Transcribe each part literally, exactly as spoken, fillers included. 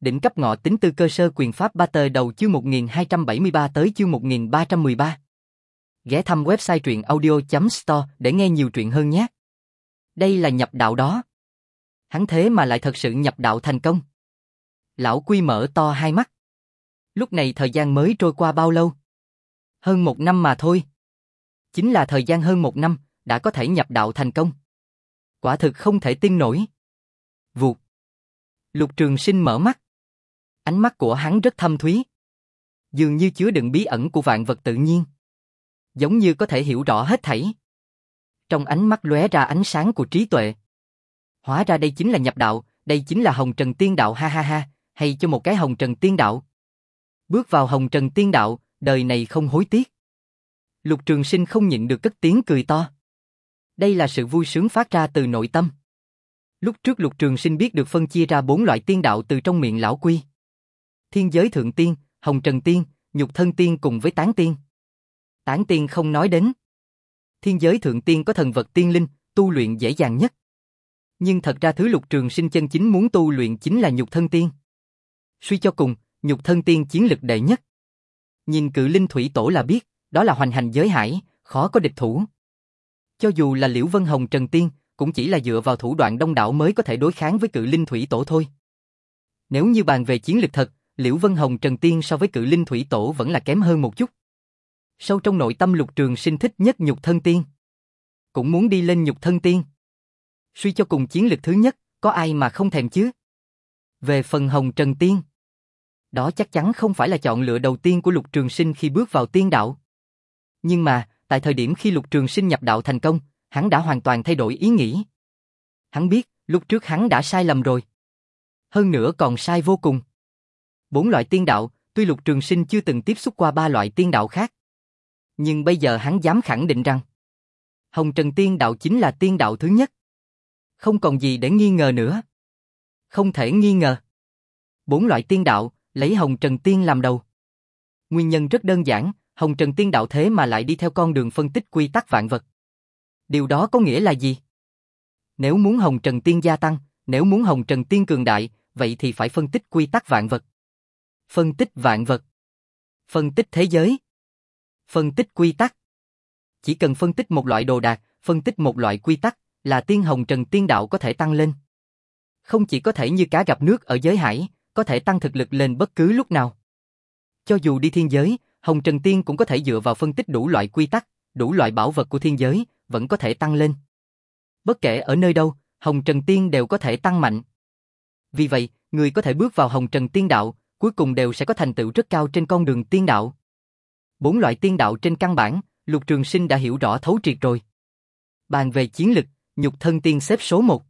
Đỉnh cấp ngọ tính từ cơ sơ quyền pháp ba tờ đầu chương một nghìn hai trăm bảy mươi ba tới chương một nghìn ba trăm mười ba. Ghé thăm website truyện audio chấm store để nghe nhiều truyện hơn nhé. Đây là nhập đạo đó. Hắn thế mà lại thật sự nhập đạo thành công. Lão Quy mở to hai mắt. Lúc này thời gian mới trôi qua bao lâu? Hơn một năm mà thôi. Chính là thời gian hơn một năm, đã có thể nhập đạo thành công. Quả thực không thể tin nổi. Vụt. Lục Trường Sinh mở mắt. Ánh mắt của hắn rất thâm thúy. Dường như chứa đựng bí ẩn của vạn vật tự nhiên. Giống như có thể hiểu rõ hết thảy. Trong ánh mắt lóe ra ánh sáng của trí tuệ. Hóa ra đây chính là nhập đạo, đây chính là Hồng Trần Tiên Đạo ha ha ha, hay cho một cái Hồng Trần Tiên Đạo. Bước vào Hồng Trần Tiên Đạo, đời này không hối tiếc. Lục Trường Sinh không nhịn được cất tiếng cười to. Đây là sự vui sướng phát ra từ nội tâm. Lúc trước Lục Trường Sinh biết được phân chia ra bốn loại tiên đạo từ trong miệng lão Quy. Thiên giới thượng tiên, Hồng Trần Tiên, Nhục Thân Tiên cùng với Tán Tiên. Tán Tiên không nói đến. Thiên giới thượng tiên có thần vật tiên linh, tu luyện dễ dàng nhất. Nhưng thật ra thứ Lục Trường Sinh chân chính muốn tu luyện chính là Nhục Thân Tiên. Suy cho cùng, Nhục Thân Tiên chiến lực đệ nhất. Nhìn Cự Linh Thủy Tổ là biết, đó là hoành hành giới hải, khó có địch thủ. Cho dù là Liễu Vân Hồng Trần Tiên, cũng chỉ là dựa vào thủ đoạn đông đảo mới có thể đối kháng với Cự Linh Thủy Tổ thôi. Nếu như bàn về chiến lực thật, Liễu Vân Hồng Trần Tiên so với Cự Linh Thủy Tổ vẫn là kém hơn một chút. Sâu trong nội tâm Lục Trường Sinh thích nhất Nhục Thân Tiên. Cũng muốn đi lên Nhục Thân Tiên. Suy cho cùng chiến lực thứ nhất, có ai mà không thèm chứ? Về phần Hồng Trần Tiên, đó chắc chắn không phải là chọn lựa đầu tiên của Lục Trường Sinh khi bước vào tiên đạo. Nhưng mà, tại thời điểm khi Lục Trường Sinh nhập đạo thành công, hắn đã hoàn toàn thay đổi ý nghĩ. Hắn biết, lúc trước hắn đã sai lầm rồi. Hơn nữa còn sai vô cùng. Bốn loại tiên đạo, tuy Lục Trường Sinh chưa từng tiếp xúc qua ba loại tiên đạo khác. Nhưng bây giờ hắn dám khẳng định rằng Hồng Trần Tiên Đạo chính là tiên đạo thứ nhất. Không còn gì để nghi ngờ nữa. Không thể nghi ngờ. Bốn loại tiên đạo, lấy Hồng Trần Tiên làm đầu. Nguyên nhân rất đơn giản, Hồng Trần Tiên Đạo thế mà lại đi theo con đường phân tích quy tắc vạn vật. Điều đó có nghĩa là gì? Nếu muốn Hồng Trần Tiên gia tăng, nếu muốn Hồng Trần Tiên cường đại, vậy thì phải phân tích quy tắc vạn vật. Phân tích vạn vật. Phân tích thế giới. Phân tích quy tắc. Chỉ cần phân tích một loại đồ đạc, phân tích một loại quy tắc, là tiên Hồng Trần Tiên Đạo có thể tăng lên. Không chỉ có thể như cá gặp nước ở giới hải, có thể tăng thực lực lên bất cứ lúc nào. Cho dù đi thiên giới, Hồng Trần Tiên cũng có thể dựa vào phân tích đủ loại quy tắc, đủ loại bảo vật của thiên giới, vẫn có thể tăng lên. Bất kể ở nơi đâu, Hồng Trần Tiên đều có thể tăng mạnh. Vì vậy, người có thể bước vào Hồng Trần Tiên Đạo, cuối cùng đều sẽ có thành tựu rất cao trên con đường tiên đạo. Bốn loại tiên đạo trên căn bản, Lục Trường Sinh đã hiểu rõ thấu triệt rồi. Bàn về chiến lực, Nhục Thân Tiên xếp số một.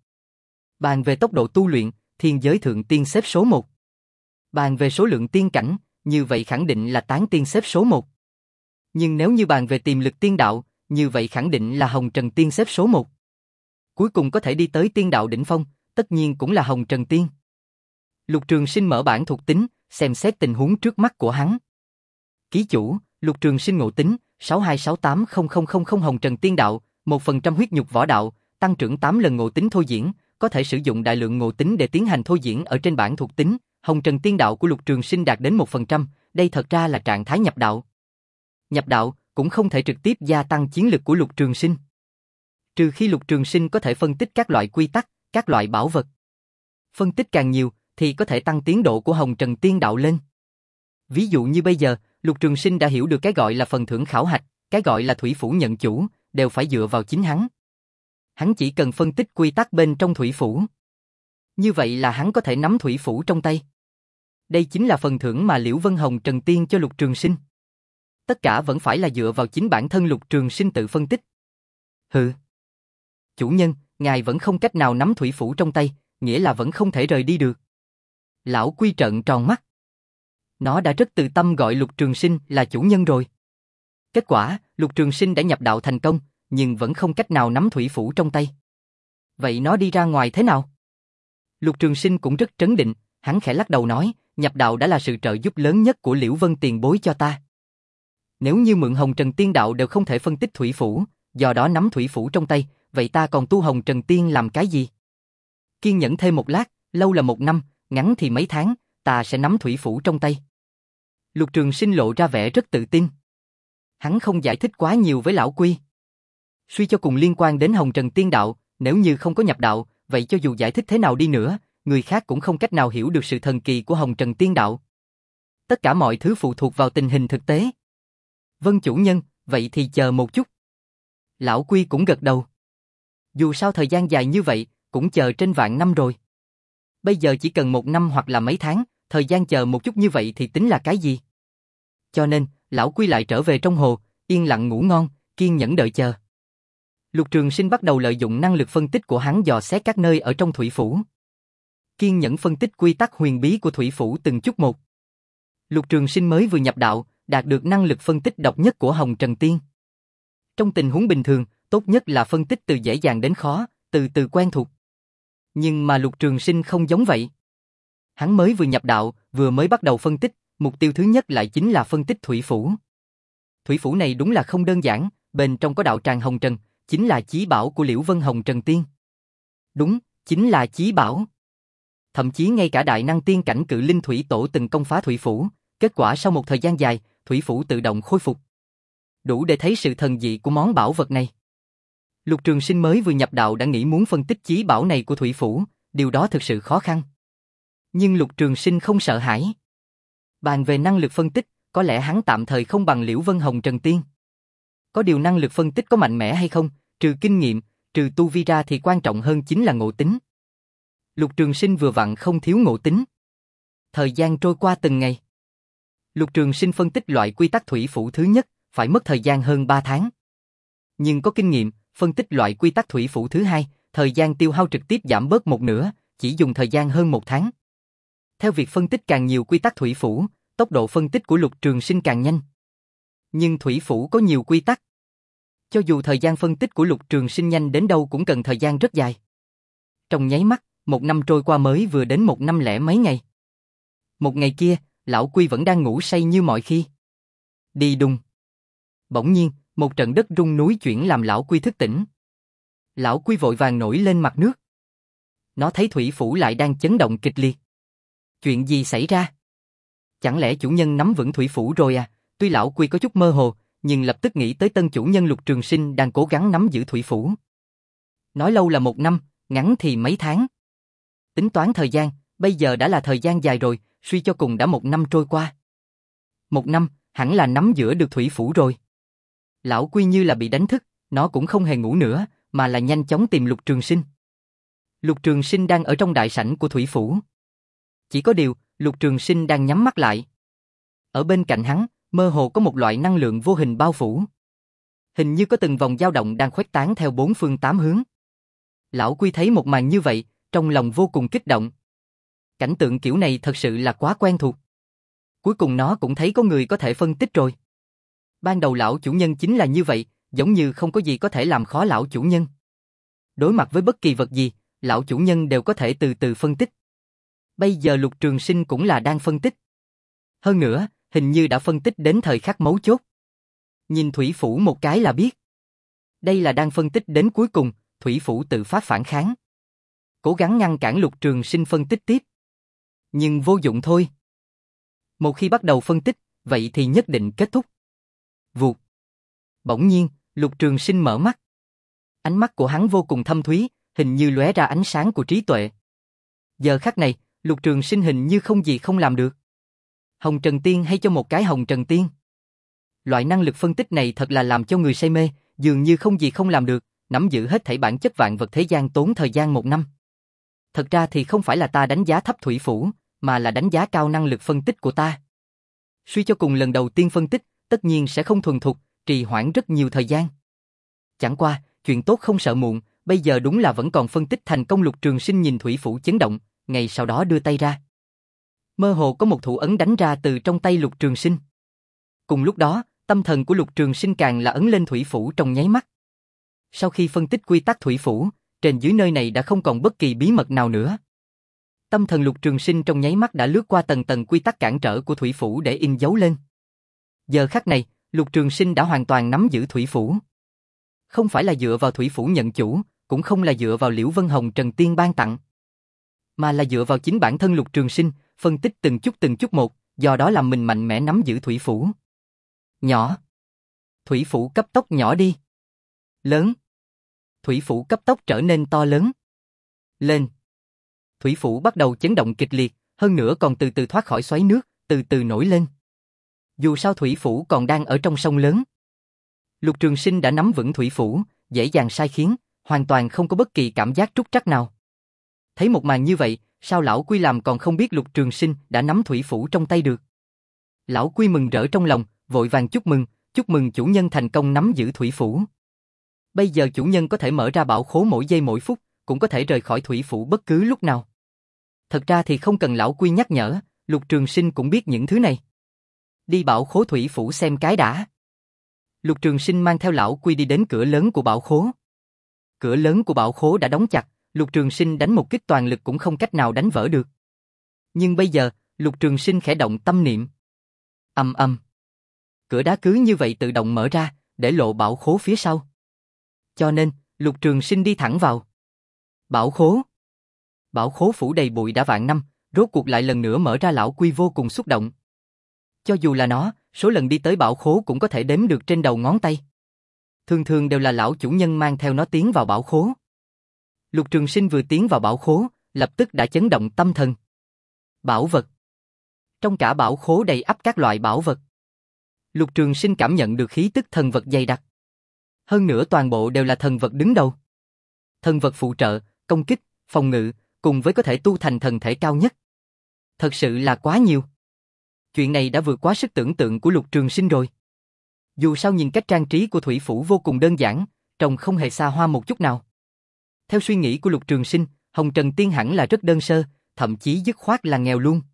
Bàn về tốc độ tu luyện, Thiên Giới Thượng Tiên xếp số một. Bàn về số lượng tiên cảnh, như vậy khẳng định là Tán Tiên xếp số một. Nhưng nếu như bàn về tiềm lực tiên đạo, như vậy khẳng định là Hồng Trần Tiên xếp số một. Cuối cùng có thể đi tới tiên đạo đỉnh phong, tất nhiên cũng là Hồng Trần Tiên. Lục Trường Sinh mở bản thuộc tính, xem xét tình huống trước mắt của hắn. Ký chủ, Lục Trường Sinh ngộ tính, sáu hai sáu tám không không không không Hồng Trần Tiên Đạo, một phần trăm huyết nhục võ đạo, tăng trưởng tám lần ngộ tính thôi diễn, có thể sử dụng đại lượng ngộ tính để tiến hành thôi diễn ở trên bản thuộc tính. Hồng Trần Tiên Đạo của Lục Trường Sinh đạt đến một phần trăm, đây thật ra là trạng thái nhập đạo. Nhập đạo cũng không thể trực tiếp gia tăng chiến lực của Lục Trường Sinh. Trừ khi Lục Trường Sinh có thể phân tích các loại quy tắc, các loại bảo vật. Phân tích càng nhiều thì có thể tăng tiến độ của Hồng Trần Tiên Đạo lên. Ví dụ như bây giờ, Lục Trường Sinh đã hiểu được cái gọi là phần thưởng khảo hạch, cái gọi là thủy phủ nhận chủ, đều phải dựa vào chính hắn. Hắn chỉ cần phân tích quy tắc bên trong thủy phủ. Như vậy là hắn có thể nắm thủy phủ trong tay. Đây chính là phần thưởng mà Liễu Vân Hồng Trần Tiên cho Lục Trường Sinh. Tất cả vẫn phải là dựa vào chính bản thân Lục Trường Sinh tự phân tích. Hừ. Chủ nhân, ngài vẫn không cách nào nắm thủy phủ trong tay, nghĩa là vẫn không thể rời đi được. Lão Quy trợn tròn mắt. Nó đã rất từ tâm gọi Lục Trường Sinh là chủ nhân rồi. Kết quả, Lục Trường Sinh đã nhập đạo thành công, nhưng vẫn không cách nào nắm thủy phủ trong tay. Vậy nó đi ra ngoài thế nào? Lục Trường Sinh cũng rất trấn định, hắn khẽ lắc đầu nói, nhập đạo đã là sự trợ giúp lớn nhất của Liễu Vân tiền bối cho ta. Nếu như mượn Hồng Trần Tiên Đạo đều không thể phân tích thủy phủ, do đó nắm thủy phủ trong tay, vậy ta còn tu Hồng Trần Tiên làm cái gì? Kiên nhẫn thêm một lát, lâu là một năm, ngắn thì mấy tháng, ta sẽ nắm thủy phủ trong tay. Lục Trường Sinh lộ ra vẻ rất tự tin. Hắn không giải thích quá nhiều với lão Quy. Suy cho cùng liên quan đến Hồng Trần Tiên Đạo, nếu như không có nhập đạo, vậy cho dù giải thích thế nào đi nữa, người khác cũng không cách nào hiểu được sự thần kỳ của Hồng Trần Tiên Đạo. Tất cả mọi thứ phụ thuộc vào tình hình thực tế. Vâng chủ nhân, vậy thì chờ một chút. Lão Quy cũng gật đầu. Dù sao thời gian dài như vậy, cũng chờ trên vạn năm rồi. Bây giờ chỉ cần một năm hoặc là mấy tháng, thời gian chờ một chút như vậy thì tính là cái gì? Cho nên, lão Quy lại trở về trong hồ, yên lặng ngủ ngon, kiên nhẫn đợi chờ. Lục Trường Sinh bắt đầu lợi dụng năng lực phân tích của hắn dò xét các nơi ở trong thủy phủ. Kiên nhẫn phân tích quy tắc huyền bí của thủy phủ từng chút một. Lục Trường Sinh mới vừa nhập đạo, đạt được năng lực phân tích độc nhất của Hồng Trần Tiên. Trong tình huống bình thường, tốt nhất là phân tích từ dễ dàng đến khó, từ từ quen thuộc. Nhưng mà Lục Trường Sinh không giống vậy. Hắn mới vừa nhập đạo, vừa mới bắt đầu phân tích, mục tiêu thứ nhất lại chính là phân tích thủy phủ. Thủy phủ này đúng là không đơn giản, bên trong có đạo tràng Hồng Trần, chính là chí bảo của Liễu Vân Hồng Trần Tiên. Đúng, chính là chí bảo. Thậm chí ngay cả đại năng tiên cảnh Cự Linh Thủy Tổ từng công phá thủy phủ, kết quả sau một thời gian dài, thủy phủ tự động khôi phục. Đủ để thấy sự thần dị của món bảo vật này. Lục Trường Sinh mới vừa nhập đạo đã nghĩ muốn phân tích chí bảo này của thủy phủ, điều đó thực sự khó khăn. Nhưng Lục Trường Sinh không sợ hãi. Bàn về năng lực phân tích, có lẽ hắn tạm thời không bằng Liễu Vân Hồng Trần Tiên. Có điều năng lực phân tích có mạnh mẽ hay không, trừ kinh nghiệm, trừ tu vi ra thì quan trọng hơn chính là ngộ tính. Lục Trường Sinh vừa vặn không thiếu ngộ tính. Thời gian trôi qua từng ngày. Lục Trường Sinh phân tích loại quy tắc thủy phủ thứ nhất, phải mất thời gian hơn ba tháng. Nhưng có kinh nghiệm, phân tích loại quy tắc thủy phủ thứ hai, thời gian tiêu hao trực tiếp giảm bớt một nửa, chỉ dùng thời gian hơn một tháng. Theo việc phân tích càng nhiều quy tắc thủy phủ, tốc độ phân tích của Lục Trường Sinh càng nhanh. Nhưng thủy phủ có nhiều quy tắc. Cho dù thời gian phân tích của Lục Trường Sinh nhanh đến đâu cũng cần thời gian rất dài. Trong nháy mắt, một năm trôi qua mới vừa đến một năm lẻ mấy ngày. Một ngày kia, lão Quy vẫn đang ngủ say như mọi khi. Đi đùng. Bỗng nhiên, một trận đất rung núi chuyển làm lão Quy thức tỉnh. Lão Quy vội vàng nổi lên mặt nước. Nó thấy thủy phủ lại đang chấn động kịch liệt. Chuyện gì xảy ra? Chẳng lẽ chủ nhân nắm vững thủy phủ rồi à? Tuy lão Quy có chút mơ hồ, nhưng lập tức nghĩ tới tân chủ nhân Lục Trường Sinh đang cố gắng nắm giữ thủy phủ. Nói lâu là một năm, ngắn thì mấy tháng. Tính toán thời gian, bây giờ đã là thời gian dài rồi, suy cho cùng đã một năm trôi qua. Một năm, hẳn là nắm giữ được thủy phủ rồi. Lão Quy như là bị đánh thức, nó cũng không hề ngủ nữa, mà là nhanh chóng tìm Lục Trường Sinh. Lục Trường Sinh đang ở trong đại sảnh của thủy phủ. Chỉ có điều, Lục Trường Sinh đang nhắm mắt lại. Ở bên cạnh hắn, mơ hồ có một loại năng lượng vô hình bao phủ. Hình như có từng vòng dao động đang khuếch tán theo bốn phương tám hướng. Lão Quy thấy một màn như vậy, trong lòng vô cùng kích động. Cảnh tượng kiểu này thật sự là quá quen thuộc. Cuối cùng nó cũng thấy có người có thể phân tích rồi. Ban đầu lão chủ nhân chính là như vậy, giống như không có gì có thể làm khó lão chủ nhân. Đối mặt với bất kỳ vật gì, lão chủ nhân đều có thể từ từ phân tích. Bây giờ Lục Trường Sinh cũng là đang phân tích. Hơn nữa, hình như đã phân tích đến thời khắc mấu chốt. Nhìn thủy phủ một cái là biết. Đây là đang phân tích đến cuối cùng, thủy phủ tự phát phản kháng. Cố gắng ngăn cản Lục Trường Sinh phân tích tiếp. Nhưng vô dụng thôi. Một khi bắt đầu phân tích, vậy thì nhất định kết thúc. Vụt. Bỗng nhiên, Lục Trường Sinh mở mắt. Ánh mắt của hắn vô cùng thâm thúy, hình như lóe ra ánh sáng của trí tuệ. Giờ khắc này, Lục Trường Sinh hình như không gì không làm được. Hồng Trần Tiên hay cho một cái Hồng Trần Tiên. Loại năng lực phân tích này thật là làm cho người say mê, dường như không gì không làm được, nắm giữ hết thảy bản chất vạn vật thế gian tốn thời gian một năm. Thật ra thì không phải là ta đánh giá thấp thủy phủ, mà là đánh giá cao năng lực phân tích của ta. Suy cho cùng lần đầu tiên phân tích, tất nhiên sẽ không thuần thục, trì hoãn rất nhiều thời gian. Chẳng qua, chuyện tốt không sợ muộn, bây giờ đúng là vẫn còn phân tích thành công. Lục Trường Sinh nhìn thủy phủ chấn động, ngày sau đó đưa tay ra. Mơ hồ có một thủ ấn đánh ra từ trong tay Lục Trường Sinh. Cùng lúc đó, tâm thần của Lục Trường Sinh càng là ấn lên thủy phủ trong nháy mắt. Sau khi phân tích quy tắc thủy phủ, trên dưới nơi này đã không còn bất kỳ bí mật nào nữa. Tâm thần Lục Trường Sinh trong nháy mắt đã lướt qua tầng tầng quy tắc cản trở của thủy phủ để in dấu lên. Giờ khắc này, Lục Trường Sinh đã hoàn toàn nắm giữ thủy phủ. Không phải là dựa vào thủy phủ nhận chủ, cũng không là dựa vào Liễu Vân Hồng Trần Tiên ban tặng, mà là dựa vào chính bản thân Lục Trường Sinh, phân tích từng chút từng chút một, do đó làm mình mạnh mẽ nắm giữ thủy phủ. Nhỏ. Thủy phủ cấp tốc nhỏ đi. Lớn. Thủy phủ cấp tốc trở nên to lớn. Lên. Thủy phủ bắt đầu chấn động kịch liệt, hơn nữa còn từ từ thoát khỏi xoáy nước, từ từ nổi lên. Dù sao thủy phủ còn đang ở trong sông lớn. Lục Trường Sinh đã nắm vững thủy phủ, dễ dàng sai khiến, hoàn toàn không có bất kỳ cảm giác trúc trắc nào. Thấy một màn như vậy, sao lão Quy làm còn không biết Lục Trường Sinh đã nắm thủy phủ trong tay được. Lão Quy mừng rỡ trong lòng, vội vàng chúc mừng, chúc mừng chủ nhân thành công nắm giữ thủy phủ. Bây giờ chủ nhân có thể mở ra bảo khố mỗi giây mỗi phút, cũng có thể rời khỏi thủy phủ bất cứ lúc nào. Thật ra thì không cần lão Quy nhắc nhở, Lục Trường Sinh cũng biết những thứ này. Đi bảo khố thủy phủ xem cái đã. Lục Trường Sinh mang theo lão Quy đi đến cửa lớn của bảo khố. Cửa lớn của bảo khố đã đóng chặt, Lục Trường Sinh đánh một kích toàn lực cũng không cách nào đánh vỡ được. Nhưng bây giờ, Lục Trường Sinh khẽ động tâm niệm. Ầm ầm. Cửa đá cứ như vậy tự động mở ra, để lộ bảo khố phía sau. Cho nên, Lục Trường Sinh đi thẳng vào. Bảo khố. Bảo khố phủ đầy bụi đã vạn năm, rốt cuộc lại lần nữa mở ra, lão Quy vô cùng xúc động. Cho dù là nó, số lần đi tới bảo khố cũng có thể đếm được trên đầu ngón tay. Thường thường đều là lão chủ nhân mang theo nó tiến vào bảo khố. Lục Trường Sinh vừa tiến vào bảo khố, lập tức đã chấn động tâm thần. Bảo vật. Trong cả bảo khố đầy ắp các loại bảo vật. Lục Trường Sinh cảm nhận được khí tức thần vật dày đặc. Hơn nữa toàn bộ đều là thần vật đứng đầu. Thần vật phụ trợ, công kích, phòng ngự, cùng với có thể tu thành thần thể cao nhất. Thật sự là quá nhiều. Chuyện này đã vượt quá sức tưởng tượng của Lục Trường Sinh rồi. Dù sao nhìn cách trang trí của thủy phủ vô cùng đơn giản, trông không hề xa hoa một chút nào. Theo suy nghĩ của Lục Trường Sinh, Hồng Trần Tiên hẳn là rất đơn sơ, thậm chí dứt khoát là nghèo luôn.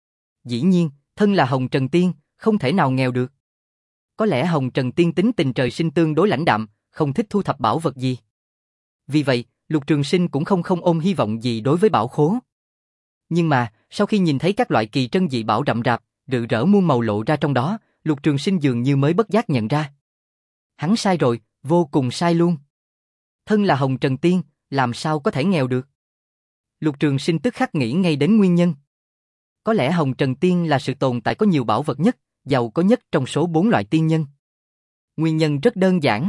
Dĩ nhiên, thân là Hồng Trần Tiên, không thể nào nghèo được. Có lẽ Hồng Trần Tiên tính tình trời sinh tương đối lãnh đạm, không thích thu thập bảo vật gì. Vì vậy, Lục Trường Sinh cũng không không ôm hy vọng gì đối với bảo khố. Nhưng mà, sau khi nhìn thấy các loại kỳ trân dị bảo rậm rạp, rực rỡ muôn màu lộ ra trong đó, Lục Trường Sinh dường như mới bất giác nhận ra. Hắn sai rồi, vô cùng sai luôn. Thân là Hồng Trần Tiên, làm sao có thể nghèo được? Lục Trường Sinh tức khắc nghĩ ngay đến nguyên nhân. Có lẽ Hồng Trần Tiên là sự tồn tại có nhiều bảo vật nhất, giàu có nhất trong số bốn loại tiên nhân. Nguyên nhân rất đơn giản.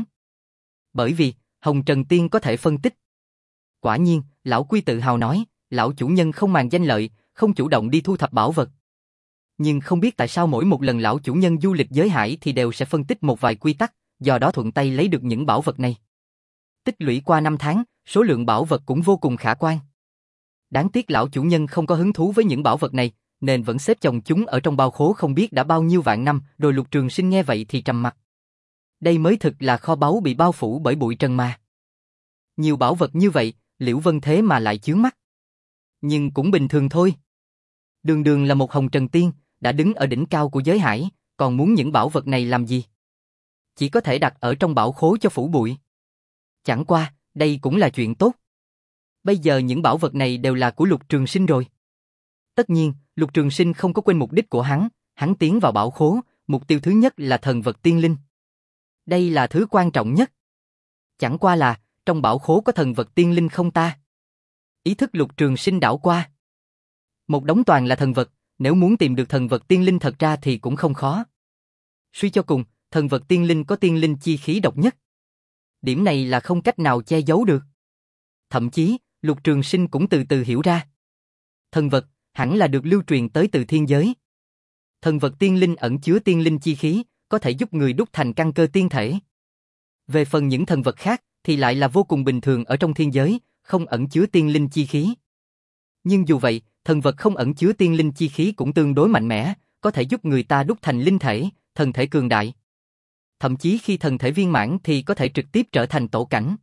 Bởi vì, Hồng Trần Tiên có thể phân tích. Quả nhiên, lão Quy tự hào nói, lão chủ nhân không màng danh lợi, không chủ động đi thu thập bảo vật. Nhưng không biết tại sao mỗi một lần lão chủ nhân du lịch giới hải thì đều sẽ phân tích một vài quy tắc, do đó thuận tay lấy được những bảo vật này. Tích lũy qua năm tháng, số lượng bảo vật cũng vô cùng khả quan. Đáng tiếc lão chủ nhân không có hứng thú với những bảo vật này, nên vẫn xếp chồng chúng ở trong bao khố không biết đã bao nhiêu vạn năm, rồi Lục Trường Sinh nghe vậy thì trầm mặt. Đây mới thực là kho báu bị bao phủ bởi bụi trần mà. Nhiều bảo vật như vậy, Liễu Vân thế mà lại chướng mắt. Nhưng cũng bình thường thôi. Đường đường là một Hồng Trần Tiên, đã đứng ở đỉnh cao của giới hải, còn muốn những bảo vật này làm gì? Chỉ có thể đặt ở trong bảo khố cho phủ bụi. Chẳng qua, đây cũng là chuyện tốt. Bây giờ những bảo vật này đều là của Lục Trường Sinh rồi. Tất nhiên, Lục Trường Sinh không có quên mục đích của hắn, hắn tiến vào bảo khố, mục tiêu thứ nhất là thần vật tiên linh. Đây là thứ quan trọng nhất. Chẳng qua là, trong bảo khố có thần vật tiên linh không ta? Ý thức Lục Trường Sinh đảo qua. Một đống toàn là thần vật, nếu muốn tìm được thần vật tiên linh thật ra thì cũng không khó. Suy cho cùng, thần vật tiên linh có tiên linh chi khí độc nhất. Điểm này là không cách nào che giấu được. Thậm chí, Lục Trường Sinh cũng từ từ hiểu ra. Thần vật, hẳn là được lưu truyền tới từ thiên giới. Thần vật tiên linh ẩn chứa tiên linh chi khí, có thể giúp người đúc thành căn cơ tiên thể. Về phần những thần vật khác, thì lại là vô cùng bình thường ở trong thiên giới, không ẩn chứa tiên linh chi khí. Nhưng dù vậy, thần vật không ẩn chứa tiên linh chi khí cũng tương đối mạnh mẽ, có thể giúp người ta đúc thành linh thể, thần thể cường đại. Thậm chí khi thần thể viên mãn thì có thể trực tiếp trở thành tổ cảnh.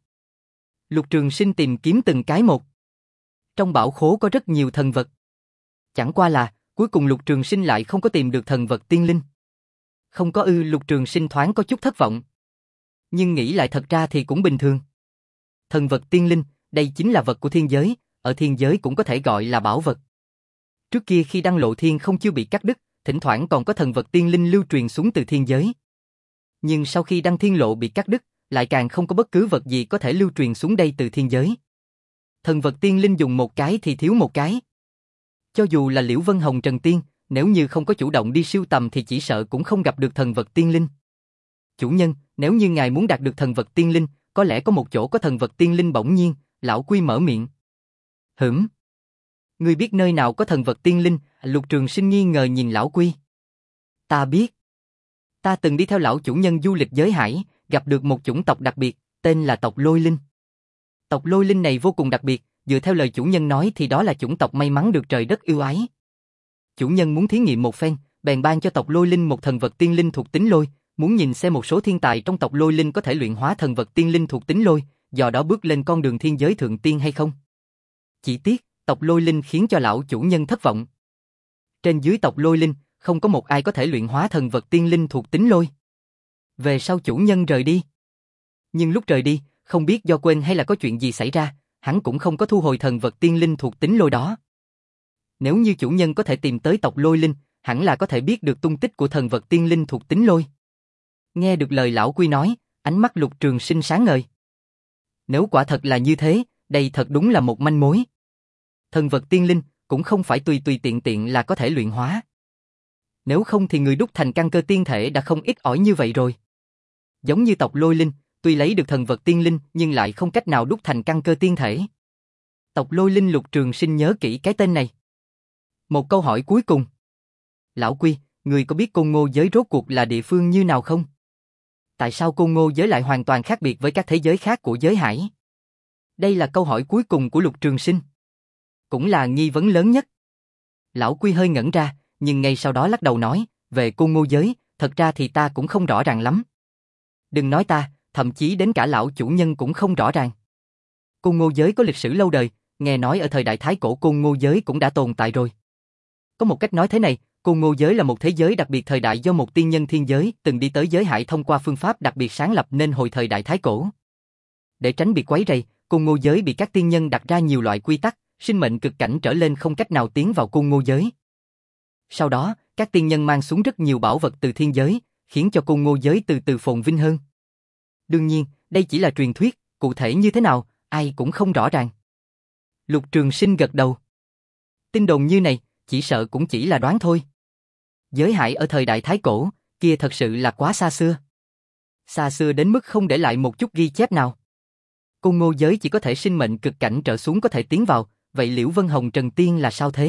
Lục Trường Sinh tìm kiếm từng cái một. Trong bảo khố có rất nhiều thần vật. Chẳng qua là, cuối cùng Lục Trường Sinh lại không có tìm được thần vật tiên linh. Không có ư, Lục Trường Sinh thoáng có chút thất vọng. Nhưng nghĩ lại thật ra thì cũng bình thường. Thần vật tiên linh, đây chính là vật của thiên giới, ở thiên giới cũng có thể gọi là bảo vật. Trước kia khi đăng lộ thiên không chưa bị cắt đứt, thỉnh thoảng còn có thần vật tiên linh lưu truyền xuống từ thiên giới. Nhưng sau khi đăng thiên lộ bị cắt đứt, lại càng không có bất cứ vật gì có thể lưu truyền xuống đây từ thiên giới. Thần vật tiên linh dùng một cái thì thiếu một cái. Cho dù là Liễu Vân Hồng Trần Tiên, nếu như không có chủ động đi sưu tầm thì chỉ sợ cũng không gặp được thần vật tiên linh. Chủ nhân, nếu như ngài muốn đạt được thần vật tiên linh, có lẽ có một chỗ có thần vật tiên linh. Bỗng nhiên, Lão Quy mở miệng. Hửm? Ngươi biết nơi nào có thần vật tiên linh? Lục Trường Sinh nghi ngờ nhìn Lão Quy. Ta biết. Ta từng đi theo lão chủ nhân du lịch giới hải, gặp được một chủng tộc đặc biệt, tên là tộc Lôi Linh. Tộc Lôi Linh này vô cùng đặc biệt, dựa theo lời chủ nhân nói thì đó là chủng tộc may mắn được trời đất ưu ái. Chủ nhân muốn thí nghiệm một phen, bèn ban cho tộc Lôi Linh một thần vật tiên linh thuộc tính lôi, muốn nhìn xem một số thiên tài trong tộc Lôi Linh có thể luyện hóa thần vật tiên linh thuộc tính lôi, do đó bước lên con đường thiên giới thượng tiên hay không. Chỉ tiếc, tộc Lôi Linh khiến cho lão chủ nhân thất vọng. Trên dưới tộc Lôi Linh, không có một ai có thể luyện hóa thần vật tiên linh thuộc tính lôi. Về sau chủ nhân rời đi. Nhưng lúc rời đi, không biết do quên hay là có chuyện gì xảy ra, hắn cũng không có thu hồi thần vật tiên linh thuộc tính lôi đó. Nếu như chủ nhân có thể tìm tới tộc Lôi Linh, hẳn là có thể biết được tung tích của thần vật tiên linh thuộc tính lôi. Nghe được lời lão Quy nói, ánh mắt Lục Trường Sinh sáng ngời. Nếu quả thật là như thế, đây thật đúng là một manh mối. Thần vật tiên linh cũng không phải tùy tùy tiện tiện là có thể luyện hóa. Nếu không thì người đúc thành căn cơ tiên thể đã không ít ỏi như vậy rồi. Giống như tộc Lôi Linh, tuy lấy được thần vật tiên linh nhưng lại không cách nào đúc thành căn cơ tiên thể. Tộc Lôi Linh. Lục Trường Sinh nhớ kỹ cái tên này. Một câu hỏi cuối cùng. Lão Quy, người có biết Côn Ngô giới rốt cuộc là địa phương như nào không? Tại sao Côn Ngô giới lại hoàn toàn khác biệt với các thế giới khác của giới hải? Đây là câu hỏi cuối cùng của Lục Trường Sinh. Cũng là nghi vấn lớn nhất. Lão Quy hơi ngẩn ra, nhưng ngay sau đó lắc đầu nói, về Côn Ngô giới, thật ra thì ta cũng không rõ ràng lắm. Đừng nói ta, thậm chí đến cả lão chủ nhân cũng không rõ ràng. Côn Ngô giới có lịch sử lâu đời, nghe nói ở thời đại Thái Cổ Côn Ngô giới cũng đã tồn tại rồi. Có một cách nói thế này, Côn Ngô giới là một thế giới đặc biệt thời đại do một tiên nhân thiên giới từng đi tới giới hải thông qua phương pháp đặc biệt sáng lập nên hồi thời đại Thái Cổ. Để tránh bị quấy rầy, Côn Ngô giới bị các tiên nhân đặt ra nhiều loại quy tắc, sinh mệnh cực cảnh trở lên không cách nào tiến vào Côn Ngô giới. Sau đó, các tiên nhân mang xuống rất nhiều bảo vật từ thiên giới, khiến cho Côn Ngô giới từ từ phồn vinh hơn. Đương nhiên, đây chỉ là truyền thuyết, cụ thể như thế nào, ai cũng không rõ ràng. Lục Trường Sinh gật đầu. Tin đồn như này, chỉ sợ cũng chỉ là đoán thôi. Giới hải ở thời đại Thái Cổ, kia thật sự là quá xa xưa. Xa xưa đến mức không để lại một chút ghi chép nào. Côn Ngô giới chỉ có thể sinh mệnh cực cảnh trở xuống có thể tiến vào, vậy Liễu Vân Hồng Trần Tiên là sao thế?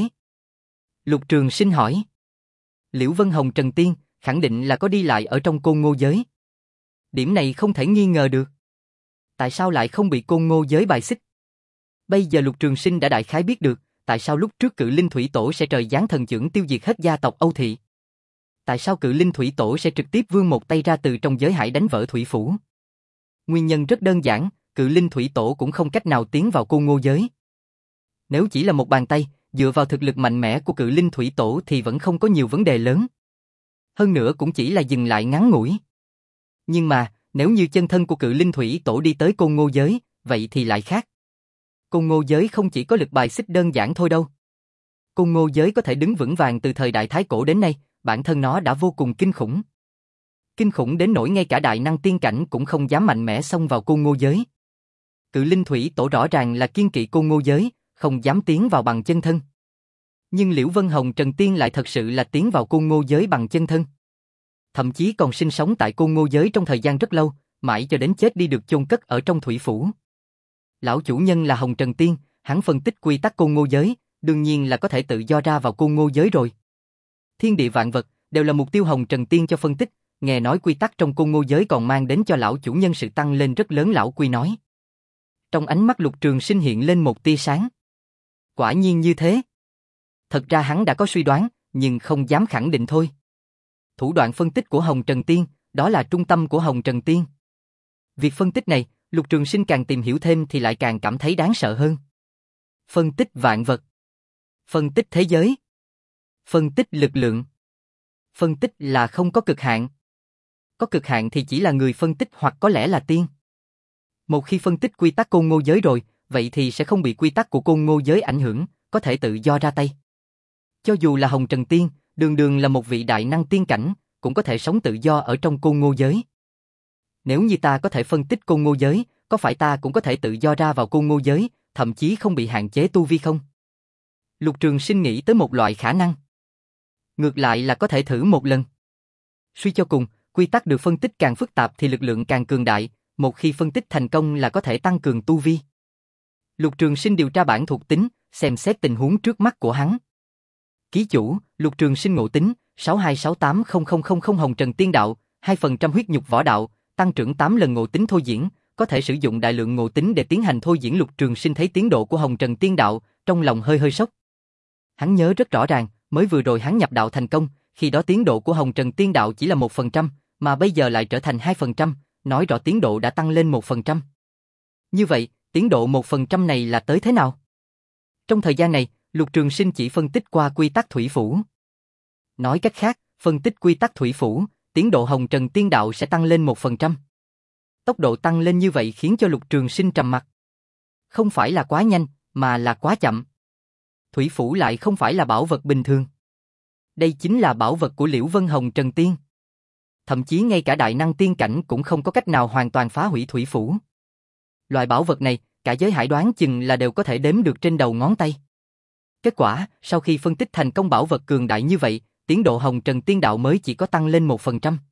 Lục Trường Sinh hỏi. Liễu Vân Hồng Trần Tiên, khẳng định là có đi lại ở trong Côn Ngô giới. Điểm này không thể nghi ngờ được. Tại sao lại không bị Côn Ngô giới bài xích? Bây giờ Lục Trường Sinh đã đại khái biết được, tại sao lúc trước Cự Linh Thủy Tổ sẽ trời giáng thần chưởng tiêu diệt hết gia tộc Âu Thị. Tại sao Cự Linh Thủy Tổ sẽ trực tiếp vươn một tay ra từ trong giới hải đánh vỡ thủy phủ? Nguyên nhân rất đơn giản, Cự Linh Thủy Tổ cũng không cách nào tiến vào Côn Ngô giới. Nếu chỉ là một bàn tay, dựa vào thực lực mạnh mẽ của Cự Linh Thủy Tổ thì vẫn không có nhiều vấn đề lớn. Hơn nữa cũng chỉ là dừng lại ngắn ngủi. Nhưng mà, nếu như chân thân của Cự Linh Thủy Tổ đi tới Côn Ngô giới, vậy thì lại khác. Côn Ngô giới không chỉ có lực bài xích đơn giản thôi đâu. Côn Ngô giới có thể đứng vững vàng từ thời đại Thái Cổ đến nay, bản thân nó đã vô cùng kinh khủng. Kinh khủng đến nỗi ngay cả đại năng tiên cảnh cũng không dám mạnh mẽ xông vào Côn Ngô giới. Cự Linh Thủy Tổ rõ ràng là kiên kỵ Côn Ngô giới, không dám tiến vào bằng chân thân. Nhưng Liễu Vân Hồng Trần Tiên lại thật sự là tiến vào Côn Ngô giới bằng chân thân. Thậm chí còn sinh sống tại Côn Ngô giới trong thời gian rất lâu, mãi cho đến chết đi được chôn cất ở trong thủy phủ. Lão chủ nhân là Hồng Trần Tiên, hắn phân tích quy tắc Côn Ngô giới, đương nhiên là có thể tự do ra vào Côn Ngô giới rồi. Thiên địa vạn vật đều là mục tiêu Hồng Trần Tiên cho phân tích, nghe nói quy tắc trong Côn Ngô giới còn mang đến cho lão chủ nhân sự tăng lên rất lớn. Lão Quy nói. Trong ánh mắt Lục Trường Sinh hiện lên một tia sáng. Quả nhiên như thế. Thật ra hắn đã có suy đoán, nhưng không dám khẳng định thôi. Thủ đoạn phân tích của Hồng Trần Tiên, đó là trung tâm của Hồng Trần Tiên. Việc phân tích này, Lục Trường Sinh càng tìm hiểu thêm thì lại càng cảm thấy đáng sợ hơn. Phân tích vạn vật. Phân tích thế giới. Phân tích lực lượng. Phân tích là không có cực hạn. Có cực hạn thì chỉ là người phân tích hoặc có lẽ là tiên. Một khi phân tích quy tắc Côn Ngô giới rồi, vậy thì sẽ không bị quy tắc của Côn Ngô giới ảnh hưởng, có thể tự do ra tay. Cho dù là Hồng Trần Tiên, đường đường là một vị đại năng tiên cảnh, cũng có thể sống tự do ở trong Côn Ngô giới. Nếu như ta có thể phân tích Côn Ngô giới, có phải ta cũng có thể tự do ra vào Côn Ngô giới, thậm chí không bị hạn chế tu vi không? Lục Trường Sinh nghĩ tới một loại khả năng. Ngược lại là có thể thử một lần. Suy cho cùng, quy tắc được phân tích càng phức tạp thì lực lượng càng cường đại, một khi phân tích thành công là có thể tăng cường tu vi. Lục Trường Sinh điều tra bản thuộc tính, xem xét tình huống trước mắt của hắn. Ký chủ, Lục Trường Sinh ngộ tính, sáu hai sáu tám không không không không Hồng Trần Tiên Đạo, hai phần trăm huyết nhục võ đạo, tăng trưởng tám lần ngộ tính thôi diễn, có thể sử dụng đại lượng ngộ tính để tiến hành thôi diễn. Lục Trường Sinh thấy tiến độ của Hồng Trần Tiên Đạo, trong lòng hơi hơi sốc. Hắn nhớ rất rõ ràng, mới vừa rồi hắn nhập đạo thành công, khi đó tiến độ của Hồng Trần Tiên Đạo chỉ là một phần trăm, mà bây giờ lại trở thành hai phần trăm, nói rõ tiến độ đã tăng lên một phần trăm. Như vậy, tiến độ một phần trăm này là tới thế nào? Trong thời gian này, Lục Trường Sinh chỉ phân tích qua quy tắc thủy phủ. Nói cách khác, phân tích quy tắc thủy phủ, tiến độ Hồng Trần Tiên Đạo sẽ tăng lên một phần trăm. Tốc độ tăng lên như vậy khiến cho Lục Trường Sinh trầm mặc. Không phải là quá nhanh, mà là quá chậm. Thủy phủ lại không phải là bảo vật bình thường. Đây chính là bảo vật của Liễu Vân Hồng Trần Tiên. Thậm chí ngay cả đại năng tiên cảnh cũng không có cách nào hoàn toàn phá hủy thủy phủ. Loại bảo vật này, cả giới hải đoán chừng là đều có thể đếm được trên đầu ngón tay. Kết quả, sau khi phân tích thành công bảo vật cường đại như vậy, tiến độ Hồng Trần Tiên Đạo mới chỉ có tăng lên một phần trăm.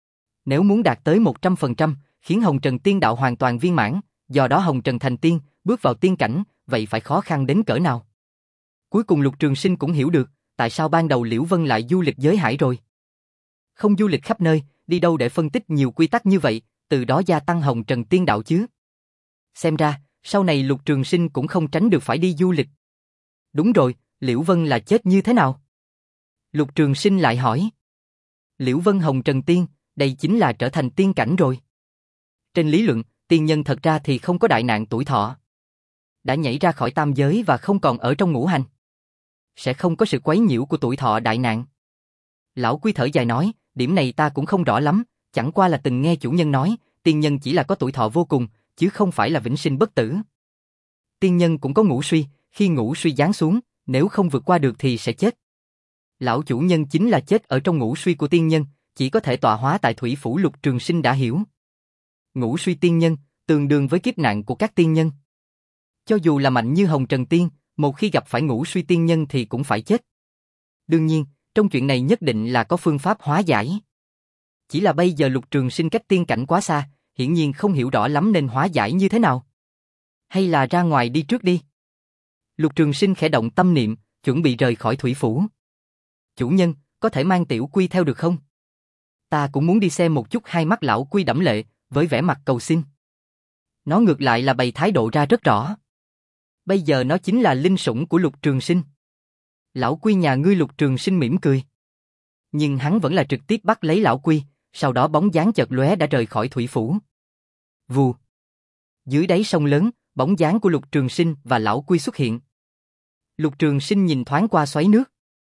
Nếu muốn đạt tới một trăm phần trăm, khiến Hồng Trần Tiên Đạo hoàn toàn viên mãn, do đó Hồng Trần thành tiên, bước vào tiên cảnh, vậy phải khó khăn đến cỡ nào. Cuối cùng Lục Trường Sinh cũng hiểu được, tại sao ban đầu Liễu Vân lại du lịch giới hải rồi. Không du lịch khắp nơi, đi đâu để phân tích nhiều quy tắc như vậy, từ đó gia tăng Hồng Trần Tiên Đạo chứ. Xem ra, sau này Lục Trường Sinh cũng không tránh được phải đi du lịch. Đúng rồi, Liễu Vân là chết như thế nào? Lục Trường Sinh lại hỏi. Liễu Vân Hồng Trần Tiên, đây chính là trở thành tiên cảnh rồi. Trên lý luận, tiên nhân thật ra thì không có đại nạn tuổi thọ. Đã nhảy ra khỏi tam giới và không còn ở trong ngũ hành. Sẽ không có sự quấy nhiễu của tuổi thọ đại nạn. Lão Quy thở dài nói, điểm này ta cũng không rõ lắm, chẳng qua là từng nghe chủ nhân nói, tiên nhân chỉ là có tuổi thọ vô cùng, chứ không phải là vĩnh sinh bất tử. Tiên nhân cũng có ngũ suy, khi ngũ suy giáng xuống, nếu không vượt qua được thì sẽ chết. Lão chủ nhân chính là chết ở trong ngũ suy của tiên nhân, chỉ có thể tọa hóa tại thủy phủ. Lục Trường Sinh đã hiểu. Ngũ suy tiên nhân, tương đương với kiếp nạn của các tiên nhân. Cho dù là mạnh như Hồng Trần Tiên, một khi gặp phải ngũ suy tiên nhân thì cũng phải chết. Đương nhiên, trong chuyện này nhất định là có phương pháp hóa giải. Chỉ là bây giờ Lục Trường Sinh cách tiên cảnh quá xa, hiển nhiên không hiểu rõ lắm nên hóa giải như thế nào. Hay là ra ngoài đi trước đi. Lục Trường Sinh khẽ động tâm niệm, chuẩn bị rời khỏi thủy phủ. Chủ nhân, có thể mang Tiểu Quy theo được không? Ta cũng muốn đi xem một chút. Hai mắt lão Quy đẫm lệ, với vẻ mặt cầu xin. Nó ngược lại là bày thái độ ra rất rõ. Bây giờ nó chính là linh sủng của Lục Trường Sinh. Lão Quy nhà ngươi. Lục Trường Sinh mỉm cười. Nhưng hắn vẫn là trực tiếp bắt lấy lão Quy, sau đó bóng dáng chợt lóe đã rời khỏi thủy phủ. Vù. Dưới đáy sông lớn, bóng dáng của Lục Trường Sinh và lão Quy xuất hiện. Lục Trường Sinh nhìn thoáng qua xoáy nước.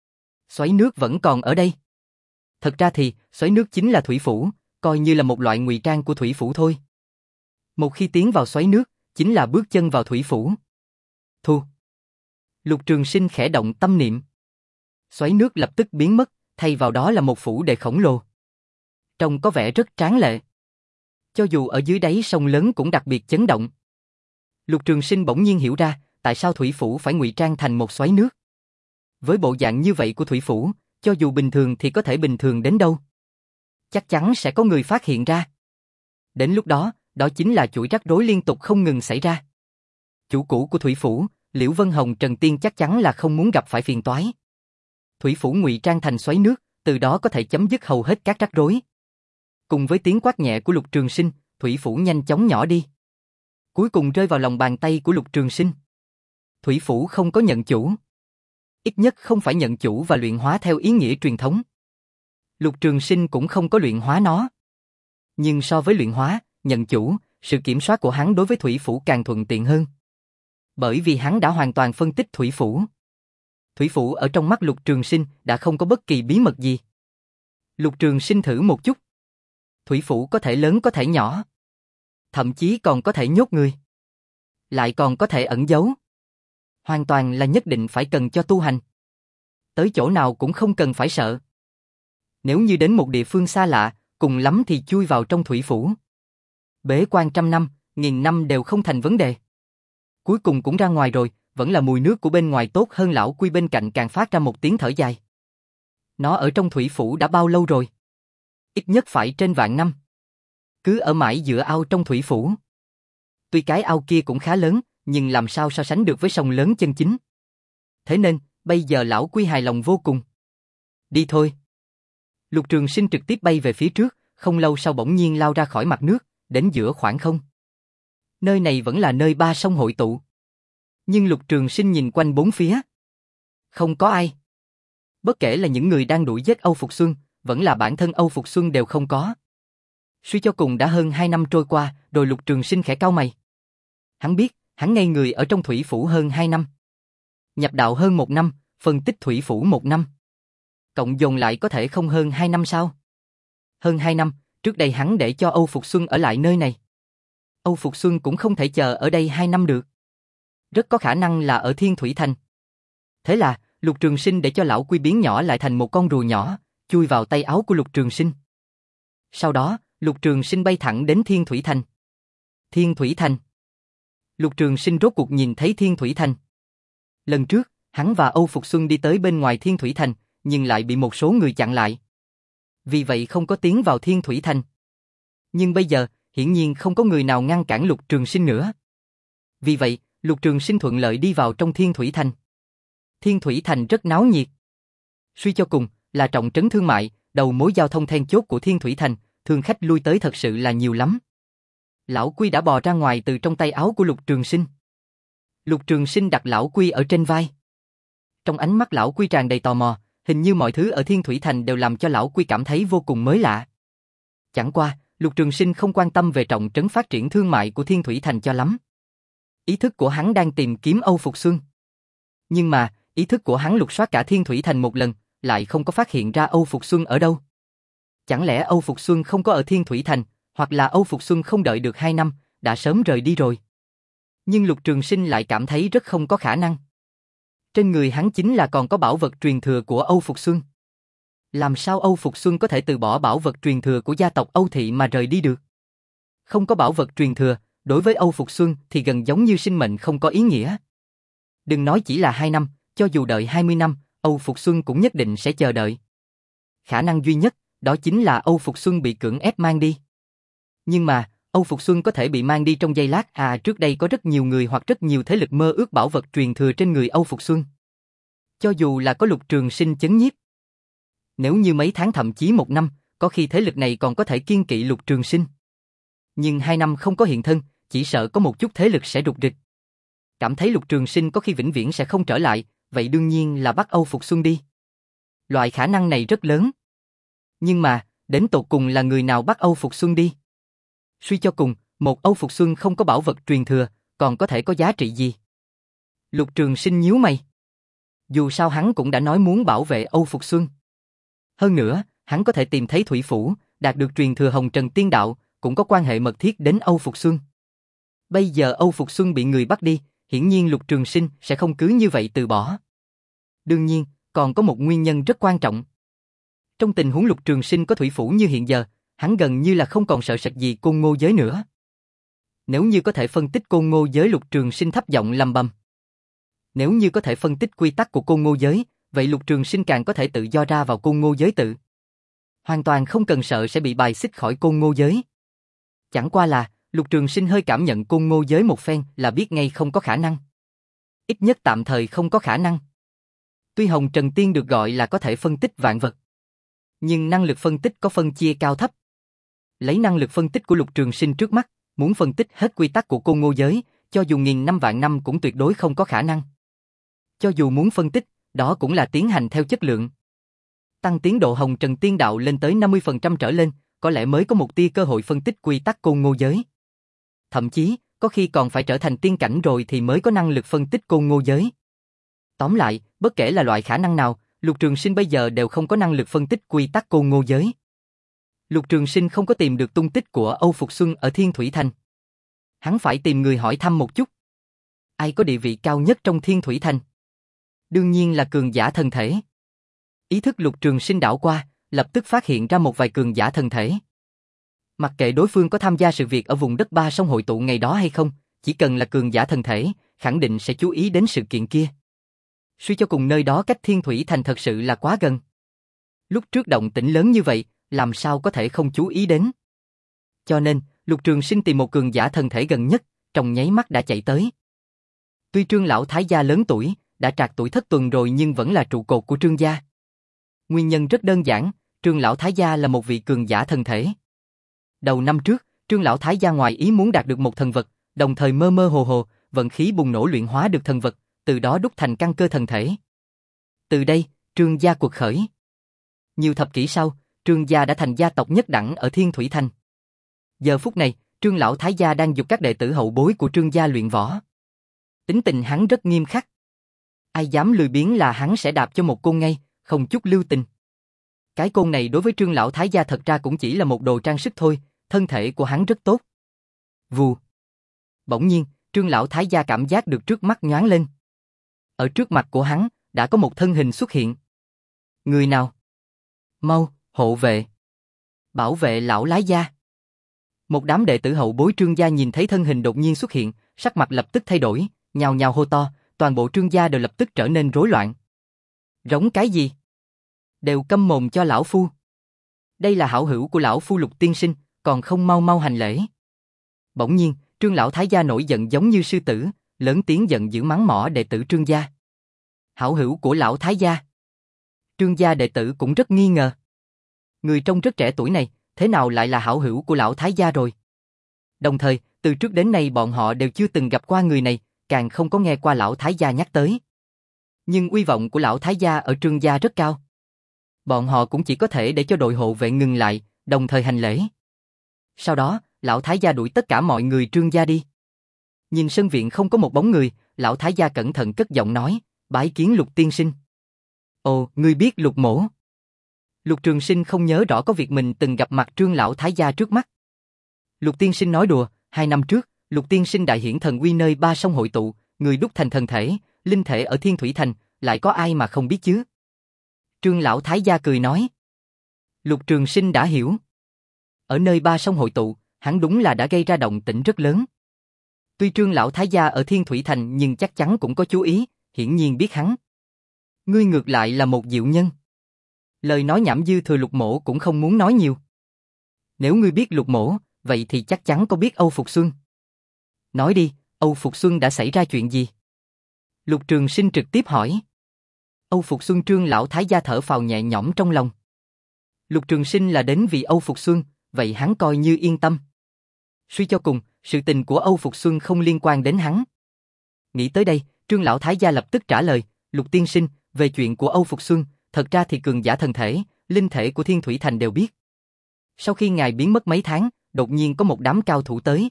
Xoáy nước vẫn còn ở đây. Thật ra thì, xoáy nước chính là thủy phủ, coi như là một loại ngụy trang của thủy phủ thôi. Một khi tiến vào xoáy nước, chính là bước chân vào thủy phủ. Thu. Lục Trường Sinh khẽ động tâm niệm. Xoáy nước lập tức biến mất, thay vào đó là một phủ đệ khổng lồ. Trông có vẻ rất tráng lệ. Cho dù ở dưới đáy sông lớn cũng đặc biệt chấn động. Lục Trường Sinh bỗng nhiên hiểu ra, tại sao thủy phủ phải ngụy trang thành một xoáy nước. Với bộ dạng như vậy của thủy phủ, cho dù bình thường thì có thể bình thường đến đâu. Chắc chắn sẽ có người phát hiện ra. Đến lúc đó, đó chính là chuỗi rắc rối liên tục không ngừng xảy ra. Chủ cũ của thủy phủ, Liễu Vân Hồng Trần Tiên chắc chắn là không muốn gặp phải phiền toái. Thủy phủ ngụy trang thành xoáy nước, từ đó có thể chấm dứt hầu hết các rắc rối. Cùng với tiếng quát nhẹ của Lục Trường Sinh, thủy phủ nhanh chóng nhỏ đi. Cuối cùng rơi vào lòng bàn tay của Lục Trường Sinh. Thủy phủ không có nhận chủ. Ít nhất không phải nhận chủ và luyện hóa theo ý nghĩa truyền thống. Lục Trường Sinh cũng không có luyện hóa nó. Nhưng so với luyện hóa, nhận chủ, sự kiểm soát của hắn đối với thủy phủ càng thuận tiện hơn. Bởi vì hắn đã hoàn toàn phân tích thủy phủ. Thủy phủ ở trong mắt Lục Trường Sinh đã không có bất kỳ bí mật gì. Lục Trường Sinh thử một chút. Thủy phủ có thể lớn có thể nhỏ. Thậm chí còn có thể nhốt người. Lại còn có thể ẩn giấu. Hoàn toàn là nhất định phải cần cho tu hành. Tới chỗ nào cũng không cần phải sợ. Nếu như đến một địa phương xa lạ, cùng lắm thì chui vào trong thủy phủ. Bế quan trăm năm, nghìn năm đều không thành vấn đề. Cuối cùng cũng ra ngoài rồi, vẫn là mùi nước của bên ngoài tốt hơn. Lão Quy bên cạnh càng phát ra một tiếng thở dài. Nó ở trong thủy phủ đã bao lâu rồi? Ít nhất phải trên vạn năm. Cứ ở mãi giữa ao trong thủy phủ. Tuy cái ao kia cũng khá lớn, nhưng làm sao so sánh được với sông lớn chân chính. Thế nên, bây giờ lão Quy hài lòng vô cùng. Đi thôi. Lục Trường Sinh trực tiếp bay về phía trước, không lâu sau bỗng nhiên lao ra khỏi mặt nước, đến giữa khoảng không. Nơi này vẫn là nơi ba sông hội tụ. Nhưng Lục Trường Sinh nhìn quanh bốn phía. Không có ai. Bất kể là những người đang đuổi giết Âu Phục Xuân, vẫn là bản thân Âu Phục Xuân đều không có. Suy cho cùng đã hơn hai năm trôi qua, rồi Lục Trường Sinh khẽ cau mày. Hắn biết, hắn ngây người ở trong thủy phủ hơn hai năm. Nhập đạo hơn một năm, phân tích thủy phủ một năm. Cộng dồn lại có thể không hơn hai năm sao? Hơn hai năm, trước đây hắn để cho Âu Phục Xuân ở lại nơi này. Âu Phục Xuân cũng không thể chờ ở đây hai năm được. Rất có khả năng là ở Thiên Thủy Thành. Thế là, Lục Trường Sinh để cho lão Quy biến nhỏ lại thành một con rùa nhỏ, chui vào tay áo của Lục Trường Sinh. Sau đó, Lục Trường Sinh bay thẳng đến Thiên Thủy Thành. Thiên Thủy Thành. Lục Trường Sinh rốt cuộc nhìn thấy Thiên Thủy Thành. Lần trước, hắn và Âu Phục Xuân đi tới bên ngoài Thiên Thủy Thành, nhưng lại bị một số người chặn lại. Vì vậy không có tiến vào Thiên Thủy Thành. Nhưng bây giờ, hiển nhiên không có người nào ngăn cản Lục Trường Sinh nữa. Vì vậy, Lục Trường Sinh thuận lợi đi vào trong Thiên Thủy Thành. Thiên Thủy Thành rất náo nhiệt. Suy cho cùng, là trọng trấn thương mại, đầu mối giao thông then chốt của Thiên Thủy Thành, thương khách lui tới thật sự là nhiều lắm. Lão Quy đã bò ra ngoài từ trong tay áo của Lục Trường Sinh. Lục Trường Sinh đặt Lão Quy ở trên vai. Trong ánh mắt Lão Quy tràn đầy tò mò, hình như mọi thứ ở Thiên Thủy Thành đều làm cho Lão Quy cảm thấy vô cùng mới lạ. Chẳng qua, Lục Trường Sinh không quan tâm về trọng trấn phát triển thương mại của Thiên Thủy Thành cho lắm. Ý thức của hắn đang tìm kiếm Âu Phục Xuân. Nhưng mà, ý thức của hắn lục soát cả Thiên Thủy Thành một lần, lại không có phát hiện ra Âu Phục Xuân ở đâu. Chẳng lẽ Âu Phục Xuân không có ở Thiên Thủy Thành, hoặc là Âu Phục Xuân không đợi được hai năm, đã sớm rời đi rồi. Nhưng Lục Trường Sinh lại cảm thấy rất không có khả năng. Trên người hắn chính là còn có bảo vật truyền thừa của Âu Phục Xuân. Làm sao Âu Phục Xuân có thể từ bỏ bảo vật truyền thừa của gia tộc Âu Thị mà rời đi được? Không có bảo vật truyền thừa, đối với Âu Phục Xuân thì gần giống như sinh mệnh không có ý nghĩa. Đừng nói chỉ là hai năm, cho dù đợi hai mươi năm, Âu Phục Xuân cũng nhất định sẽ chờ đợi. Khả năng duy nhất, đó chính là Âu Phục Xuân bị cưỡng ép mang đi. Nhưng mà, Âu Phục Xuân có thể bị mang đi trong giây lát à? Trước đây có rất nhiều người hoặc rất nhiều thế lực mơ ước bảo vật truyền thừa trên người Âu Phục Xuân. Cho dù là có Lục Trường Sinh chấn nhiếp. Nếu như mấy tháng thậm chí một năm, có khi thế lực này còn có thể kiêng kỵ Lục Trường Sinh. Nhưng hai năm không có hiện thân, chỉ sợ có một chút thế lực sẽ rục rịch. Cảm thấy Lục Trường Sinh có khi vĩnh viễn sẽ không trở lại, vậy đương nhiên là bắt Âu Phục Xuân đi. Loại khả năng này rất lớn. Nhưng mà, đến tột cùng là người nào bắt Âu Phục Xuân đi? Suy cho cùng, một Âu Phục Xuân không có bảo vật truyền thừa, còn có thể có giá trị gì? Lục Trường Sinh nhíu mày. Dù sao hắn cũng đã nói muốn bảo vệ Âu Phục Xuân. Hơn nữa, hắn có thể tìm thấy thủy phủ, đạt được truyền thừa Hồng Trần Tiên Đạo, cũng có quan hệ mật thiết đến Âu Phục Xuân. Bây giờ Âu Phục Xuân bị người bắt đi, hiển nhiên Lục Trường Sinh sẽ không cứ như vậy từ bỏ. Đương nhiên, còn có một nguyên nhân rất quan trọng. Trong tình huống Lục Trường Sinh có thủy phủ như hiện giờ, hắn gần như là không còn sợ sệt gì Côn Ngô giới nữa. Nếu như có thể phân tích Côn Ngô giới, Lục Trường Sinh thấp giọng lầm bầm. Nếu như có thể phân tích quy tắc của Côn Ngô giới, vậy Lục Trường Sinh càng có thể tự do ra vào Côn Ngô giới tự. Hoàn toàn không cần sợ sẽ bị bài xích khỏi Côn Ngô giới. Chẳng qua là, Lục Trường Sinh hơi cảm nhận Côn Ngô giới một phen là biết ngay không có khả năng. Ít nhất tạm thời không có khả năng. Tuy Hồng Trần Tiên được gọi là có thể phân tích vạn vật, nhưng năng lực phân tích có phân chia cao thấp. Lấy năng lực phân tích của Lục Trường Sinh trước mắt, muốn phân tích hết quy tắc của Côn Ngô giới, cho dù nghìn năm vạn năm cũng tuyệt đối không có khả năng. Cho dù muốn phân tích, đó cũng là tiến hành theo chất lượng. Tăng tiến độ Hồng Trần Tiên Đạo lên tới năm mươi phần trăm trở lên, có lẽ mới có một tia cơ hội phân tích quy tắc Côn Ngô giới. Thậm chí, có khi còn phải trở thành tiên cảnh rồi thì mới có năng lực phân tích Côn Ngô giới. Tóm lại, bất kể là loại khả năng nào, Lục Trường Sinh bây giờ đều không có năng lực phân tích quy tắc Côn Ngô giới. Lục Trường Sinh không có tìm được tung tích của Âu Phục Xuân ở Thiên Thủy Thành. Hắn phải tìm người hỏi thăm một chút. Ai có địa vị cao nhất trong Thiên Thủy Thành? Đương nhiên là cường giả thần thể. Ý thức Lục Trường Sinh đảo qua, lập tức phát hiện ra một vài cường giả thần thể. Mặc kệ đối phương có tham gia sự việc ở vùng đất ba sông hội tụ ngày đó hay không, chỉ cần là cường giả thần thể, khẳng định sẽ chú ý đến sự kiện kia. Suy cho cùng nơi đó cách Thiên Thủy Thành thật sự là quá gần. Lúc trước động tĩnh lớn như vậy, làm sao có thể không chú ý đến. Cho nên, Lục Trường Sinh tìm một cường giả thân thể gần nhất, trong nháy mắt đã chạy tới. Tuy Trương lão thái gia lớn tuổi, đã trạc tuổi thất tuần rồi nhưng vẫn là trụ cột của Trương gia. Nguyên nhân rất đơn giản, Trương lão thái gia là một vị cường giả thân thể. Đầu năm trước, Trương lão thái gia ngoài ý muốn đạt được một thần vật, đồng thời mơ mơ hồ hồ, vận khí bùng nổ luyện hóa được thần vật, từ đó đúc thành căn cơ thần thể. Từ đây, Trương gia cuộc khởi. Nhiều thập kỷ sau, Trương gia đã thành gia tộc nhất đẳng ở Thiên Thủy Thành. Giờ phút này, Trương lão thái gia đang giục các đệ tử hậu bối của Trương gia luyện võ. Tính tình hắn rất nghiêm khắc. Ai dám lười biếng là hắn sẽ đạp cho một côn ngay, không chút lưu tình. Cái côn này đối với Trương lão thái gia thật ra cũng chỉ là một đồ trang sức thôi, thân thể của hắn rất tốt. Vù. Bỗng nhiên, Trương lão thái gia cảm giác được trước mắt nhoáng lên. Ở trước mặt của hắn, đã có một thân hình xuất hiện. Người nào? Mau, hộ vệ. Bảo vệ lão lái gia. Một đám đệ tử hậu bối Trương gia nhìn thấy thân hình đột nhiên xuất hiện, sắc mặt lập tức thay đổi, nhào nhào hô to, toàn bộ Trương gia đều lập tức trở nên rối loạn. Rống cái gì? Đều câm mồm cho lão phu. Đây là hảo hữu của lão phu Lục tiên sinh, còn không mau mau hành lễ. Bỗng nhiên, Trương lão thái gia nổi giận giống như sư tử, lớn tiếng giận dữ mắng mỏ đệ tử Trương gia. Hảo hữu của lão thái gia. Trương gia đệ tử cũng rất nghi ngờ. Người trông rất trẻ tuổi này, thế nào lại là hảo hữu của lão thái gia rồi? Đồng thời, từ trước đến nay bọn họ đều chưa từng gặp qua người này, càng không có nghe qua lão thái gia nhắc tới. Nhưng uy vọng của lão thái gia ở Trương gia rất cao. Bọn họ cũng chỉ có thể để cho đội hộ vệ ngừng lại, đồng thời hành lễ. Sau đó, lão thái gia đuổi tất cả mọi người Trương gia đi. Nhìn sân viện không có một bóng người, lão thái gia cẩn thận cất giọng nói, bái kiến Lục tiên sinh. Ồ, ngươi biết Lục mỗ? Lục Trường Sinh không nhớ rõ có việc mình từng gặp mặt Trương lão thái gia trước mắt. Lục tiên sinh nói đùa, hai năm trước, Lục tiên sinh đại hiển thần uy nơi ba sông hội tụ, người đúc thành thần thể, linh thể ở Thiên Thủy Thành, lại có ai mà không biết chứ? Trương lão thái gia cười nói. Lục Trường Sinh đã hiểu. Ở nơi ba sông hội tụ, hắn đúng là đã gây ra động tĩnh rất lớn. Tuy Trương lão thái gia ở Thiên Thủy Thành nhưng chắc chắn cũng có chú ý, hiển nhiên biết hắn. Ngươi ngược lại là một diệu nhân. Lời nói nhảm dư thừa Lục mỗ cũng không muốn nói nhiều. Nếu ngươi biết Lục mỗ, vậy thì chắc chắn có biết Âu Phục Xuân. Nói đi, Âu Phục Xuân đã xảy ra chuyện gì? Lục Trường Sinh trực tiếp hỏi. Âu Phục Xuân Trương lão thái gia thở phào nhẹ nhõm trong lòng. Lục Trường Sinh là đến vì Âu Phục Xuân, vậy hắn coi như yên tâm. Suy cho cùng, sự tình của Âu Phục Xuân không liên quan đến hắn. Nghĩ tới đây, Trương lão thái gia lập tức trả lời, Lục tiên sinh, về chuyện của Âu Phục Xuân, thật ra thì cường giả thần thể, linh thể của Thiên Thủy Thành đều biết. Sau khi ngài biến mất mấy tháng, đột nhiên có một đám cao thủ tới.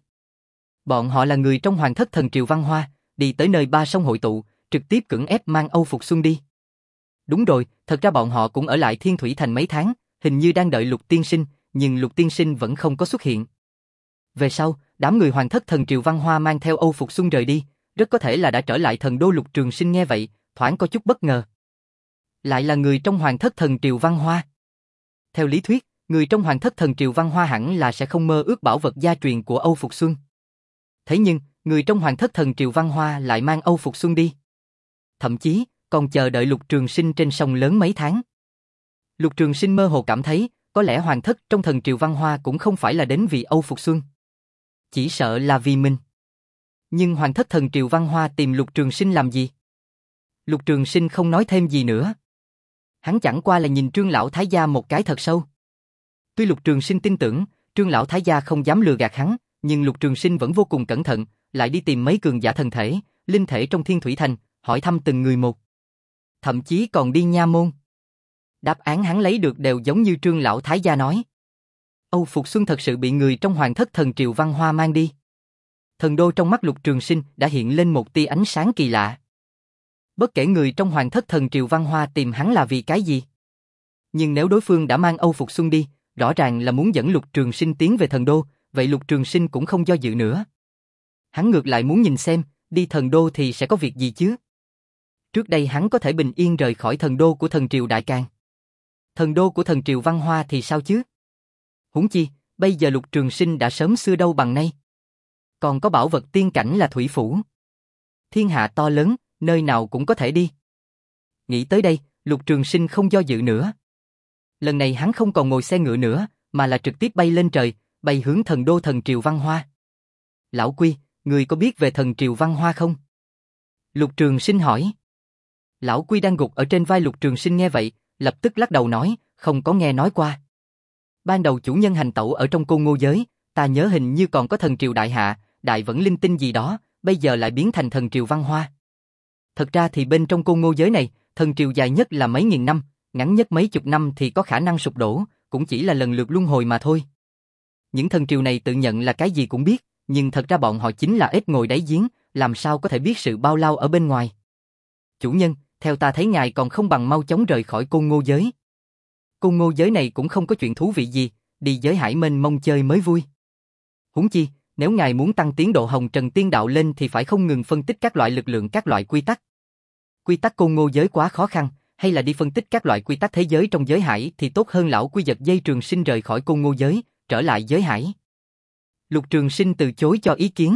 Bọn họ là người trong Hoàng thất thần triều Văn Hoa, đi tới nơi ba sông hội tụ, trực tiếp cưỡng ép mang Âu Phục Xuân đi. Đúng rồi, thật ra bọn họ cũng ở lại Thiên Thủy Thành mấy tháng, hình như đang đợi Lục tiên sinh, nhưng Lục tiên sinh vẫn không có xuất hiện. Về sau, đám người Hoàng thất thần triều Văn Hoa mang theo Âu Phục Xuân rời đi, rất có thể là đã trở lại thần đô. Lục Trường Sinh nghe vậy, thoáng có chút bất ngờ. Lại là người trong Hoàng thất thần triều Văn Hoa. Theo lý thuyết, người trong Hoàng thất thần triều Văn Hoa hẳn là sẽ không mơ ước bảo vật gia truyền của Âu Phục Xuân. Thế nhưng, người trong Hoàng thất thần triều Văn Hoa lại mang Âu Phục Xuân đi. Thậm chí, còn chờ đợi Lục Trường Sinh trên sông lớn mấy tháng. Lục Trường Sinh mơ hồ cảm thấy, có lẽ Hoàng thất trong thần triều Văn Hoa cũng không phải là đến vì Âu Phục Xuân. Chỉ sợ là vì mình. Nhưng Hoàng thất thần triều Văn Hoa tìm Lục Trường Sinh làm gì? Lục Trường Sinh không nói thêm gì nữa. Hắn chẳng qua là nhìn Trương lão thái gia một cái thật sâu. Tuy Lục Trường Sinh tin tưởng, Trương lão thái gia không dám lừa gạt hắn, nhưng Lục Trường Sinh vẫn vô cùng cẩn thận, lại đi tìm mấy cường giả thần thể, linh thể trong Thiên Thủy Thành, hỏi thăm từng người một. Thậm chí còn đi nha môn. Đáp án hắn lấy được đều giống như Trương lão thái gia nói. Âu Phục Xuân thật sự bị người trong Hoàng thất thần triều Văn Hoa mang đi. Thần đô trong mắt Lục Trường Sinh đã hiện lên một tia ánh sáng kỳ lạ. Bất kể người trong Hoàng thất thần triều Văn Hoa tìm hắn là vì cái gì. Nhưng nếu đối phương đã mang Âu Phục Xuân đi, rõ ràng là muốn dẫn Lục Trường Sinh tiến về thần đô, vậy Lục Trường Sinh cũng không do dự nữa. Hắn ngược lại muốn nhìn xem, đi thần đô thì sẽ có việc gì chứ. Trước đây hắn có thể bình yên rời khỏi thần đô của thần triều Đại Càn. Thần đô của thần triều Văn Hoa thì sao chứ? Huống chi, bây giờ Lục Trường Sinh đã sớm xưa đâu bằng nay. Còn có bảo vật tiên cảnh là Thủy Phủ. Thiên hạ to lớn, nơi nào cũng có thể đi. Nghĩ tới đây, Lục Trường Sinh không do dự nữa. Lần này hắn không còn ngồi xe ngựa nữa, mà là trực tiếp bay lên trời, bay hướng thần đô thần triều Văn Hoa. Lão Quy, người có biết về thần triều Văn Hoa không? Lục Trường Sinh hỏi. Lão Quy đang gục ở trên vai Lục Trường Sinh nghe vậy, lập tức lắc đầu nói, không có nghe nói qua. Ban đầu chủ nhân hành tẩu ở trong Côn Ngô giới, ta nhớ hình như còn có thần triều Đại Hạ, Đại Vẫn linh tinh gì đó, bây giờ lại biến thành thần triều Văn Hoa. Thật ra thì bên trong Côn Ngô giới này, thần triều dài nhất là mấy nghìn năm, ngắn nhất mấy chục năm thì có khả năng sụp đổ, cũng chỉ là lần lượt luân hồi mà thôi. Những thần triều này tự nhận là cái gì cũng biết, nhưng thật ra bọn họ chính là ếch ngồi đáy giếng, làm sao có thể biết sự bao la ở bên ngoài. Chủ nhân, theo ta thấy ngài còn không bằng mau chóng rời khỏi Côn Ngô giới. Côn Ngô giới này cũng không có chuyện thú vị gì, đi giới hải mênh mông chơi mới vui. Huống chi, nếu ngài muốn tăng tiến độ Hồng Trần Tiên Đạo lên thì phải không ngừng phân tích các loại lực lượng, các loại quy tắc. Quy tắc Côn Ngô giới quá khó khăn, hay là đi phân tích các loại quy tắc thế giới trong giới hải thì tốt hơn. Lão Quy giật dây Trường Sinh rời khỏi Côn Ngô giới, trở lại giới hải. Lục Trường Sinh từ chối cho ý kiến.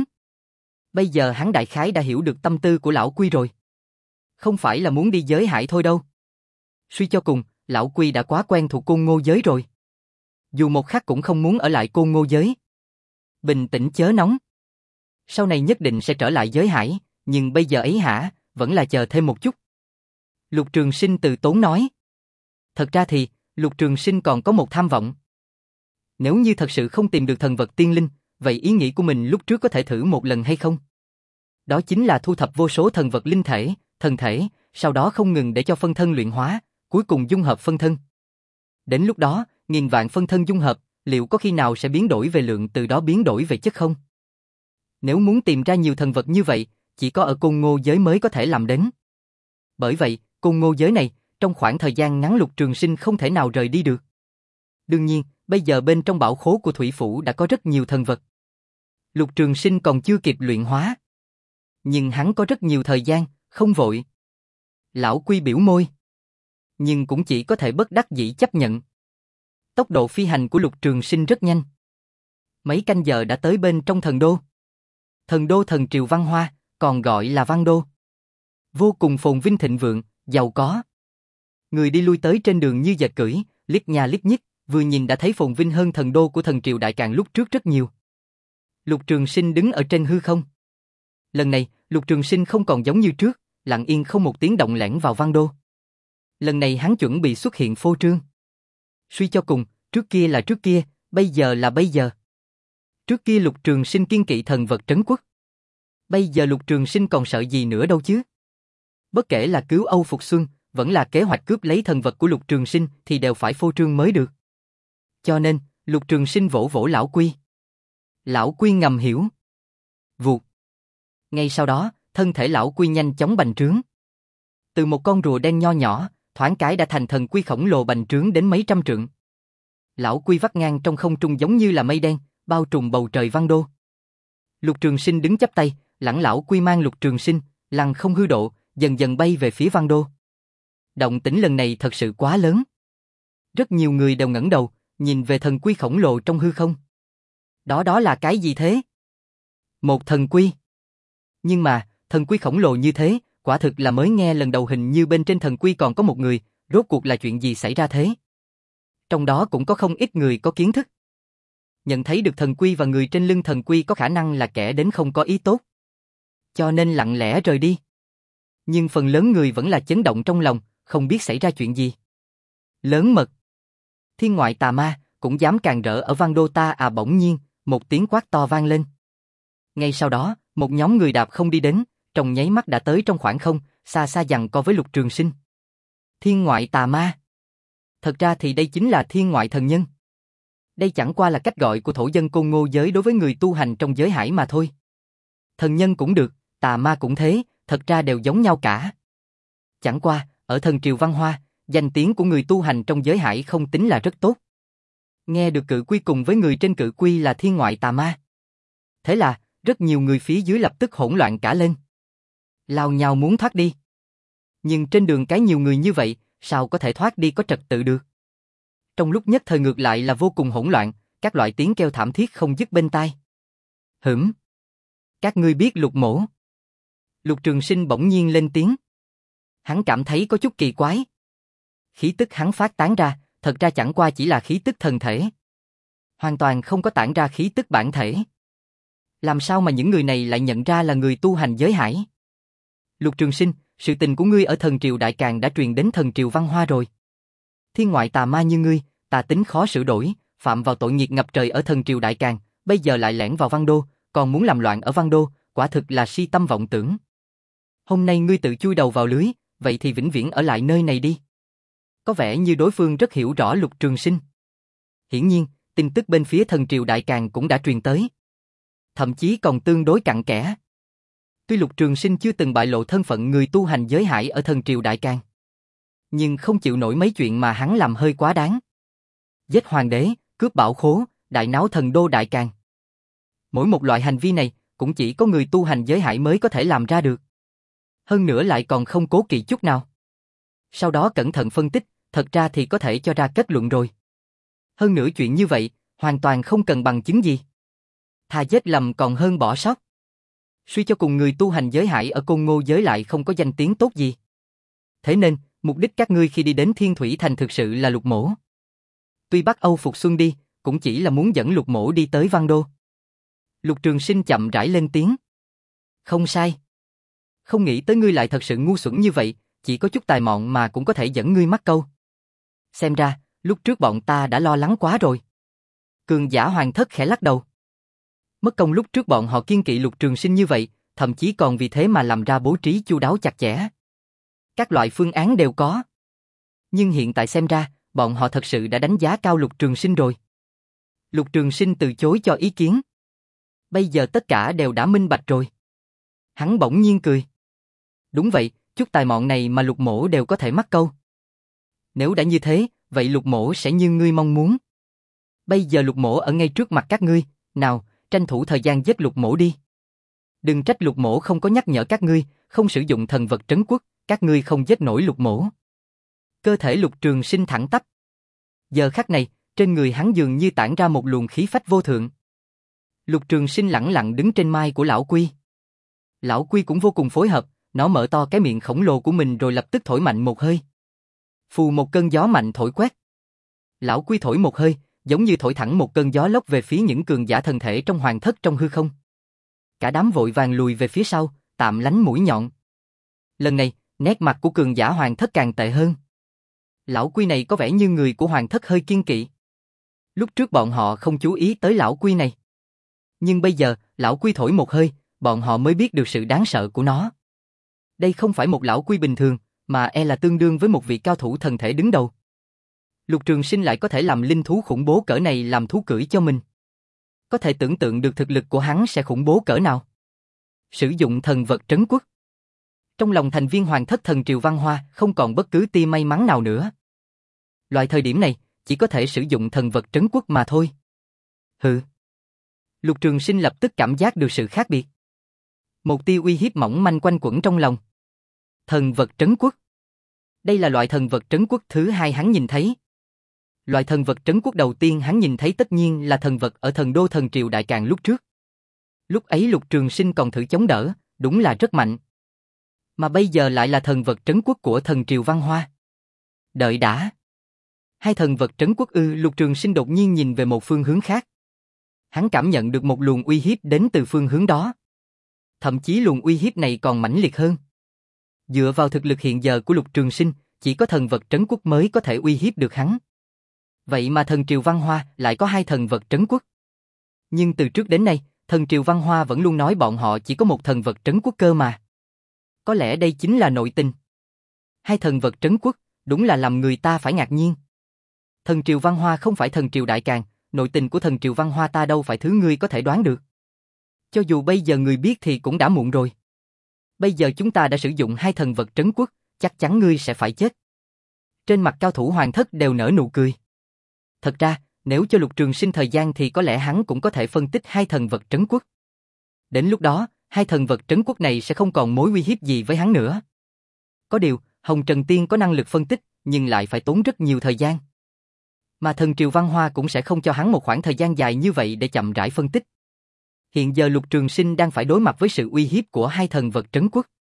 Bây giờ hắn đại khái đã hiểu được tâm tư của Lão Quy rồi. Không phải là muốn đi giới hải thôi đâu. Suy cho cùng, Lão Quy đã quá quen thuộc Côn Ngô giới rồi. Dù một khắc cũng không muốn ở lại Côn Ngô giới. Bình tĩnh chớ nóng. Sau này nhất định sẽ trở lại giới hải, nhưng bây giờ ấy hả, vẫn là chờ thêm một chút. Lục Trường Sinh từ tốn nói. Thật ra thì, Lục Trường Sinh còn có một tham vọng. Nếu như thật sự không tìm được thần vật tiên linh, vậy ý nghĩ của mình lúc trước có thể thử một lần hay không? Đó chính là thu thập vô số thần vật linh thể, thần thể, sau đó không ngừng để cho phân thân luyện hóa, cuối cùng dung hợp phân thân. Đến lúc đó, nghìn vạn phân thân dung hợp, liệu có khi nào sẽ biến đổi về lượng, từ đó biến đổi về chất không? Nếu muốn tìm ra nhiều thần vật như vậy, chỉ có ở Côn Ngô giới mới có thể làm đến. Bởi vậy, Côn Ngô giới này, trong khoảng thời gian ngắn Lục Trường Sinh không thể nào rời đi được. Đương nhiên, bây giờ bên trong bảo khố của Thủy Phủ đã có rất nhiều thần vật. Lục Trường Sinh còn chưa kịp luyện hóa. Nhưng hắn có rất nhiều thời gian, không vội. Lão Quy biểu môi. Nhưng cũng chỉ có thể bất đắc dĩ chấp nhận. Tốc độ phi hành của Lục Trường Sinh rất nhanh. Mấy canh giờ đã tới bên trong thần đô. Thần đô thần triều Văn Hoa, còn gọi là Văn Đô. Vô cùng phồn vinh thịnh vượng, giàu có. Người đi lui tới trên đường như dệt cưỡi, liếc nhà liếc nhích, vừa nhìn đã thấy phồn vinh hơn thần đô của thần triều Đại Càn lúc trước rất nhiều. Lục Trường Sinh đứng ở trên hư không. Lần này, Lục Trường Sinh không còn giống như trước, lặng yên không một tiếng động lẻn vào Văn Đô. Lần này hắn chuẩn bị xuất hiện phô trương. Suy cho cùng, trước kia là trước kia, bây giờ là bây giờ. Trước kia Lục Trường Sinh kiên kỵ thần vật trấn quốc. Bây giờ Lục Trường Sinh còn sợ gì nữa đâu chứ? Bất kể là cứu Âu Phục Xuân, vẫn là kế hoạch cướp lấy thần vật của Lục Trường Sinh thì đều phải phô trương mới được. Cho nên, Lục Trường Sinh vỗ vỗ Lão Quy. Lão Quy ngầm hiểu. Vụt. Ngay sau đó, thân thể Lão Quy nhanh chóng bành trướng. Từ một con rùa đen nho nhỏ, thoáng cái đã thành thần quy khổng lồ bành trướng đến mấy trăm trượng. Lão Quy vắt ngang trong không trung giống như là mây đen, bao trùm bầu trời Văn Đô. Lục Trường Sinh đứng chắp tay, lẳng Lão Quy mang Lục Trường Sinh, lăng không hư độ, dần dần bay về phía Văn Đô. Động tĩnh lần này thật sự quá lớn. Rất nhiều người đều ngẩng đầu, nhìn về thần quy khổng lồ trong hư không. Đó đó là cái gì thế? Một thần quy. Nhưng mà, thần quy khổng lồ như thế, quả thực là mới nghe lần đầu, hình như bên trên thần quy còn có một người, rốt cuộc là chuyện gì xảy ra thế? Trong đó cũng có không ít người có kiến thức. Nhận thấy được thần quy và người trên lưng thần quy có khả năng là kẻ đến không có ý tốt. Cho nên lặng lẽ rời đi. Nhưng phần lớn người vẫn là chấn động trong lòng, không biết xảy ra chuyện gì. Lớn mật. Thiên ngoại tà ma, cũng dám càn rỡ ở Văn Đô ta à? Bỗng nhiên, một tiếng quát to vang lên. Ngay sau đó, một nhóm người đạp không đi đến, trong nháy mắt đã tới trong khoảng không, xa xa giằng co với Lục Trường Sinh. Thiên ngoại tà ma. Thật ra thì đây chính là thiên ngoại thần nhân. Đây chẳng qua là cách gọi của thổ dân Côn Ngô giới đối với người tu hành trong giới hải mà thôi. Thần nhân cũng được, tà ma cũng thế, thật ra đều giống nhau cả. Chẳng qua, ở thần triều Văn Hoa, danh tiếng của người tu hành trong giới hải không tính là rất tốt. Nghe được cự quy cùng với người trên cự quy là thiên ngoại tà ma. Thế là, rất nhiều người phía dưới lập tức hỗn loạn cả lên. Lao nhau muốn thoát đi. Nhưng trên đường cái nhiều người như vậy, sao có thể thoát đi có trật tự được? Trong lúc nhất thời ngược lại là vô cùng hỗn loạn, các loại tiếng kêu thảm thiết không dứt bên tai. Hửm! Các ngươi biết Lục Mỗ? Lục Trường Sinh bỗng nhiên lên tiếng. Hắn cảm thấy có chút kỳ quái. Khí tức hắn phát tán ra, thật ra chẳng qua chỉ là khí tức thần thể. Hoàn toàn không có tản ra khí tức bản thể. Làm sao mà những người này lại nhận ra là người tu hành giới hải? Lục Trường Sinh, sự tình của ngươi ở thần triều Đại Càn đã truyền đến thần triều Văn Hoa rồi. Thiên ngoại tà ma như ngươi, tà tính khó sửa đổi, phạm vào tội nghiệt ngập trời ở thần triều Đại Càn, bây giờ lại lẻn vào Văn Đô, còn muốn làm loạn ở Văn Đô, quả thực là si tâm vọng tưởng. Hôm nay ngươi tự chui đầu vào lưới, vậy thì vĩnh viễn ở lại nơi này đi. Có vẻ như đối phương rất hiểu rõ Lục Trường Sinh. Hiển nhiên, tin tức bên phía thần triều Đại Càn cũng đã truyền tới. Thậm chí còn tương đối cặn kẽ. Tuy Lục Trường Sinh chưa từng bại lộ thân phận người tu hành giới hải ở thần triều Đại Càn, nhưng không chịu nổi mấy chuyện mà hắn làm hơi quá đáng. Giết hoàng đế, cướp bảo khố, đại náo thần đô Đại Càn. Mỗi một loại hành vi này cũng chỉ có người tu hành giới hải mới có thể làm ra được. Hơn nữa lại còn không cố kỵ chút nào. Sau đó cẩn thận phân tích, thật ra thì có thể cho ra kết luận rồi. Hơn nữa chuyện như vậy, hoàn toàn không cần bằng chứng gì. Thà giết lầm còn hơn bỏ sót. Suy cho cùng người tu hành giới hải ở Côn Ngô giới lại không có danh tiếng tốt gì. Thế nên, mục đích các ngươi khi đi đến Thiên Thủy Thành thực sự là Lục Mỗ. Tuy bắt Âu Phục Xuân đi, cũng chỉ là muốn dẫn Lục Mỗ đi tới Văn Đô. Lục Trường Sinh chậm rãi lên tiếng. Không sai. Không nghĩ tới ngươi lại thật sự ngu xuẩn như vậy, chỉ có chút tài mọn mà cũng có thể dẫn ngươi mắc câu. Xem ra, lúc trước bọn ta đã lo lắng quá rồi. Cường giả Hoàng Thất khẽ lắc đầu. Mất công lúc trước bọn họ kiên kỵ Lục Trường Sinh như vậy, thậm chí còn vì thế mà làm ra bố trí chu đáo chặt chẽ. Các loại phương án đều có. Nhưng hiện tại xem ra, bọn họ thật sự đã đánh giá cao Lục Trường Sinh rồi. Lục Trường Sinh từ chối cho ý kiến. Bây giờ tất cả đều đã minh bạch rồi. Hắn bỗng nhiên cười. Đúng vậy, chút tài mọn này mà Lục Mỗ đều có thể mắc câu. Nếu đã như thế, vậy Lục Mỗ sẽ như ngươi mong muốn. Bây giờ Lục Mỗ ở ngay trước mặt các ngươi, nào, tranh thủ thời gian giết Lục Mỗ đi. Đừng trách Lục Mỗ không có nhắc nhở các ngươi, không sử dụng thần vật trấn quốc, các ngươi không giết nổi Lục Mỗ. Cơ thể Lục Trường Sinh thẳng tắp. Giờ khắc này, trên người hắn dường như tản ra một luồng khí phách vô thượng. Lục Trường Sinh lẳng lặng đứng trên mai của Lão Quy. Lão Quy cũng vô cùng phối hợp, nó mở to cái miệng khổng lồ của mình rồi lập tức thổi mạnh một hơi. Phù một cơn gió mạnh thổi quét. Lão Quy thổi một hơi, giống như thổi thẳng một cơn gió lốc về phía những cường giả thần thể trong Hoàng Thất trong hư không. Cả đám vội vàng lùi về phía sau, tạm lánh mũi nhọn. Lần này, nét mặt của cường giả Hoàng Thất càng tệ hơn. Lão Quy này có vẻ như người của Hoàng Thất hơi kiêng kỵ. Lúc trước bọn họ không chú ý tới Lão Quy này. Nhưng bây giờ, Lão Quy thổi một hơi, bọn họ mới biết được sự đáng sợ của nó. Đây không phải một Lão Quy bình thường, mà e là tương đương với một vị cao thủ thần thể đứng đầu. Lục Trường Sinh lại có thể làm linh thú khủng bố cỡ này làm thú cưỡi cho mình. Có thể tưởng tượng được thực lực của hắn sẽ khủng bố cỡ nào. Sử dụng thần vật trấn quốc. Trong lòng thành viên Hoàng Thất thần triều Văn Hoa không còn bất cứ tia may mắn nào nữa. Loại thời điểm này, chỉ có thể sử dụng thần vật trấn quốc mà thôi. Hừ. Lục Trường Sinh lập tức cảm giác được sự khác biệt. Một tia uy hiếp mỏng manh quanh quẩn trong lòng. Thần vật trấn quốc. Đây là loại thần vật trấn quốc thứ hai hắn nhìn thấy. Loại thần vật trấn quốc đầu tiên hắn nhìn thấy tất nhiên là thần vật ở thần đô thần triều Đại Càn lúc trước. Lúc ấy Lục Trường Sinh còn thử chống đỡ, đúng là rất mạnh. Mà bây giờ lại là thần vật trấn quốc của thần triều Văn Hoa. Đợi đã. Hai thần vật trấn quốc ư? Lục Trường Sinh đột nhiên nhìn về một phương hướng khác. Hắn cảm nhận được một luồng uy hiếp đến từ phương hướng đó. Thậm chí luồng uy hiếp này còn mãnh liệt hơn. Dựa vào thực lực hiện giờ của Lục Trường Sinh, chỉ có thần vật trấn quốc mới có thể uy hiếp được hắn. Vậy mà thần triều Văn Hoa lại có hai thần vật trấn quốc. Nhưng từ trước đến nay, thần triều Văn Hoa vẫn luôn nói bọn họ chỉ có một thần vật trấn quốc cơ mà. Có lẽ đây chính là nội tình. Hai thần vật trấn quốc, đúng là làm người ta phải ngạc nhiên. Thần triều Văn Hoa không phải thần triều Đại Càn, nội tình của thần triều Văn Hoa ta đâu phải thứ ngươi có thể đoán được. Cho dù bây giờ người biết thì cũng đã muộn rồi. Bây giờ chúng ta đã sử dụng hai thần vật trấn quốc, chắc chắn ngươi sẽ phải chết. Trên mặt cao thủ Hoàng Thất đều nở nụ cười. Thật ra, nếu cho Lục Trường Sinh thời gian thì có lẽ hắn cũng có thể phân tích hai thần vật trấn quốc. Đến lúc đó, hai thần vật trấn quốc này sẽ không còn mối uy hiếp gì với hắn nữa. Có điều, Hồng Trần Tiên có năng lực phân tích, nhưng lại phải tốn rất nhiều thời gian. Mà thần triều Văn Hoa cũng sẽ không cho hắn một khoảng thời gian dài như vậy để chậm rãi phân tích. Hiện giờ Lục Trường Sinh đang phải đối mặt với sự uy hiếp của hai thần vật trấn quốc.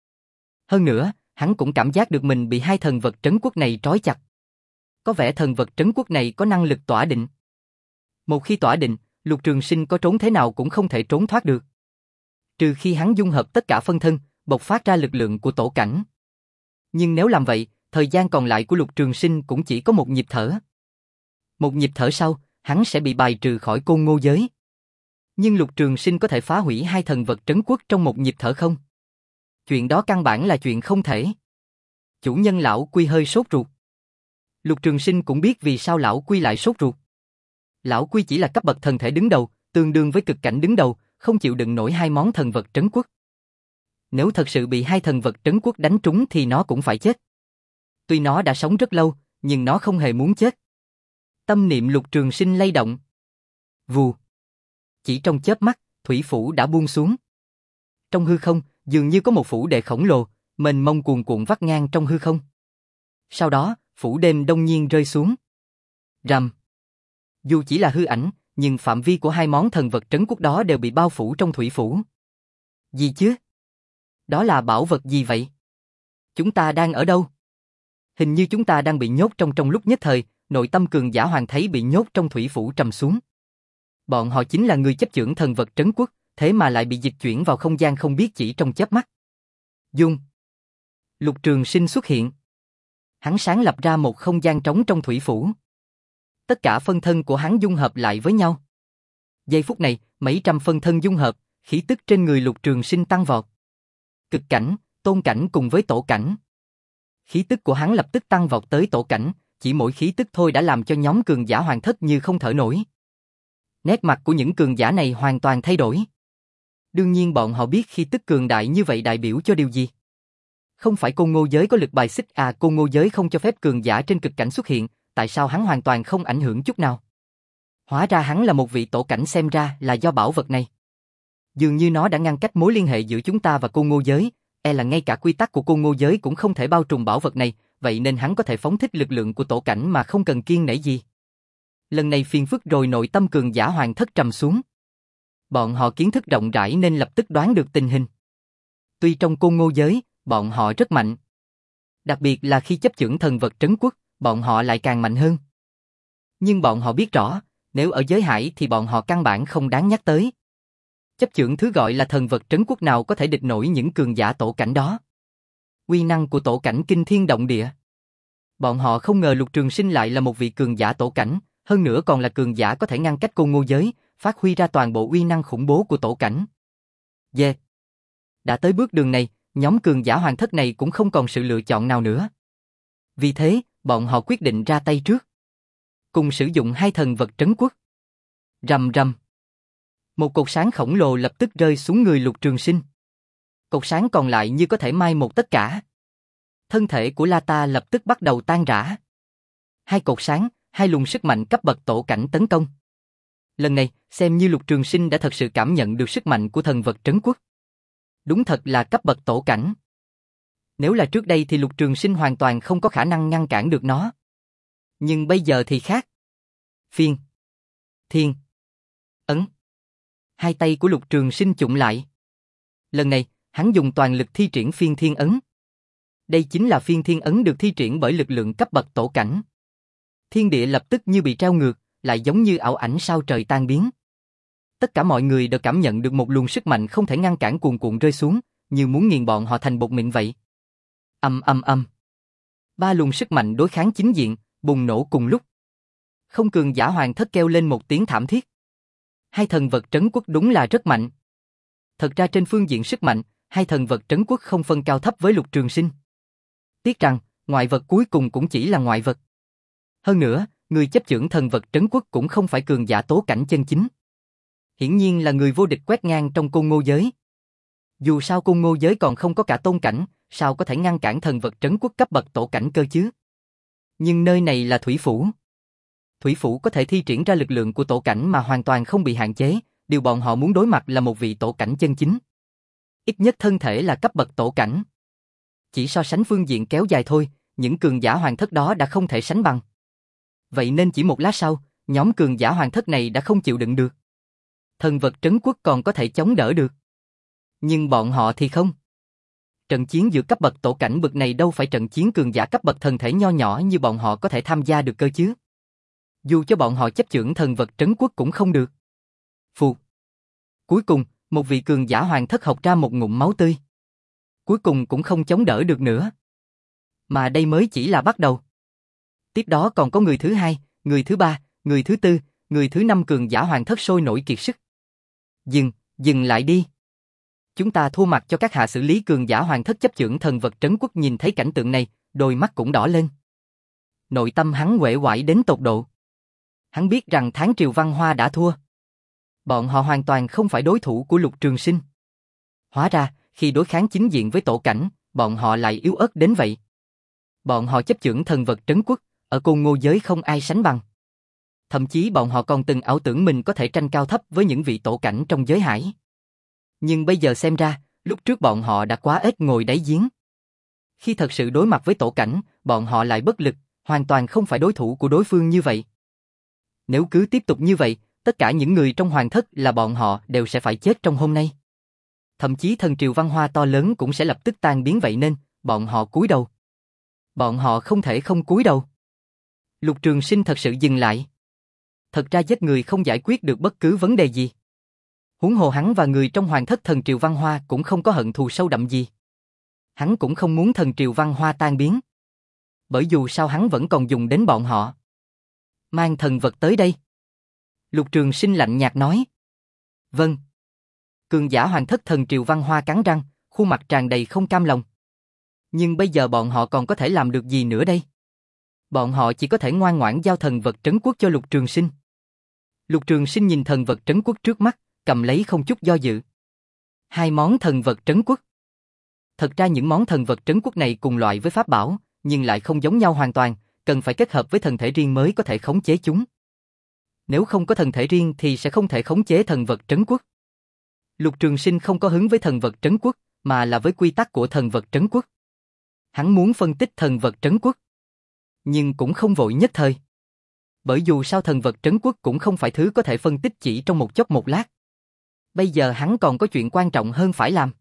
Hơn nữa, hắn cũng cảm giác được mình bị hai thần vật trấn quốc này trói chặt. Có vẻ thần vật trấn quốc này có năng lực tỏa định. Một khi tỏa định, Lục Trường Sinh có trốn thế nào cũng không thể trốn thoát được. Trừ khi hắn dung hợp tất cả phân thân, bộc phát ra lực lượng của tổ cảnh. Nhưng nếu làm vậy, thời gian còn lại của Lục Trường Sinh cũng chỉ có một nhịp thở. Một nhịp thở sau, hắn sẽ bị bài trừ khỏi Côn Ngô giới. Nhưng Lục Trường Sinh có thể phá hủy hai thần vật trấn quốc trong một nhịp thở không? Chuyện đó căn bản là chuyện không thể. Chủ nhân lão Quy hơi sốt ruột. Lục Trường Sinh cũng biết vì sao lão Quy lại sốt ruột. Lão Quy chỉ là cấp bậc thần thể đứng đầu, tương đương với cực cảnh đứng đầu, không chịu đựng nổi hai món thần vật trấn quốc. Nếu thật sự bị hai thần vật trấn quốc đánh trúng thì nó cũng phải chết. Tuy nó đã sống rất lâu, nhưng nó không hề muốn chết. Tâm niệm Lục Trường Sinh lay động. Vù. Chỉ trong chớp mắt, thủy phủ đã buông xuống. Trong hư không, dường như có một phủ đệ khổng lồ, mênh mông cuồn cuộn vắt ngang trong hư không. Sau đó, phủ đêm đông nhiên rơi xuống. Rầm. Dù chỉ là hư ảnh, nhưng phạm vi của hai món thần vật trấn quốc đó đều bị bao phủ trong thủy phủ. Gì chứ? Đó là bảo vật gì vậy? Chúng ta đang ở đâu? Hình như chúng ta đang bị nhốt trong trong lúc nhất thời, nội tâm cường giả Hoàng thấy bị nhốt trong thủy phủ trầm xuống. Bọn họ chính là người chấp chưởng thần vật trấn quốc, thế mà lại bị dịch chuyển vào không gian không biết chỉ trong chớp mắt. Dung. Lục Trường Sinh xuất hiện. Hắn sáng lập ra một không gian trống trong thủy phủ. Tất cả phân thân của hắn dung hợp lại với nhau. Giây phút này, mấy trăm phân thân dung hợp, khí tức trên người Lục Trường Sinh tăng vọt. Cực cảnh, tôn cảnh cùng với tổ cảnh. Khí tức của hắn lập tức tăng vọt tới tổ cảnh, chỉ mỗi khí tức thôi đã làm cho nhóm cường giả Hoàng thất như không thở nổi. Nét mặt của những cường giả này hoàn toàn thay đổi. Đương nhiên bọn họ biết khí tức cường đại như vậy đại biểu cho điều gì. Không phải Côn Ngô giới có lực bài xích à, Côn Ngô giới không cho phép cường giả trên cực cảnh xuất hiện, tại sao hắn hoàn toàn không ảnh hưởng chút nào? Hóa ra hắn là một vị tổ cảnh, xem ra là do bảo vật này. Dường như nó đã ngăn cách mối liên hệ giữa chúng ta và Côn Ngô giới, e là ngay cả quy tắc của Côn Ngô giới cũng không thể bao trùm bảo vật này, vậy nên hắn có thể phóng thích lực lượng của tổ cảnh mà không cần kiêng nể gì. Lần này phiền phức rồi, nội tâm cường giả Hoàng thất trầm xuống. Bọn họ kiến thức rộng rãi nên lập tức đoán được tình hình. Tuy trong Côn Ngô giới, bọn họ rất mạnh. Đặc biệt là khi chấp chưởng thần vật trấn quốc, bọn họ lại càng mạnh hơn. Nhưng bọn họ biết rõ, nếu ở giới hải thì bọn họ căn bản không đáng nhắc tới. Chấp chưởng thứ gọi là thần vật trấn quốc nào có thể địch nổi những cường giả tổ cảnh đó. Uy năng của tổ cảnh kinh thiên động địa. Bọn họ không ngờ Lục Trường Sinh lại là một vị cường giả tổ cảnh, hơn nữa còn là cường giả có thể ngăn cách Côn Ngô giới, phát huy ra toàn bộ uy năng khủng bố của tổ cảnh. Yeah. Đã tới bước đường này, nhóm cường giả Hoàng thất này cũng không còn sự lựa chọn nào nữa. Vì thế, bọn họ quyết định ra tay trước. Cùng sử dụng hai thần vật trấn quốc. Rầm rầm. Một cột sáng khổng lồ lập tức rơi xuống người Lục Trường Sinh. Cột sáng còn lại như có thể mai một tất cả. Thân thể của Lata lập tức bắt đầu tan rã. Hai cột sáng, hai luồng sức mạnh cấp bậc tổ cảnh tấn công. Lần này, xem như Lục Trường Sinh đã thật sự cảm nhận được sức mạnh của thần vật trấn quốc. Đúng thật là cấp bậc tổ cảnh. Nếu là trước đây thì Lục Trường Sinh hoàn toàn không có khả năng ngăn cản được nó. Nhưng bây giờ thì khác. Phiên. Thiên. Ấn. Hai tay của Lục Trường Sinh chụm lại. Lần này, hắn dùng toàn lực thi triển phiên thiên ấn. Đây chính là phiên thiên ấn được thi triển bởi lực lượng cấp bậc tổ cảnh. Thiên địa lập tức như bị treo ngược, lại giống như ảo ảnh sao trời tan biến. Tất cả mọi người đều cảm nhận được một luồng sức mạnh không thể ngăn cản cuồn cuộn rơi xuống, như muốn nghiền bọn họ thành bột mịn vậy. Ầm ầm ầm. Ba luồng sức mạnh đối kháng chính diện, bùng nổ cùng lúc. Không cường giả Hoàng thất kêu lên một tiếng thảm thiết. Hai thần vật trấn quốc đúng là rất mạnh. Thật ra trên phương diện sức mạnh, hai thần vật trấn quốc không phân cao thấp với Lục Trường Sinh. Tiếc rằng, ngoại vật cuối cùng cũng chỉ là ngoại vật. Hơn nữa, người chấp chưởng thần vật trấn quốc cũng không phải cường giả tố cảnh chân chính. Hiển nhiên là người vô địch quét ngang trong Côn Ngô giới. Dù sao Côn Ngô giới còn không có cả tôn cảnh, sao có thể ngăn cản thần vật trấn quốc cấp bậc tổ cảnh cơ chứ? Nhưng nơi này là thủy phủ. Thủy phủ có thể thi triển ra lực lượng của tổ cảnh mà hoàn toàn không bị hạn chế, điều bọn họ muốn đối mặt là một vị tổ cảnh chân chính. Ít nhất thân thể là cấp bậc tổ cảnh. Chỉ so sánh phương diện kéo dài thôi, những cường giả Hoàng thất đó đã không thể sánh bằng. Vậy nên chỉ một lát sau, nhóm cường giả Hoàng thất này đã không chịu đựng được. Thần vật trấn quốc còn có thể chống đỡ được. Nhưng bọn họ thì không. Trận chiến giữa cấp bậc tổ cảnh bậc này đâu phải trận chiến cường giả cấp bậc thần thể nho nhỏ như bọn họ có thể tham gia được cơ chứ. Dù cho bọn họ chấp chưởng thần vật trấn quốc cũng không được. Phù. Cuối cùng, một vị cường giả hoàng thất hộc ra một ngụm máu tươi. Cuối cùng cũng không chống đỡ được nữa. Mà đây mới chỉ là bắt đầu. Tiếp đó còn có người thứ hai, người thứ ba, người thứ tư, người thứ năm cường giả hoàng thất sôi nổi kiệt sức. Dừng, dừng lại đi. Chúng ta thua mặt cho các hạ xử lý cường giả hoàng thất chấp chưởng thần vật trấn quốc. Nhìn thấy cảnh tượng này, đôi mắt cũng đỏ lên. Nội tâm hắn uể oải đến tột độ. Hắn biết rằng Tháng Triều Văn Hoa đã thua. Bọn họ hoàn toàn không phải đối thủ của Lục Trường Sinh. Hóa ra, khi đối kháng chính diện với tổ cảnh, bọn họ lại yếu ớt đến vậy. Bọn họ chấp chưởng thần vật trấn quốc, ở Côn Ngô giới không ai sánh bằng. Thậm chí bọn họ còn từng ảo tưởng mình có thể tranh cao thấp với những vị tổ cảnh trong giới hải. Nhưng bây giờ xem ra, lúc trước bọn họ đã quá ít ngồi đáy giếng. Khi thật sự đối mặt với tổ cảnh, bọn họ lại bất lực, hoàn toàn không phải đối thủ của đối phương như vậy. Nếu cứ tiếp tục như vậy, tất cả những người trong hoàng thất là bọn họ đều sẽ phải chết trong hôm nay. Thậm chí thần triều Văn Hoa to lớn cũng sẽ lập tức tan biến, vậy nên, bọn họ cúi đầu. Bọn họ không thể không cúi đầu. Lục Trường Sinh thật sự dừng lại. Thật ra giết người không giải quyết được bất cứ vấn đề gì. Huống hồ hắn và người trong hoàng thất thần triều Văn Hoa cũng không có hận thù sâu đậm gì. Hắn cũng không muốn thần triều Văn Hoa tan biến. Bởi dù sao hắn vẫn còn dùng đến bọn họ. Mang thần vật tới đây. Lục Trường Sinh lạnh nhạt nói. Vâng. Cường giả hoàng thất thần triều Văn Hoa cắn răng, khuôn mặt tràn đầy không cam lòng. Nhưng bây giờ bọn họ còn có thể làm được gì nữa đây? Bọn họ chỉ có thể ngoan ngoãn giao thần vật trấn quốc cho Lục Trường Sinh. Lục Trường Sinh nhìn thần vật trấn quốc trước mắt, cầm lấy không chút do dự. Hai món thần vật trấn quốc. Thật ra những món thần vật trấn quốc này cùng loại với pháp bảo, nhưng lại không giống nhau hoàn toàn, cần phải kết hợp với thần thể riêng mới có thể khống chế chúng. Nếu không có thần thể riêng thì sẽ không thể khống chế thần vật trấn quốc. Lục Trường Sinh không có hứng với thần vật trấn quốc, mà là với quy tắc của thần vật trấn quốc. Hắn muốn phân tích thần vật trấn quốc, nhưng cũng không vội nhất thời. Bởi dù sao thần vật trấn quốc cũng không phải thứ có thể phân tích chỉ trong một chốc một lát. Bây giờ hắn còn có chuyện quan trọng hơn phải làm.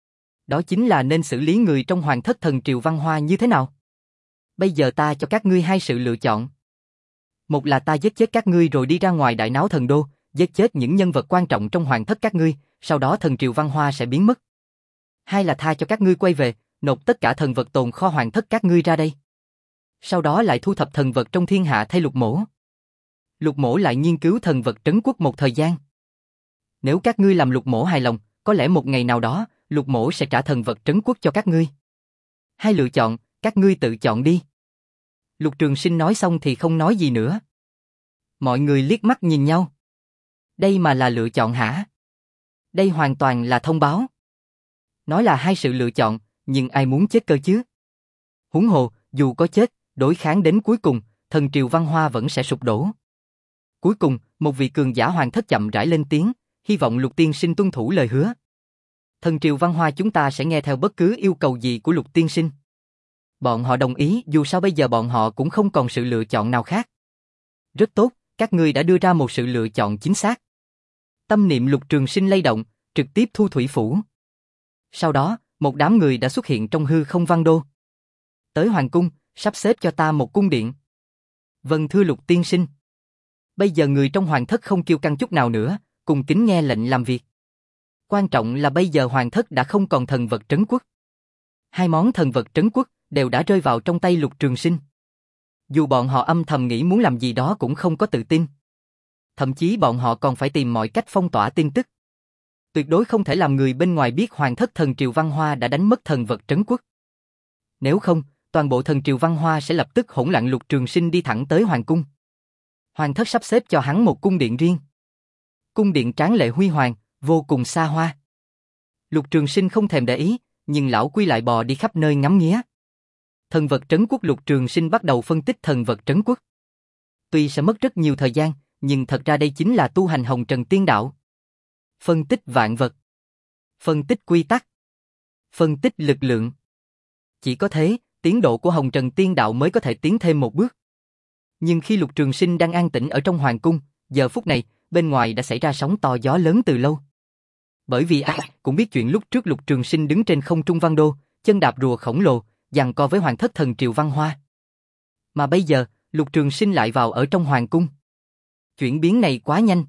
Đó chính là nên xử lý người trong hoàng thất thần triều Văn Hoa như thế nào. Bây giờ ta cho các ngươi hai sự lựa chọn. Một là ta giết chết các ngươi rồi đi ra ngoài đại náo thần đô, giết chết những nhân vật quan trọng trong hoàng thất các ngươi, sau đó thần triều Văn Hoa sẽ biến mất. Hai là tha cho các ngươi quay về, nộp tất cả thần vật tồn kho hoàng thất các ngươi ra đây. Sau đó lại thu thập thần vật trong thiên hạ thay Lục Mỗ. Lục Mỗ lại nghiên cứu thần vật trấn quốc một thời gian. Nếu các ngươi làm Lục Mỗ hài lòng, có lẽ một ngày nào đó, Lục Mỗ sẽ trả thần vật trấn quốc cho các ngươi. Hai lựa chọn, các ngươi tự chọn đi. Lục Trường Sinh nói xong thì không nói gì nữa. Mọi người liếc mắt nhìn nhau. Đây mà là lựa chọn hả? Đây hoàn toàn là thông báo. Nói là hai sự lựa chọn, nhưng ai muốn chết cơ chứ? Huống hồ, dù có chết, đối kháng đến cuối cùng, thần triều Văn Hoa vẫn sẽ sụp đổ. Cuối cùng, một vị cường giả hoàng thất chậm rãi lên tiếng, hy vọng Lục Tiên Sinh tuân thủ lời hứa. Thần triều Văn Hoa chúng ta sẽ nghe theo bất cứ yêu cầu gì của Lục Tiên Sinh. Bọn họ đồng ý, dù sao bây giờ bọn họ cũng không còn sự lựa chọn nào khác. Rất tốt, các ngươi đã đưa ra một sự lựa chọn chính xác. Tâm niệm Lục Trường Sinh lay động, trực tiếp thu thủy phủ. Sau đó, một đám người đã xuất hiện trong hư không Văn Đô. Tới hoàng cung, sắp xếp cho ta một cung điện. Vâng thưa Lục Tiên Sinh. Bây giờ người trong hoàng thất không kiêu căng chút nào nữa, cùng kính nghe lệnh làm việc. Quan trọng là bây giờ hoàng thất đã không còn thần vật trấn quốc. Hai món thần vật trấn quốc đều đã rơi vào trong tay Lục Trường Sinh. Dù bọn họ âm thầm nghĩ muốn làm gì đó cũng không có tự tin. Thậm chí bọn họ còn phải tìm mọi cách phong tỏa tin tức. Tuyệt đối không thể làm người bên ngoài biết hoàng thất thần triều Văn Hoa đã đánh mất thần vật trấn quốc. Nếu không, toàn bộ thần triều Văn Hoa sẽ lập tức hỗn loạn. Lục Trường Sinh đi thẳng tới hoàng cung. Hoàng thất sắp xếp cho hắn một cung điện riêng. Cung điện tráng lệ huy hoàng, vô cùng xa hoa. Lục Trường Sinh không thèm để ý, nhưng lão quy lại bò đi khắp nơi ngắm nghía. Thần vật trấn quốc. Lục Trường Sinh bắt đầu phân tích thần vật trấn quốc. Tuy sẽ mất rất nhiều thời gian, nhưng thật ra đây chính là tu hành Hồng Trần Tiên Đạo. Phân tích vạn vật. Phân tích quy tắc. Phân tích lực lượng. Chỉ có thế, tiến độ của Hồng Trần Tiên Đạo mới có thể tiến thêm một bước. Nhưng khi Lục Trường Sinh đang an tĩnh ở trong hoàng cung, giờ phút này, bên ngoài đã xảy ra sóng to gió lớn từ lâu. Bởi vì ai cũng biết chuyện lúc trước Lục Trường Sinh đứng trên không trung Văn Đô, chân đạp rùa khổng lồ, giằng co với hoàng thất thần Triều Văn Hoa. Mà bây giờ, Lục Trường Sinh lại vào ở trong hoàng cung. Chuyển biến này quá nhanh.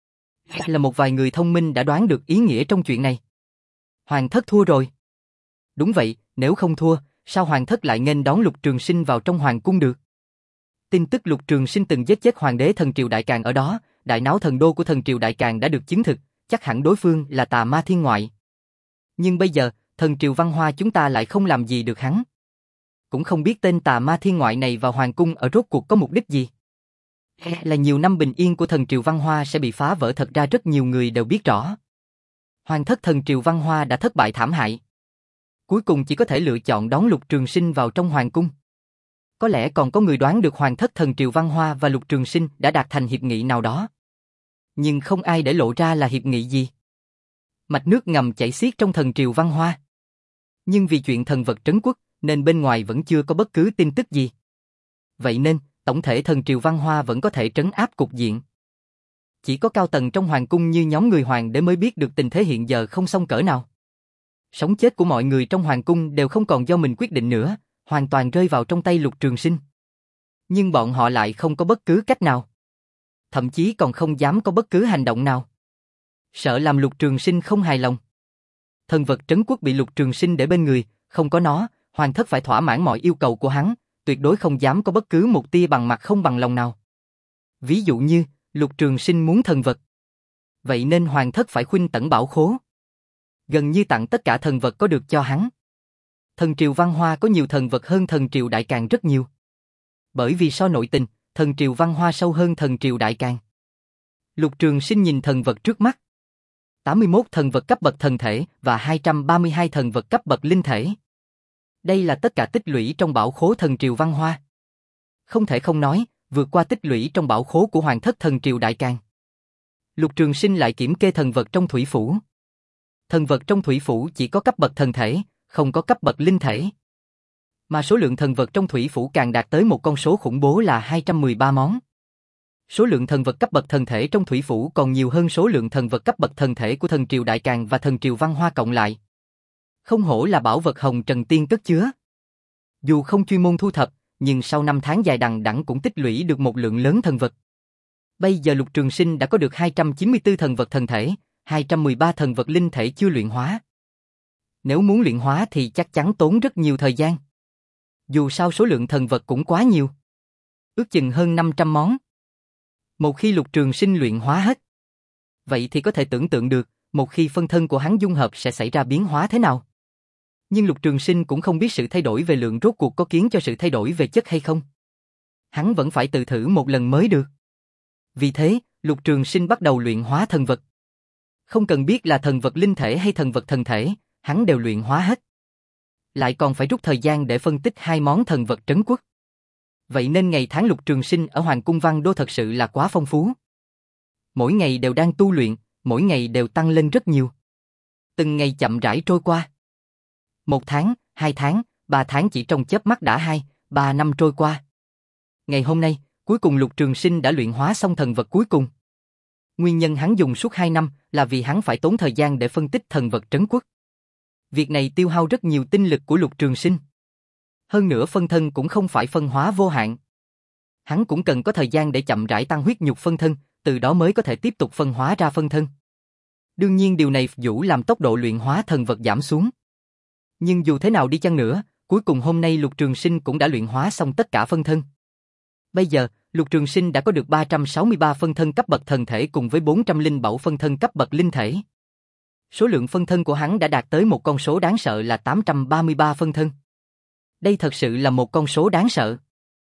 Là một vài người thông minh đã đoán được ý nghĩa trong chuyện này. Hoàng thất thua rồi. Đúng vậy, nếu không thua, sao hoàng thất lại nghênh đón Lục Trường Sinh vào trong hoàng cung được? Tin tức Lục Trường Sinh từng giết chết hoàng đế thần Triều Đại Càn ở đó, đại náo thần đô của thần Triều Đại Càn đã được chứng thực, chắc hẳn đối phương là tà ma thiên ngoại. Nhưng bây giờ, thần Triều Văn Hoa chúng ta lại không làm gì được hắn. Cũng không biết tên tà ma thiên ngoại này vào hoàng cung ở rốt cuộc có mục đích gì. Là nhiều năm bình yên của thần Triều Văn Hoa sẽ bị phá vỡ, thật ra rất nhiều người đều biết rõ. Hoàng thất thần Triều Văn Hoa đã thất bại thảm hại. Cuối cùng chỉ có thể lựa chọn đón Lục Trường Sinh vào trong hoàng cung. Có lẽ còn có người đoán được hoàng thất thần Triều Văn Hoa và Lục Trường Sinh đã đạt thành hiệp nghị nào đó. Nhưng không ai để lộ ra là hiệp nghị gì. Mạch nước ngầm chảy xiết trong thần Triều Văn Hoa. Nhưng vì chuyện thần vật trấn quốc, nên bên ngoài vẫn chưa có bất cứ tin tức gì. Vậy nên, tổng thể thần Triều Văn Hoa vẫn có thể trấn áp cục diện. Chỉ có cao tầng trong hoàng cung như nhóm người hoàng đế mới biết được tình thế hiện giờ không xong cỡ nào. Sống chết của mọi người trong hoàng cung đều không còn do mình quyết định nữa, hoàn toàn rơi vào trong tay Lục Trường Sinh. Nhưng bọn họ lại không có bất cứ cách nào. Thậm chí còn không dám có bất cứ hành động nào. Sợ làm Lục Trường Sinh không hài lòng. Thần vật trấn quốc bị Lục Trường Sinh để bên người, không có nó, hoàng thất phải thỏa mãn mọi yêu cầu của hắn, tuyệt đối không dám có bất cứ một tia bằng mặt không bằng lòng nào. Ví dụ như, Lục Trường Sinh muốn thần vật. Vậy nên hoàng thất phải khuynh tẩn bảo khố. Gần như tặng tất cả thần vật có được cho hắn. Thần Triều Văn Hoa có nhiều thần vật hơn thần Triều Đại Càn rất nhiều. Bởi vì so nội tình, thần Triều Văn Hoa sâu hơn thần Triều Đại Càn. Lục Trường Sinh nhìn thần vật trước mắt. tám mươi mốt thần vật cấp bậc thần thể và hai trăm ba mươi hai thần vật cấp bậc linh thể. Đây là tất cả tích lũy trong bảo khố thần Triều Văn Hoa. Không thể không nói, vượt qua tích lũy trong bảo khố của hoàng thất thần Triều Đại Càn. Lục Trường Sinh lại kiểm kê thần vật trong thủy phủ. Thần vật trong thủy phủ chỉ có cấp bậc thần thể, không có cấp bậc linh thể. Mà số lượng thần vật trong thủy phủ càng đạt tới một con số khủng bố là hai trăm mười ba món. Số lượng thần vật cấp bậc thần thể trong thủy phủ còn nhiều hơn số lượng thần vật cấp bậc thần thể của thần Triều Đại Càn và thần Triều Văn Hoa cộng lại. Không hổ là bảo vật Hồng Trần Tiên cất chứa. Dù không chuyên môn thu thập, nhưng sau năm tháng dài đằng đẵng cũng tích lũy được một lượng lớn thần vật. Bây giờ Lục Trường Sinh đã có được hai trăm chín mươi tư thần vật thần thể, hai trăm mười ba thần vật linh thể chưa luyện hóa. Nếu muốn luyện hóa thì chắc chắn tốn rất nhiều thời gian. Dù sao số lượng thần vật cũng quá nhiều. Ước chừng hơn năm trăm món. Một khi Lục Trường Sinh luyện hóa hết, vậy thì có thể tưởng tượng được, một khi phân thân của hắn dung hợp sẽ xảy ra biến hóa thế nào. Nhưng Lục Trường Sinh cũng không biết sự thay đổi về lượng rốt cuộc có khiến cho sự thay đổi về chất hay không. Hắn vẫn phải tự thử một lần mới được. Vì thế, Lục Trường Sinh bắt đầu luyện hóa thần vật. Không cần biết là thần vật linh thể hay thần vật thần thể, hắn đều luyện hóa hết. Lại còn phải rút thời gian để phân tích hai món thần vật trấn quốc. Vậy nên ngày tháng Lục Trường Sinh ở Hoàng cung Văn Đô thật sự là quá phong phú. Mỗi ngày đều đang tu luyện, mỗi ngày đều tăng lên rất nhiều. Từng ngày chậm rãi trôi qua. Một tháng, hai tháng, ba tháng chỉ trong chớp mắt đã hai, ba năm trôi qua. Ngày hôm nay, cuối cùng Lục Trường Sinh đã luyện hóa xong thần vật cuối cùng. Nguyên nhân hắn dùng suốt hai năm là vì hắn phải tốn thời gian để phân tích thần vật trấn quốc. Việc này tiêu hao rất nhiều tinh lực của Lục Trường Sinh. Hơn nữa phân thân cũng không phải phân hóa vô hạn. Hắn cũng cần có thời gian để chậm rãi tăng huyết nhục phân thân, từ đó mới có thể tiếp tục phân hóa ra phân thân. Đương nhiên điều này vũ làm tốc độ luyện hóa thần vật giảm xuống. Nhưng dù thế nào đi chăng nữa, cuối cùng hôm nay Lục Trường Sinh cũng đã luyện hóa xong tất cả phân thân. Bây giờ, Lục Trường Sinh đã có được ba trăm sáu mươi ba phân thân cấp bậc thần thể cùng với bốn trăm lẻ bảy phân thân cấp bậc linh thể. Số lượng phân thân của hắn đã đạt tới một con số đáng sợ là tám trăm ba mươi ba phân thân. Đây thật sự là một con số đáng sợ.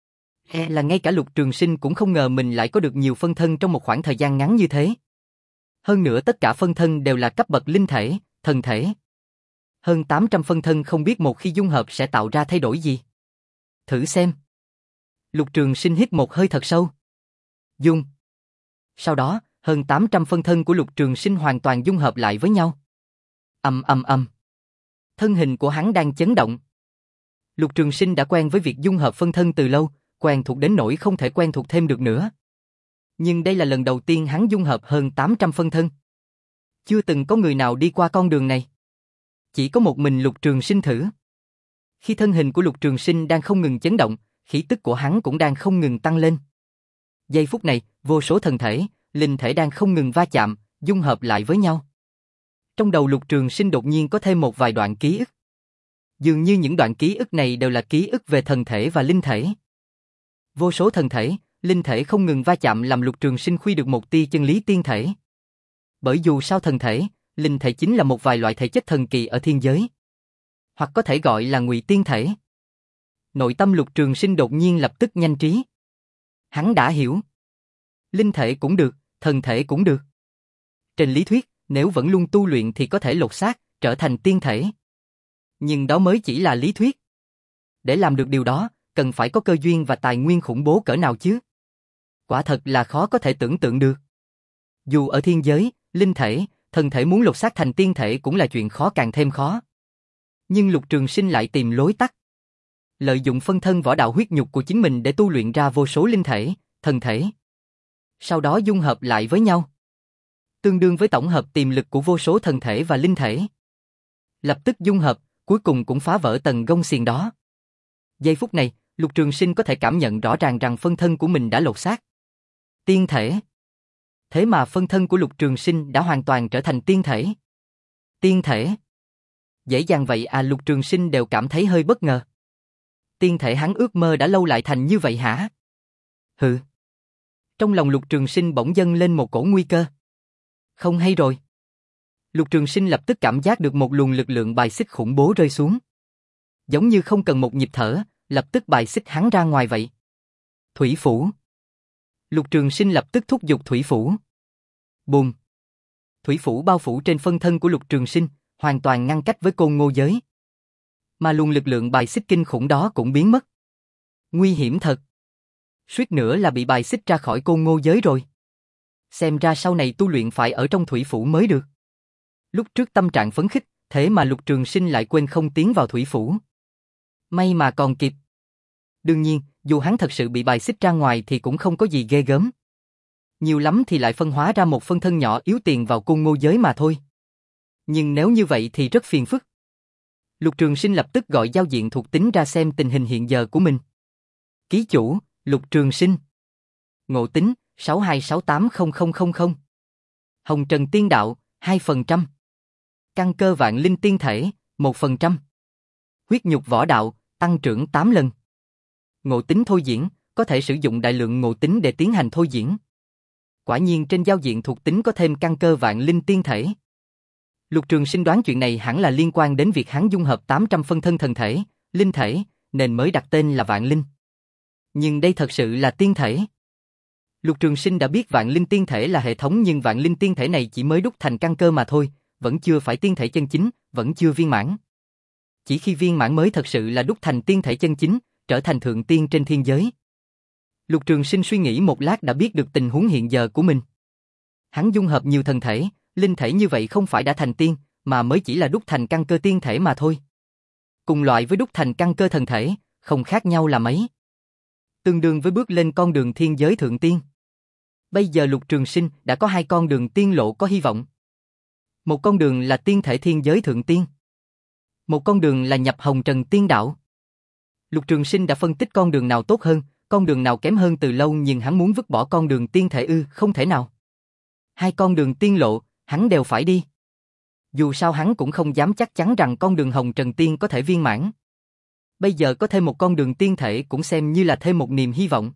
Là ngay cả Lục Trường Sinh cũng không ngờ mình lại có được nhiều phân thân trong một khoảng thời gian ngắn như thế. Hơn nữa tất cả phân thân đều là cấp bậc linh thể, thần thể. Hơn tám trăm phân thân không biết một khi dung hợp sẽ tạo ra thay đổi gì. Thử xem. Lục Trường Sinh hít một hơi thật sâu. Dung. Sau đó, hơn tám trăm phân thân của Lục Trường Sinh hoàn toàn dung hợp lại với nhau. Ầm ầm ầm. Thân hình của hắn đang chấn động. Lục Trường Sinh đã quen với việc dung hợp phân thân từ lâu, quen thuộc đến nỗi không thể quen thuộc thêm được nữa. Nhưng đây là lần đầu tiên hắn dung hợp hơn tám trăm phân thân. Chưa từng có người nào đi qua con đường này. Chỉ có một mình Lục Trường Sinh thử. Khi thân hình của Lục Trường Sinh đang không ngừng chấn động, khí tức của hắn cũng đang không ngừng tăng lên. Giây phút này, vô số thân thể, linh thể đang không ngừng va chạm, dung hợp lại với nhau. Trong đầu Lục Trường Sinh đột nhiên có thêm một vài đoạn ký ức. Dường như những đoạn ký ức này đều là ký ức về thần thể và linh thể. Vô số thần thể, linh thể không ngừng va chạm làm Lục Trường Sinh khuy được một tia chân lý tiên thể. Bởi dù sao thần thể, linh thể chính là một vài loại thể chất thần kỳ ở thiên giới, hoặc có thể gọi là ngụy tiên thể. Nội tâm Lục Trường Sinh đột nhiên lập tức nhanh trí. Hắn đã hiểu. Linh thể cũng được, thần thể cũng được. Trên lý thuyết, nếu vẫn luôn tu luyện thì có thể lột xác, trở thành tiên thể. Nhưng đó mới chỉ là lý thuyết. Để làm được điều đó, cần phải có cơ duyên và tài nguyên khủng bố cỡ nào chứ. Quả thật là khó có thể tưởng tượng được. Dù ở thiên giới, linh thể, thần thể muốn lột xác thành tiên thể cũng là chuyện khó càng thêm khó. Nhưng Lục Trường Sinh lại tìm lối tắt. Lợi dụng phân thân võ đạo huyết nhục của chính mình để tu luyện ra vô số linh thể, thần thể. Sau đó dung hợp lại với nhau. Tương đương với tổng hợp tiềm lực của vô số thần thể và linh thể. Lập tức dung hợp, cuối cùng cũng phá vỡ tầng gông xiềng đó. Giây phút này, Lục Trường Sinh có thể cảm nhận rõ ràng rằng phân thân của mình đã lột xác. Tiên thể. Thế mà phân thân của Lục Trường Sinh đã hoàn toàn trở thành tiên thể. Tiên thể. Dễ dàng vậy à? Lục Trường Sinh đều cảm thấy hơi bất ngờ. Tiên thể hắn ước mơ đã lâu lại thành như vậy hả? Hừ. Trong lòng Lục Trường Sinh bỗng dâng lên một cổ nguy cơ. Không hay rồi. Lục Trường Sinh lập tức cảm giác được một luồng lực lượng bài xích khủng bố rơi xuống. Giống như không cần một nhịp thở, lập tức bài xích hắn ra ngoài vậy. Thủy phủ. Lục Trường Sinh lập tức thúc giục thủy phủ. Bùm. Thủy phủ bao phủ trên phân thân của Lục Trường Sinh, hoàn toàn ngăn cách với côn ngô giới. Mà luồng lực lượng bài xích kinh khủng đó cũng biến mất. Nguy hiểm thật. Suýt nữa là bị bài xích ra khỏi côn ngô giới rồi. Xem ra sau này tu luyện phải ở trong thủy phủ mới được. Lúc trước tâm trạng phấn khích, thế mà Lục Trường Sinh lại quên không tiến vào thủy phủ. May mà còn kịp. Đương nhiên, dù hắn thật sự bị bài xích ra ngoài thì cũng không có gì ghê gớm. Nhiều lắm thì lại phân hóa ra một phân thân nhỏ yếu tiền vào côn ngô giới mà thôi. Nhưng nếu như vậy thì rất phiền phức. Lục Trường Sinh lập tức gọi giao diện thuộc tính ra xem tình hình hiện giờ của mình. Ký chủ, Lục Trường Sinh. Ngộ tính, sáu hai sáu tám không không không không. Hồng Trần Tiên Đạo, hai phần trăm. Căn cơ vạn linh tiên thể, một phần trăm. Huyết nhục võ đạo, tăng trưởng tám lần. Ngộ tính thôi diễn, có thể sử dụng đại lượng ngộ tính để tiến hành thôi diễn. Quả nhiên trên giao diện thuộc tính có thêm căn cơ vạn linh tiên thể. Lục Trường Sinh đoán chuyện này hẳn là liên quan đến việc hắn dung hợp tám trăm phân thân thần thể, linh thể, nên mới đặt tên là vạn linh. Nhưng đây thật sự là tiên thể. Lục Trường Sinh đã biết vạn linh tiên thể là hệ thống, nhưng vạn linh tiên thể này chỉ mới đúc thành căn cơ mà thôi, vẫn chưa phải tiên thể chân chính, vẫn chưa viên mãn. Chỉ khi viên mãn mới thật sự là đúc thành tiên thể chân chính, trở thành thượng tiên trên thiên giới. Lục Trường Sinh suy nghĩ một lát đã biết được tình huống hiện giờ của mình. Hắn dung hợp nhiều thần thể, linh thể như vậy không phải đã thành tiên, mà mới chỉ là đúc thành căn cơ tiên thể mà thôi. Cùng loại với đúc thành căn cơ thần thể, không khác nhau là mấy. Tương đương với bước lên con đường thiên giới thượng tiên. Bây giờ Lục Trường Sinh đã có hai con đường tiên lộ có hy vọng. Một con đường là tiên thể thiên giới thượng tiên. Một con đường là nhập Hồng Trần Tiên Đạo. Lục Trường Sinh đã phân tích con đường nào tốt hơn, con đường nào kém hơn từ lâu, nhưng hắn muốn vứt bỏ con đường tiên thể ư, không thể nào. Hai con đường tiên lộ, hắn đều phải đi. Dù sao hắn cũng không dám chắc chắn rằng con đường Hồng Trần Tiên có thể viên mãn. Bây giờ có thêm một con đường tiên thể cũng xem như là thêm một niềm hy vọng.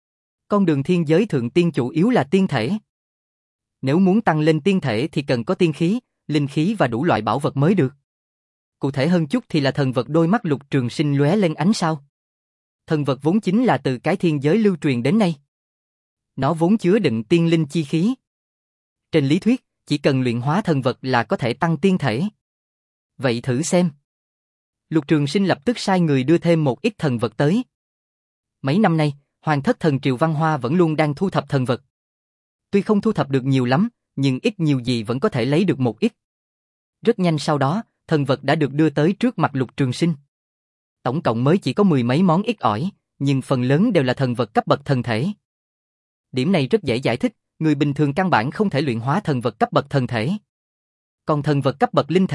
Con đường thiên giới thượng tiên chủ yếu là tiên thể. Nếu muốn tăng lên tiên thể thì cần có tiên khí, linh khí và đủ loại bảo vật mới được. Cụ thể hơn chút thì là thần vật. Đôi mắt Lục Trường Sinh lóe lên ánh sao. Thần vật vốn chính là từ cái thiên giới lưu truyền đến nay. Nó vốn chứa đựng tiên linh chi khí. Trên lý thuyết, chỉ cần luyện hóa thần vật là có thể tăng tiên thể. Vậy thử xem. Lục Trường Sinh lập tức sai người đưa thêm một ít thần vật tới. Mấy năm nay, Hoàng thất thần triều Văn Hoa vẫn luôn đang thu thập thần vật. Tuy không thu thập được nhiều lắm, nhưng ít nhiều gì vẫn có thể lấy được một ít. Rất nhanh sau đó, thần vật đã được đưa tới trước mặt Lục Trường Sinh. Tổng cộng mới chỉ có mười mấy món ít ỏi, nhưng phần lớn đều là thần vật cấp bậc thần thể. Điểm này rất dễ giải thích, người bình thường căn bản không thể luyện hóa thần vật cấp bậc thần thể. Còn thần vật cấp bậc linh thể,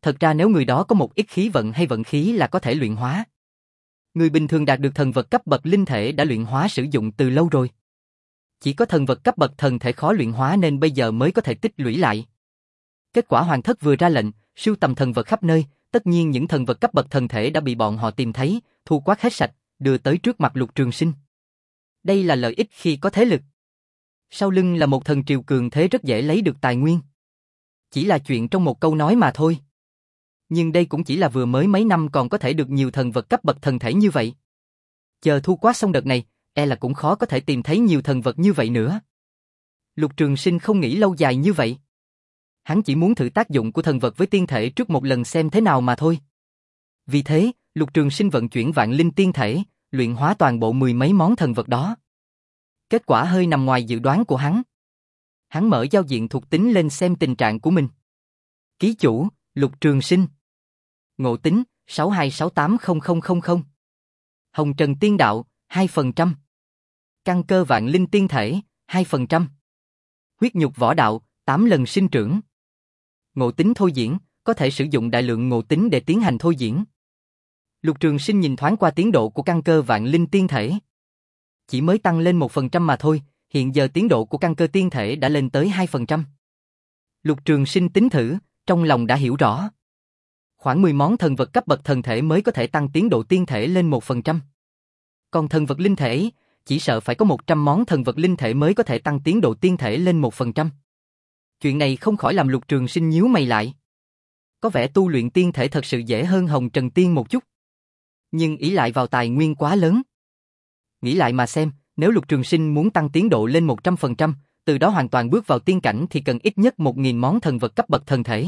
thật ra nếu người đó có một ít khí vận hay vận khí là có thể luyện hóa. Người bình thường đạt được thần vật cấp bậc linh thể đã luyện hóa sử dụng từ lâu rồi. Chỉ có thần vật cấp bậc thần thể khó luyện hóa nên bây giờ mới có thể tích lũy lại. Kết quả hoàng thất vừa ra lệnh, sưu tầm thần vật khắp nơi, tất nhiên những thần vật cấp bậc thần thể đã bị bọn họ tìm thấy, thu quát hết sạch, đưa tới trước mặt Lục Trường Sinh. Đây là lợi ích khi có thế lực. Sau lưng là một thần triều cường thế rất dễ lấy được tài nguyên. Chỉ là chuyện trong một câu nói mà thôi. Nhưng đây cũng chỉ là vừa mới mấy năm còn có thể được nhiều thần vật cấp bậc thần thể như vậy. Chờ thu quát xong đợt này, e là cũng khó có thể tìm thấy nhiều thần vật như vậy nữa. Lục Trường Sinh không nghĩ lâu dài như vậy. Hắn chỉ muốn thử tác dụng của thần vật với tiên thể trước một lần xem thế nào mà thôi. Vì thế, Lục Trường Sinh vận chuyển vạn linh tiên thể, luyện hóa toàn bộ mười mấy món thần vật đó. Kết quả hơi nằm ngoài dự đoán của hắn. Hắn mở giao diện thuộc tính lên xem tình trạng của mình. Ký chủ, Lục Trường Sinh. Ngộ tính, sáu hai sáu tám không không không không. Hồng Trần Tiên Đạo, hai phần trăm. Căn cơ vạn linh tiên thể, hai phần trăm. Huyết nhục võ đạo, tám lần sinh trưởng. Ngộ tính thôi diễn, có thể sử dụng đại lượng ngộ tính để tiến hành thôi diễn. Lục Trường Sinh nhìn thoáng qua tiến độ của căn cơ vạn linh tiên thể. Chỉ mới tăng lên một phần trăm mà thôi, hiện giờ tiến độ của căn cơ tiên thể đã lên tới hai phần trăm. Lục Trường Sinh tính thử, trong lòng đã hiểu rõ. Khoảng mười món thần vật cấp bậc thần thể mới có thể tăng tiến độ tiên thể lên một phần trăm. Còn thần vật linh thể, chỉ sợ phải có một trăm món thần vật linh thể mới có thể tăng tiến độ tiên thể lên một phần trăm. Chuyện này không khỏi làm Lục Trường Sinh nhíu mày lại. Có vẻ tu luyện tiên thể thật sự dễ hơn Hồng Trần Tiên một chút. Nhưng ỷ lại vào tài nguyên quá lớn. Nghĩ lại mà xem, nếu Lục Trường Sinh muốn tăng tiến độ lên một trăm phần trăm, từ đó hoàn toàn bước vào tiên cảnh thì cần ít nhất một nghìn món thần vật cấp bậc thần thể.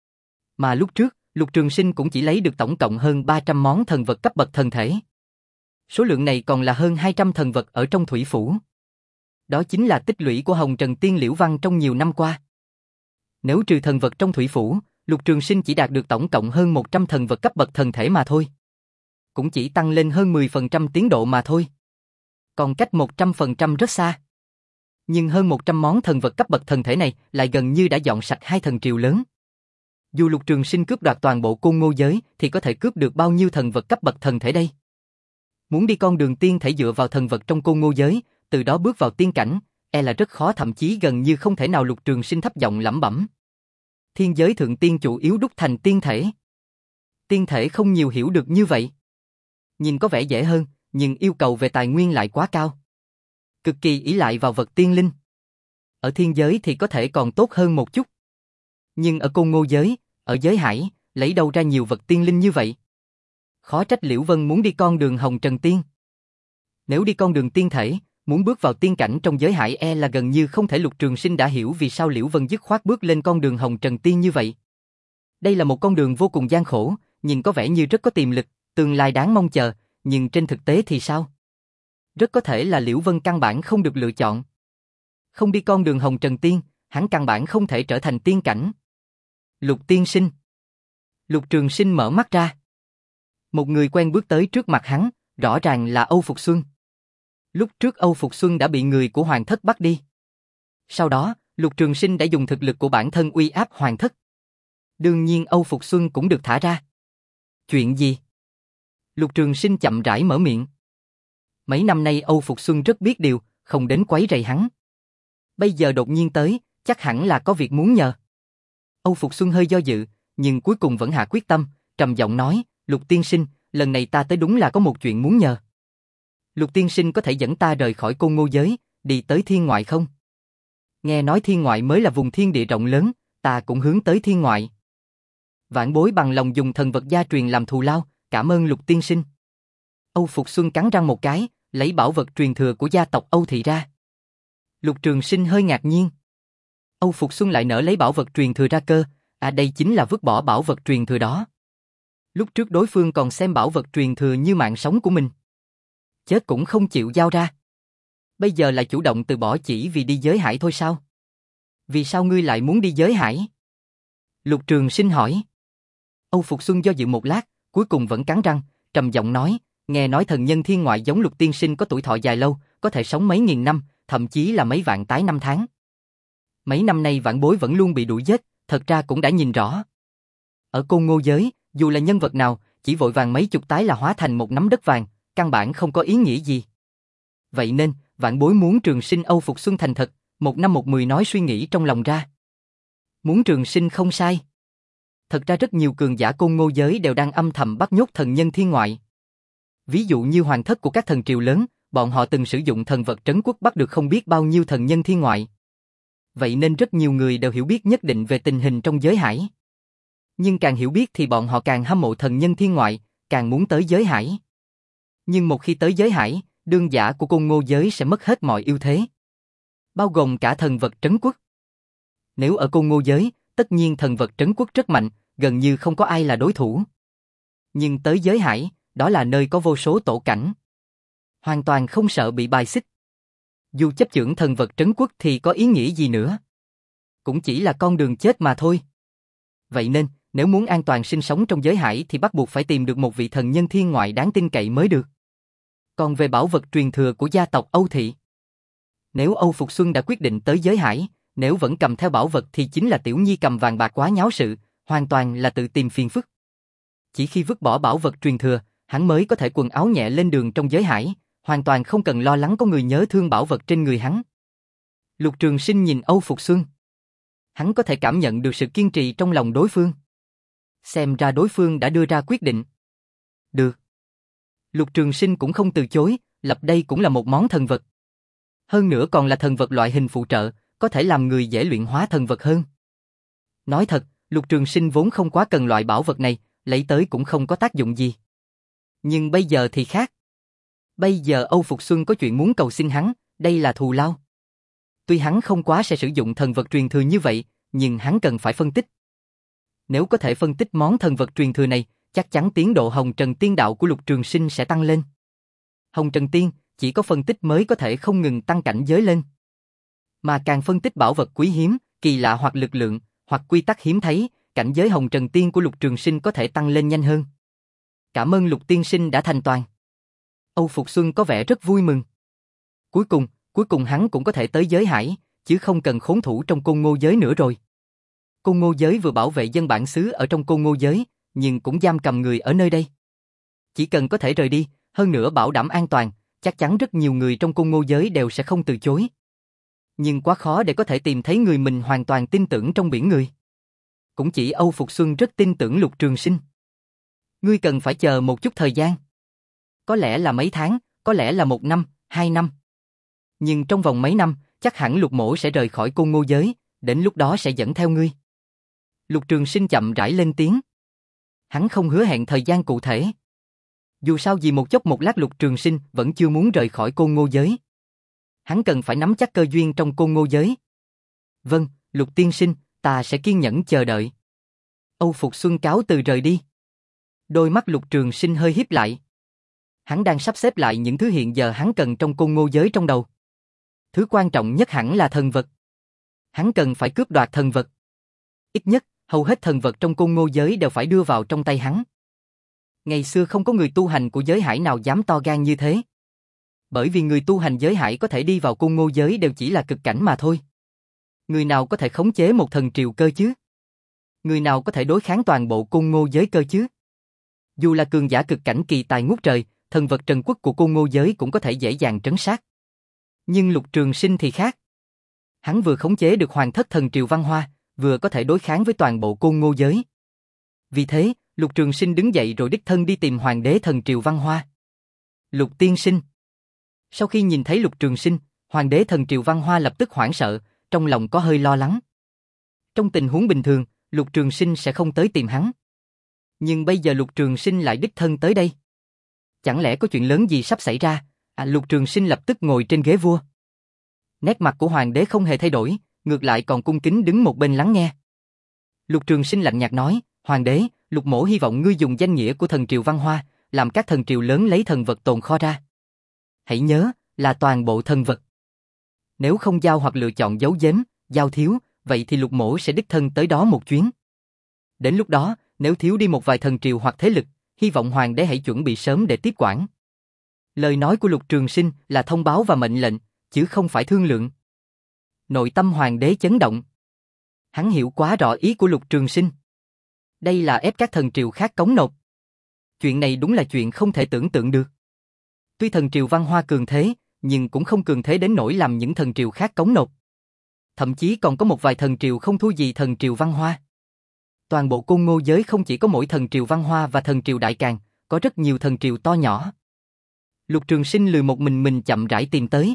Mà lúc trước, Lục Trường Sinh cũng chỉ lấy được tổng cộng hơn ba trăm món thần vật cấp bậc thần thể. Số lượng này còn là hơn hai trăm thần vật ở trong thủy phủ. Đó chính là tích lũy của Hồng Trần Tiên Liễu Văn trong nhiều năm qua. Nếu trừ thần vật trong thủy phủ, Lục Trường Sinh chỉ đạt được tổng cộng hơn một trăm thần vật cấp bậc thần thể mà thôi. Cũng chỉ tăng lên hơn mười phần trăm tiến độ mà thôi. Còn cách một trăm phần trăm rất xa. Nhưng hơn một trăm món thần vật cấp bậc thần thể này lại gần như đã dọn sạch hai thần triều lớn. Dù Lục Trường Sinh cướp đoạt toàn bộ Côn Ngô giới thì có thể cướp được bao nhiêu thần vật cấp bậc thần thể đây? Muốn đi con đường tiên thể dựa vào thần vật trong Côn Ngô giới, từ đó bước vào tiên cảnh, e là rất khó, thậm chí gần như không thể nào. Lục Trường Sinh thấp giọng lẩm bẩm. Thiên giới thượng tiên chủ yếu đúc thành tiên thể. Tiên thể không nhiều hiểu được như vậy. Nhìn có vẻ dễ hơn, nhưng yêu cầu về tài nguyên lại quá cao. Cực kỳ ỷ lại vào vật tiên linh. Ở thiên giới thì có thể còn tốt hơn một chút. Nhưng ở Côn Ngô giới, ở giới hải, lấy đâu ra nhiều vật tiên linh như vậy? Khó trách Liễu Vân muốn đi con đường Hồng Trần Tiên. Nếu đi con đường tiên thể, muốn bước vào tiên cảnh trong giới hải e là gần như không thể. Lục Trường Sinh đã hiểu vì sao Liễu Vân dứt khoát bước lên con đường Hồng Trần Tiên như vậy. Đây là một con đường vô cùng gian khổ, nhìn có vẻ như rất có tiềm lực, tương lai đáng mong chờ, nhưng trên thực tế thì sao? Rất có thể là Liễu Vân căn bản không được lựa chọn. Không đi con đường Hồng Trần Tiên, hắn căn bản không thể trở thành tiên cảnh. Lục tiên sinh. Lục Trường Sinh mở mắt ra. Một người quen bước tới trước mặt hắn, rõ ràng là Âu Phục Xuân. Lúc trước Âu Phục Xuân đã bị người của Hoàng thất bắt đi. Sau đó, Lục Trường Sinh đã dùng thực lực của bản thân uy áp Hoàng thất. Đương nhiên Âu Phục Xuân cũng được thả ra. Chuyện gì? Lục Trường Sinh chậm rãi mở miệng. Mấy năm nay Âu Phục Xuân rất biết điều, không đến quấy rầy hắn. Bây giờ đột nhiên tới, chắc hẳn là có việc muốn nhờ. Âu Phục Xuân hơi do dự, nhưng cuối cùng vẫn hạ quyết tâm, trầm giọng nói, Lục tiên sinh, lần này ta tới đúng là có một chuyện muốn nhờ. Lục tiên sinh có thể dẫn ta rời khỏi Côn Ngô giới, đi tới thiên ngoại không? Nghe nói thiên ngoại mới là vùng thiên địa rộng lớn, ta cũng hướng tới thiên ngoại. Vãn bối bằng lòng dùng thần vật gia truyền làm thù lao, cảm ơn Lục tiên sinh. Âu Phục Xuân cắn răng một cái, lấy bảo vật truyền thừa của gia tộc Âu thị ra. Lục Trường Sinh hơi ngạc nhiên. Âu Phục Xuân lại nỡ lấy bảo vật truyền thừa ra cơ, à đây chính là vứt bỏ bảo vật truyền thừa đó. Lúc trước đối phương còn xem bảo vật truyền thừa như mạng sống của mình. Chết cũng không chịu giao ra. Bây giờ lại chủ động từ bỏ chỉ vì đi giới hải thôi sao? Vì sao ngươi lại muốn đi giới hải? Lục Trường Sinh hỏi. Âu Phục Xuân do dự một lát, cuối cùng vẫn cắn răng, trầm giọng nói, nghe nói thần nhân thiên ngoại giống Lục tiên sinh có tuổi thọ dài lâu, có thể sống mấy nghìn năm, thậm chí là mấy vạn tái năm tháng. Mấy năm nay vãn bối vẫn luôn bị đuổi giết, thật ra cũng đã nhìn rõ. Ở Côn Ngô giới, dù là nhân vật nào, chỉ vội vàng mấy chục tái là hóa thành một nắm đất vàng, căn bản không có ý nghĩa gì. Vậy nên, vạn bối muốn Trường Sinh Âu Phục Xuân thành thật, một năm một mười nói suy nghĩ trong lòng ra. Muốn Trường Sinh không sai. Thật ra rất nhiều cường giả Côn Ngô giới đều đang âm thầm bắt nhốt thần nhân thiên ngoại. Ví dụ như hoàng thất của các thần triều lớn, bọn họ từng sử dụng thần vật trấn quốc bắt được không biết bao nhiêu thần nhân thiên ngoại. Vậy nên rất nhiều người đều hiểu biết nhất định về tình hình trong giới hải. Nhưng càng hiểu biết thì bọn họ càng hâm mộ thần nhân thiên ngoại, càng muốn tới giới hải. Nhưng một khi tới giới hải, đương giả của Côn Ngô giới sẽ mất hết mọi ưu thế. Bao gồm cả thần vật trấn quốc. Nếu ở Côn Ngô giới, tất nhiên thần vật trấn quốc rất mạnh, gần như không có ai là đối thủ. Nhưng tới giới hải, đó là nơi có vô số tổ cảnh. Hoàn toàn không sợ bị bài xích. Dù chấp chưởng thần vật trấn quốc thì có ý nghĩa gì nữa. Cũng chỉ là con đường chết mà thôi. Vậy nên, nếu muốn an toàn sinh sống trong giới hải thì bắt buộc phải tìm được một vị thần nhân thiên ngoại đáng tin cậy mới được. Còn về bảo vật truyền thừa của gia tộc Âu Thị, nếu Âu Phục Xuân đã quyết định tới giới hải, nếu vẫn cầm theo bảo vật thì chính là tiểu nhi cầm vàng bạc quá nháo sự, hoàn toàn là tự tìm phiền phức. Chỉ khi vứt bỏ bảo vật truyền thừa, hắn mới có thể quần áo nhẹ lên đường trong giới hải, hoàn toàn không cần lo lắng có người nhớ thương bảo vật trên người hắn. Lục Trường Sinh nhìn Âu Phục Xuân. Hắn có thể cảm nhận được sự kiên trì trong lòng đối phương. Xem ra đối phương đã đưa ra quyết định. Được. Lục Trường Sinh cũng không từ chối, lập đây cũng là một món thần vật. Hơn nữa còn là thần vật loại hình phụ trợ, có thể làm người dễ luyện hóa thần vật hơn. Nói thật, Lục Trường Sinh vốn không quá cần loại bảo vật này, lấy tới cũng không có tác dụng gì. Nhưng bây giờ thì khác. Bây giờ Âu Phục Xuân có chuyện muốn cầu xin hắn, đây là thù lao. Tuy hắn không quá sẽ sử dụng thần vật truyền thừa như vậy, nhưng hắn cần phải phân tích. Nếu có thể phân tích món thần vật truyền thừa này, chắc chắn tiến độ Hồng Trần Tiên Đạo của Lục Trường Sinh sẽ tăng lên. Hồng Trần Tiên, chỉ có phân tích mới có thể không ngừng tăng cảnh giới lên. Mà càng phân tích bảo vật quý hiếm, kỳ lạ hoặc lực lượng, hoặc quy tắc hiếm thấy, cảnh giới Hồng Trần Tiên của Lục Trường Sinh có thể tăng lên nhanh hơn. Cảm ơn Lục Tiên Sinh đã thành toàn. Âu Phục Xuân có vẻ rất vui mừng. Cuối cùng, cuối cùng hắn cũng có thể tới giới hải, chứ không cần khốn thủ trong Côn Ngô giới nữa rồi. Côn Ngô giới vừa bảo vệ dân bản xứ ở trong Côn Ngô giới, nhưng cũng giam cầm người ở nơi đây. Chỉ cần có thể rời đi, hơn nữa bảo đảm an toàn, chắc chắn rất nhiều người trong Côn Ngô giới đều sẽ không từ chối. Nhưng quá khó để có thể tìm thấy người mình hoàn toàn tin tưởng trong biển người. Cũng chỉ Âu Phục Xuân rất tin tưởng Lục Trường Sinh. Ngươi cần phải chờ một chút thời gian. Có lẽ là mấy tháng, có lẽ là một năm, hai năm. Nhưng trong vòng mấy năm, chắc hẳn Lục Mỗ sẽ rời khỏi Côn Ngô giới, đến lúc đó sẽ dẫn theo ngươi. Lục Trường Sinh chậm rãi lên tiếng. Hắn không hứa hẹn thời gian cụ thể. Dù sao gì một chốc một lát Lục Trường Sinh vẫn chưa muốn rời khỏi Côn Ngô giới. Hắn cần phải nắm chắc cơ duyên trong Côn Ngô giới. Vâng, Lục Tiên Sinh, ta sẽ kiên nhẫn chờ đợi. Âu Phục Xuân cáo từ rời đi. Đôi mắt Lục Trường Sinh hơi híp lại. Hắn đang sắp xếp lại những thứ hiện giờ hắn cần trong Côn Ngô giới trong đầu. Thứ quan trọng nhất hẳn là thần vật. Hắn cần phải cướp đoạt thần vật. Ít nhất, hầu hết thần vật trong Côn Ngô giới đều phải đưa vào trong tay hắn. Ngày xưa không có người tu hành của giới hải nào dám to gan như thế. Bởi vì người tu hành giới hải có thể đi vào Côn Ngô giới đều chỉ là cực cảnh mà thôi. Người nào có thể khống chế một thần triều cơ chứ? Người nào có thể đối kháng toàn bộ Côn Ngô giới cơ chứ? Dù là cường giả cực cảnh kỳ tài ngút trời, thần vật trần quốc của Côn Ngô giới cũng có thể dễ dàng trấn sát. Nhưng Lục Trường Sinh thì khác. Hắn vừa khống chế được hoàng thất thần triều Văn Hoa, vừa có thể đối kháng với toàn bộ Côn Ngô giới. Vì thế, Lục Trường Sinh đứng dậy rồi đích thân đi tìm hoàng đế thần triều Văn Hoa. Lục Tiên Sinh. Sau khi nhìn thấy Lục Trường Sinh, hoàng đế thần triều Văn Hoa lập tức hoảng sợ, trong lòng có hơi lo lắng. Trong tình huống bình thường, Lục Trường Sinh sẽ không tới tìm hắn. Nhưng bây giờ Lục Trường Sinh lại đích thân tới đây. Chẳng lẽ có chuyện lớn gì sắp xảy ra? À, Lục Trường Sinh lập tức ngồi trên ghế vua. Nét mặt của hoàng đế không hề thay đổi, ngược lại còn cung kính đứng một bên lắng nghe. Lục Trường Sinh lạnh nhạt nói, hoàng đế, Lục Mỗ hy vọng ngươi dùng danh nghĩa của thần triều Văn Hoa, làm các thần triều lớn lấy thần vật tồn kho ra. Hãy nhớ, là toàn bộ thần vật. Nếu không giao hoặc lựa chọn giấu giếm, giao thiếu, vậy thì Lục Mỗ sẽ đích thân tới đó một chuyến. Đến lúc đó, nếu thiếu đi một vài thần triều hoặc thế lực, hy vọng hoàng đế hãy chuẩn bị sớm để tiếp quản. Lời nói của Lục Trường Sinh là thông báo và mệnh lệnh, chứ không phải thương lượng. Nội tâm hoàng đế chấn động. Hắn hiểu quá rõ ý của Lục Trường Sinh. Đây là ép các thần triều khác cống nộp. Chuyện này đúng là chuyện không thể tưởng tượng được. Tuy thần triều Văn Hoa cường thế, nhưng cũng không cường thế đến nỗi làm những thần triều khác cống nộp. Thậm chí còn có một vài thần triều không thua gì thần triều Văn Hoa. Toàn bộ Côn Ngô giới không chỉ có mỗi thần triều Văn Hoa và thần triều Đại Càn, có rất nhiều thần triều to nhỏ. Lục Trường Sinh lười một mình mình chậm rãi tìm tới.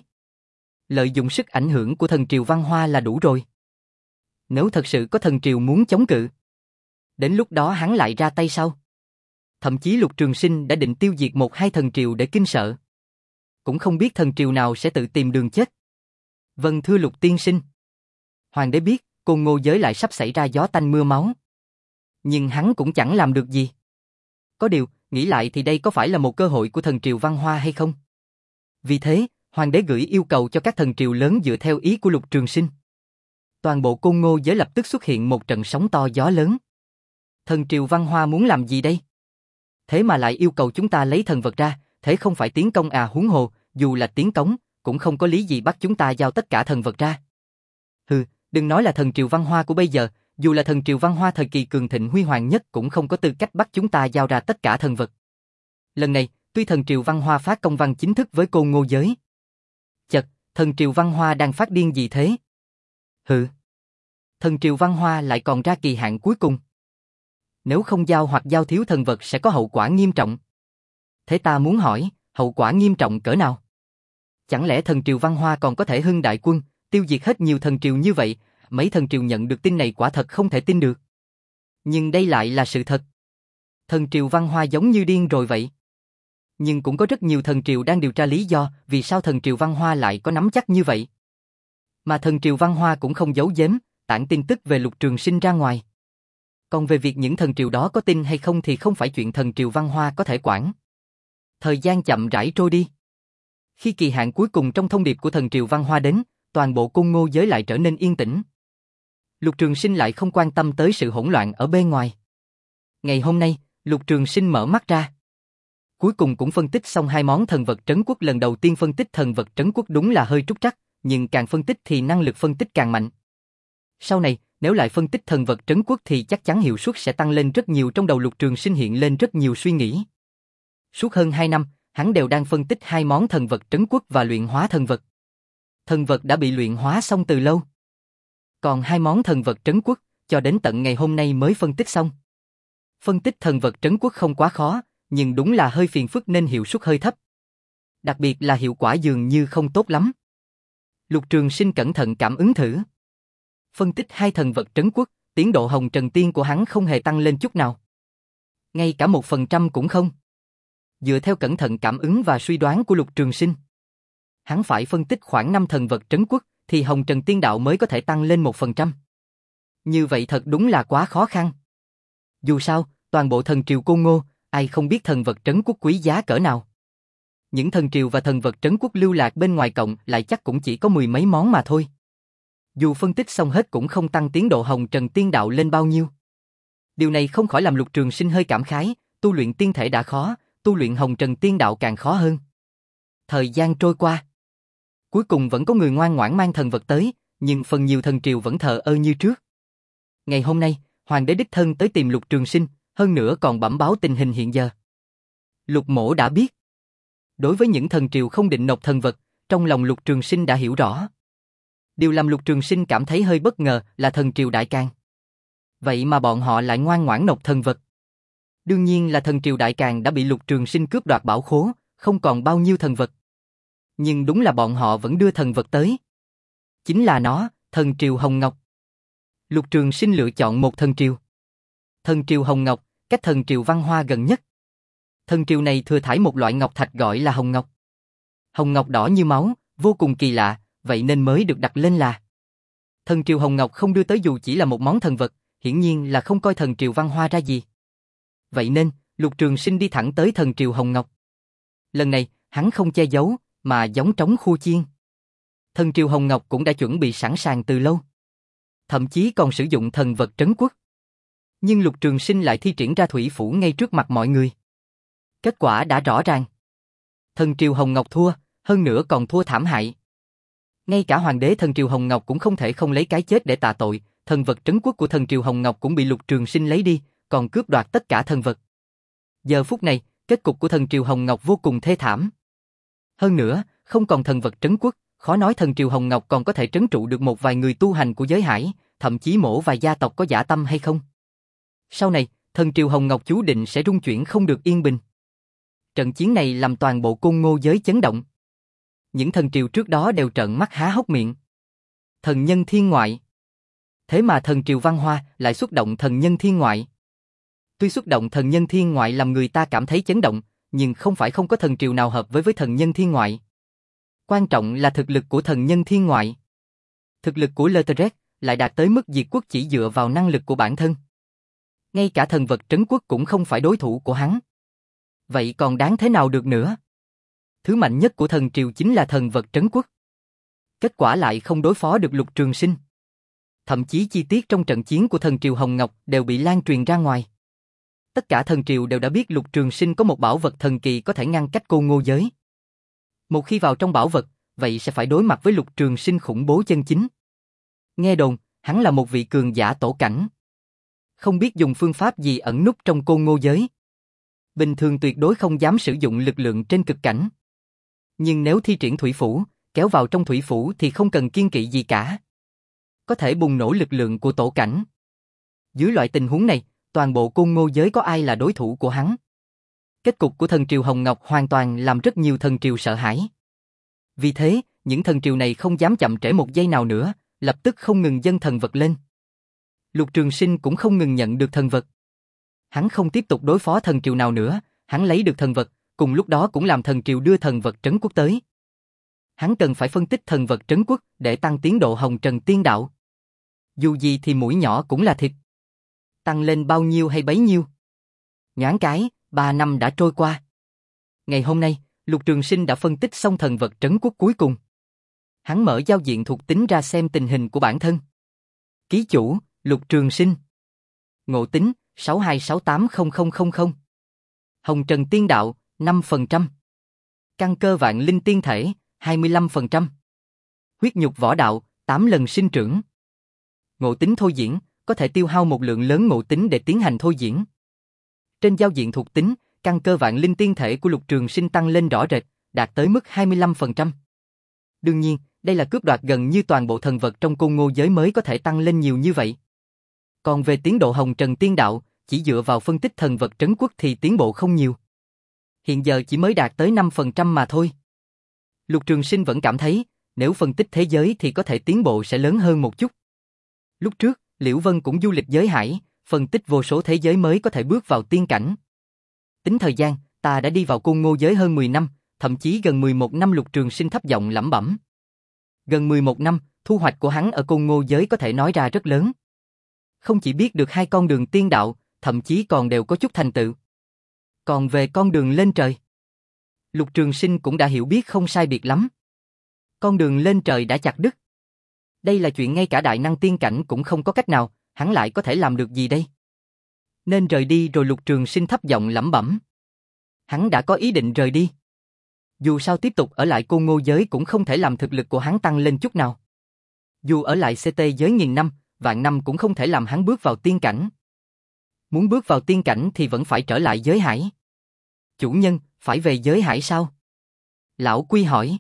Lợi dụng sức ảnh hưởng của thần triều Văn Hoa là đủ rồi. Nếu thật sự có thần triều muốn chống cự, đến lúc đó hắn lại ra tay sau. Thậm chí Lục Trường Sinh đã định tiêu diệt một hai thần triều để kinh sợ. Cũng không biết thần triều nào sẽ tự tìm đường chết. Vâng thưa Lục tiên sinh. Hoàng đế biết, Côn Ngô giới lại sắp xảy ra gió tanh mưa máu. Nhưng hắn cũng chẳng làm được gì. Có điều, nghĩ lại thì đây có phải là một cơ hội của thần triều Văn Hoa hay không? Vì thế, Hoàng đế gửi yêu cầu cho các thần triều lớn dựa theo ý của Lục Trường Sinh. Toàn bộ Côn Ngô giới lập tức xuất hiện một trận sóng to gió lớn. Thần triều Văn Hoa muốn làm gì đây? Thế mà lại yêu cầu chúng ta lấy thần vật ra, thế không phải tiến công à, huống hồ, dù là tiến công, cũng không có lý gì bắt chúng ta giao tất cả thần vật ra. Hừ, đừng nói là thần triều Văn Hoa của bây giờ, dù là thần triều Văn Hoa thời kỳ cường thịnh huy hoàng nhất cũng không có tư cách bắt chúng ta giao ra tất cả thần vật. Lần này, tuy thần triều Văn Hoa phát công văn chính thức với Côn Ngô giới. Chật, thần triều Văn Hoa đang phát điên gì thế? Hừ. Thần triều Văn Hoa lại còn ra kỳ hạn cuối cùng. Nếu không giao hoặc giao thiếu thần vật sẽ có hậu quả nghiêm trọng. Thế ta muốn hỏi, hậu quả nghiêm trọng cỡ nào? Chẳng lẽ thần triều Văn Hoa còn có thể hưng đại quân, tiêu diệt hết nhiều thần triều như vậy? Mấy thần triều nhận được tin này quả thật không thể tin được. Nhưng đây lại là sự thật. Thần triều Văn Hoa giống như điên rồi vậy. Nhưng cũng có rất nhiều thần triều đang điều tra lý do vì sao thần triều Văn Hoa lại có nắm chắc như vậy. Mà thần triều Văn Hoa cũng không giấu giếm, tản tin tức về Lục Trường Sinh ra ngoài. Còn về việc những thần triều đó có tin hay không thì không phải chuyện thần triều Văn Hoa có thể quản. Thời gian chậm rãi trôi đi. Khi kỳ hạn cuối cùng trong thông điệp của thần triều Văn Hoa đến, toàn bộ Côn Ngô giới lại trở nên yên tĩnh. Lục Trường Sinh lại không quan tâm tới sự hỗn loạn ở bên ngoài. Ngày hôm nay, Lục Trường Sinh mở mắt ra. Cuối cùng cũng phân tích xong hai món thần vật trấn quốc. Lần đầu tiên phân tích thần vật trấn quốc đúng là hơi trúc trắc, nhưng càng phân tích thì năng lực phân tích càng mạnh. Sau này, nếu lại phân tích thần vật trấn quốc thì chắc chắn hiệu suất sẽ tăng lên rất nhiều. Trong đầu Lục Trường Sinh hiện lên rất nhiều suy nghĩ. Suốt hơn hai năm, hắn đều đang phân tích hai món thần vật trấn quốc và luyện hóa thần vật. Thần vật đã bị luyện hóa xong từ lâu. Còn hai món thần vật trấn quốc, cho đến tận ngày hôm nay mới phân tích xong. Phân tích thần vật trấn quốc không quá khó, nhưng đúng là hơi phiền phức nên hiệu suất hơi thấp. Đặc biệt là hiệu quả dường như không tốt lắm. Lục Trường Sinh cẩn thận cảm ứng thử. Phân tích hai thần vật trấn quốc, tiến độ hồng trần tiên của hắn không hề tăng lên chút nào. Ngay cả một phần trăm cũng không. Dựa theo cẩn thận cảm ứng và suy đoán của Lục Trường Sinh, hắn phải phân tích khoảng năm thần vật trấn quốc thì hồng trần tiên đạo mới có thể tăng lên một phần trăm. Như vậy thật đúng là quá khó khăn. Dù sao, toàn bộ thần triều Côn Ngô, ai không biết thần vật trấn quốc quý giá cỡ nào. Những thần triều và thần vật trấn quốc lưu lạc bên ngoài cộng lại chắc cũng chỉ có mười mấy món mà thôi. Dù phân tích xong hết cũng không tăng tiến độ hồng trần tiên đạo lên bao nhiêu. Điều này không khỏi làm Lục Trường Sinh hơi cảm khái, tu luyện tiên thể đã khó, tu luyện hồng trần tiên đạo càng khó hơn. Thời gian trôi qua. Cuối cùng vẫn có người ngoan ngoãn mang thần vật tới, nhưng phần nhiều thần triều vẫn thờ ơ như trước. Ngày hôm nay, Hoàng đế đích thân tới tìm Lục Trường Sinh, hơn nữa còn bẩm báo tình hình hiện giờ. Lục Mỗ đã biết. Đối với những thần triều không định nộp thần vật, trong lòng Lục Trường Sinh đã hiểu rõ. Điều làm Lục Trường Sinh cảm thấy hơi bất ngờ là thần triều Đại Càn. Vậy mà bọn họ lại ngoan ngoãn nộp thần vật. Đương nhiên là thần triều Đại Càn đã bị Lục Trường Sinh cướp đoạt bảo khố, không còn bao nhiêu thần vật. Nhưng đúng là bọn họ vẫn đưa thần vật tới. Chính là nó, thần triều Hồng Ngọc. Lục Trường Sinh lựa chọn một thần triều. Thần triều Hồng Ngọc, cách thần triều Văn Hoa gần nhất. Thần triều này thừa thải một loại ngọc thạch gọi là Hồng Ngọc. Hồng Ngọc đỏ như máu, vô cùng kỳ lạ, vậy nên mới được đặt lên là thần triều Hồng Ngọc. Không đưa tới dù chỉ là một món thần vật, hiển nhiên là không coi thần triều Văn Hoa ra gì. Vậy nên, Lục Trường Sinh đi thẳng tới thần triều Hồng Ngọc. Lần này, hắn không che giấu, mà giống trống khua chiên. Thần triều Hồng Ngọc cũng đã chuẩn bị sẵn sàng từ lâu. Thậm chí còn sử dụng thần vật trấn quốc. Nhưng Lục Trường Sinh lại thi triển ra thủy phủ ngay trước mặt mọi người. Kết quả đã rõ ràng. Thần triều Hồng Ngọc thua, hơn nữa còn thua thảm hại. Ngay cả hoàng đế thần triều Hồng Ngọc cũng không thể không lấy cái chết để tạ tội, thần vật trấn quốc của thần triều Hồng Ngọc cũng bị Lục Trường Sinh lấy đi, còn cướp đoạt tất cả thần vật. Giờ phút này, kết cục của thần triều Hồng Ngọc vô cùng thê thảm. Hơn nữa, không còn thần vật trấn quốc, khó nói thần triều Hồng Ngọc còn có thể trấn trụ được một vài người tu hành của giới hải, thậm chí mổ vài gia tộc có dã tâm hay không. Sau này, thần triều Hồng Ngọc chú định sẽ rung chuyển không được yên bình. Trận chiến này làm toàn bộ Côn Ngô giới chấn động. Những thần triều trước đó đều trợn mắt há hốc miệng. Thần nhân thiên ngoại. Thế mà thần triều Văn Hoa lại xuất động thần nhân thiên ngoại. Tuy xuất động thần nhân thiên ngoại làm người ta cảm thấy chấn động, nhưng không phải không có thần triều nào hợp với với thần nhân thiên ngoại. Quan trọng là thực lực của thần nhân thiên ngoại. Thực lực của Leteret lại đạt tới mức diệt quốc chỉ dựa vào năng lực của bản thân. Ngay cả thần vật trấn quốc cũng không phải đối thủ của hắn. Vậy còn đáng thế nào được nữa? Thứ mạnh nhất của thần triều chính là thần vật trấn quốc. Kết quả lại không đối phó được Lục Trường Sinh. Thậm chí chi tiết trong trận chiến của thần triều Hồng Ngọc đều bị lan truyền ra ngoài. Tất cả thần triều đều đã biết Lục Trường Sinh có một bảo vật thần kỳ có thể ngăn cách Côn Ngô giới. Một khi vào trong bảo vật, vậy sẽ phải đối mặt với Lục Trường Sinh khủng bố chân chính. Nghe đồn, hắn là một vị cường giả tổ cảnh. Không biết dùng phương pháp gì ẩn núp trong Côn Ngô giới. Bình thường tuyệt đối không dám sử dụng lực lượng trên cực cảnh. Nhưng nếu thi triển thủy phủ, kéo vào trong thủy phủ thì không cần kiên kỵ gì cả. Có thể bùng nổ lực lượng của tổ cảnh. Dưới loại tình huống này, toàn bộ Côn Ngô giới có ai là đối thủ của hắn? Kết cục của thần triều Hồng Ngọc hoàn toàn làm rất nhiều thần triều sợ hãi. Vì thế, những thần triều này không dám chậm trễ một giây nào nữa, lập tức không ngừng dâng thần vật lên. Lục Trường Sinh cũng không ngừng nhận được thần vật. Hắn không tiếp tục đối phó thần triều nào nữa, hắn lấy được thần vật, cùng lúc đó cũng làm thần triều đưa thần vật trấn quốc tới. Hắn cần phải phân tích thần vật trấn quốc để tăng tiến độ hồng trần tiên đạo. Dù gì thì mũi nhỏ cũng là thịt. Tăng lên bao nhiêu hay bấy nhiêu. Nhoáng cái, ba năm đã trôi qua. Ngày hôm nay, Lục Trường Sinh đã phân tích xong thần vật trấn quốc cuối cùng. Hắn mở giao diện thuộc tính ra xem tình hình của bản thân. Ký chủ, Lục Trường Sinh. Ngộ tính, sáu hai sáu tám không không không không. Hồng Trần Tiên Đạo, năm phần trăm. Căn cơ vạn linh tiên thể, hai mươi lăm phần trăm. Huyết nhục võ đạo, tám lần sinh trưởng. Ngộ tính thôi diễn, có thể tiêu hao một lượng lớn ngộ tính để tiến hành thôi diễn. Trên giao diện thuộc tính, căn cơ vạn linh tiên thể của Lục Trường Sinh tăng lên rõ rệt, đạt tới mức hai mươi lăm phần trăm. Đương nhiên, đây là cướp đoạt gần như toàn bộ thần vật trong Côn Ngô giới mới có thể tăng lên nhiều như vậy. Còn về tiến độ Hồng Trần Tiên Đạo, chỉ dựa vào phân tích thần vật trấn quốc thì tiến bộ không nhiều. Hiện giờ chỉ mới đạt tới năm phần trăm mà thôi. Lục Trường Sinh vẫn cảm thấy, nếu phân tích thế giới thì có thể tiến bộ sẽ lớn hơn một chút. Lúc trước, Liễu Vân cũng du lịch giới hải, phân tích vô số thế giới mới có thể bước vào tiên cảnh. Tính thời gian, ta đã đi vào Côn Ngô giới hơn mười năm, thậm chí gần mười một năm. Lục Trường Sinh thấp giọng lẩm bẩm. Gần mười một năm, thu hoạch của hắn ở Côn Ngô giới có thể nói ra rất lớn. Không chỉ biết được hai con đường tiên đạo, thậm chí còn đều có chút thành tựu. Còn về con đường lên trời, Lục Trường Sinh cũng đã hiểu biết không sai biệt lắm. Con đường lên trời đã chặt đứt. Đây là chuyện ngay cả đại năng tiên cảnh cũng không có cách nào, hắn lại có thể làm được gì đây? Nên rời đi rồi. Lục Trường Sinh thấp giọng lẩm bẩm. Hắn đã có ý định rời đi. Dù sao tiếp tục ở lại Côn Ngô giới cũng không thể làm thực lực của hắn tăng lên chút nào. Dù ở lại xê tê giới nghìn năm, vạn năm cũng không thể làm hắn bước vào tiên cảnh. Muốn bước vào tiên cảnh thì vẫn phải trở lại giới hải. Chủ nhân, phải về giới hải sao? Lão Quy hỏi.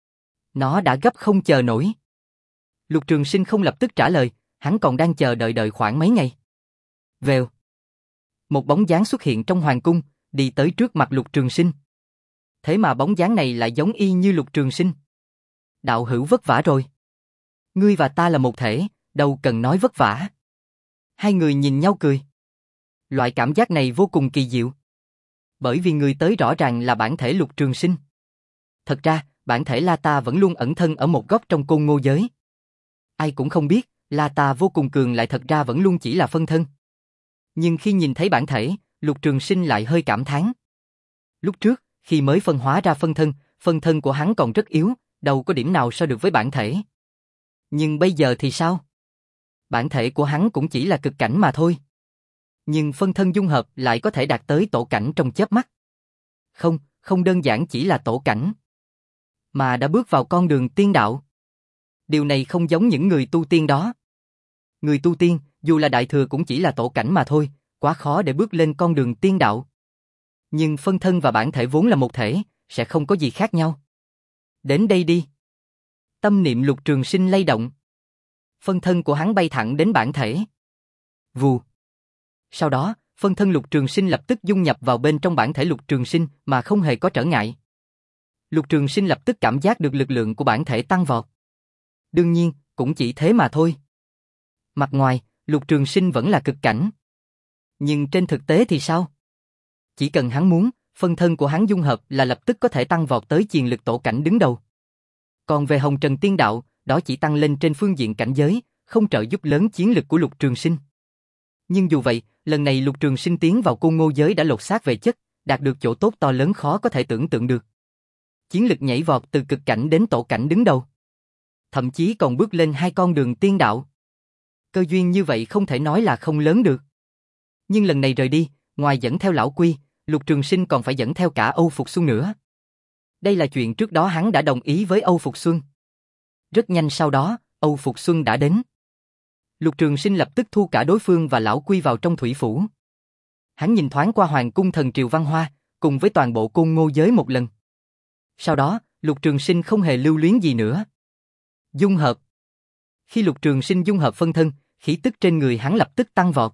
Nó đã gấp không chờ nổi. Lục Trường Sinh không lập tức trả lời, hắn còn đang chờ đợi đợi khoảng mấy ngày. Vèo. Một bóng dáng xuất hiện trong hoàng cung, đi tới trước mặt Lục Trường Sinh. Thế mà bóng dáng này lại giống y như Lục Trường Sinh. Đạo hữu vất vả rồi. Ngươi và ta là một thể, đâu cần nói vất vả. Hai người nhìn nhau cười. Loại cảm giác này vô cùng kỳ diệu. Bởi vì người tới rõ ràng là bản thể Lục Trường Sinh. Thật ra, bản thể La Ta vẫn luôn ẩn thân ở một góc trong Côn Ngô giới. Ai cũng không biết, La Ta vô cùng cường lại thật ra vẫn luôn chỉ là phân thân. Nhưng khi nhìn thấy bản thể, Lục Trường Sinh lại hơi cảm thán. Lúc trước, khi mới phân hóa ra phân thân, phân thân của hắn còn rất yếu, đâu có điểm nào so được với bản thể. Nhưng bây giờ thì sao? Bản thể của hắn cũng chỉ là cực cảnh mà thôi. Nhưng phân thân dung hợp lại có thể đạt tới tổ cảnh trong chớp mắt. Không, không đơn giản chỉ là tổ cảnh, mà đã bước vào con đường tiên đạo. Điều này không giống những người tu tiên đó. Người tu tiên, dù là đại thừa cũng chỉ là tổ cảnh mà thôi, quá khó để bước lên con đường tiên đạo. Nhưng phân thân và bản thể vốn là một thể, sẽ không có gì khác nhau. Đến đây đi. Tâm niệm Lục Trường Sinh lay động. Phân thân của hắn bay thẳng đến bản thể. Vù. Sau đó, phân thân Lục Trường Sinh lập tức dung nhập vào bên trong bản thể Lục Trường Sinh mà không hề có trở ngại. Lục Trường Sinh lập tức cảm giác được lực lượng của bản thể tăng vọt. Đương nhiên, cũng chỉ thế mà thôi. Mặt ngoài, Lục Trường Sinh vẫn là cực cảnh. Nhưng trên thực tế thì sao? Chỉ cần hắn muốn, phân thân của hắn dung hợp là lập tức có thể tăng vọt tới chiền lực tổ cảnh đứng đầu. Còn về Hồng Trần Tiên Đạo, đó chỉ tăng lên trên phương diện cảnh giới, không trợ giúp lớn chiến lực của Lục Trường Sinh. Nhưng dù vậy, lần này Lục Trường Sinh tiến vào Côn Ngô giới đã lột xác về chất, đạt được chỗ tốt to lớn khó có thể tưởng tượng được. Chiến lực nhảy vọt từ cực cảnh đến tổ cảnh đứng đầu. Thậm chí còn bước lên hai con đường tiên đạo. Cơ duyên như vậy không thể nói là không lớn được. Nhưng lần này rời đi, ngoài dẫn theo lão Quy, Lục Trường Sinh còn phải dẫn theo cả Âu Phục Xuân nữa. Đây là chuyện trước đó hắn đã đồng ý với Âu Phục Xuân. Rất nhanh sau đó, Âu Phục Xuân đã đến. Lục Trường Sinh lập tức thu cả đối phương và lão Quy vào trong thủy phủ. Hắn nhìn thoáng qua Hoàng cung thần triều văn hoa, cùng với toàn bộ Côn Ngô giới một lần. Sau đó, Lục Trường Sinh không hề lưu luyến gì nữa. Dung hợp. Khi Lục Trường Sinh dung hợp phân thân, khí tức trên người hắn lập tức tăng vọt.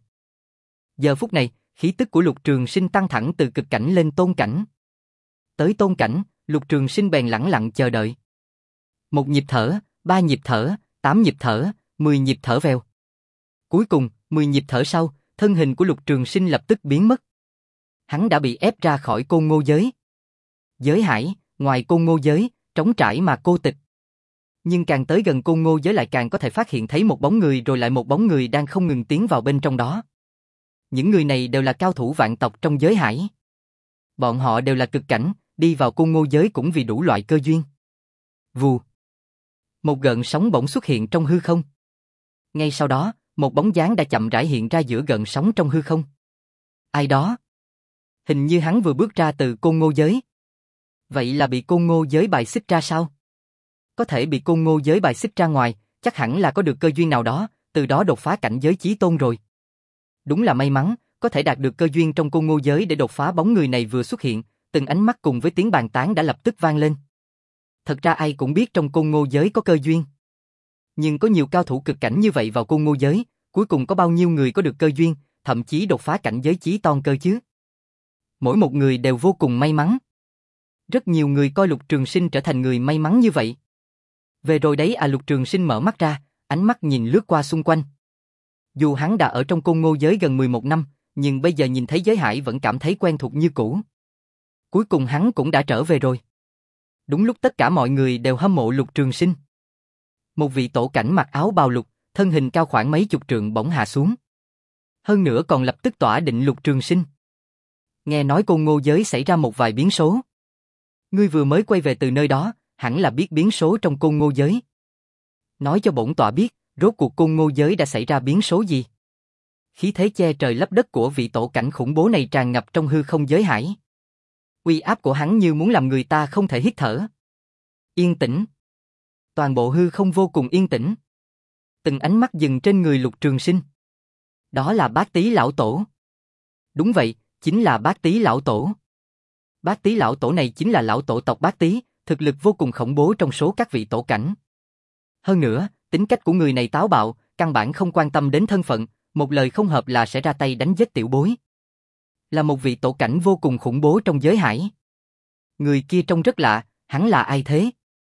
Giờ phút này, khí tức của Lục Trường Sinh tăng thẳng từ cực cảnh lên tôn cảnh. Tới tôn cảnh, Lục Trường Sinh bèn lẳng lặng chờ đợi. Một nhịp thở, ba nhịp thở, tám nhịp thở, mười nhịp thở vèo. Cuối cùng, mười nhịp thở sau, thân hình của Lục Trường Sinh lập tức biến mất. Hắn đã bị ép ra khỏi Côn Ngô giới. Giới hải, ngoài Côn Ngô giới, trống trải mà cô tịch. Nhưng càng tới gần Côn Ngô giới lại càng có thể phát hiện thấy một bóng người rồi lại một bóng người đang không ngừng tiến vào bên trong đó. Những người này đều là cao thủ vạn tộc trong giới hải. Bọn họ đều là cực cảnh, đi vào Côn Ngô giới cũng vì đủ loại cơ duyên. Vù. Một gợn sóng bỗng xuất hiện trong hư không. Ngay sau đó, một bóng dáng đã chậm rãi hiện ra giữa gợn sóng trong hư không. Ai đó? Hình như hắn vừa bước ra từ Côn Ngô giới. Vậy là bị Côn Ngô giới bài xích ra sao? Có thể bị Côn Ngô giới bài xích ra ngoài, chắc hẳn là có được cơ duyên nào đó, từ đó đột phá cảnh giới chí tôn rồi. Đúng là may mắn, có thể đạt được cơ duyên trong Côn Ngô giới để đột phá. Bóng người này vừa xuất hiện, từng ánh mắt cùng với tiếng bàn tán đã lập tức vang lên. Thật ra ai cũng biết trong Côn Ngô giới có cơ duyên. Nhưng có nhiều cao thủ cực cảnh như vậy vào Côn Ngô giới, cuối cùng có bao nhiêu người có được cơ duyên, thậm chí đột phá cảnh giới chí tôn cơ chứ? Mỗi một người đều vô cùng may mắn. Rất nhiều người coi Lục Trường Sinh trở thành người may mắn như vậy. Về rồi đấy à. Lục Trường Sinh mở mắt ra, ánh mắt nhìn lướt qua xung quanh. Dù hắn đã ở trong Côn Ngô giới gần mười một năm, nhưng bây giờ nhìn thấy giới hải vẫn cảm thấy quen thuộc như cũ. Cuối cùng hắn cũng đã trở về rồi. Đúng lúc tất cả mọi người đều hâm mộ Lục Trường Sinh. Một vị tổ cảnh mặc áo bào lục, thân hình cao khoảng mấy chục trượng bỗng hạ xuống. Hơn nữa còn lập tức tỏa định Lục Trường Sinh. Nghe nói Côn Ngô giới xảy ra một vài biến số. Ngươi vừa mới quay về từ nơi đó, hẳn là biết biến số trong Côn Ngô giới. Nói cho bổn tọa biết, rốt cuộc Côn Ngô giới đã xảy ra biến số gì? Khí thế che trời lấp đất của vị tổ cảnh khủng bố này tràn ngập trong hư không giới hải. Uy áp của hắn như muốn làm người ta không thể hít thở. Yên tĩnh. Toàn bộ hư không vô cùng yên tĩnh. Từng ánh mắt dừng trên người Lục Trường Sinh. Đó là Bát Tý lão tổ. Đúng vậy, chính là Bát Tý lão tổ. Bát Tý lão tổ này chính là lão tổ tộc Bát Tý, thực lực vô cùng khủng bố trong số các vị tổ cảnh. Hơn nữa, tính cách của người này táo bạo, căn bản không quan tâm đến thân phận, một lời không hợp là sẽ ra tay đánh giết tiểu bối. Là một vị tổ cảnh vô cùng khủng bố trong giới hải. Người kia trông rất lạ, hắn là ai thế?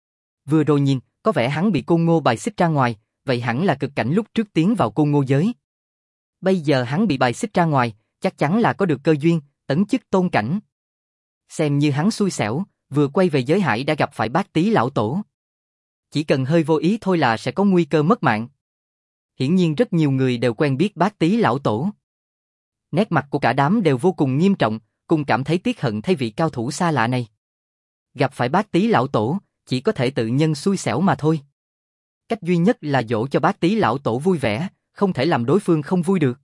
Vừa rồi nhìn, có vẻ hắn bị Côn Ngô bài xích ra ngoài, vậy hẳn là cực cảnh lúc trước tiến vào Côn Ngô giới. Bây giờ hắn bị bài xích ra ngoài, chắc chắn là có được cơ duyên, tấn chức tôn cảnh. Xem như hắn xui xẻo, vừa quay về giới hải đã gặp phải Bát Tý lão tổ. Chỉ cần hơi vô ý thôi là sẽ có nguy cơ mất mạng. Hiển nhiên rất nhiều người đều quen biết Bát Tý lão tổ. Nét mặt của cả đám đều vô cùng nghiêm trọng, cùng cảm thấy tiếc hận thay vị cao thủ xa lạ này. Gặp phải Bát Tý lão tổ, chỉ có thể tự nhân xui xẻo mà thôi. Cách duy nhất là dỗ cho Bát Tý lão tổ vui vẻ, không thể làm đối phương không vui được.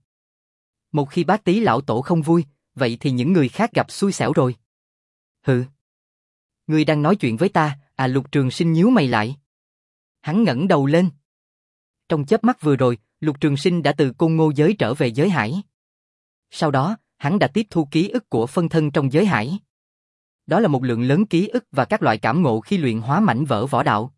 Một khi Bát Tý lão tổ không vui, vậy thì những người khác gặp xui xẻo rồi. Hừ. Ngươi đang nói chuyện với ta, à? Lục Trường Sinh nhíu mày lại. Hắn ngẩng đầu lên. Trong chớp mắt vừa rồi, Lục Trường Sinh đã từ Côn Ngô giới trở về giới hải. Sau đó, hắn đã tiếp thu ký ức của phân thân trong giới hải. Đó là một lượng lớn ký ức và các loại cảm ngộ khi luyện hóa mảnh vỡ võ đạo.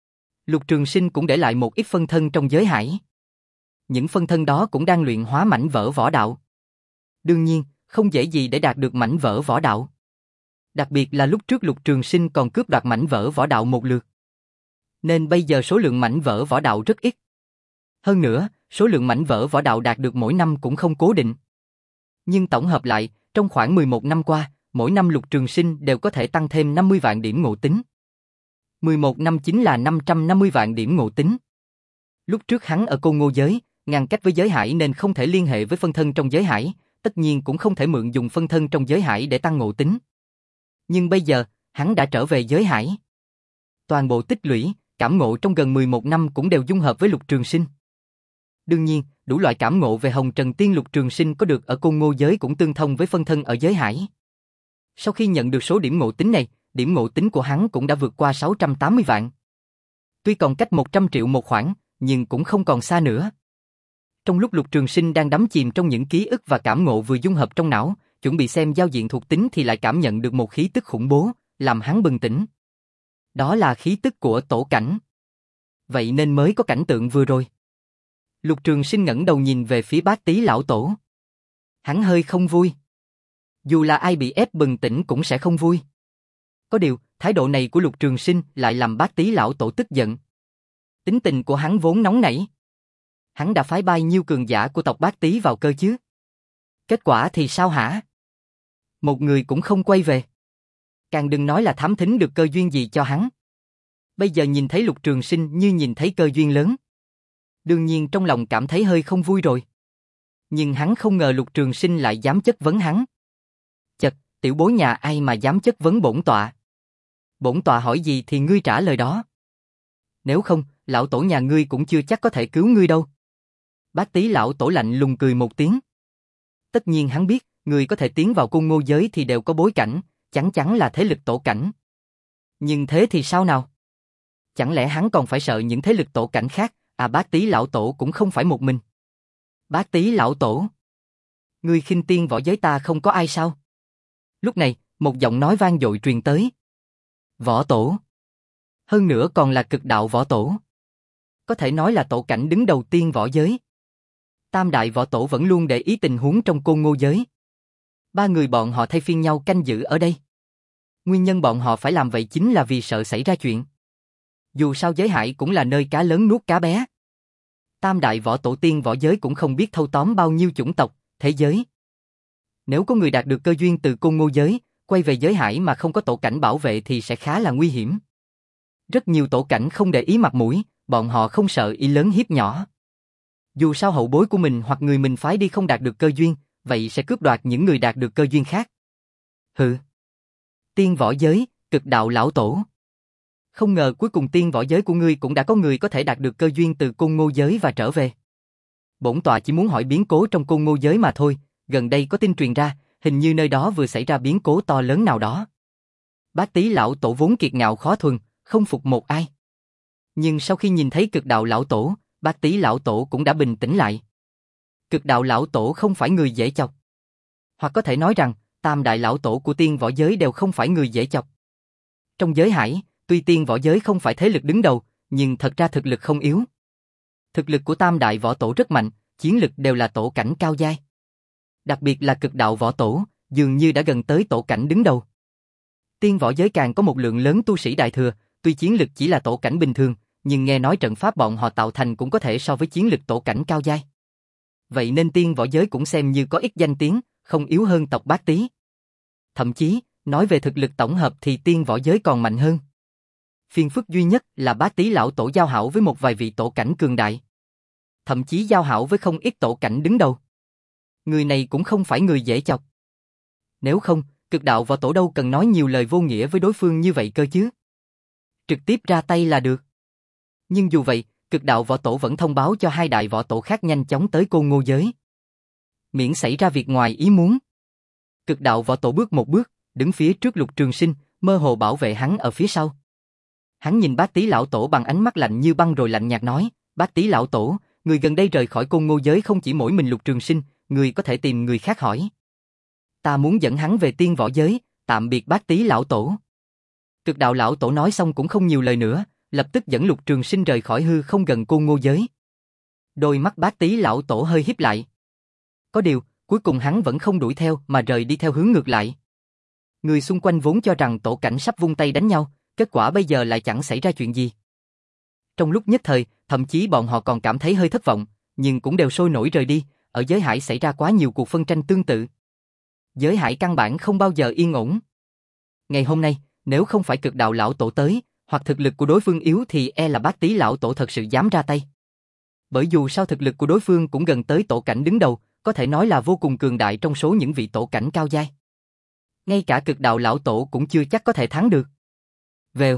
Lục Trường Sinh cũng để lại một ít phân thân trong giới hải. Những phân thân đó cũng đang luyện hóa mảnh vỡ võ đạo. Đương nhiên, không dễ gì để đạt được mảnh vỡ võ đạo. Đặc biệt là lúc trước Lục Trường Sinh còn cướp đoạt mảnh vỡ võ đạo một lượt. Nên bây giờ số lượng mảnh vỡ võ đạo rất ít. Hơn nữa, số lượng mảnh vỡ võ đạo đạt được mỗi năm cũng không cố định. Nhưng tổng hợp lại, trong khoảng mười một năm qua, mỗi năm Lục Trường Sinh đều có thể tăng thêm năm mươi vạn điểm ngộ tính. mười một năm chính là năm trăm năm mươi vạn điểm ngộ tính. Lúc trước hắn ở Côn Ngô giới, ngăn cách với giới hải nên không thể liên hệ với phân thân trong giới hải, tất nhiên cũng không thể mượn dùng phân thân trong giới hải để tăng ngộ tính. Nhưng bây giờ, hắn đã trở về giới hải. Toàn bộ tích lũy, cảm ngộ trong gần mười một năm cũng đều dung hợp với Lục Trường Sinh. Đương nhiên, đủ loại cảm ngộ về Hồng Trần Tiên Lục Trường Sinh có được ở Côn Ngô giới cũng tương thông với phân thân ở giới hải. Sau khi nhận được số điểm ngộ tính này, điểm ngộ tính của hắn cũng đã vượt qua sáu trăm tám mươi vạn. Tuy còn cách một trăm triệu một khoảng, nhưng cũng không còn xa nữa. Trong lúc Lục Trường Sinh đang đắm chìm trong những ký ức và cảm ngộ vừa dung hợp trong não, chuẩn bị xem giao diện thuộc tính thì lại cảm nhận được một khí tức khủng bố, làm hắn bừng tỉnh. Đó là khí tức của tổ cảnh. Vậy nên mới có cảnh tượng vừa rồi. Lục Trường Sinh ngẩng đầu nhìn về phía Bát Tý lão tổ. Hắn hơi không vui. Dù là ai bị ép bừng tỉnh cũng sẽ không vui. Có điều, thái độ này của Lục Trường Sinh lại làm Bát Tý lão tổ tức giận. Tính tình của hắn vốn nóng nảy. Hắn đã phái bao nhiêu cường giả của tộc Bát Tý vào cơ chứ? Kết quả thì sao hả? Một người cũng không quay về. Càng đừng nói là thám thính được cơ duyên gì cho hắn. Bây giờ nhìn thấy Lục Trường Sinh như nhìn thấy cơ duyên lớn. Đương nhiên trong lòng cảm thấy hơi không vui rồi. Nhưng hắn không ngờ Lục Trường Sinh lại dám chất vấn hắn. Chật, tiểu bối nhà ai mà dám chất vấn bổn tọa? Bổn tọa hỏi gì thì ngươi trả lời đó. Nếu không, lão tổ nhà ngươi cũng chưa chắc có thể cứu ngươi đâu. Bát Tý lão tổ lạnh lùng cười một tiếng. Tất nhiên hắn biết, người có thể tiến vào Côn Ngô giới thì đều có bối cảnh, chắc chắn là thế lực tổ cảnh. Nhưng thế thì sao nào? Chẳng lẽ hắn còn phải sợ những thế lực tổ cảnh khác? À, Bát Tý lão tổ cũng không phải một mình. Bát Tý lão tổ, ngươi khinh tiên võ giới ta không có ai sao? Lúc này, một giọng nói vang dội truyền tới. Võ tổ. Hơn nữa còn là cực đạo võ tổ. Có thể nói là tổ cảnh đứng đầu tiên võ giới. Tam đại võ tổ vẫn luôn để ý tình huống trong Côn Ngô giới. Ba người bọn họ thay phiên nhau canh giữ ở đây. Nguyên nhân bọn họ phải làm vậy chính là vì sợ xảy ra chuyện. Dù sao giới hải cũng là nơi cá lớn nuốt cá bé. Tam đại võ tổ tiên võ giới cũng không biết thâu tóm bao nhiêu chủng tộc, thế giới. Nếu có người đạt được cơ duyên từ Côn Ngô giới, quay về giới hải mà không có tổ cảnh bảo vệ thì sẽ khá là nguy hiểm. Rất nhiều tổ cảnh không để ý mặt mũi, bọn họ không sợ ý lớn hiếp nhỏ. Dù sao hậu bối của mình hoặc người mình phái đi không đạt được cơ duyên, vậy sẽ cướp đoạt những người đạt được cơ duyên khác. Hừ. Tiên võ giới, cực đạo lão tổ. Không ngờ cuối cùng tiên võ giới của ngươi cũng đã có người có thể đạt được cơ duyên từ Côn Ngô giới và trở về. Bổn tọa chỉ muốn hỏi biến cố trong Côn Ngô giới mà thôi, gần đây có tin truyền ra, hình như nơi đó vừa xảy ra biến cố to lớn nào đó. Bát Tý lão tổ vốn kiệt ngạo khó thuần, không phục một ai. Nhưng sau khi nhìn thấy cực đạo lão tổ, Bát Tý lão tổ cũng đã bình tĩnh lại. Cực đạo lão tổ không phải người dễ chọc. Hoặc có thể nói rằng, tam đại lão tổ của tiên võ giới đều không phải người dễ chọc. Trong giới hải, tuy tiên võ giới không phải thế lực đứng đầu, nhưng thật ra thực lực không yếu. Thực lực của tam đại võ tổ rất mạnh, chiến lực đều là tổ cảnh cao giai. Đặc biệt là cực đạo võ tổ, dường như đã gần tới tổ cảnh đứng đầu. Tiên võ giới càng có một lượng lớn tu sĩ đại thừa, tuy chiến lực chỉ là tổ cảnh bình thường, nhưng nghe nói trận pháp bọn họ tạo thành cũng có thể so với chiến lực tổ cảnh cao giai. Vậy nên tiên võ giới cũng xem như có ít danh tiếng, không yếu hơn tộc Bát Tý. Thậm chí, nói về thực lực tổng hợp thì tiên võ giới còn mạnh hơn. Phiền phức duy nhất là Bát Tý lão tổ giao hảo với một vài vị tổ cảnh cường đại. Thậm chí giao hảo với không ít tổ cảnh đứng đầu. Người này cũng không phải người dễ chọc. Nếu không, cực đạo võ tổ đâu cần nói nhiều lời vô nghĩa với đối phương như vậy cơ chứ. Trực tiếp ra tay là được. Nhưng dù vậy, cực đạo võ tổ vẫn thông báo cho hai đại võ tổ khác nhanh chóng tới Côn Ngô giới. Miễn xảy ra việc ngoài ý muốn. Cực đạo võ tổ bước một bước, đứng phía trước Lục Trường Sinh, mơ hồ bảo vệ hắn ở phía sau. Hắn nhìn Bát Tý lão tổ bằng ánh mắt lạnh như băng rồi lạnh nhạt nói, Bát Tý lão tổ, người gần đây rời khỏi Côn Ngô giới không chỉ mỗi mình Lục Trường Sinh, người có thể tìm người khác hỏi. Ta muốn dẫn hắn về tiên võ giới, tạm biệt Bát Tý lão tổ. Cực đạo lão tổ nói xong cũng không nhiều lời nữa, lập tức dẫn Lục Trường Sinh rời khỏi hư không gần Côn Ngô giới. Đôi mắt Bát Tý lão tổ hơi híp lại. Có điều, cuối cùng hắn vẫn không đuổi theo mà rời đi theo hướng ngược lại. Người xung quanh vốn cho rằng tổ cảnh sắp vung tay đánh nhau, kết quả bây giờ lại chẳng xảy ra chuyện gì. Trong lúc nhất thời, thậm chí bọn họ còn cảm thấy hơi thất vọng, nhưng cũng đều sôi nổi rời đi, ở giới hải xảy ra quá nhiều cuộc phân tranh tương tự. Giới hải căn bản không bao giờ yên ổn. Ngày hôm nay, nếu không phải cực đạo lão tổ tới, hoặc thực lực của đối phương yếu thì e là Bát Tý lão tổ thật sự dám ra tay. Bởi dù sao thực lực của đối phương cũng gần tới tổ cảnh đứng đầu, có thể nói là vô cùng cường đại trong số những vị tổ cảnh cao giai. Ngay cả cực đạo lão tổ cũng chưa chắc có thể thắng được. Vèo.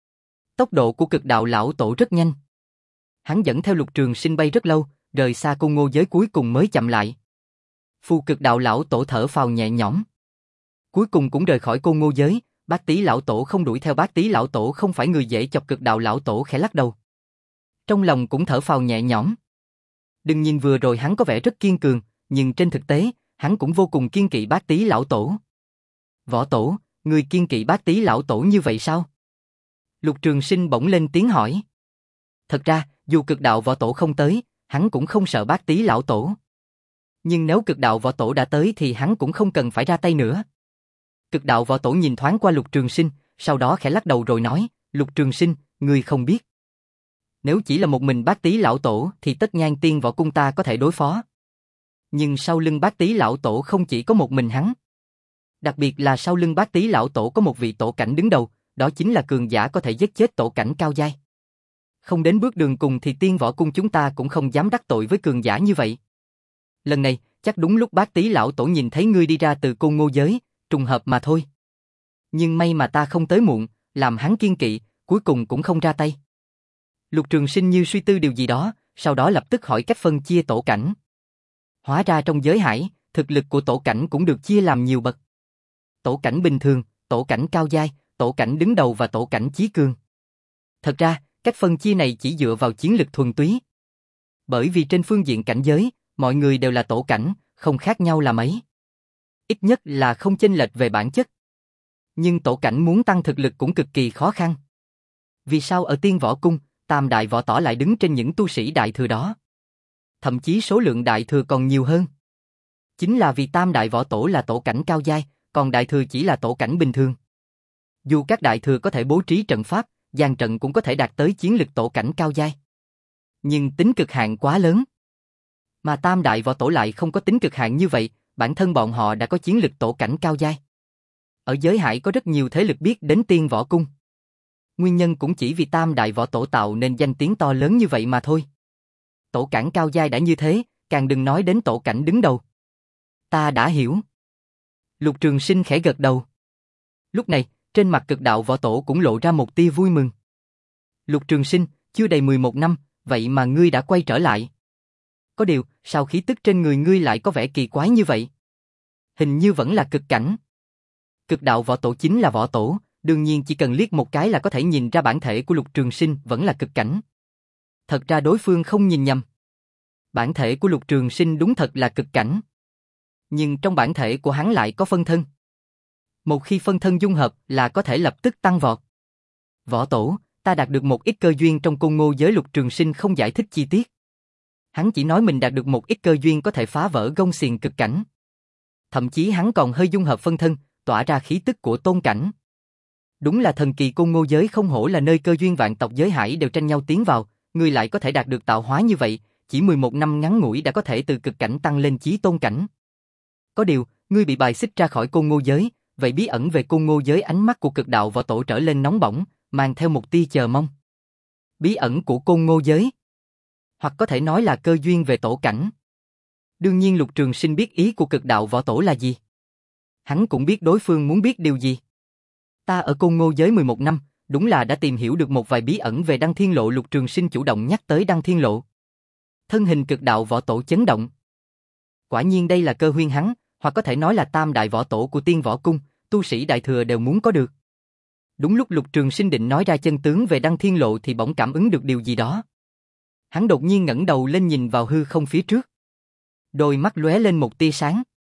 Tốc độ của cực đạo lão tổ rất nhanh. Hắn dẫn theo Lục Trường Sinh bay rất lâu, rời xa Côn Ngô giới cuối cùng mới chậm lại. Phù cực đạo lão tổ thở phào nhẹ nhõm. Cuối cùng cũng rời khỏi Côn Ngô giới, Bát Tý lão tổ không đuổi theo. Bát Tý lão tổ không phải người dễ chọc. Cực đạo lão tổ khẽ lắc đầu. Trong lòng cũng thở phào nhẹ nhõm. Đừng nhìn vừa rồi hắn có vẻ rất kiên cường, nhưng trên thực tế, hắn cũng vô cùng kiên kỵ Bát Tý lão tổ. Võ tổ, người kiên kỵ Bát Tý lão tổ như vậy sao? Lục Trường Sinh bỗng lên tiếng hỏi. Thật ra, dù cực đạo võ tổ không tới, hắn cũng không sợ Bát Tý lão tổ. Nhưng nếu cực đạo võ tổ đã tới thì hắn cũng không cần phải ra tay nữa. Cực đạo võ tổ nhìn thoáng qua Lục Trường Sinh, sau đó khẽ lắc đầu rồi nói, Lục Trường Sinh, ngươi không biết. Nếu chỉ là một mình Bát Tý lão tổ thì Tất Nhang tiên võ cung ta có thể đối phó. Nhưng sau lưng Bát Tý lão tổ không chỉ có một mình hắn. Đặc biệt là sau lưng Bát Tý lão tổ có một vị tổ cảnh đứng đầu, đó chính là cường giả có thể giết chết tổ cảnh cao giai. Không đến bước đường cùng thì tiên võ cung chúng ta cũng không dám đắc tội với cường giả như vậy. Lần này, chắc đúng lúc Bát Tý lão tổ nhìn thấy ngươi đi ra từ Côn Ngô giới, trùng hợp mà thôi. Nhưng may mà ta không tới muộn, làm hắn kiên kỵ, cuối cùng cũng không ra tay. Lục Trường Sinh như suy tư điều gì đó, sau đó lập tức hỏi cách phân chia tổ cảnh. Hóa ra trong giới hải, thực lực của tổ cảnh cũng được chia làm nhiều bậc. Tổ cảnh bình thường, tổ cảnh cao giai, tổ cảnh đứng đầu và tổ cảnh chí cường. Thật ra, cách phân chia này chỉ dựa vào chiến lực thuần túy. Bởi vì trên phương diện cảnh giới, mọi người đều là tổ cảnh, không khác nhau là mấy. Ít nhất là không chênh lệch về bản chất. Nhưng tổ cảnh muốn tăng thực lực cũng cực kỳ khó khăn. Vì sao ở tiên võ cung, tam đại võ tỏ lại đứng trên những tu sĩ đại thừa đó? Thậm chí số lượng đại thừa còn nhiều hơn. Chính là vì tam đại võ tổ là tổ cảnh cao giai, còn đại thừa chỉ là tổ cảnh bình thường. Dù các đại thừa có thể bố trí trận pháp, gian trận cũng có thể đạt tới chiến lực tổ cảnh cao giai. Nhưng tính cực hạn quá lớn. Mà tam đại võ tổ lại không có tính cực hạn như vậy, bản thân bọn họ đã có chiến lực tổ cảnh cao giai. Ở giới hải có rất nhiều thế lực biết đến tiên võ cung. Nguyên nhân cũng chỉ vì tam đại võ tổ tạo nên danh tiếng to lớn như vậy mà thôi. Tổ cảnh cao giai đã như thế, càng đừng nói đến tổ cảnh đứng đầu. Ta đã hiểu. Lục Trường Sinh khẽ gật đầu. Lúc này, trên mặt cực đạo võ tổ cũng lộ ra một tia vui mừng. Lục Trường Sinh, chưa đầy mười một năm, vậy mà ngươi đã quay trở lại. Có điều, sao khí tức trên người ngươi lại có vẻ kỳ quái như vậy? Hình như vẫn là cực cảnh. Cực đạo võ tổ chính là võ tổ, đương nhiên chỉ cần liếc một cái là có thể nhìn ra bản thể của Lục Trường Sinh vẫn là cực cảnh. Thật ra đối phương không nhìn nhầm. Bản thể của Lục Trường Sinh đúng thật là cực cảnh. Nhưng trong bản thể của hắn lại có phân thân. Một khi phân thân dung hợp là có thể lập tức tăng vọt. Võ tổ, ta đạt được một ít cơ duyên trong Côn Ngô giới. Lục Trường Sinh không giải thích chi tiết. Hắn chỉ nói mình đạt được một ít cơ duyên có thể phá vỡ gông xiềng cực cảnh. Thậm chí hắn còn hơi dung hợp phân thân, tỏa ra khí tức của tôn cảnh. Đúng là thần kỳ. Côn Ngô giới không hổ là nơi cơ duyên vạn tộc giới hải đều tranh nhau tiến vào, ngươi lại có thể đạt được tạo hóa như vậy, chỉ mười một năm ngắn ngủi đã có thể từ cực cảnh tăng lên chí tôn cảnh. Có điều, ngươi bị bài xích ra khỏi Côn Ngô giới, vậy bí ẩn về Côn Ngô giới. Ánh mắt của cực đạo võ tổ trở lên nóng bỏng, mang theo một tia chờ mong. Bí ẩn của Côn Ngô giới, hoặc có thể nói là cơ duyên về tổ cảnh. Đương nhiên Lục Trường Sinh biết ý của cực đạo võ tổ là gì. Hắn cũng biết đối phương muốn biết điều gì. Ta ở Côn Ngô giới mười một năm, đúng là đã tìm hiểu được một vài bí ẩn về Đăng Thiên Lộ. Lục Trường Sinh chủ động nhắc tới Đăng Thiên Lộ. Thân hình cực đạo võ tổ chấn động. Quả nhiên đây là cơ duyên hắn, hoặc có thể nói là tam đại võ tổ của tiên võ cung, tu sĩ đại thừa đều muốn có được. Đúng lúc Lục Trường Sinh định nói ra chân tướng về Đăng Thiên Lộ thì bỗng cảm ứng được điều gì đó. Hắn đột nhiên ngẩng đầu lên nhìn vào hư không phía trước. Đôi mắt lóe lên một tia sáng.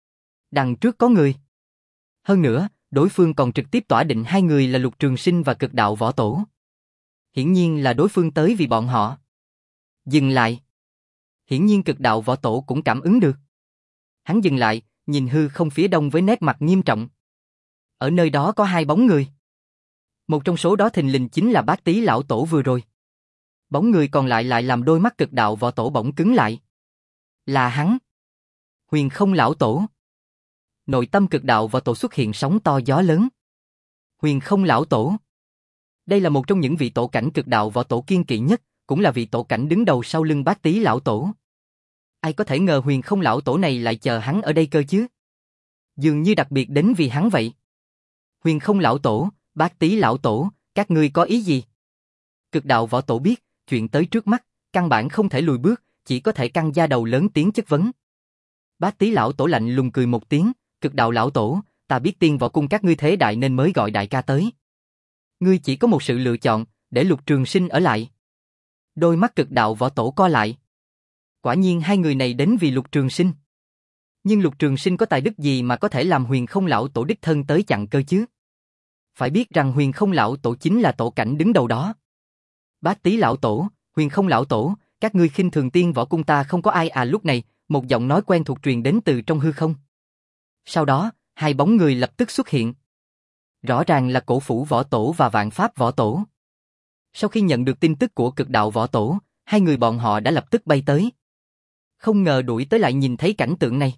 Đằng trước có người. Hơn nữa, đối phương còn trực tiếp tỏa định hai người là Lục Trường Sinh và Cực Đạo Võ Tổ. Hiển nhiên là đối phương tới vì bọn họ. Dừng lại. Hiển nhiên Cực Đạo Võ Tổ cũng cảm ứng được. Hắn dừng lại, nhìn hư không phía đông với nét mặt nghiêm trọng. Ở nơi đó có hai bóng người. Một trong số đó thình lình chính là Bát Tý lão tổ vừa rồi. Bóng người còn lại lại làm đôi mắt Cực Đạo Võ Tổ bỗng cứng lại. Là hắn. Huyền Không lão tổ. Nội tâm Cực Đạo Võ Tổ xuất hiện sóng to gió lớn. Huyền Không lão tổ. Đây là một trong những vị tổ cảnh Cực Đạo Võ Tổ kiên kỵ nhất, cũng là vị tổ cảnh đứng đầu sau lưng Bát Tý lão tổ. Ai có thể ngờ Huyền Không lão tổ này lại chờ hắn ở đây cơ chứ? Dường như đặc biệt đến vì hắn vậy. Huyền Không lão tổ, Bát Tý lão tổ, các ngươi có ý gì? Cực Đạo Võ Tổ biết, chuyện tới trước mắt, căn bản không thể lùi bước, chỉ có thể căng da đầu lớn tiếng chất vấn. Bát Tý lão tổ lạnh lùng cười một tiếng, Cực Đạo lão tổ, ta biết Tiên Võ Cung các ngươi thế đại nên mới gọi đại ca tới. Ngươi chỉ có một sự lựa chọn, để Lục Trường Sinh ở lại. Đôi mắt Cực Đạo Võ Tổ co lại. Quả nhiên hai người này đến vì Lục Trường Sinh. Nhưng Lục Trường Sinh có tài đức gì mà có thể làm Huyền Không lão tổ đích thân tới chặn cơ chứ? Phải biết rằng Huyền Không lão tổ chính là tổ cảnh đứng đầu đó. Bát Tý lão tổ, Huyền Không lão tổ, các ngươi khinh thường Tiên Võ Cung ta không có ai à. Lúc này, một giọng nói quen thuộc truyền đến từ trong hư không. Sau đó, hai bóng người lập tức xuất hiện. Rõ ràng là Cổ Phủ Võ Tổ và Vạn Pháp Võ Tổ. Sau khi nhận được tin tức của Cực Đạo Võ Tổ, hai người bọn họ đã lập tức bay tới. Không ngờ đuổi tới lại nhìn thấy cảnh tượng này.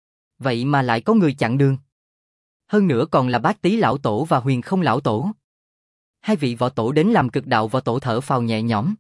Vậy mà lại có người chặn đường. Hơn nữa còn là Bát Tý lão tổ và Huyền Không lão tổ. Hai vị võ tổ đến làm Cực Đạo Võ Tổ thở phào nhẹ nhõm.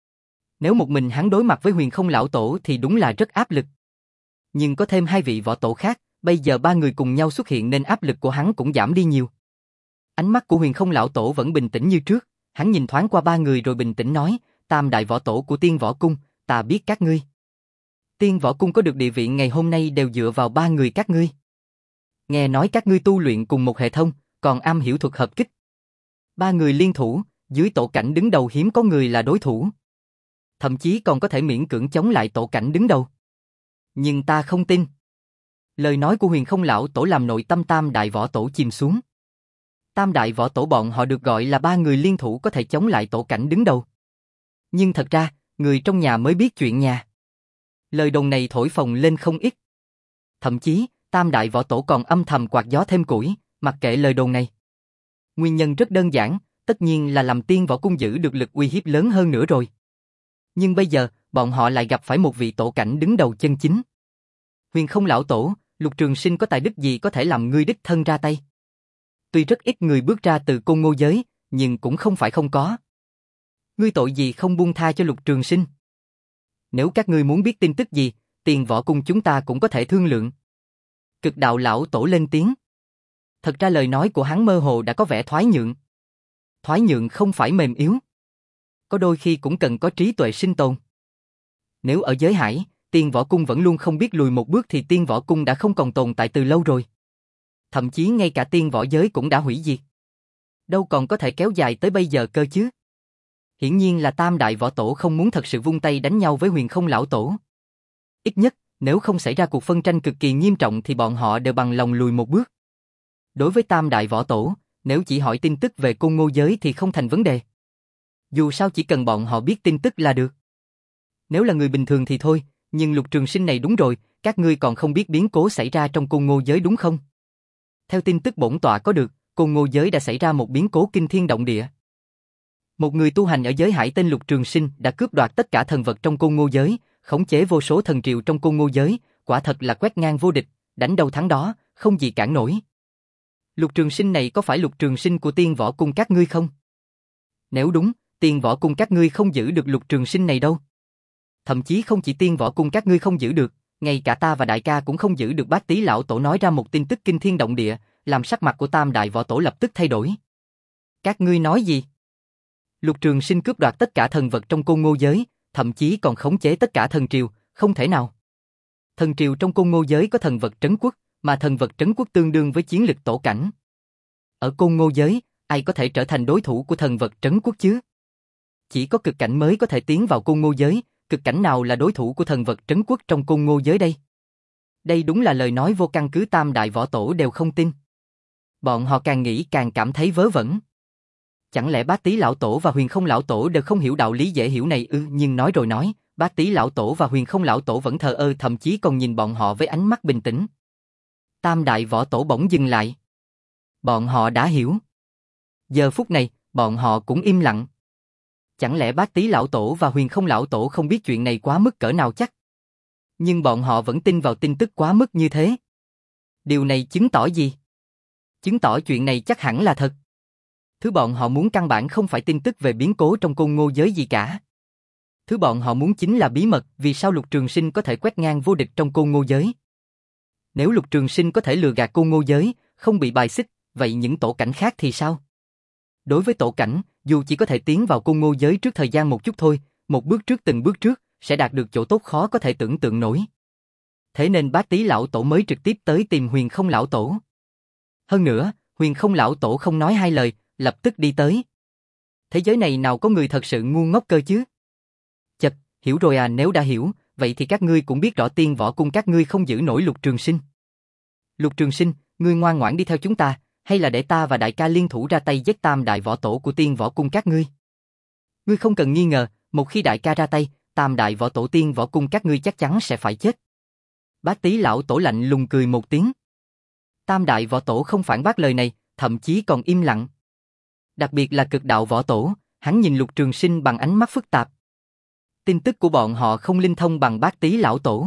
Nếu một mình hắn đối mặt với Huyền Không lão tổ thì đúng là rất áp lực. Nhưng có thêm hai vị võ tổ khác, bây giờ ba người cùng nhau xuất hiện nên áp lực của hắn cũng giảm đi nhiều. Ánh mắt của Huyền Không lão tổ vẫn bình tĩnh như trước, hắn nhìn thoáng qua ba người rồi bình tĩnh nói, Tam đại võ tổ của Tiên Võ Cung, ta biết các ngươi. Tiên Võ Cung có được địa vị ngày hôm nay đều dựa vào ba người các ngươi. Nghe nói các ngươi tu luyện cùng một hệ thống, còn am hiểu thuật hợp kích. Ba người liên thủ, dưới tổ cảnh đứng đầu hiếm có người là đối thủ. Thậm chí còn có thể miễn cưỡng chống lại tổ cảnh đứng đầu. Nhưng ta không tin. Lời nói của Huyền Không lão tổ làm nội tâm Tam đại võ tổ chìm xuống. Tam đại võ tổ bọn họ được gọi là ba người liên thủ có thể chống lại tổ cảnh đứng đầu. Nhưng thật ra, người trong nhà mới biết chuyện nhà. Lời đồn này thổi phồng lên không ít. Thậm chí, Tam đại võ tổ còn âm thầm quạt gió thêm củi, mặc kệ lời đồn này. Nguyên nhân rất đơn giản, tất nhiên là làm Tiên Võ Cung giữ được lực uy hiếp lớn hơn nữa rồi. Nhưng bây giờ, bọn họ lại gặp phải một vị tổ cảnh đứng đầu chân chính. Huyền Không lão tổ, Lục Trường Sinh có tài đức gì có thể làm ngươi đích thân ra tay? Tuy rất ít người bước ra từ Côn Ngô giới, nhưng cũng không phải không có. Ngươi tội gì không buông tha cho Lục Trường Sinh? Nếu các ngươi muốn biết tin tức gì, Tiên Võ Cung chúng ta cũng có thể thương lượng. Cực Đạo lão tổ lên tiếng. Thật ra lời nói của hắn mơ hồ đã có vẻ thoái nhượng. Thoái nhượng không phải mềm yếu. Có đôi khi cũng cần có trí tuệ sinh tồn. Nếu ở giới hải, Tiên Võ Cung vẫn luôn không biết lùi một bước thì Tiên Võ Cung đã không còn tồn tại từ lâu rồi. Thậm chí ngay cả Tiên Võ giới cũng đã hủy diệt. Đâu còn có thể kéo dài tới bây giờ cơ chứ? Hiển nhiên là Tam đại võ tổ không muốn thật sự vung tay đánh nhau với Huyền Không lão tổ. Ít nhất, nếu không xảy ra cuộc phân tranh cực kỳ nghiêm trọng thì bọn họ đều bằng lòng lùi một bước. Đối với Tam đại võ tổ, nếu chỉ hỏi tin tức về Côn Ngô giới thì không thành vấn đề. Dù sao chỉ cần bọn họ biết tin tức là được. Nếu là người bình thường thì thôi, nhưng Lục Trường Sinh này đúng rồi, các ngươi còn không biết biến cố xảy ra trong Côn Ngô giới đúng không? Theo tin tức bổn tọa có được, Côn Ngô giới đã xảy ra một biến cố kinh thiên động địa. Một người tu hành ở giới hải tên Lục Trường Sinh đã cướp đoạt tất cả thần vật trong Côn Ngô giới, khống chế vô số thần triều trong Côn Ngô giới, quả thật là quét ngang vô địch, đánh đâu thắng đó, không gì cản nổi. Lục Trường Sinh này có phải Lục Trường Sinh của Tiên Võ Cung các ngươi không? Nếu đúng, Tiên Võ Cung các ngươi không giữ được Lục Trường Sinh này đâu. Thậm chí không chỉ Tiên Võ Cung các ngươi không giữ được, ngay cả ta và đại ca cũng không giữ được. Bát Tý lão tổ nói ra một tin tức kinh thiên động địa, làm sắc mặt của Tam đại võ tổ lập tức thay đổi. Các ngươi nói gì? Lục Trường Sinh cướp đoạt tất cả thần vật trong Côn Ngô giới, thậm chí còn khống chế tất cả thần triều, không thể nào. Thần triều trong Côn Ngô giới có thần vật trấn quốc, mà thần vật trấn quốc tương đương với chiến lực tổ cảnh. Ở Côn Ngô giới, ai có thể trở thành đối thủ của thần vật trấn quốc chứ? Chỉ có cực cảnh mới có thể tiến vào Côn Ngô giới, cực cảnh nào là đối thủ của thần vật trấn quốc trong Côn Ngô giới đây? Đây đúng là lời nói vô căn cứ, tam đại võ tổ đều không tin. Bọn họ càng nghĩ càng cảm thấy vớ vẩn. Chẳng lẽ Bát Tý lão tổ và Huyền Không lão tổ đều không hiểu đạo lý dễ hiểu này ư? Nhưng nói rồi nói, Bát Tý lão tổ và Huyền Không lão tổ vẫn thờ ơ, thậm chí còn nhìn bọn họ với ánh mắt bình tĩnh. Tam đại võ tổ bỗng dừng lại. Bọn họ đã hiểu. Giờ phút này, bọn họ cũng im lặng. Chẳng lẽ Bát Tý lão tổ và Huyền Không lão tổ không biết chuyện này quá mức cỡ nào chắc? Nhưng bọn họ vẫn tin vào tin tức quá mức như thế. Điều này chứng tỏ gì? Chứng tỏ chuyện này chắc hẳn là thật. Thứ bọn họ muốn căn bản không phải tin tức về biến cố trong Côn Ngô giới gì cả. Thứ bọn họ muốn chính là bí mật vì sao Lục Trường Sinh có thể quét ngang vô địch trong Côn Ngô giới. Nếu Lục Trường Sinh có thể lừa gạt Côn Ngô giới, không bị bài xích, vậy những tổ cảnh khác thì sao? Đối với tổ cảnh, dù chỉ có thể tiến vào Côn Ngô giới trước thời gian một chút thôi, một bước trước từng bước trước, sẽ đạt được chỗ tốt khó có thể tưởng tượng nổi. Thế nên Bát Tý lão tổ mới trực tiếp tới tìm Huyền Không lão tổ. Hơn nữa, Huyền Không lão tổ không nói hai lời, lập tức đi tới. Thế giới này nào có người thật sự ngu ngốc cơ chứ? Chật, hiểu rồi à, nếu đã hiểu, vậy thì các ngươi cũng biết rõ Tiên Võ Cung các ngươi không giữ nổi Lục Trường Sinh. Lục Trường Sinh, ngươi ngoan ngoãn đi theo chúng ta, hay là để ta và đại ca liên thủ ra tay giết tam đại võ tổ của Tiên Võ Cung các ngươi? Ngươi không cần nghi ngờ, một khi đại ca ra tay, tam đại võ tổ Tiên Võ Cung các ngươi chắc chắn sẽ phải chết. Bát Tý lão tổ lạnh lùng cười một tiếng. Tam đại võ tổ không phản bác lời này, thậm chí còn im lặng. Đặc biệt là Cực Đạo võ tổ, hắn nhìn Lục Trường Sinh bằng ánh mắt phức tạp. Tin tức của bọn họ không linh thông bằng Bát Tý lão tổ.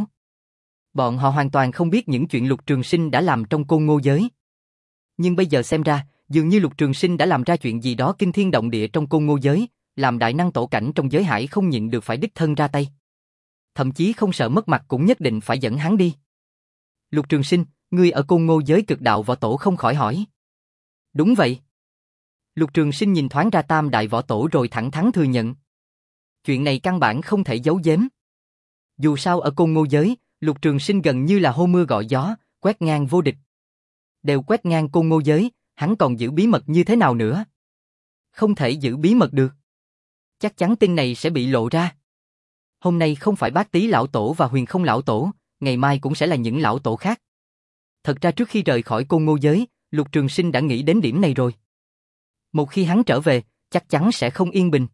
Bọn họ hoàn toàn không biết những chuyện Lục Trường Sinh đã làm trong Côn Ngô giới. Nhưng bây giờ xem ra, dường như Lục Trường Sinh đã làm ra chuyện gì đó kinh thiên động địa trong Côn Ngô giới, làm đại năng tổ cảnh trong giới hải không nhịn được phải đích thân ra tay. Thậm chí không sợ mất mặt cũng nhất định phải dẫn hắn đi. Lục Trường Sinh, ngươi ở Côn Ngô giới Cực Đạo võ tổ không khỏi hỏi. Đúng vậy. Lục Trường Sinh nhìn thoáng ra tam đại võ tổ rồi thẳng thắn thừa nhận. Chuyện này căn bản không thể giấu giếm. Dù sao ở Côn Ngô giới, Lục Trường Sinh gần như là hô mưa gọi gió, quét ngang vô địch. Đều quét ngang Côn Ngô giới, hắn còn giữ bí mật như thế nào nữa? Không thể giữ bí mật được. Chắc chắn tin này sẽ bị lộ ra. Hôm nay không phải Bát Tý lão tổ và Huyền Không lão tổ, ngày mai cũng sẽ là những lão tổ khác. Thật ra trước khi rời khỏi Côn Ngô giới, Lục Trường Sinh đã nghĩ đến điểm này rồi. Một khi hắn trở về, chắc chắn sẽ không yên bình.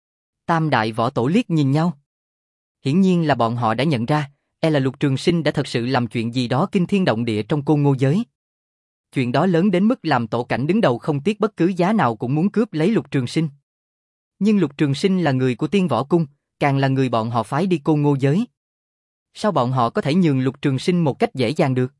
Tam đại võ tổ liếc nhìn nhau. Hiển nhiên là bọn họ đã nhận ra, e là Lục Trường Sinh đã thật sự làm chuyện gì đó kinh thiên động địa trong Côn Ngô giới. Chuyện đó lớn đến mức làm tổ cảnh đứng đầu không tiếc bất cứ giá nào cũng muốn cướp lấy Lục Trường Sinh. Nhưng Lục Trường Sinh là người của Tiên Võ Cung, càng là người bọn họ phái đi Côn Ngô giới. Sao bọn họ có thể nhường Lục Trường Sinh một cách dễ dàng được?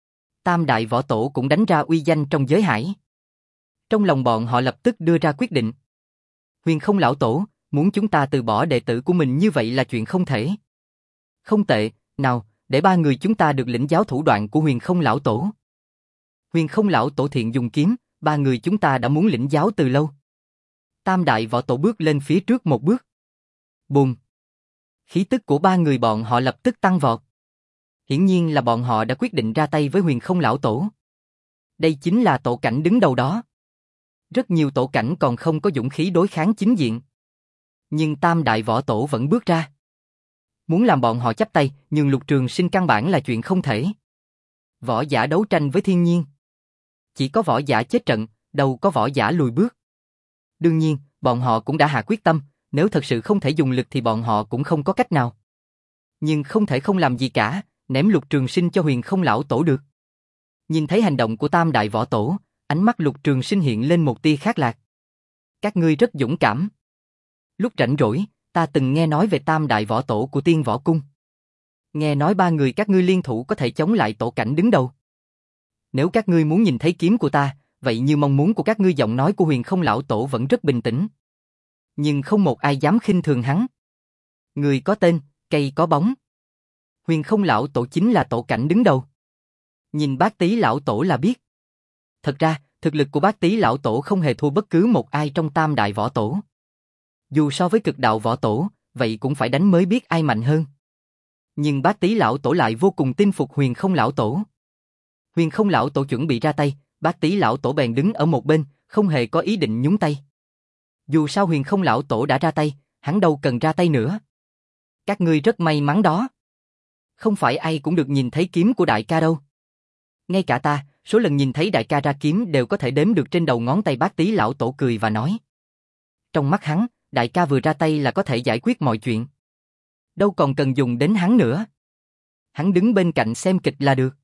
Tam đại võ tổ cũng đánh ra uy danh trong giới hải. Trong lòng bọn họ lập tức đưa ra quyết định. Huyền Không lão tổ, muốn chúng ta từ bỏ đệ tử của mình như vậy là chuyện không thể. Không tệ, nào, để ba người chúng ta được lĩnh giáo thủ đoạn của Huyền Không lão tổ. Huyền Không lão tổ thiện dùng kiếm, ba người chúng ta đã muốn lĩnh giáo từ lâu. Tam đại võ tổ bước lên phía trước một bước. Bùm! Khí tức của ba người bọn họ lập tức tăng vọt. Hiển nhiên là bọn họ đã quyết định ra tay với Huyền Không lão tổ. Đây chính là tổ cảnh đứng đầu đó. Rất nhiều tổ cảnh còn không có dũng khí đối kháng chính diện. Nhưng tam đại võ tổ vẫn bước ra. Muốn làm bọn họ chắp tay, nhưng Lục Trường Sinh căn bản là chuyện không thể. Võ giả đấu tranh với thiên nhiên. Chỉ có võ giả chết trận, đâu có võ giả lùi bước. Đương nhiên, bọn họ cũng đã hạ quyết tâm, nếu thật sự không thể dùng lực thì bọn họ cũng không có cách nào. Nhưng không thể không làm gì cả, ném Lục Trường Sinh cho Huyền Không lão tổ được. Nhìn thấy hành động của tam đại võ tổ, ánh mắt Lục Trường Sinh hiện lên một tia khác lạc. Các ngươi rất dũng cảm. Lúc rảnh rỗi, ta từng nghe nói về tam đại võ tổ của Tiên Võ Cung. Nghe nói ba người các ngươi liên thủ có thể chống lại tổ cảnh đứng đầu. Nếu các ngươi muốn nhìn thấy kiếm của ta, vậy như mong muốn của các ngươi. Giọng nói của Huyền Không lão tổ vẫn rất bình tĩnh. Nhưng không một ai dám khinh thường hắn. Người có tên, cây có bóng. Huyền Không lão tổ chính là tổ cảnh đứng đầu. Nhìn Bát Tý lão tổ là biết. Thật ra, thực lực của Bát Tý lão tổ không hề thua bất cứ một ai trong tam đại võ tổ. Dù so với Cực Đạo võ tổ, vậy cũng phải đánh mới biết ai mạnh hơn. Nhưng Bát Tý lão tổ lại vô cùng tin phục Huyền Không lão tổ. Huyền Không lão tổ chuẩn bị ra tay, Bát Tý lão tổ bèn đứng ở một bên, không hề có ý định nhúng tay. Dù sao Huyền Không lão tổ đã ra tay, hắn đâu cần ra tay nữa. Các ngươi rất may mắn đó. Không phải ai cũng được nhìn thấy kiếm của đại ca đâu. Ngay cả ta, số lần nhìn thấy đại ca ra kiếm đều có thể đếm được trên đầu ngón tay. Bác Tý lão tổ cười và nói. Trong mắt hắn, đại ca vừa ra tay là có thể giải quyết mọi chuyện. Đâu còn cần dùng đến hắn nữa. Hắn đứng bên cạnh xem kịch là được.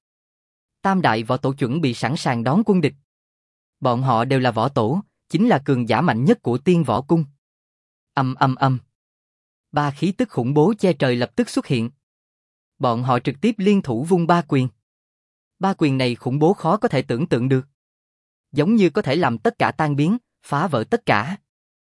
Tam đại võ tổ chuẩn bị sẵn sàng đón quân địch. Bọn họ đều là võ tổ, chính là cường giả mạnh nhất của Tiên Võ Cung. Âm âm âm. Ba khí tức khủng bố che trời lập tức xuất hiện. Bọn họ trực tiếp liên thủ vung ba quyền. Ba quyền này khủng bố khó có thể tưởng tượng được. Giống như có thể làm tất cả tan biến, phá vỡ tất cả.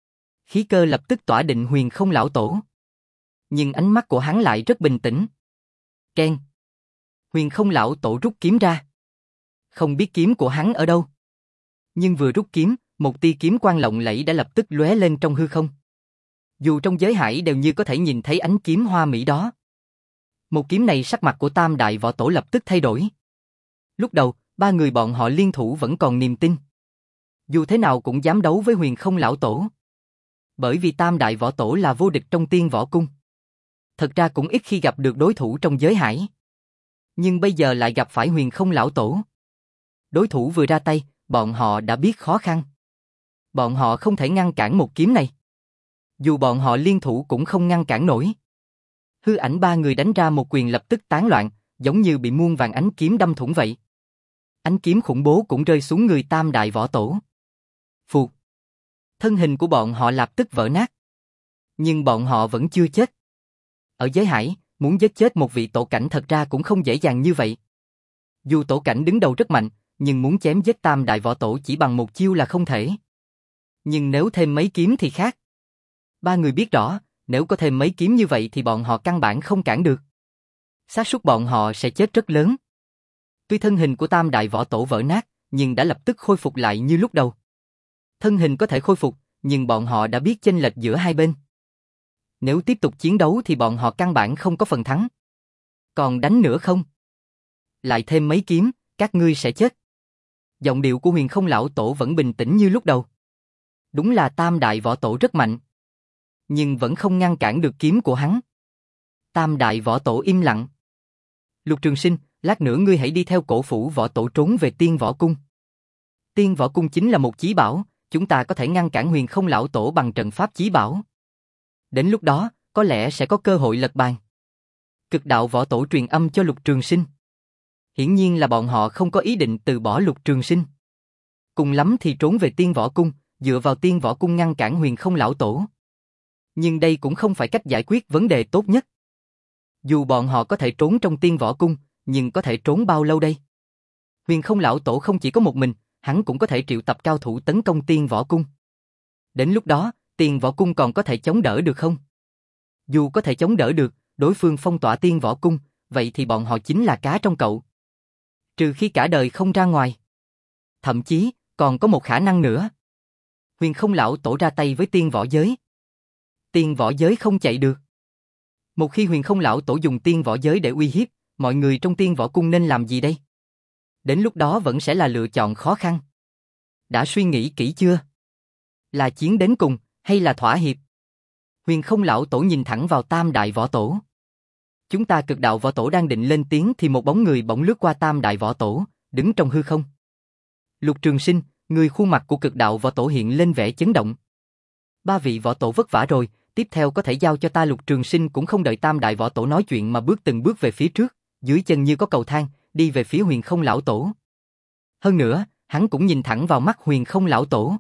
Khí cơ lập tức tỏa định Huyền Không lão tổ. Nhưng ánh mắt của hắn lại rất bình tĩnh. Keng. Huyền Không lão tổ rút kiếm ra. Không biết kiếm của hắn ở đâu. Nhưng vừa rút kiếm, một tia kiếm quang lộng lẫy đã lập tức lóe lên trong hư không. Dù trong giới hải đều như có thể nhìn thấy ánh kiếm hoa mỹ đó. Một kiếm này sắc mặt của tam đại võ tổ lập tức thay đổi. Lúc đầu, ba người bọn họ liên thủ vẫn còn niềm tin. Dù thế nào cũng dám đấu với Huyền Không lão tổ. Bởi vì tam đại võ tổ là vô địch trong Tiên Võ Cung. Thật ra cũng ít khi gặp được đối thủ trong giới hải. Nhưng bây giờ lại gặp phải Huyền Không lão tổ. Đối thủ vừa ra tay, bọn họ đã biết khó khăn. Bọn họ không thể ngăn cản một kiếm này. Dù bọn họ liên thủ cũng không ngăn cản nổi. Hư ảnh ba người đánh ra một quyền lập tức tán loạn, giống như bị muôn vàn ánh kiếm đâm thủng vậy. Ánh kiếm khủng bố cũng rơi xuống người tam đại võ tổ. Phụt. Thân hình của bọn họ lập tức vỡ nát. Nhưng bọn họ vẫn chưa chết. Ở giới hải, muốn giết chết một vị tổ cảnh thật ra cũng không dễ dàng như vậy. Dù tổ cảnh đứng đầu rất mạnh, nhưng muốn chém giết tam đại võ tổ chỉ bằng một chiêu là không thể. Nhưng nếu thêm mấy kiếm thì khác. Ba người biết rõ, nếu có thêm mấy kiếm như vậy thì bọn họ căn bản không cản được. Xác suất bọn họ sẽ chết rất lớn. Tuy thân hình của tam đại võ tổ vỡ nát, nhưng đã lập tức khôi phục lại như lúc đầu. Thân hình có thể khôi phục, nhưng bọn họ đã biết chênh lệch giữa hai bên. Nếu tiếp tục chiến đấu thì bọn họ căn bản không có phần thắng. Còn đánh nữa không? Lại thêm mấy kiếm, các ngươi sẽ chết. Giọng điệu của Huyền Không lão tổ vẫn bình tĩnh như lúc đầu. Đúng là tam đại võ tổ rất mạnh. Nhưng vẫn không ngăn cản được kiếm của hắn. Tam đại võ tổ im lặng. Lục Trường Sinh, lát nữa ngươi hãy đi theo cổ phủ võ tổ trốn về Tiên Võ Cung. Tiên Võ Cung chính là một chí bảo, chúng ta có thể ngăn cản Huyền Không lão tổ bằng trận pháp chí bảo. Đến lúc đó, có lẽ sẽ có cơ hội lật bàn. Cực đạo võ tổ truyền âm cho Lục Trường Sinh. Hiển nhiên là bọn họ không có ý định từ bỏ Lục Trường Sinh. Cùng lắm thì trốn về Tiên Võ Cung, dựa vào Tiên Võ Cung ngăn cản Huyền Không lão tổ. Nhưng đây cũng không phải cách giải quyết vấn đề tốt nhất. Dù bọn họ có thể trốn trong Tiên Võ Cung, nhưng có thể trốn bao lâu đây? Huyền Không lão tổ không chỉ có một mình, hắn cũng có thể triệu tập cao thủ tấn công Tiên Võ Cung. Đến lúc đó, Tiên Võ Cung còn có thể chống đỡ được không? Dù có thể chống đỡ được, đối phương phong tỏa Tiên Võ Cung, vậy thì bọn họ chính là cá trong chậu. Trừ khi cả đời không ra ngoài. Thậm chí, còn có một khả năng nữa. Huyền Không lão tổ ra tay với Tiên Võ giới. Tiên Võ giới không chạy được. Một khi Huyền Không lão tổ dùng Tiên Võ giới để uy hiếp, mọi người trong Tiên Võ Cung nên làm gì đây? Đến lúc đó vẫn sẽ là lựa chọn khó khăn. Đã suy nghĩ kỹ chưa? Là chiến đến cùng, hay là thỏa hiệp? Huyền Không lão tổ nhìn thẳng vào tam đại võ tổ. Chúng ta cực đạo võ tổ đang định lên tiếng thì một bóng người bỗng lướt qua tam đại võ tổ, đứng trong hư không. Lục Trường Sinh, người khuôn mặt của cực đạo võ tổ hiện lên vẻ chấn động. Ba vị võ tổ vất vả rồi, tiếp theo có thể giao cho ta. Lục Trường Sinh cũng không đợi tam đại võ tổ nói chuyện mà bước từng bước về phía trước, dưới chân như có cầu thang, đi về phía Huyền Không lão tổ. Hơn nữa, hắn cũng nhìn thẳng vào mắt Huyền Không lão tổ.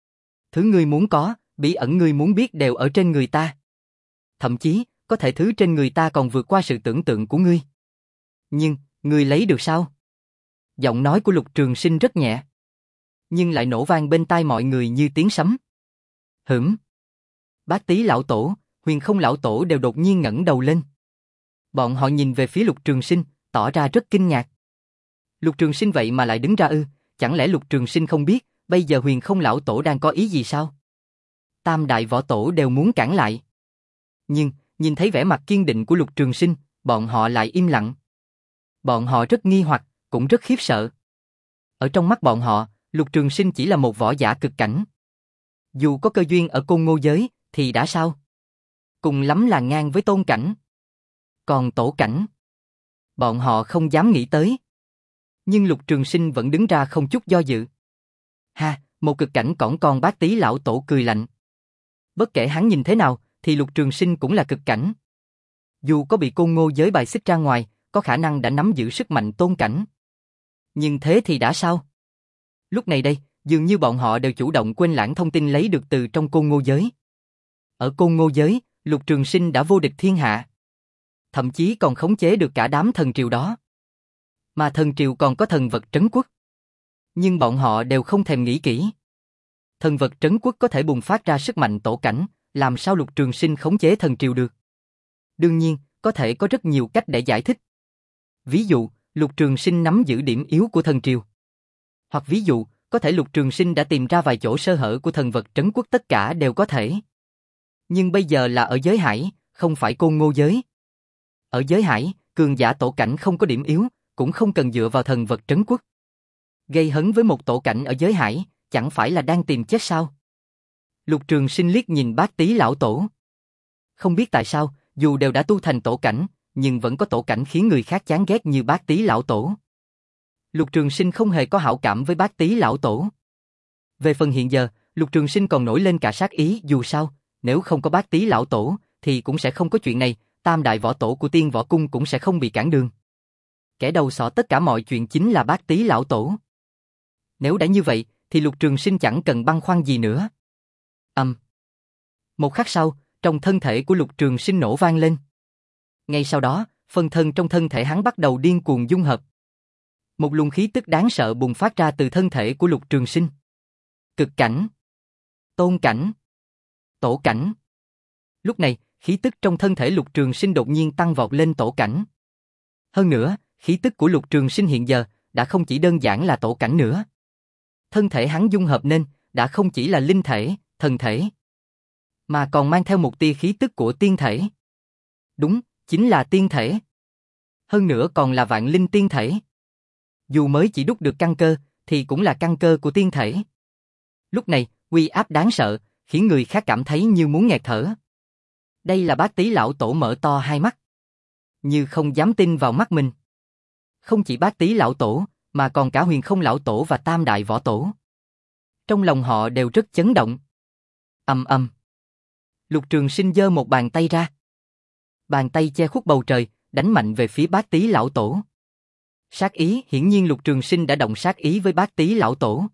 Thứ ngươi muốn có, bí ẩn ngươi muốn biết đều ở trên người ta. Thậm chí, có thể thứ trên người ta còn vượt qua sự tưởng tượng của ngươi. Nhưng, ngươi lấy được sao? Giọng nói của Lục Trường Sinh rất nhẹ, nhưng lại nổ vang bên tai mọi người như tiếng sấm. Hửm. Bác Tý lão tổ, Huyền Không lão tổ đều đột nhiên ngẩng đầu lên. Bọn họ nhìn về phía Lục Trường Sinh, tỏ ra rất kinh ngạc. Lục Trường Sinh vậy mà lại đứng ra ư? Chẳng lẽ Lục Trường Sinh không biết bây giờ Huyền Không lão tổ đang có ý gì sao? Tam đại võ tổ đều muốn cản lại. Nhưng, nhìn thấy vẻ mặt kiên định của Lục Trường Sinh, bọn họ lại im lặng. Bọn họ rất nghi hoặc, cũng rất khiếp sợ. Ở trong mắt bọn họ, Lục Trường Sinh chỉ là một võ giả cực cảnh. Dù có cơ duyên ở Côn Ngô giới, thì đã sao? Cùng lắm là ngang với tôn cảnh. Còn tổ cảnh? Bọn họ không dám nghĩ tới. Nhưng Lục Trường Sinh vẫn đứng ra không chút do dự. Ha, một cực cảnh cỏn con Bát Tý lão tổ cười lạnh. Bất kể hắn nhìn thế nào, thì Lục Trường Sinh cũng là cực cảnh. Dù có bị Côn Ngô giới bài xích ra ngoài, có khả năng đã nắm giữ sức mạnh tôn cảnh. Nhưng thế thì đã sao? Lúc này đây, dường như bọn họ đều chủ động quên lãng thông tin lấy được từ trong Côn Ngô giới. Ở Côn Ngô giới, Lục Trường Sinh đã vô địch thiên hạ. Thậm chí còn khống chế được cả đám thần triều đó. Mà thần triều còn có thần vật trấn quốc. Nhưng bọn họ đều không thèm nghĩ kỹ. Thần vật trấn quốc có thể bùng phát ra sức mạnh tổ cảnh, làm sao Lục Trường Sinh khống chế thần triều được? Đương nhiên, có thể có rất nhiều cách để giải thích. Ví dụ, Lục Trường Sinh nắm giữ điểm yếu của thần triều. Hoặc ví dụ, có thể Lục Trường Sinh đã tìm ra vài chỗ sơ hở của thần vật trấn quốc, tất cả đều có thể. Nhưng bây giờ là ở giới hải, không phải Côn Ngô giới. Ở giới hải, cường giả tổ cảnh không có điểm yếu, cũng không cần dựa vào thần vật trấn quốc. Gây hấn với một tổ cảnh ở giới hải, chẳng phải là đang tìm chết sao? Lục Trường Sinh liếc nhìn Bát Tý lão tổ. Không biết tại sao, dù đều đã tu thành tổ cảnh, nhưng vẫn có tổ cảnh khiến người khác chán ghét như Bát Tý lão tổ. Lục Trường Sinh không hề có hảo cảm với Bát Tý lão tổ. Về phần hiện giờ, Lục Trường Sinh còn nổi lên cả sát ý, dù sao, nếu không có Bát Tý lão tổ, thì cũng sẽ không có chuyện này, tam đại võ tổ của Tiên Võ Cung cũng sẽ không bị cản đường. Kẻ đầu sỏ tất cả mọi chuyện chính là Bát Tý lão tổ. Nếu đã như vậy, thì Lục Trường Sinh chẳng cần băn khoăn gì nữa. Ầm. Um. Một khắc sau, trong thân thể của Lục Trường Sinh nổ vang lên. Ngay sau đó, phần thân trong thân thể hắn bắt đầu điên cuồng dung hợp. Một luồng khí tức đáng sợ bùng phát ra từ thân thể của Lục Trường Sinh. Cực cảnh, tôn cảnh, tổ cảnh. Lúc này, khí tức trong thân thể Lục Trường Sinh đột nhiên tăng vọt lên tổ cảnh. Hơn nữa, khí tức của Lục Trường Sinh hiện giờ đã không chỉ đơn giản là tổ cảnh nữa. Thân thể hắn dung hợp nên đã không chỉ là linh thể, thần thể, mà còn mang theo một tia khí tức của tiên thể. Đúng, chính là tiên thể. Hơn nữa còn là vạn linh tiên thể. Dù mới chỉ đúc được căn cơ, thì cũng là căn cơ của tiên thể. Lúc này, uy áp đáng sợ, khiến người khác cảm thấy như muốn nghẹt thở. Đây là Bát Tý lão tổ mở to hai mắt, như không dám tin vào mắt mình. Không chỉ Bát Tý lão tổ, mà còn cả Huyền Không lão tổ và Tam đại võ tổ. Trong lòng họ đều rất chấn động. Ầm ầm. Lục Trường Sinh giơ một bàn tay ra. Bàn tay che khuất bầu trời, đánh mạnh về phía Bát Tý lão tổ. Sát ý, hiển nhiên Lục Trường Sinh đã động sát ý với Bát Tý lão tổ.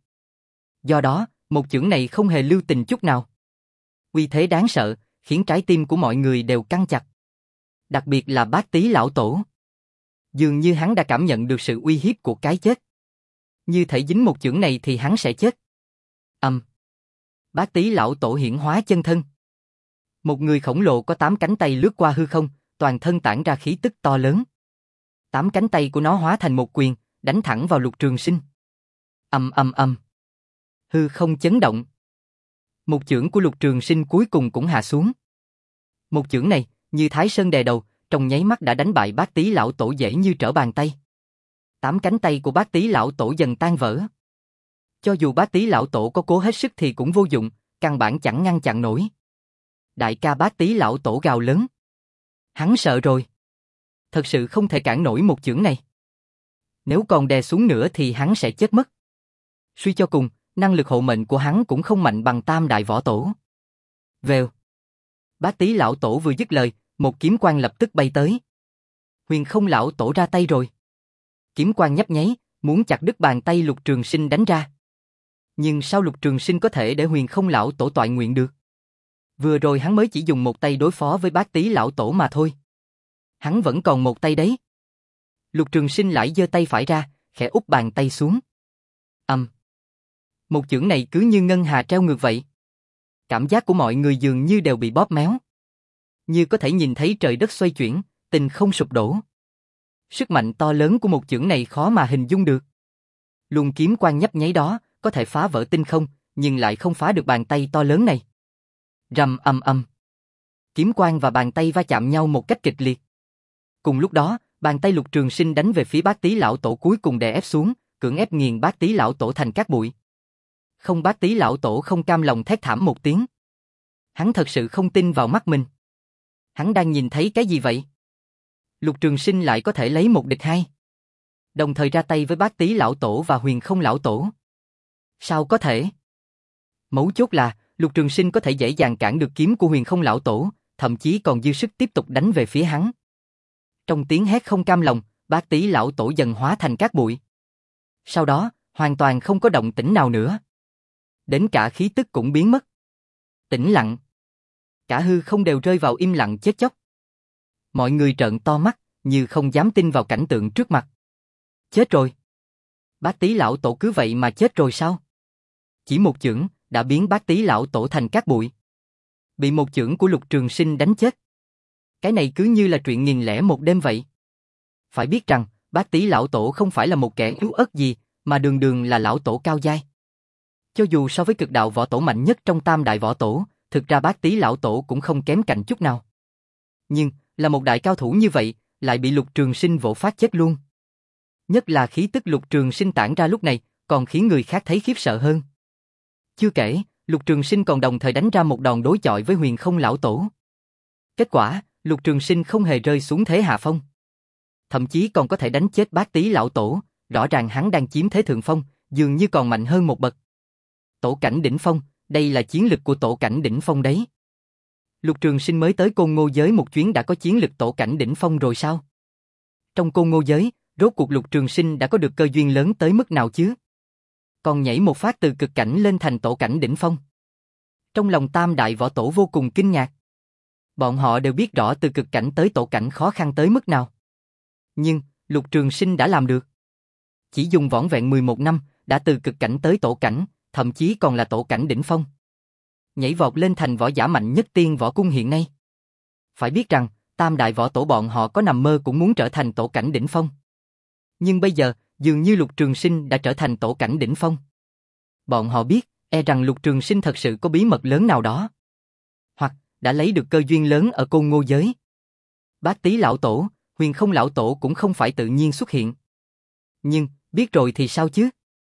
Do đó, một chưởng này không hề lưu tình chút nào. Uy thế đáng sợ, khiến trái tim của mọi người đều căng chặt. Đặc biệt là Bát Tý lão tổ. Dường như hắn đã cảm nhận được sự uy hiếp của cái chết. Như thể dính một chưởng này thì hắn sẽ chết. Ầm. Um. Bát Tý lão tổ hiển hóa chân thân. Một người khổng lồ có tám cánh tay lướt qua hư không, toàn thân tản ra khí tức to lớn. Tám cánh tay của nó hóa thành một quyền, đánh thẳng vào Lục Trường Sinh. Ầm ầm ầm. Hư không chấn động. Một chưởng của Lục Trường Sinh cuối cùng cũng hạ xuống. Một chưởng này, như Thái Sơn đè đầu, trong nháy mắt đã đánh bại Bát Tý lão tổ dễ như trở bàn tay. Tám cánh tay của Bát Tý lão tổ dần tan vỡ. Cho dù Bát Tý lão tổ có cố hết sức thì cũng vô dụng, căn bản chẳng ngăn chặn nổi. Đại ca Bát Tý lão tổ gào lớn. Hắn sợ rồi. Thật sự không thể cản nổi một chưởng này. Nếu còn đè xuống nữa thì hắn sẽ chết mất. Suy cho cùng, năng lực hộ mệnh của hắn cũng không mạnh bằng Tam đại võ tổ. Vèo. Bát Tý lão tổ vừa dứt lời, một kiếm quang lập tức bay tới. Huyền Không lão tổ ra tay rồi. Kiếm quang nhấp nháy, muốn chặt đứt bàn tay Lục Trường Sinh đánh ra. Nhưng sao Lục Trường Sinh có thể để Huyền Không lão tổ toại nguyện được? Vừa rồi hắn mới chỉ dùng một tay đối phó với Bát Tý lão tổ mà thôi. Hắn vẫn còn một tay đấy. Lục Trường Sinh lại giơ tay phải ra, khẽ úp bàn tay xuống. Ầm. Um. Một chưởng này cứ như ngân hà treo ngược vậy. Cảm giác của mọi người dường như đều bị bóp méo. Như có thể nhìn thấy trời đất xoay chuyển, tình không sụp đổ. Sức mạnh to lớn của một chưởng này khó mà hình dung được. Luồng kiếm quang nhấp nháy đó, có thể phá vỡ tinh không, nhưng lại không phá được bàn tay to lớn này. Rầm ầm ầm. Kiếm quang và bàn tay va chạm nhau một cách kịch liệt. Cùng lúc đó, bàn tay Lục Trường Sinh đánh về phía Bát Tý lão tổ cuối cùng đè ép xuống, cưỡng ép nghiền Bát Tý lão tổ thành cát bụi. Không, Bát Tý lão tổ không cam lòng thét thảm một tiếng. Hắn thật sự không tin vào mắt mình. Hắn đang nhìn thấy cái gì vậy? Lục Trường Sinh lại có thể lấy một địch hai. Đồng thời ra tay với Bát Tý lão tổ và Huyền Không lão tổ. Sao có thể? Mấu chốt là, Lục Trường Sinh có thể dễ dàng cản được kiếm của Huyền Không lão tổ, thậm chí còn dư sức tiếp tục đánh về phía hắn. Trong tiếng hét không cam lòng, Bát Tý lão tổ dần hóa thành cát bụi. Sau đó, hoàn toàn không có động tĩnh nào nữa. Đến cả khí tức cũng biến mất. Tĩnh lặng. Cả hư không đều rơi vào im lặng chết chóc. Mọi người trợn to mắt, như không dám tin vào cảnh tượng trước mặt. Chết rồi. Bát Tý lão tổ cứ vậy mà chết rồi sao? Chỉ một chưởng đã biến Bát Tý lão tổ thành cát bụi. Bị một chưởng của Lục Trường Sinh đánh chết. Cái này cứ như là chuyện nghìn lẻ một đêm vậy. Phải biết rằng, Bát Tý lão tổ không phải là một kẻ yếu ớt gì, mà đường đường là lão tổ cao giai. Cho dù so với cực đạo võ tổ mạnh nhất trong tam đại võ tổ, thực ra Bát Tý lão tổ cũng không kém cạnh chút nào. Nhưng, là một đại cao thủ như vậy, lại bị Lục Trường Sinh vỗ phát chết luôn. Nhất là khí tức Lục Trường Sinh tản ra lúc này, còn khiến người khác thấy khiếp sợ hơn. Chưa kể, Lục Trường Sinh còn đồng thời đánh ra một đòn đối chọi với Huyền Không lão tổ. Kết quả, Lục Trường Sinh không hề rơi xuống thế hạ phong. Thậm chí còn có thể đánh chết Bát Tý lão tổ, rõ ràng hắn đang chiếm thế thượng phong, dường như còn mạnh hơn một bậc. Tổ cảnh đỉnh phong, đây là chiến lực của tổ cảnh đỉnh phong đấy. Lục Trường Sinh mới tới Côn Ngô giới một chuyến đã có chiến lực tổ cảnh đỉnh phong rồi sao? Trong Côn Ngô giới, rốt cuộc Lục Trường Sinh đã có được cơ duyên lớn tới mức nào chứ? Còn nhảy một phát từ cực cảnh lên thành tổ cảnh đỉnh phong. Trong lòng tam đại võ tổ vô cùng kinh ngạc. Bọn họ đều biết rõ từ cực cảnh tới tổ cảnh khó khăn tới mức nào. Nhưng, Lục Trường Sinh đã làm được. Chỉ dùng vỏn vẹn mười một năm, đã từ cực cảnh tới tổ cảnh, thậm chí còn là tổ cảnh đỉnh phong. Nhảy vọt lên thành võ giả mạnh nhất tiên võ cung hiện nay. Phải biết rằng, tam đại võ tổ bọn họ có nằm mơ cũng muốn trở thành tổ cảnh đỉnh phong. Nhưng bây giờ, dường như Lục Trường Sinh đã trở thành tổ cảnh đỉnh phong. Bọn họ biết, e rằng Lục Trường Sinh thật sự có bí mật lớn nào đó. Hoặc, đã lấy được cơ duyên lớn ở Côn Ngô giới. Bát Tý lão tổ, Huyền Không lão tổ cũng không phải tự nhiên xuất hiện. Nhưng, biết rồi thì sao chứ?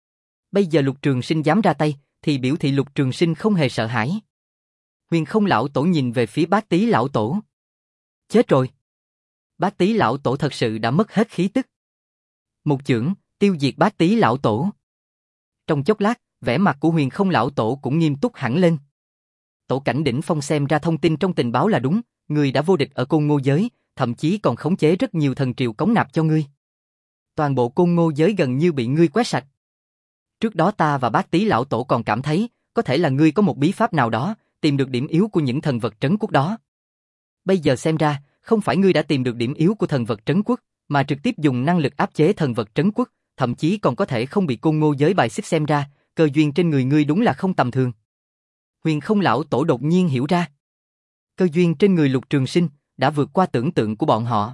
Bây giờ Lục Trường Sinh dám ra tay, thì biểu thị Lục Trường Sinh không hề sợ hãi. Huyền Không lão tổ nhìn về phía Bát Tý lão tổ. Chết rồi. Bát Tý lão tổ thật sự đã mất hết khí tức. Một chưởng, tiêu diệt Bát Tý lão tổ. Trong chốc lát, vẻ mặt của Huyền Không lão tổ cũng nghiêm túc hẳn lên. Tổ cảnh đỉnh phong xem ra thông tin trong tình báo là đúng, người đã vô địch ở Côn Ngô giới, thậm chí còn khống chế rất nhiều thần triều cống nạp cho ngươi. Toàn bộ Côn Ngô giới gần như bị ngươi quét sạch. Trước đó ta và Bát Tý lão tổ còn cảm thấy, có thể là ngươi có một bí pháp nào đó, tìm được điểm yếu của những thần vật trấn quốc đó. Bây giờ xem ra, không phải ngươi đã tìm được điểm yếu của thần vật trấn quốc, mà trực tiếp dùng năng lực áp chế thần vật trấn quốc, thậm chí còn có thể không bị Côn Ngô giới bài xích, xem ra, cơ duyên trên người ngươi đúng là không tầm thường. Huyền Không lão tổ đột nhiên hiểu ra. Cơ duyên trên người Lục Trường Sinh đã vượt qua tưởng tượng của bọn họ.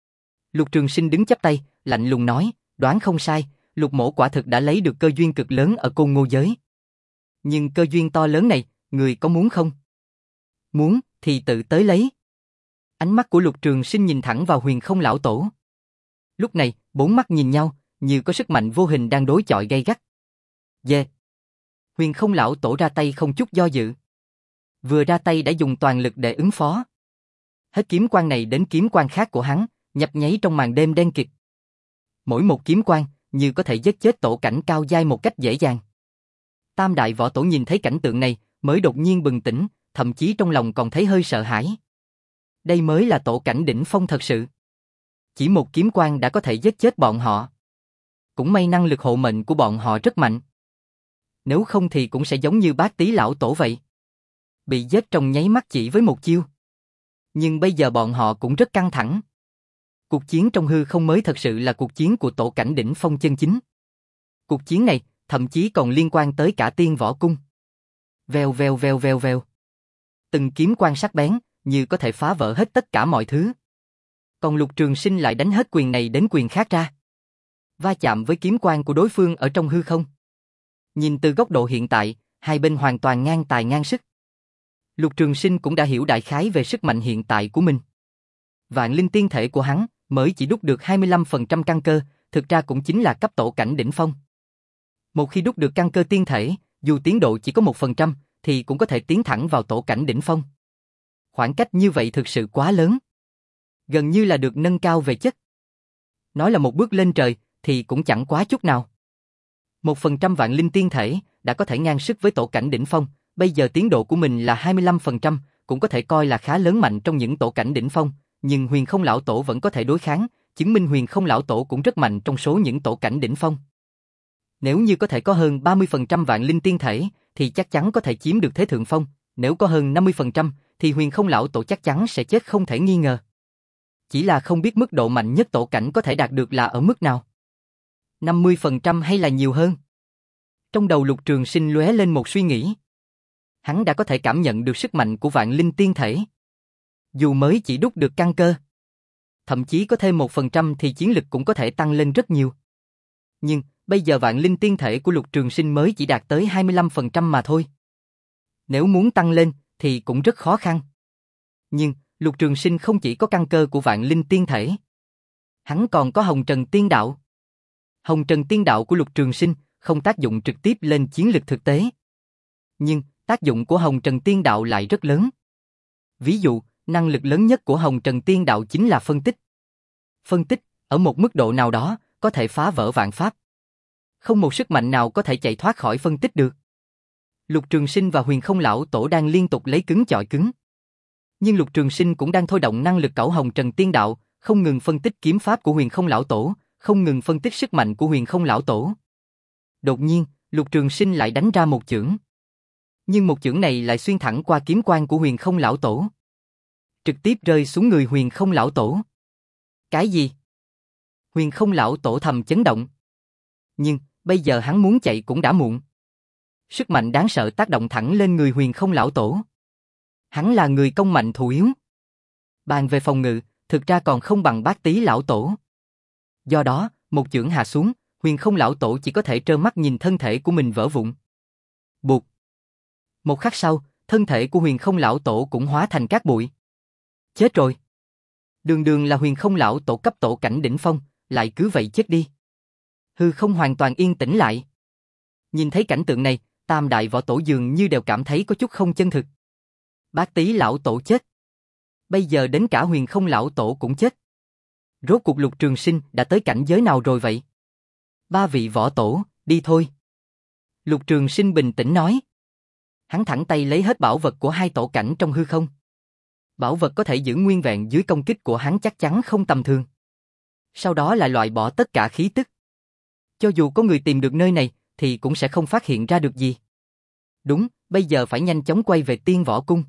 Lục Trường Sinh đứng chắp tay, lạnh lùng nói, đoán không sai, Lục mỗ quả thực đã lấy được cơ duyên cực lớn ở Côn Ngô giới. Nhưng cơ duyên to lớn này, người có muốn không? Muốn, thì tự tới lấy. Ánh mắt của Lục Trường Sinh nhìn thẳng vào Huyền Không lão tổ. Lúc này, bốn mắt nhìn nhau, như có sức mạnh vô hình đang đối chọi gay gắt. Dê! Huyền Không lão tổ ra tay không chút do dự. Vừa ra tay đã dùng toàn lực để ứng phó. Hết kiếm quang này đến kiếm quang khác của hắn, nhập nháy trong màn đêm đen kịt. Mỗi một kiếm quang, như có thể giết chết tổ cảnh cao giai một cách dễ dàng. Tam đại võ tổ nhìn thấy cảnh tượng này, mới đột nhiên bừng tỉnh, thậm chí trong lòng còn thấy hơi sợ hãi. Đây mới là tổ cảnh đỉnh phong thật sự. Chỉ một kiếm quang đã có thể giết chết bọn họ. Cũng may năng lực hộ mệnh của bọn họ rất mạnh. Nếu không thì cũng sẽ giống như Bát Tý lão tổ vậy. Bị giết trong nháy mắt chỉ với một chiêu. Nhưng bây giờ bọn họ cũng rất căng thẳng. Cuộc chiến trong hư không mới thật sự là cuộc chiến của tổ cảnh đỉnh phong chân chính. Cuộc chiến này, thậm chí còn liên quan tới cả tiên võ cung. Vèo vèo vèo vèo vèo. Từng kiếm quang sắc bén, như có thể phá vỡ hết tất cả mọi thứ. Còn Lục Trường Sinh lại đánh hết quyền này đến quyền khác ra. Va chạm với kiếm quang của đối phương ở trong hư không. Nhìn từ góc độ hiện tại, hai bên hoàn toàn ngang tài ngang sức. Lục Trường Sinh cũng đã hiểu đại khái về sức mạnh hiện tại của mình. Vạn linh tiên thể của hắn mới chỉ đúc được hai mươi lăm phần trăm căn cơ, thực ra cũng chính là cấp tổ cảnh đỉnh phong. Một khi đúc được căn cơ tiên thể, dù tiến độ chỉ có một phần trăm, thì cũng có thể tiến thẳng vào tổ cảnh đỉnh phong. Khoảng cách như vậy thực sự quá lớn. Gần như là được nâng cao về chất. Nói là một bước lên trời, thì cũng chẳng quá chút nào. Một phần trăm vạn linh tiên thể, đã có thể ngang sức với tổ cảnh đỉnh phong, bây giờ tiến độ của mình là hai mươi lăm phần trăm, cũng có thể coi là khá lớn mạnh trong những tổ cảnh đỉnh phong, nhưng Huyền Không Lão Tổ vẫn có thể đối kháng, chứng minh Huyền Không Lão Tổ cũng rất mạnh trong số những tổ cảnh đỉnh phong. Nếu như có thể có hơn ba mươi phần trăm vạn linh tiên thể, thì chắc chắn có thể chiếm được thế thượng phong, nếu có hơn năm mươi phần trăm, thì Huyền Không Lão Tổ chắc chắn sẽ chết không thể nghi ngờ. Chỉ là không biết mức độ mạnh nhất tổ cảnh có thể đạt được là ở mức nào. năm mươi phần trăm hay là nhiều hơn? Trong đầu Lục Trường Sinh lóe lên một suy nghĩ. Hắn đã có thể cảm nhận được sức mạnh của vạn linh tiên thể. Dù mới chỉ đúc được căn cơ, thậm chí có thêm một phần trăm thì chiến lực cũng có thể tăng lên rất nhiều. Nhưng, bây giờ vạn linh tiên thể của Lục Trường Sinh mới chỉ đạt tới hai mươi lăm phần trăm mà thôi. Nếu muốn tăng lên, thì cũng rất khó khăn. Nhưng, Lục Trường Sinh không chỉ có căn cơ của vạn linh tiên thể. Hắn còn có Hồng Trần Tiên Đạo. Hồng Trần Tiên Đạo của Lục Trường Sinh không tác dụng trực tiếp lên chiến lực thực tế. Nhưng, tác dụng của Hồng Trần Tiên Đạo lại rất lớn. Ví dụ, năng lực lớn nhất của Hồng Trần Tiên Đạo chính là phân tích. Phân tích, ở một mức độ nào đó, có thể phá vỡ vạn pháp. Không một sức mạnh nào có thể chạy thoát khỏi phân tích được. Lục Trường Sinh và Huyền Không Lão Tổ đang liên tục lấy cứng chọi cứng. Nhưng Lục Trường Sinh cũng đang thôi động năng lực cẩu Hồng Trần Tiên Đạo, không ngừng phân tích kiếm pháp của Huyền Không Lão Tổ, không ngừng phân tích sức mạnh của Huyền Không Lão Tổ. Đột nhiên, Lục Trường Sinh lại đánh ra một chưởng. Nhưng một chưởng này lại xuyên thẳng qua kiếm quan của Huyền Không Lão Tổ, trực tiếp rơi xuống người Huyền Không Lão Tổ. Cái gì? Huyền Không Lão Tổ thầm chấn động. Nhưng, bây giờ hắn muốn chạy cũng đã muộn. Sức mạnh đáng sợ tác động thẳng lên người Huyền Không Lão Tổ. Hắn là người công mạnh thủ yếu. Bàn về phòng ngự, thực ra còn không bằng Bát Tý Lão Tổ. Do đó, một chưởng hạ xuống, Huyền Không Lão Tổ chỉ có thể trơ mắt nhìn thân thể của mình vỡ vụn. Bụt. Một khắc sau, thân thể của Huyền Không Lão Tổ cũng hóa thành cát bụi. Chết rồi. Đường đường là Huyền Không Lão Tổ cấp tổ cảnh đỉnh phong, lại cứ vậy chết đi. Hư không hoàn toàn yên tĩnh lại. Nhìn thấy cảnh tượng này, tam đại võ tổ dường như đều cảm thấy có chút không chân thực. Bát Tý Lão Tổ chết. Bây giờ đến cả Huyền Không Lão Tổ cũng chết. Rốt cuộc Lục Trường Sinh đã tới cảnh giới nào rồi vậy? Ba vị võ tổ, đi thôi. Lục Trường Sinh bình tĩnh nói. Hắn thẳng tay lấy hết bảo vật của hai tổ cảnh trong hư không. Bảo vật có thể giữ nguyên vẹn dưới công kích của hắn chắc chắn không tầm thường. Sau đó lại loại bỏ tất cả khí tức. Cho dù có người tìm được nơi này, thì cũng sẽ không phát hiện ra được gì. Đúng, bây giờ phải nhanh chóng quay về Tiên Võ Cung.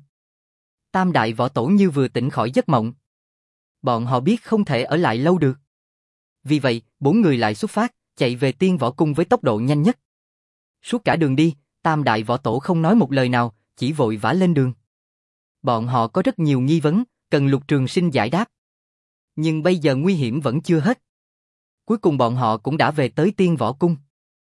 Tam đại võ tổ như vừa tỉnh khỏi giấc mộng. Bọn họ biết không thể ở lại lâu được. Vì vậy, bốn người lại xuất phát, chạy về Tiên Võ Cung với tốc độ nhanh nhất. Suốt cả đường đi, tam đại võ tổ không nói một lời nào, chỉ vội vã lên đường. Bọn họ có rất nhiều nghi vấn, cần Lục Trường Sinh giải đáp. Nhưng bây giờ nguy hiểm vẫn chưa hết. Cuối cùng bọn họ cũng đã về tới Tiên Võ Cung.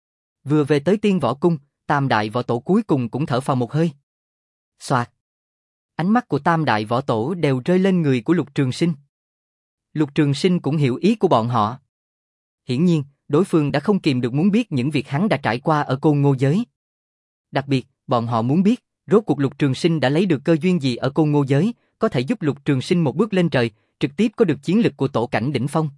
Vừa về tới Tiên Võ Cung, tam đại võ tổ cuối cùng cũng thở phào một hơi. Soạt. Ánh mắt của tam đại võ tổ đều rơi lên người của Lục Trường Sinh. Lục Trường Sinh cũng hiểu ý của bọn họ. Hiển nhiên, đối phương đã không kìm được muốn biết những việc hắn đã trải qua ở Côn Ngô Giới. Đặc biệt, bọn họ muốn biết, rốt cuộc Lục Trường Sinh đã lấy được cơ duyên gì ở Côn Ngô Giới, có thể giúp Lục Trường Sinh một bước lên trời, trực tiếp có được chiến lực của tổ cảnh đỉnh phong.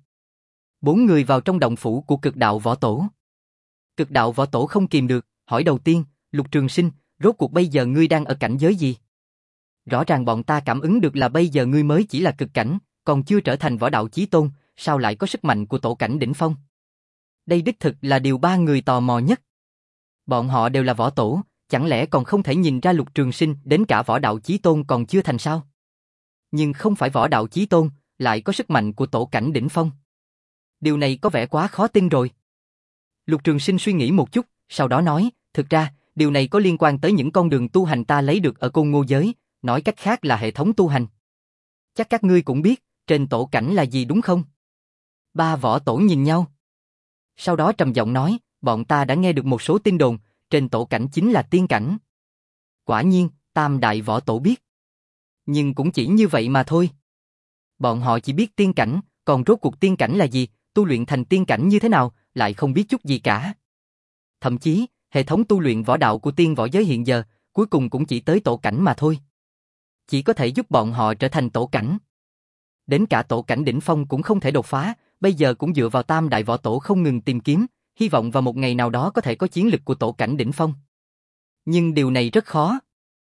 Bốn người vào trong động phủ của Cực Đạo Võ Tổ. Cực Đạo Võ Tổ không kìm được, hỏi đầu tiên, Lục Trường Sinh, rốt cuộc bây giờ ngươi đang ở cảnh giới gì? Rõ ràng bọn ta cảm ứng được là bây giờ ngươi mới chỉ là cực cảnh, còn chưa trở thành võ đạo chí tôn, sao lại có sức mạnh của tổ cảnh đỉnh phong? Đây đích thực là điều ba người tò mò nhất. Bọn họ đều là võ tổ, chẳng lẽ còn không thể nhìn ra Lục Trường Sinh đến cả võ đạo chí tôn còn chưa thành sao? Nhưng không phải võ đạo chí tôn, lại có sức mạnh của tổ cảnh đỉnh phong. Điều này có vẻ quá khó tin rồi. Lục Trường Sinh suy nghĩ một chút, sau đó nói, thực ra, điều này có liên quan tới những con đường tu hành ta lấy được ở Côn Ngô Giới, nói cách khác là hệ thống tu hành. Chắc các ngươi cũng biết, trên tổ cảnh là gì đúng không? Ba võ tổ nhìn nhau. Sau đó trầm giọng nói, bọn ta đã nghe được một số tin đồn, trên tổ cảnh chính là tiên cảnh. Quả nhiên, tam đại võ tổ biết. Nhưng cũng chỉ như vậy mà thôi. Bọn họ chỉ biết tiên cảnh, còn rốt cuộc tiên cảnh là gì, tu luyện thành tiên cảnh như thế nào, lại không biết chút gì cả. Thậm chí, hệ thống tu luyện võ đạo của tiên võ giới hiện giờ, cuối cùng cũng chỉ tới tổ cảnh mà thôi. Chỉ có thể giúp bọn họ trở thành tổ cảnh. Đến cả tổ cảnh đỉnh phong cũng không thể đột phá, bây giờ cũng dựa vào tam đại võ tổ không ngừng tìm kiếm, hy vọng vào một ngày nào đó có thể có chiến lực của tổ cảnh đỉnh phong. Nhưng điều này rất khó.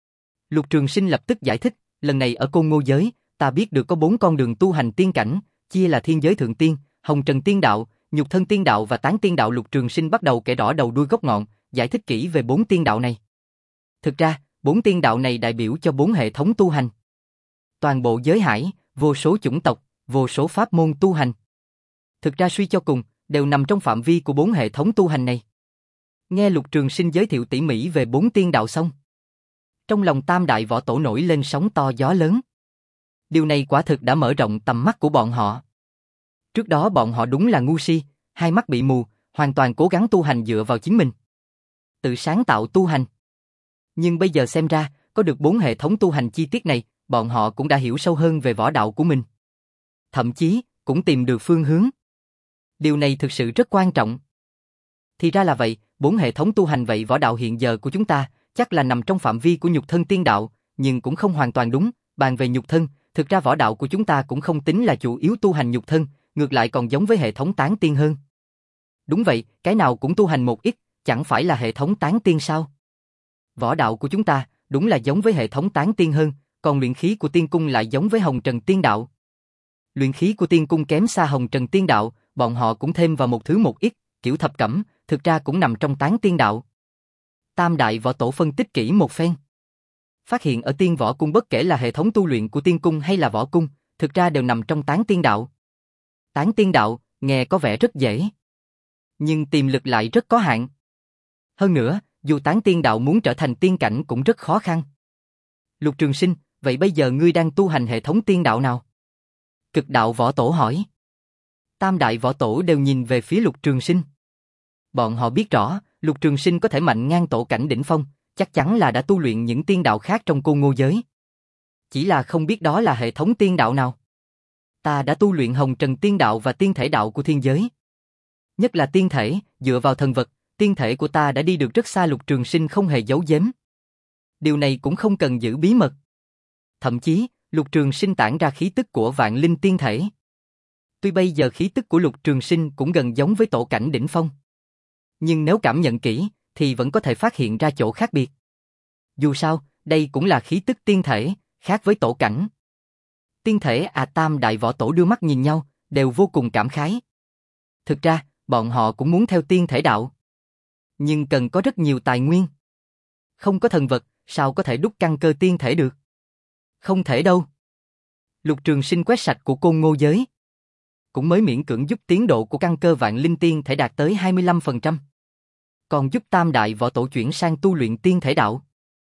Lục Trường Sinh lập tức giải thích, lần này ở Côn Ngô giới, ta biết được có bốn con đường tu hành tiên cảnh, chia là thiên giới thượng tiên, hồng trần tiên đạo, nhục thân tiên đạo và tán tiên đạo. Lục Trường Sinh bắt đầu kể rõ đầu đuôi gốc ngọn, giải thích kỹ về bốn tiên đạo này. Thực ra, bốn tiên đạo này đại biểu cho bốn hệ thống tu hành. Toàn bộ giới hải, vô số chủng tộc, vô số pháp môn tu hành. Thực ra suy cho cùng, đều nằm trong phạm vi của bốn hệ thống tu hành này. Nghe Lục Trường Sinh giới thiệu tỉ mỉ về bốn tiên đạo xong, trong lòng tam đại võ tổ nổi lên sóng to gió lớn. Điều này quả thực đã mở rộng tầm mắt của bọn họ. Trước đó bọn họ đúng là ngu si, hai mắt bị mù, hoàn toàn cố gắng tu hành dựa vào chính mình, tự sáng tạo tu hành. Nhưng bây giờ xem ra, có được bốn hệ thống tu hành chi tiết này, bọn họ cũng đã hiểu sâu hơn về võ đạo của mình. Thậm chí, cũng tìm được phương hướng. Điều này thực sự rất quan trọng. Thì ra là vậy, bốn hệ thống tu hành vậy võ đạo hiện giờ của chúng ta, chắc là nằm trong phạm vi của nhục thân tiên đạo, nhưng cũng không hoàn toàn đúng. Bàn về nhục thân, thực ra võ đạo của chúng ta cũng không tính là chủ yếu tu hành nhục thân, ngược lại còn giống với hệ thống tán tiên hơn. Đúng vậy, cái nào cũng tu hành một ít, chẳng phải là hệ thống tán tiên sao? Võ đạo của chúng ta, đúng là giống với hệ thống tán tiên hơn, còn luyện khí của tiên cung lại giống với hồng trần tiên đạo. Luyện khí của tiên cung kém xa hồng trần tiên đạo, bọn họ cũng thêm vào một thứ một ít, kiểu thập cẩm, thực ra cũng nằm trong tán tiên đạo. Tam đại võ tổ phân tích kỹ một phen, phát hiện ở tiên võ cung bất kể là hệ thống tu luyện của tiên cung hay là võ cung, thực ra đều nằm trong tán tiên đạo. Tán tiên đạo, nghe có vẻ rất dễ, nhưng tiềm lực lại rất có hạn. Hơn nữa, dù tán tiên đạo muốn trở thành tiên cảnh cũng rất khó khăn. Lục Trường Sinh, vậy bây giờ ngươi đang tu hành hệ thống tiên đạo nào? Cực đạo võ tổ hỏi. Tam đại võ tổ đều nhìn về phía Lục Trường Sinh. Bọn họ biết rõ, Lục Trường Sinh có thể mạnh ngang tổ cảnh đỉnh phong, chắc chắn là đã tu luyện những tiên đạo khác trong Côn Ngô giới. Chỉ là không biết đó là hệ thống tiên đạo nào. Ta đã tu luyện hồng trần tiên đạo và tiên thể đạo của thiên giới. Nhất là tiên thể, dựa vào thần vật, tiên thể của ta đã đi được rất xa. Lục Trường Sinh không hề giấu giếm. Điều này cũng không cần giữ bí mật. Thậm chí, Lục Trường Sinh tản ra khí tức của vạn linh tiên thể. Tuy bây giờ khí tức của Lục Trường Sinh cũng gần giống với tổ cảnh đỉnh phong, nhưng nếu cảm nhận kỹ, thì vẫn có thể phát hiện ra chỗ khác biệt. Dù sao, đây cũng là khí tức tiên thể, khác với tổ cảnh. Tiên thể à? Tam đại võ tổ đưa mắt nhìn nhau, đều vô cùng cảm khái. Thực ra, bọn họ cũng muốn theo tiên thể đạo, nhưng cần có rất nhiều tài nguyên. Không có thần vật, sao có thể đúc căn cơ tiên thể được? Không thể đâu. Lục Trường Sinh quét sạch của Côn Ngô giới, cũng mới miễn cưỡng giúp tiến độ của căn cơ vạn linh tiên thể đạt tới hai mươi lăm phần trăm. Còn giúp tam đại võ tổ chuyển sang tu luyện tiên thể đạo,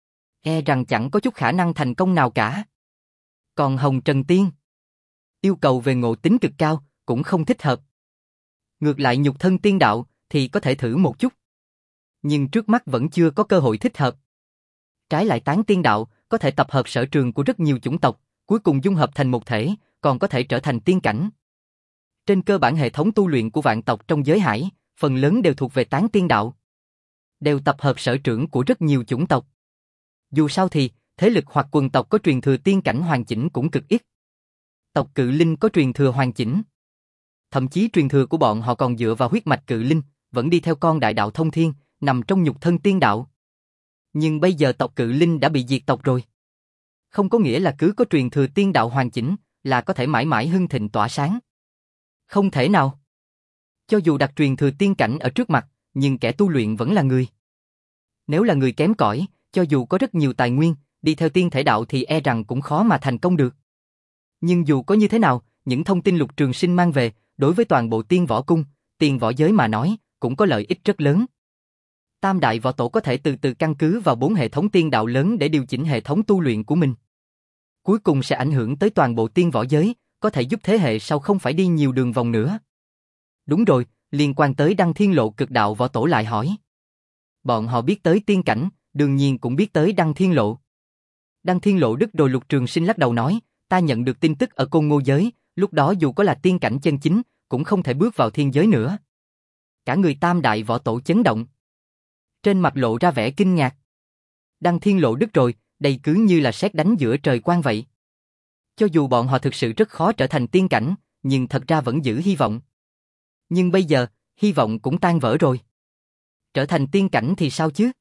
e rằng chẳng có chút khả năng thành công nào cả. Còn hồng trần tiên, yêu cầu về ngộ tính cực cao, cũng không thích hợp. Ngược lại nhục thân tiên đạo, thì có thể thử một chút. Nhưng trước mắt vẫn chưa có cơ hội thích hợp. Trái lại tán tiên đạo, có thể tập hợp sở trường của rất nhiều chủng tộc, cuối cùng dung hợp thành một thể, còn có thể trở thành tiên cảnh. Trên cơ bản hệ thống tu luyện của vạn tộc trong giới hải, phần lớn đều thuộc về tán tiên đạo, đều tập hợp sở trường của rất nhiều chủng tộc. Dù sao thì, thế lực hoặc quần tộc có truyền thừa tiên cảnh hoàn chỉnh cũng cực ít. Tộc Cự Linh có truyền thừa hoàn chỉnh. Thậm chí truyền thừa của bọn họ còn dựa vào huyết mạch Cự Linh, vẫn đi theo con đại đạo thông thiên, nằm trong nhục thân tiên đạo. Nhưng bây giờ tộc Cự Linh đã bị diệt tộc rồi. Không có nghĩa là cứ có truyền thừa tiên đạo hoàn chỉnh, là có thể mãi mãi hưng thịnh tỏa sáng. Không thể nào. Cho dù đặt truyền thừa tiên cảnh ở trước mặt, nhưng kẻ tu luyện vẫn là người. Nếu là người kém cỏi, cho dù có rất nhiều tài nguyên, đi theo tiên thể đạo thì e rằng cũng khó mà thành công được. Nhưng dù có như thế nào, những thông tin Lục Trường Sinh mang về, đối với toàn bộ tiên võ cung, tiên võ giới mà nói, cũng có lợi ích rất lớn. Tam đại võ tổ có thể từ từ căn cứ vào bốn hệ thống tiên đạo lớn để điều chỉnh hệ thống tu luyện của mình. Cuối cùng sẽ ảnh hưởng tới toàn bộ tiên võ giới, có thể giúp thế hệ sau không phải đi nhiều đường vòng nữa. Đúng rồi, liên quan tới Đăng Thiên Lộ Cực đạo võ tổ lại hỏi. Bọn họ biết tới tiên cảnh, đương nhiên cũng biết tới Đăng Thiên Lộ. Đăng Thiên Lộ đứt rồi. Lục Trường Sinh lắc đầu nói, ta nhận được tin tức ở Côn Ngô giới, lúc đó dù có là tiên cảnh chân chính, cũng không thể bước vào thiên giới nữa. Cả người tam đại võ tổ chấn động, trên mặt lộ ra vẻ kinh ngạc. Đăng Thiên Lộ đứt rồi, đây cứ như là sét đánh giữa trời quang vậy. Cho dù bọn họ thực sự rất khó trở thành tiên cảnh, nhưng thật ra vẫn giữ hy vọng. Nhưng bây giờ, hy vọng cũng tan vỡ rồi. Trở thành tiên cảnh thì sao chứ?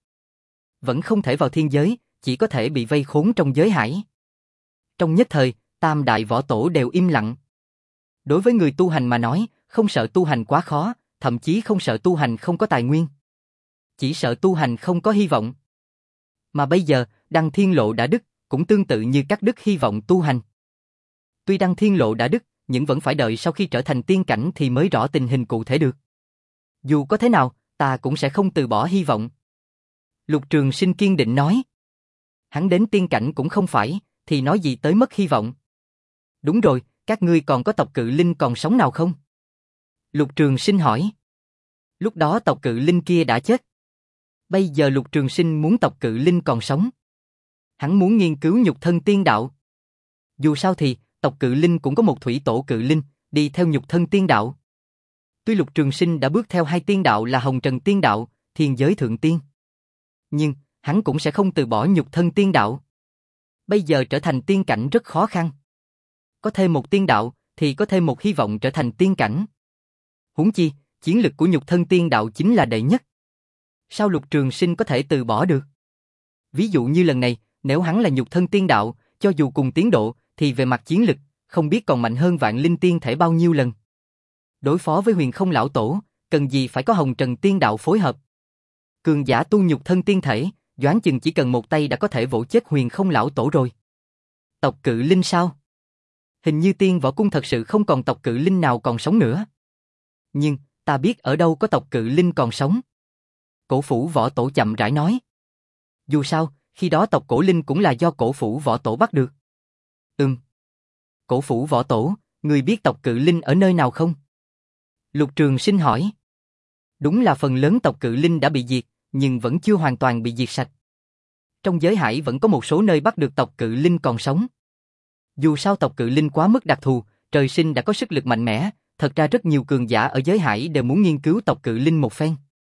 Vẫn không thể vào thiên giới, chỉ có thể bị vây khốn trong giới hải. Trong nhất thời, tam đại võ tổ đều im lặng. Đối với người tu hành mà nói, không sợ tu hành quá khó, thậm chí không sợ tu hành không có tài nguyên. Chỉ sợ tu hành không có hy vọng. Mà bây giờ, Đăng Thiên Lộ đã đứt, cũng tương tự như cắt đứt hy vọng tu hành. Tuy Đăng Thiên Lộ đã đứt, nhưng vẫn phải đợi sau khi trở thành tiên cảnh thì mới rõ tình hình cụ thể được. Dù có thế nào, ta cũng sẽ không từ bỏ hy vọng. Lục Trường Sinh kiên định nói. Hắn đến tiên cảnh cũng không phải, thì nói gì tới mất hy vọng. Đúng rồi, các ngươi còn có tộc Cự Linh còn sống nào không? Lục Trường Sinh hỏi. Lúc đó tộc Cự Linh kia đã chết. Bây giờ Lục Trường Sinh muốn tộc Cự Linh còn sống. Hắn muốn nghiên cứu nhục thân tiên đạo. Dù sao thì, tộc Cự Linh cũng có một thủy tổ Cự Linh, đi theo nhục thân tiên đạo. Tuy Lục Trường Sinh đã bước theo hai tiên đạo là Hồng Trần Tiên Đạo, Thiên Giới Thượng Tiên. Nhưng, hắn cũng sẽ không từ bỏ nhục thân tiên đạo. Bây giờ trở thành tiên cảnh rất khó khăn. Có thêm một tiên đạo, thì có thêm một hy vọng trở thành tiên cảnh. Huống chi, chiến lực của nhục thân tiên đạo chính là đệ nhất. Sao Lục Trường Sinh có thể từ bỏ được? Ví dụ như lần này, nếu hắn là nhục thân tiên đạo, cho dù cùng tiến độ, thì về mặt chiến lực, không biết còn mạnh hơn Vạn Linh Tiên Thể bao nhiêu lần. Đối phó với Huyền Không Lão Tổ, cần gì phải có Hồng Trần Tiên Đạo phối hợp. Cường giả tu nhục thân tiên thể, đoán chừng chỉ cần một tay đã có thể vỗ chết Huyền Không Lão Tổ rồi. Tộc Cự Linh sao? Hình như Tiên Võ Cung thật sự không còn tộc Cự Linh nào còn sống nữa. Nhưng, ta biết ở đâu có tộc Cự Linh còn sống. Cổ Phủ Võ Tổ chậm rãi nói. Dù sao, khi đó tộc Cổ Linh cũng là do Cổ Phủ Võ Tổ bắt được. Ừm. Cổ Phủ Võ Tổ, người biết tộc Cự Linh ở nơi nào không? Lục Trường Sinh hỏi. Đúng là phần lớn tộc Cự Linh đã bị diệt, nhưng vẫn chưa hoàn toàn bị diệt sạch. Trong giới hải vẫn có một số nơi bắt được tộc Cự Linh còn sống. Dù sao tộc Cự Linh quá mức đặc thù, trời sinh đã có sức lực mạnh mẽ, thật ra rất nhiều cường giả ở giới hải đều muốn nghiên cứu tộc Cự Linh một phen.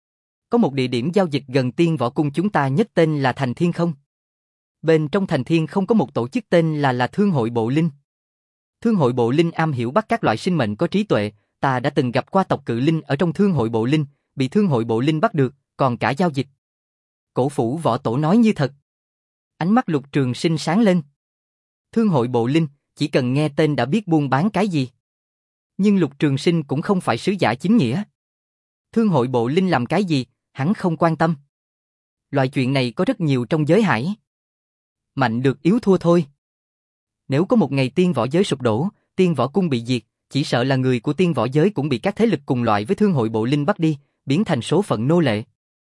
Có một địa điểm giao dịch gần Tiên Võ Cung chúng ta nhất tên là Thành Thiên không? Bên trong Thành Thiên không có một tổ chức tên là là Thương hội Bộ Linh. Thương hội Bộ Linh am hiểu bắt các loại sinh mệnh có trí tuệ, ta đã từng gặp qua tộc Cự Linh ở trong Thương hội Bộ Linh, bị Thương hội Bộ Linh bắt được, còn cả giao dịch. Cổ Phủ Võ Tổ nói như thật. Ánh mắt Lục Trường Sinh sáng lên. Thương hội Bộ Linh, chỉ cần nghe tên đã biết buôn bán cái gì. Nhưng Lục Trường Sinh cũng không phải sứ giả chính nghĩa. Thương hội Bộ Linh làm cái gì, hắn không quan tâm. Loại chuyện này có rất nhiều trong giới hải. Mạnh được yếu thua thôi. Nếu có một ngày tiên võ giới sụp đổ, tiên võ cung bị diệt, chỉ sợ là người của tiên võ giới cũng bị các thế lực cùng loại với Thương hội Bộ Linh bắt đi, biến thành số phận nô lệ.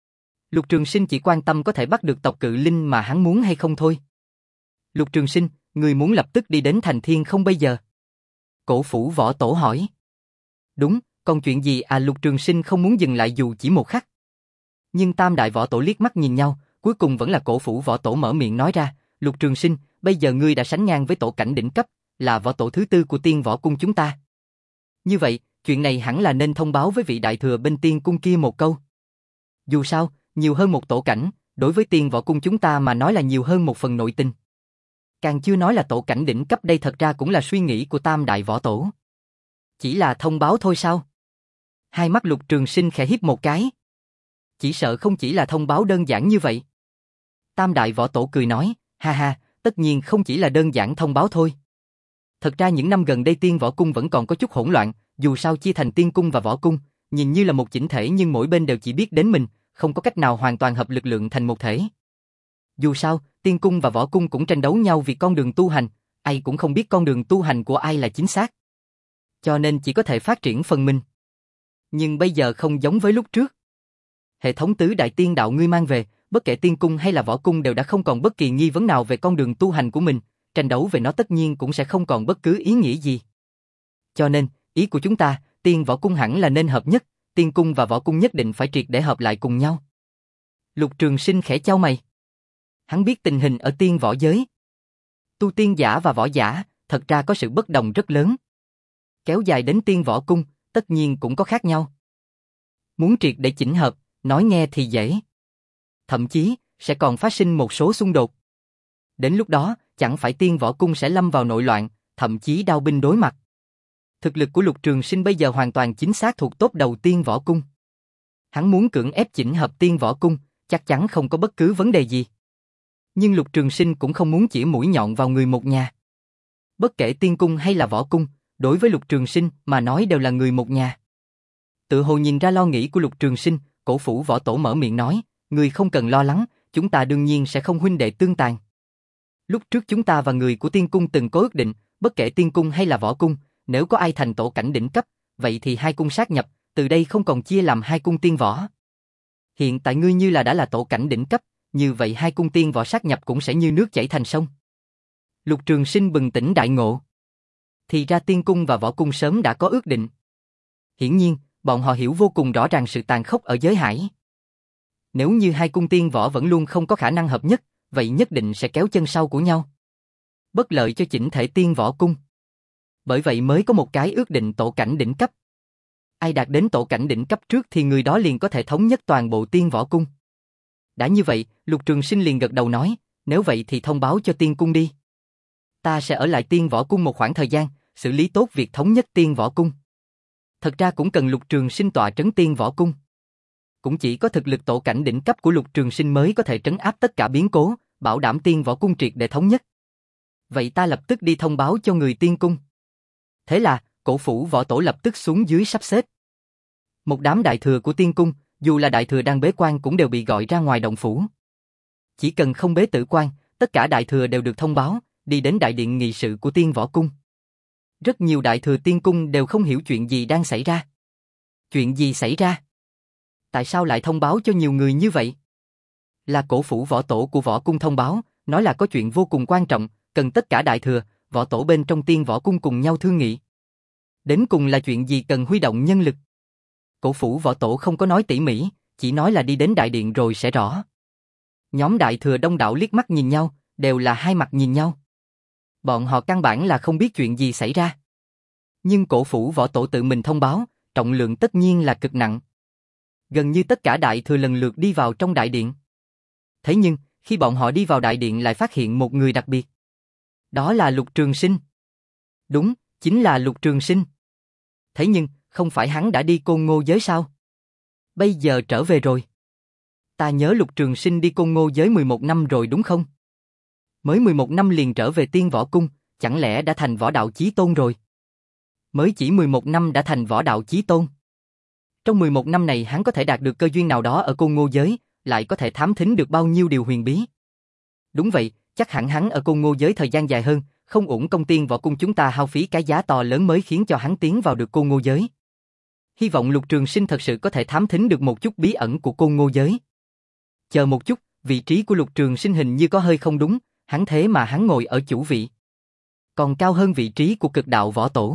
Lục Trường Sinh chỉ quan tâm có thể bắt được tộc Cự Linh mà hắn muốn hay không thôi. Lục Trường Sinh, người muốn lập tức đi đến Thành Thiên không bây giờ? Cổ Phủ Võ Tổ hỏi. Đúng, còn chuyện gì à? Lục Trường Sinh không muốn dừng lại dù chỉ một khắc. Nhưng tam đại võ tổ liếc mắt nhìn nhau, cuối cùng vẫn là Cổ Phủ Võ Tổ mở miệng nói ra, Lục Trường Sinh, bây giờ ngươi đã sánh ngang với tổ cảnh đỉnh cấp, là võ tổ thứ tư của Tiên Võ Cung chúng ta. Như vậy, chuyện này hẳn là nên thông báo với vị đại thừa bên Tiên Cung kia một câu. Dù sao, nhiều hơn một tổ cảnh, đối với Tiên Võ Cung chúng ta mà nói là nhiều hơn một phần nội tình. Càng chưa nói là tổ cảnh đỉnh cấp, đây thật ra cũng là suy nghĩ của tam đại võ tổ. Chỉ là thông báo thôi sao? Hai mắt Lục Trường Sinh khẽ híp một cái. Chỉ sợ không chỉ là thông báo đơn giản như vậy. Tam đại võ tổ cười nói, ha ha, tất nhiên không chỉ là đơn giản thông báo thôi. Thật ra những năm gần đây Tiên Võ Cung vẫn còn có chút hỗn loạn, dù sao chia thành Tiên Cung và Võ Cung, nhìn như là một chỉnh thể nhưng mỗi bên đều chỉ biết đến mình, không có cách nào hoàn toàn hợp lực lượng thành một thể. Dù sao, Tiên Cung và Võ Cung cũng tranh đấu nhau vì con đường tu hành, ai cũng không biết con đường tu hành của ai là chính xác. Cho nên chỉ có thể phát triển phần mình. Nhưng bây giờ không giống với lúc trước. Hệ thống tứ đại tiên đạo ngươi mang về, bất kể Tiên Cung hay là Võ Cung đều đã không còn bất kỳ nghi vấn nào về con đường tu hành của mình, tranh đấu về nó tất nhiên cũng sẽ không còn bất cứ ý nghĩa gì. Cho nên, ý của chúng ta, Tiên Võ Cung hẳn là nên hợp nhất, Tiên Cung và Võ Cung nhất định phải triệt để hợp lại cùng nhau. Lục Trường Sinh khẽ chau mày. Hắn biết tình hình ở tiên võ giới. Tu tiên giả và võ giả, thật ra có sự bất đồng rất lớn. Kéo dài đến Tiên Võ Cung, tất nhiên cũng có khác nhau. Muốn triệt để chỉnh hợp, nói nghe thì dễ. Thậm chí, sẽ còn phát sinh một số xung đột. Đến lúc đó, chẳng phải Tiên Võ Cung sẽ lâm vào nội loạn, thậm chí đao binh đối mặt. Thực lực của Lục Trường Sinh bây giờ hoàn toàn chính xác thuộc top đầu tiên võ cung. Hắn muốn cưỡng ép chỉnh hợp tiên võ cung, chắc chắn không có bất cứ vấn đề gì. Nhưng Lục Trường Sinh cũng không muốn chỉ mũi nhọn vào người một nhà. Bất kể tiên cung hay là võ cung, đối với Lục Trường Sinh mà nói đều là người một nhà. Tự hồ nhìn ra lo nghĩ của Lục Trường Sinh, Cổ Phủ Võ Tổ mở miệng nói, người không cần lo lắng, chúng ta đương nhiên sẽ không huynh đệ tương tàn. Lúc trước chúng ta và người của tiên cung từng có ước định, bất kể tiên cung hay là võ cung, nếu có ai thành tổ cảnh đỉnh cấp, vậy thì hai cung sát nhập, từ đây không còn chia làm hai cung tiên võ. Hiện tại ngươi như là đã là tổ cảnh đỉnh cấp, như vậy hai cung tiên võ sát nhập cũng sẽ như nước chảy thành sông. Lục Trường Sinh bừng tỉnh đại ngộ. Thì ra tiên cung và võ cung sớm đã có ước định. Hiển nhiên, bọn họ hiểu vô cùng rõ ràng sự tàn khốc ở giới hải. Nếu như hai cung tiên võ vẫn luôn không có khả năng hợp nhất, vậy nhất định sẽ kéo chân sau của nhau. Bất lợi cho chỉnh thể tiên võ cung. Bởi vậy mới có một cái ước định tổ cảnh đỉnh cấp. Ai đạt đến tổ cảnh đỉnh cấp trước thì người đó liền có thể thống nhất toàn bộ tiên võ cung. Đã như vậy, Lục Trường Sinh liền gật đầu nói, nếu vậy thì thông báo cho tiên cung đi. Ta sẽ ở lại tiên võ cung một khoảng thời gian, xử lý tốt việc thống nhất tiên võ cung. Thật ra cũng cần Lục Trường Sinh tọa trấn tiên võ cung. Cũng chỉ có thực lực tổ cảnh đỉnh cấp của Lục Trường Sinh mới có thể trấn áp tất cả biến cố, bảo đảm tiên võ cung triệt để thống nhất. Vậy ta lập tức đi thông báo cho người tiên cung. Thế là, Cổ Phủ Võ Tổ lập tức xuống dưới sắp xếp. Một đám đại thừa của tiên cung, dù là đại thừa đang bế quan cũng đều bị gọi ra ngoài động phủ. Chỉ cần không bế tử quan, tất cả đại thừa đều được thông báo, đi đến đại điện nghị sự của tiên võ cung. Rất nhiều đại thừa tiên cung đều không hiểu chuyện gì đang xảy ra. Chuyện gì xảy ra? Tại sao lại thông báo cho nhiều người như vậy? Là Cổ Phủ Võ Tổ của võ cung thông báo, nói là có chuyện vô cùng quan trọng, cần tất cả đại thừa, võ tổ bên trong tiên võ cung cùng nhau thương nghị. Đến cùng là chuyện gì cần huy động nhân lực? Cổ Phủ Võ Tổ không có nói tỉ mỉ, chỉ nói là đi đến đại điện rồi sẽ rõ. Nhóm đại thừa đông đảo liếc mắt nhìn nhau, đều là hai mặt nhìn nhau. Bọn họ căn bản là không biết chuyện gì xảy ra. Nhưng Cổ Phủ Võ Tổ tự mình thông báo, trọng lượng tất nhiên là cực nặng. Gần như tất cả đại thừa lần lượt đi vào trong đại điện. Thế nhưng, khi bọn họ đi vào đại điện lại phát hiện một người đặc biệt. Đó là Lục Trường Sinh. Đúng, chính là Lục Trường Sinh. Thế nhưng, không phải hắn đã đi Côn Ngô giới sao? Bây giờ trở về rồi. Ta nhớ Lục Trường Sinh đi Côn Ngô giới mười một năm rồi đúng không? Mới mười một năm liền trở về tiên võ cung, chẳng lẽ đã thành võ đạo chí tôn rồi? Mới chỉ mười một năm đã thành võ đạo chí tôn. Trong mười một năm này hắn có thể đạt được cơ duyên nào đó ở Côn Ngô giới, lại có thể thám thính được bao nhiêu điều huyền bí. Đúng vậy, chắc hẳn hắn ở Côn Ngô giới thời gian dài hơn, không uổng công tiên võ cung chúng ta hao phí cái giá to lớn mới khiến cho hắn tiến vào được Côn Ngô giới. Hy vọng Lục Trường Sinh thật sự có thể thám thính được một chút bí ẩn của Côn Ngô giới. Chờ một chút, vị trí của Lục Trường Sinh hình như có hơi không đúng, hắn thế mà hắn ngồi ở chủ vị. Còn cao hơn vị trí của Cực Đạo Võ Tổ.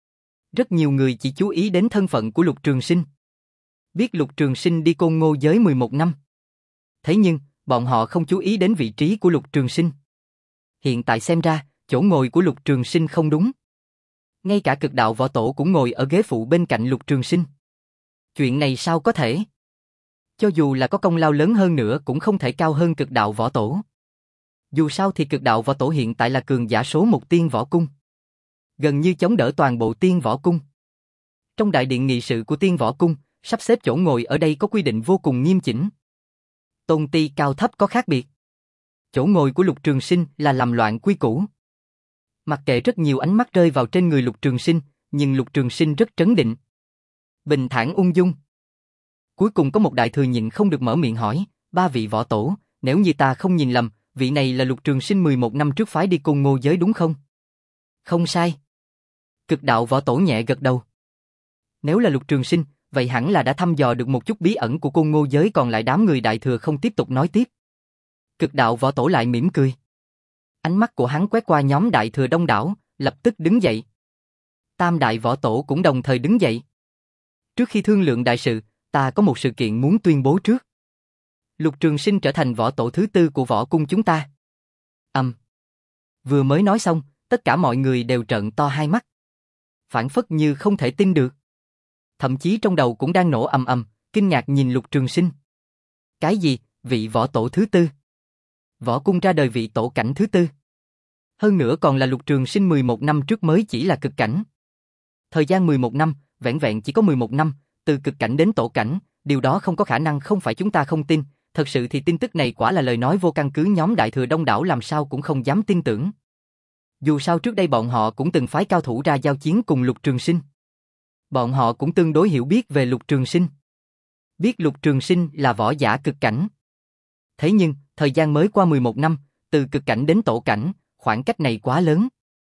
Rất nhiều người chỉ chú ý đến thân phận của Lục Trường Sinh. Biết Lục Trường Sinh đi Côn Ngô giới mười một năm. Thế nhưng, bọn họ không chú ý đến vị trí của Lục Trường Sinh. Hiện tại xem ra, chỗ ngồi của Lục Trường Sinh không đúng. Ngay cả Cực Đạo Võ Tổ cũng ngồi ở ghế phụ bên cạnh Lục Trường Sinh. Chuyện này sao có thể? Cho dù là có công lao lớn hơn nữa cũng không thể cao hơn Cực Đạo Võ Tổ. Dù sao thì Cực Đạo Võ Tổ hiện tại là cường giả số một tiên võ cung. Gần như chống đỡ toàn bộ tiên võ cung. Trong đại điện nghị sự của tiên võ cung, sắp xếp chỗ ngồi ở đây có quy định vô cùng nghiêm chỉnh. Tôn ti cao thấp có khác biệt. Chỗ ngồi của Lục Trường Sinh là làm loạn quy củ. Mặc kệ rất nhiều ánh mắt rơi vào trên người Lục Trường Sinh, nhưng Lục Trường Sinh rất trấn định. Bình thản ung dung. Cuối cùng có một đại thừa nhịn không được mở miệng hỏi, ba vị võ tổ, nếu như ta không nhìn lầm, vị này là Lục Trường Sinh mười một năm trước phái đi Côn Ngô giới đúng không? Không sai. Cực Đạo Võ Tổ nhẹ gật đầu. Nếu là Lục Trường Sinh, vậy hẳn là đã thăm dò được một chút bí ẩn của Côn Ngô giới, còn lại đám người đại thừa không tiếp tục nói tiếp. Cực Đạo Võ Tổ lại mỉm cười. Ánh mắt của hắn quét qua nhóm đại thừa đông đảo, lập tức đứng dậy. Tam đại võ tổ cũng đồng thời đứng dậy. Trước khi thương lượng đại sự, ta có một sự kiện muốn tuyên bố trước. Lục Trường Sinh trở thành võ tổ thứ tư của võ cung chúng ta. Ầm. Um. Vừa mới nói xong, tất cả mọi người đều trợn to hai mắt. Phảng phất như không thể tin được. Thậm chí trong đầu cũng đang nổ ầm ầm, kinh ngạc nhìn Lục Trường Sinh. Cái gì, vị võ tổ thứ tư? Võ cung ra đời vị tổ cảnh thứ tư. Hơn nữa còn là Lục Trường Sinh mười một năm trước mới chỉ là cực cảnh. Thời gian mười một năm, vẹn vẹn chỉ có mười một năm, từ cực cảnh đến tổ cảnh, điều đó không có khả năng, không phải chúng ta không tin, thật sự thì tin tức này quả là lời nói vô căn cứ, nhóm Đại Thừa đông đảo làm sao cũng không dám tin tưởng. Dù sao trước đây bọn họ cũng từng phái cao thủ ra giao chiến cùng Lục Trường Sinh. Bọn họ cũng tương đối hiểu biết về Lục Trường Sinh. Biết Lục Trường Sinh là võ giả cực cảnh. Thế nhưng, thời gian mới qua mười một năm, từ cực cảnh đến tổ cảnh, khoảng cách này quá lớn.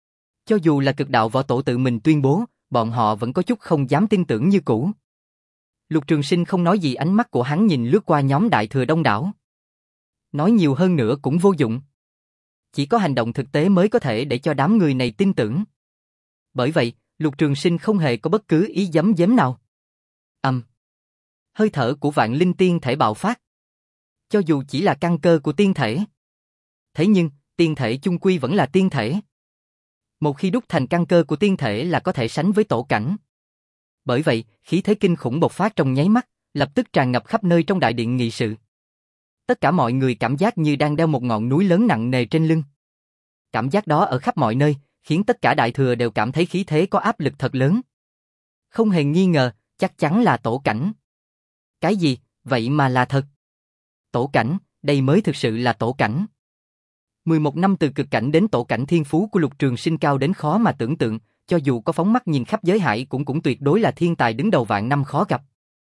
Cho dù là cực đạo võ tổ tự mình tuyên bố, bọn họ vẫn có chút không dám tin tưởng như cũ. Lục Trường Sinh không nói gì, ánh mắt của hắn nhìn lướt qua nhóm Đại Thừa đông đảo. Nói nhiều hơn nữa cũng vô dụng. Chỉ có hành động thực tế mới có thể để cho đám người này tin tưởng. Bởi vậy, Lục Trường Sinh không hề có bất cứ ý giấm giếm nào. Ầm. Um. Hơi thở của vạn linh tiên thể bạo phát. Cho dù chỉ là căn cơ của tiên thể. Thế nhưng, tiên thể chung quy vẫn là tiên thể. Một khi đúc thành căn cơ của tiên thể là có thể sánh với tổ cảnh. Bởi vậy, khí thế kinh khủng bộc phát trong nháy mắt, lập tức tràn ngập khắp nơi trong đại điện nghị sự. Tất cả mọi người cảm giác như đang đeo một ngọn núi lớn nặng nề trên lưng. Cảm giác đó ở khắp mọi nơi, khiến tất cả Đại Thừa đều cảm thấy khí thế có áp lực thật lớn. Không hề nghi ngờ, chắc chắn là tổ cảnh. Cái gì, vậy mà là thật? Tổ cảnh, đây mới thực sự là tổ cảnh. mười một năm từ cực cảnh đến tổ cảnh, thiên phú của Lục Trường Sinh cao đến khó mà tưởng tượng, cho dù có phóng mắt nhìn khắp giới hải cũng cũng tuyệt đối là thiên tài đứng đầu vạn năm khó gặp.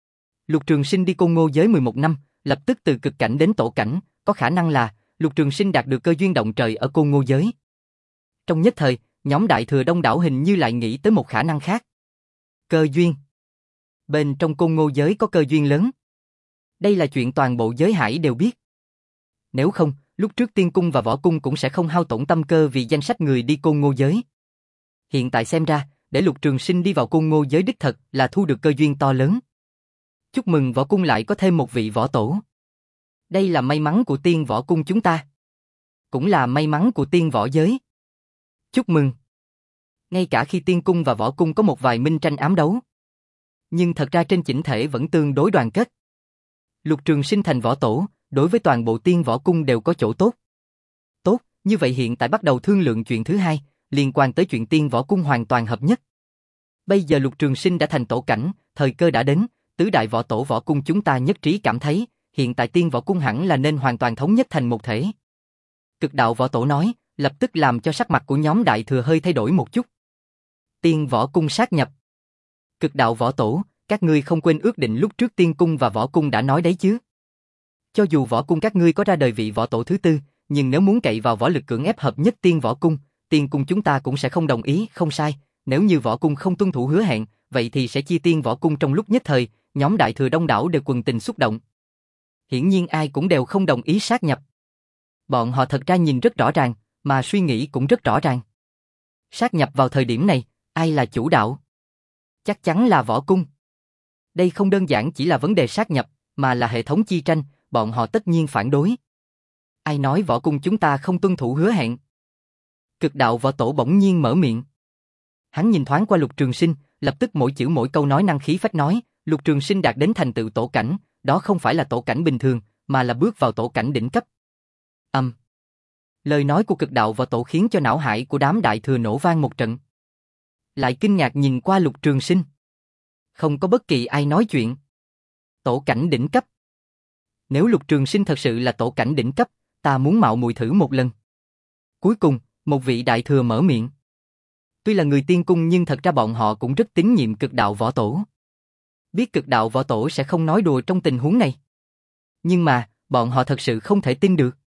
Lục Trường Sinh đi Côn Ngô giới mười một năm, lập tức từ cực cảnh đến tổ cảnh, có khả năng là Lục Trường Sinh đạt được cơ duyên động trời ở Côn Ngô giới. Trong nhất thời, nhóm Đại Thừa đông đảo hình như lại nghĩ tới một khả năng khác. Cơ duyên. Bên trong Côn Ngô giới có cơ duyên lớn. Đây là chuyện toàn bộ giới hải đều biết. Nếu không, lúc trước Tiên Cung và Võ Cung cũng sẽ không hao tổn tâm cơ vì danh sách người đi Côn Ngô giới. Hiện tại xem ra, để Lục Trường Sinh đi vào Côn Ngô giới đích thật là thu được cơ duyên to lớn. Chúc mừng Võ Cung lại có thêm một vị võ tổ. Đây là may mắn của Tiên Võ Cung chúng ta. Cũng là may mắn của Tiên Võ giới. Chúc mừng. Ngay cả khi Tiên Cung và Võ Cung có một vài minh tranh ám đấu, nhưng thật ra trên chỉnh thể vẫn tương đối đoàn kết. Lục Trường Sinh thành võ tổ, đối với toàn bộ Tiên Võ Cung đều có chỗ tốt. Tốt, như vậy hiện tại bắt đầu thương lượng chuyện thứ hai, liên quan tới chuyện Tiên Võ Cung hoàn toàn hợp nhất. Bây giờ Lục Trường Sinh đã thành tổ cảnh, thời cơ đã đến, tứ đại võ tổ Võ Cung chúng ta nhất trí cảm thấy, hiện tại Tiên Võ Cung hẳn là nên hoàn toàn thống nhất thành một thể. Cực đạo võ tổ nói, lập tức làm cho sắc mặt của nhóm Đại Thừa hơi thay đổi một chút. Tiên Võ Cung sát nhập. Cực đạo võ tổ, các ngươi không quên ước định lúc trước Tiên Cung và Võ Cung đã nói đấy chứ? Cho dù Võ Cung các ngươi có ra đời vị võ tổ thứ tư, nhưng nếu muốn cậy vào võ lực cưỡng ép hợp nhất Tiên Võ Cung, Tiên Cung chúng ta cũng sẽ không đồng ý, không sai. Nếu như Võ Cung không tuân thủ hứa hẹn, vậy thì sẽ chia Tiên Võ Cung trong lúc nhất thời. Nhóm Đại Thừa đông đảo đều quần tình xúc động. Hiển nhiên ai cũng đều không đồng ý sát nhập. Bọn họ thật ra nhìn rất rõ ràng, mà suy nghĩ cũng rất rõ ràng. Sát nhập vào thời điểm này, ai là chủ đạo? Chắc chắn là Võ Cung. Đây không đơn giản chỉ là vấn đề sát nhập, mà là hệ thống chi tranh, bọn họ tất nhiên phản đối. Ai nói Võ Cung chúng ta không tuân thủ hứa hẹn? Cực đạo võ tổ bỗng nhiên mở miệng. Hắn nhìn thoáng qua Lục Trường Sinh, lập tức mỗi chữ mỗi câu nói năng khí phách nói, Lục Trường Sinh đạt đến thành tựu tổ cảnh, đó không phải là tổ cảnh bình thường, mà là bước vào tổ cảnh đỉnh cấp. Âm. Um. Lời nói của cực đạo võ tổ khiến cho não hải của đám Đại Thừa nổ vang một trận. Lại kinh ngạc nhìn qua Lục Trường Sinh. Không có bất kỳ ai nói chuyện. Tổ cảnh đỉnh cấp. Nếu Lục Trường Sinh thật sự là tổ cảnh đỉnh cấp, ta muốn mạo muội thử một lần. Cuối cùng, một vị Đại Thừa mở miệng. Tuy là người Tiên Cung nhưng thật ra bọn họ cũng rất tín nhiệm cực đạo võ tổ. Biết cực đạo võ tổ sẽ không nói đùa trong tình huống này. Nhưng mà, bọn họ thật sự không thể tin được.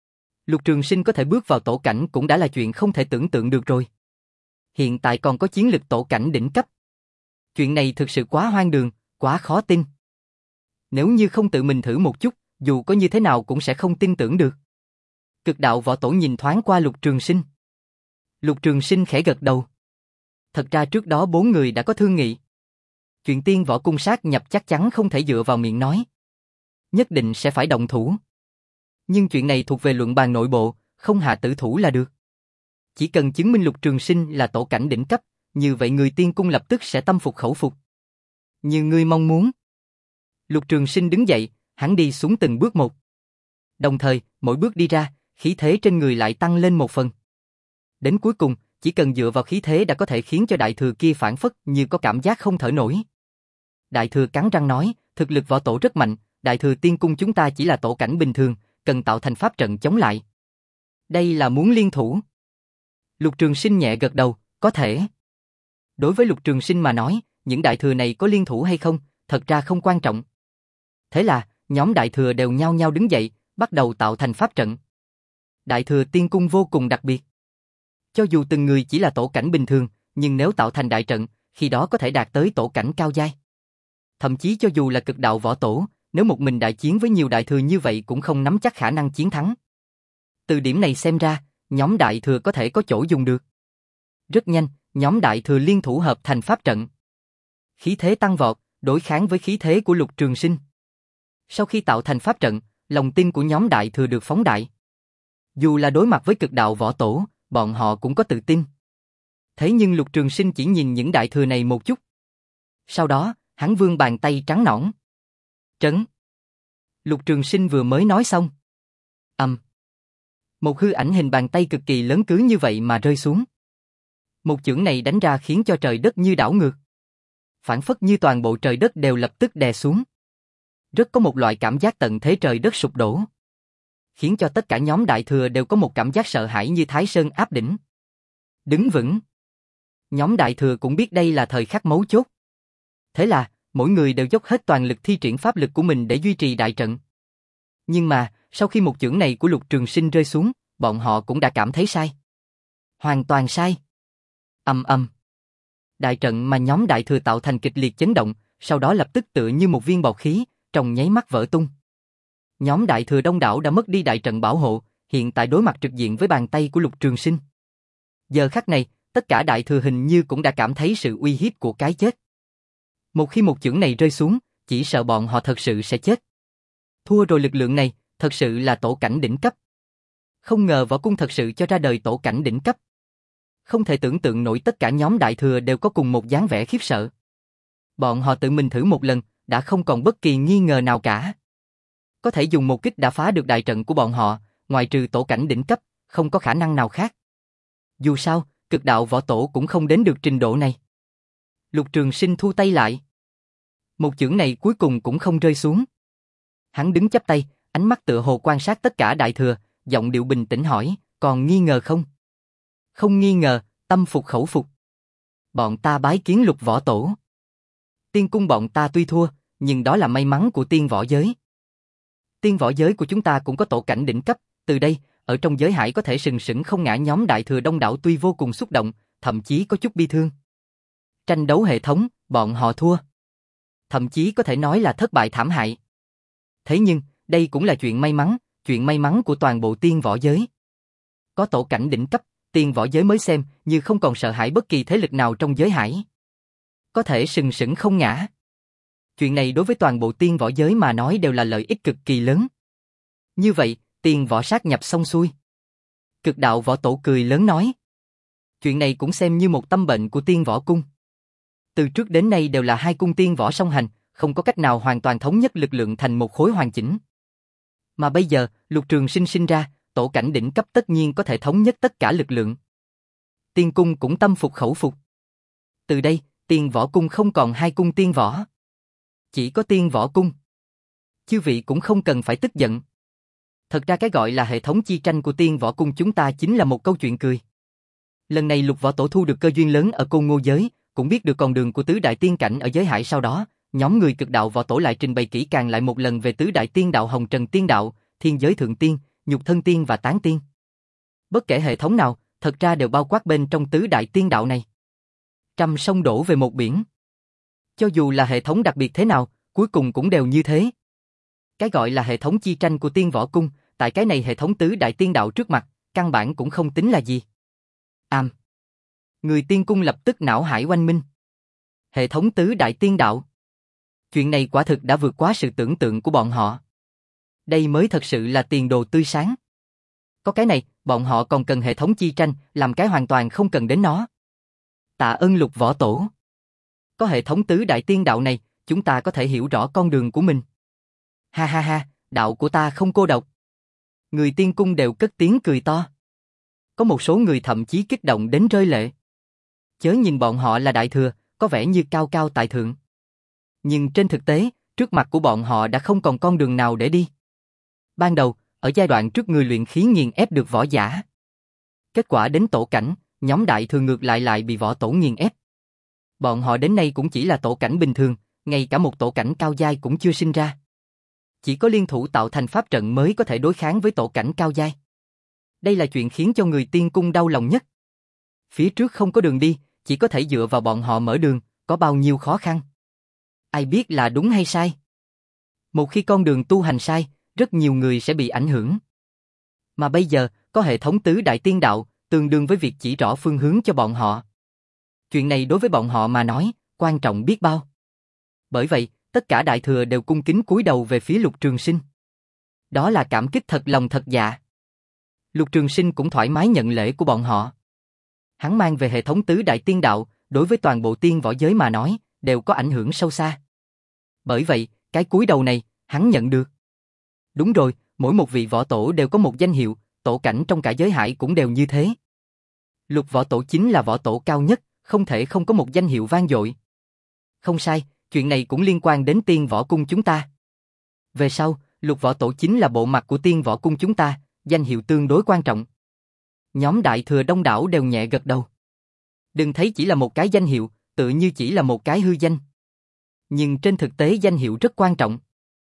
Lục Trường Sinh có thể bước vào tổ cảnh cũng đã là chuyện không thể tưởng tượng được rồi. Hiện tại còn có chiến lực tổ cảnh đỉnh cấp. Chuyện này thực sự quá hoang đường, quá khó tin. Nếu như không tự mình thử một chút, dù có như thế nào cũng sẽ không tin tưởng được. Cực đạo võ tổ nhìn thoáng qua Lục Trường Sinh. Lục Trường Sinh khẽ gật đầu. Thật ra trước đó bốn người đã có thương nghị. Chuyện Tiên Võ Cung sát nhập chắc chắn không thể dựa vào miệng nói. Nhất định sẽ phải động thủ. Nhưng chuyện này thuộc về luận bàn nội bộ, không hạ tử thủ là được. Chỉ cần chứng minh Lục Trường Sinh là tổ cảnh đỉnh cấp, như vậy người Tiên Cung lập tức sẽ tâm phục khẩu phục. Như ngươi mong muốn. Lục Trường Sinh đứng dậy, hắn đi xuống từng bước một. Đồng thời, mỗi bước đi ra, khí thế trên người lại tăng lên một phần. Đến cuối cùng, chỉ cần dựa vào khí thế đã có thể khiến cho đại thừa kia phản phất như có cảm giác không thở nổi. Đại thừa cắn răng nói, thực lực võ tổ rất mạnh, đại thừa tiên cung chúng ta chỉ là tổ cảnh bình thường, cần tạo thành pháp trận chống lại. Đây là muốn liên thủ. Lục Trường Sinh nhẹ gật đầu, có thể. Đối với Lục Trường Sinh mà nói, những đại thừa này có liên thủ hay không, thật ra không quan trọng. Thế là, nhóm đại thừa đều nhao nhao đứng dậy, bắt đầu tạo thành pháp trận. Đại thừa tiên cung vô cùng đặc biệt. Cho dù từng người chỉ là tổ cảnh bình thường, nhưng nếu tạo thành đại trận, khi đó có thể đạt tới tổ cảnh cao giai. Thậm chí cho dù là cực đạo võ tổ, nếu một mình đại chiến với nhiều đại thừa như vậy cũng không nắm chắc khả năng chiến thắng. Từ điểm này xem ra, nhóm đại thừa có thể có chỗ dùng được. Rất nhanh, nhóm đại thừa liên thủ hợp thành pháp trận. Khí thế tăng vọt, đối kháng với khí thế của Lục Trường Sinh. Sau khi tạo thành pháp trận, lòng tin của nhóm đại thừa được phóng đại. Dù là đối mặt với cực đạo võ tổ, bọn họ cũng có tự tin. Thế nhưng Lục Trường Sinh chỉ nhìn những đại thừa này một chút. Sau đó, hắn vươn bàn tay trắng nõn. Trấn. Lục Trường Sinh vừa mới nói xong. Ầm. Một hư ảnh hình bàn tay cực kỳ lớn cứ như vậy mà rơi xuống. Một chưởng này đánh ra khiến cho trời đất như đảo ngược. Phản phất như toàn bộ trời đất đều lập tức đè xuống. Rất có một loại cảm giác tận thế trời đất sụp đổ. Khiến cho tất cả nhóm đại thừa đều có một cảm giác sợ hãi như Thái Sơn áp đỉnh. Đứng vững. Nhóm đại thừa cũng biết đây là thời khắc mấu chốt. Thế là, mỗi người đều dốc hết toàn lực thi triển pháp lực của mình để duy trì đại trận. Nhưng mà, sau khi một chưởng này của Lục Trường Sinh rơi xuống, bọn họ cũng đã cảm thấy sai. Hoàn toàn sai. Ầm ầm. Đại trận mà nhóm đại thừa tạo thành kịch liệt chấn động, sau đó lập tức tựa như một viên bọt khí, trong nháy mắt vỡ tung. Nhóm đại thừa đông đảo đã mất đi đại trận bảo hộ, hiện tại đối mặt trực diện với bàn tay của Lục Trường Sinh. Giờ khắc này, tất cả đại thừa hình như cũng đã cảm thấy sự uy hiếp của cái chết. Một khi một chưởng này rơi xuống, chỉ sợ bọn họ thật sự sẽ chết. Thua rồi lực lượng này, thật sự là tổ cảnh đỉnh cấp. Không ngờ võ cung thật sự cho ra đời tổ cảnh đỉnh cấp. Không thể tưởng tượng nổi tất cả nhóm đại thừa đều có cùng một dáng vẻ khiếp sợ. Bọn họ tự mình thử một lần, đã không còn bất kỳ nghi ngờ nào cả. Có thể dùng một kích đã phá được đại trận của bọn họ, ngoài trừ tổ cảnh đỉnh cấp, không có khả năng nào khác. Dù sao, cực đạo võ tổ cũng không đến được trình độ này. Lục Trường Sinh thu tay lại. Một chưởng này cuối cùng cũng không rơi xuống. Hắn đứng chắp tay, ánh mắt tựa hồ quan sát tất cả đại thừa, giọng điệu bình tĩnh hỏi, còn nghi ngờ không? Không nghi ngờ, tâm phục khẩu phục. Bọn ta bái kiến Lục võ tổ. Tiên cung bọn ta tuy thua, nhưng đó là may mắn của tiên võ giới. Tiên võ giới của chúng ta cũng có tổ cảnh đỉnh cấp, từ đây, ở trong giới hải có thể sừng sững không ngã. Nhóm đại thừa đông đảo tuy vô cùng xúc động, thậm chí có chút bi thương. Tranh đấu hệ thống, bọn họ thua. Thậm chí có thể nói là thất bại thảm hại. Thế nhưng, đây cũng là chuyện may mắn, chuyện may mắn của toàn bộ tiên võ giới. Có tổ cảnh đỉnh cấp, tiên võ giới mới xem như không còn sợ hãi bất kỳ thế lực nào trong giới hải. Có thể sừng sững không ngã. Chuyện này đối với toàn bộ tiên võ giới mà nói đều là lợi ích cực kỳ lớn. Như vậy, tiên võ sát nhập xong xuôi. Cực đạo võ tổ cười lớn nói. Chuyện này cũng xem như một tâm bệnh của tiên võ cung. Từ trước đến nay đều là hai cung tiên võ song hành, không có cách nào hoàn toàn thống nhất lực lượng thành một khối hoàn chỉnh. Mà bây giờ, Lục Trường Sinh sinh ra, tổ cảnh đỉnh cấp tất nhiên có thể thống nhất tất cả lực lượng. Tiên cung cũng tâm phục khẩu phục. Từ đây, tiên võ cung không còn hai cung tiên võ. Chỉ có tiên võ cung. Chư vị cũng không cần phải tức giận. Thật ra cái gọi là hệ thống chi tranh của tiên võ cung chúng ta chính là một câu chuyện cười. Lần này Lục võ tổ thu được cơ duyên lớn ở Côn Ngô giới, cũng biết được con đường của tứ đại tiên cảnh ở giới hải. Sau đó, nhóm người cực đạo võ tổ lại trình bày kỹ càng lại một lần về tứ đại tiên đạo: Hồng Trần Tiên Đạo, Thiên Giới Thượng Tiên, Nhục Thân Tiên và Tán Tiên. Bất kể hệ thống nào, thật ra đều bao quát bên trong tứ đại tiên đạo này. Trăm sông đổ về một biển. Cho dù là hệ thống đặc biệt thế nào, cuối cùng cũng đều như thế. Cái gọi là hệ thống chi tranh của tiên võ cung, tại cái này hệ thống tứ đại tiên đạo trước mặt, căn bản cũng không tính là gì. Am. Người tiên cung lập tức não hải oanh minh. Hệ thống tứ đại tiên đạo. Chuyện này quả thực đã vượt quá sự tưởng tượng của bọn họ. Đây mới thật sự là tiền đồ tươi sáng. Có cái này, bọn họ còn cần hệ thống chi tranh, làm cái hoàn toàn không cần đến nó. Tạ ơn Lục võ tổ. Có hệ thống tứ đại tiên đạo này, chúng ta có thể hiểu rõ con đường của mình. Ha ha ha, đạo của ta không cô độc. Người tiên cung đều cất tiếng cười to. Có một số người thậm chí kích động đến rơi lệ. Chớ nhìn bọn họ là đại thừa, có vẻ như cao cao tại thượng. Nhưng trên thực tế, trước mặt của bọn họ đã không còn con đường nào để đi. Ban đầu, ở giai đoạn trước người luyện khí nghiền ép được võ giả. Kết quả đến tổ cảnh, nhóm đại thừa ngược lại lại bị võ tổ nghiền ép. Bọn họ đến nay cũng chỉ là tổ cảnh bình thường, ngay cả một tổ cảnh cao giai cũng chưa sinh ra. Chỉ có liên thủ tạo thành pháp trận mới có thể đối kháng với tổ cảnh cao giai. Đây là chuyện khiến cho người tiên cung đau lòng nhất. Phía trước không có đường đi, chỉ có thể dựa vào bọn họ mở đường, có bao nhiêu khó khăn. Ai biết là đúng hay sai? Một khi con đường tu hành sai, rất nhiều người sẽ bị ảnh hưởng. Mà bây giờ, có hệ thống tứ đại tiên đạo, tương đương với việc chỉ rõ phương hướng cho bọn họ. Chuyện này đối với bọn họ mà nói, quan trọng biết bao. Bởi vậy, tất cả đại thừa đều cung kính cúi đầu về phía Lục Trường Sinh. Đó là cảm kích thật lòng thật dạ. Lục Trường Sinh cũng thoải mái nhận lễ của bọn họ. Hắn mang về hệ thống tứ đại tiên đạo, đối với toàn bộ tiên võ giới mà nói, đều có ảnh hưởng sâu xa. Bởi vậy, cái cúi đầu này, hắn nhận được. Đúng rồi, mỗi một vị võ tổ đều có một danh hiệu, tổ cảnh trong cả giới hải cũng đều như thế. Lục võ tổ chính là võ tổ cao nhất, không thể không có một danh hiệu vang dội. Không sai, chuyện này cũng liên quan đến tiên võ cung chúng ta. Về sau, lục võ tổ chính là bộ mặt của tiên võ cung chúng ta, danh hiệu tương đối quan trọng. Nhóm đại thừa đông đảo đều nhẹ gật đầu. Đừng thấy chỉ là một cái danh hiệu, tự như chỉ là một cái hư danh. Nhưng trên thực tế danh hiệu rất quan trọng.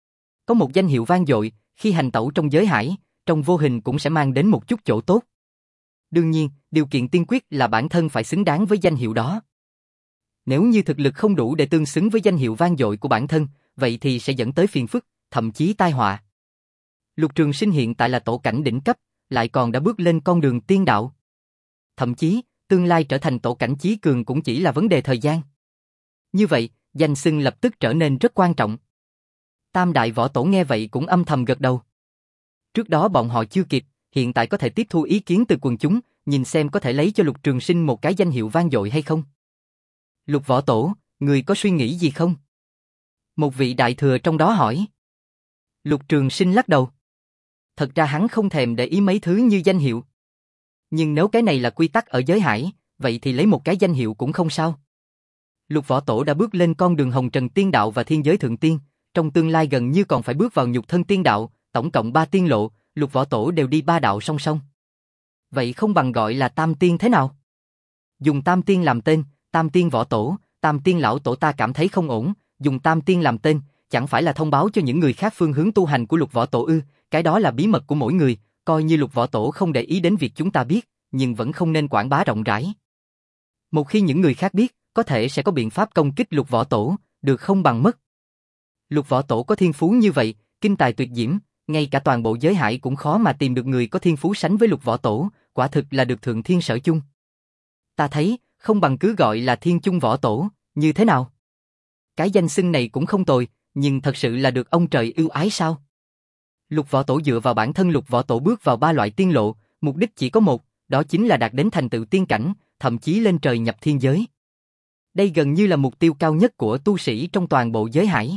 Có một danh hiệu vang dội, khi hành tẩu trong giới hải, trong vô hình cũng sẽ mang đến một chút chỗ tốt. Đương nhiên, điều kiện tiên quyết là bản thân phải xứng đáng với danh hiệu đó. Nếu như thực lực không đủ để tương xứng với danh hiệu vang dội của bản thân, vậy thì sẽ dẫn tới phiền phức, thậm chí tai họa. Lục Trường Sinh hiện tại là tổ cảnh đỉnh cấp, lại còn đã bước lên con đường tiên đạo. Thậm chí, tương lai trở thành tổ cảnh chí cường cũng chỉ là vấn đề thời gian. Như vậy, danh xưng lập tức trở nên rất quan trọng. Tam đại võ tổ nghe vậy cũng âm thầm gật đầu. Trước đó bọn họ chưa kịp, hiện tại có thể tiếp thu ý kiến từ quần chúng, nhìn xem có thể lấy cho Lục Trường Sinh một cái danh hiệu vang dội hay không. Lục võ tổ, người có suy nghĩ gì không? Một vị đại thừa trong đó hỏi. Lục Trường Sinh lắc đầu. Thật ra hắn không thèm để ý mấy thứ như danh hiệu. Nhưng nếu cái này là quy tắc ở giới hải, vậy thì lấy một cái danh hiệu cũng không sao. Lục võ tổ đã bước lên con đường hồng trần tiên đạo và thiên giới thượng tiên, trong tương lai gần như còn phải bước vào nhục thân tiên đạo, tổng cộng ba tiên lộ, lục võ tổ đều đi ba đạo song song. Vậy không bằng gọi là tam tiên thế nào? Dùng tam tiên làm tên, tam tiên võ tổ, tam tiên lão tổ ta cảm thấy không ổn, dùng tam tiên làm tên, chẳng phải là thông báo cho những người khác phương hướng tu hành của lục võ tổ ư, cái đó là bí mật của mỗi người, coi như lục võ tổ không để ý đến việc chúng ta biết, nhưng vẫn không nên quảng bá rộng rãi. Một khi những người khác biết, có thể sẽ có biện pháp công kích lục võ tổ, được không bằng mất. Lục võ tổ có thiên phú như vậy, kinh tài tuyệt diễm, ngay cả toàn bộ giới hải cũng khó mà tìm được người có thiên phú sánh với lục võ tổ, quả thực là được thượng thiên sở chung. Ta thấy, không bằng cứ gọi là thiên chung võ tổ, như thế nào? Cái danh xưng này cũng không tồi, nhưng thật sự là được ông trời ưu ái sao? Lục võ tổ dựa vào bản thân lục võ tổ bước vào ba loại tiên lộ, mục đích chỉ có một, đó chính là đạt đến thành tựu tiên cảnh, thậm chí lên trời nhập thiên giới. Đây gần như là mục tiêu cao nhất của tu sĩ trong toàn bộ giới hải.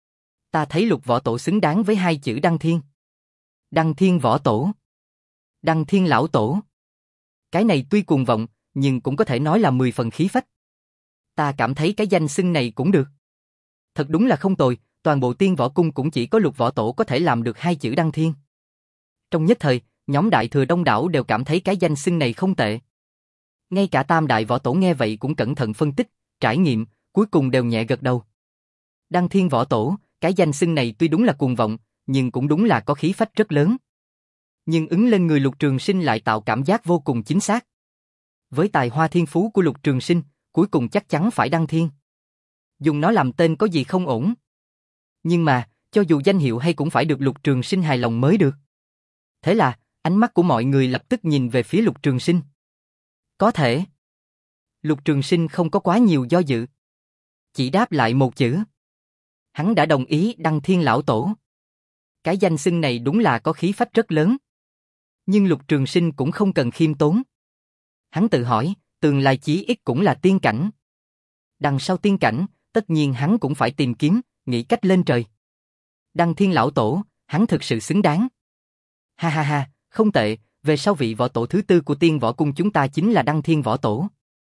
Ta thấy lục võ tổ xứng đáng với hai chữ Đăng Thiên. Đăng Thiên võ tổ. Đăng Thiên lão tổ. Cái này tuy cuồng vọng, nhưng cũng có thể nói là mười phần khí phách. Ta cảm thấy cái danh xưng này cũng được. Thật đúng là không tồi, toàn bộ tiên võ cung cũng chỉ có lục võ tổ có thể làm được hai chữ Đăng Thiên. Trong nhất thời, nhóm đại thừa đông đảo đều cảm thấy cái danh xưng này không tệ. Ngay cả tam đại võ tổ nghe vậy cũng cẩn thận phân tích, trải nghiệm, cuối cùng đều nhẹ gật đầu. Đăng Thiên võ tổ, cái danh xưng này tuy đúng là cuồng vọng, nhưng cũng đúng là có khí phách rất lớn. Nhưng ứng lên người Lục Trường Sinh lại tạo cảm giác vô cùng chính xác. Với tài hoa thiên phú của Lục Trường Sinh, cuối cùng chắc chắn phải Đăng Thiên. Dùng nó làm tên có gì không ổn. Nhưng mà, cho dù danh hiệu hay cũng phải được Lục Trường Sinh hài lòng mới được. Thế là, ánh mắt của mọi người lập tức nhìn về phía Lục Trường Sinh. Có thể. Lục Trường Sinh không có quá nhiều do dự. Chỉ đáp lại một chữ. Hắn đã đồng ý Đăng Thiên lão tổ. Cái danh xưng này đúng là có khí phách rất lớn. Nhưng Lục Trường Sinh cũng không cần khiêm tốn. Hắn tự hỏi, tương lai chí ít cũng là tiên cảnh. Đằng sau tiên cảnh, tất nhiên hắn cũng phải tìm kiếm, nghĩ cách lên trời. Đăng Thiên lão tổ, hắn thực sự xứng đáng. Ha ha ha, không tệ, về sau vị võ tổ thứ tư của tiên võ cung chúng ta chính là Đăng Thiên Võ Tổ.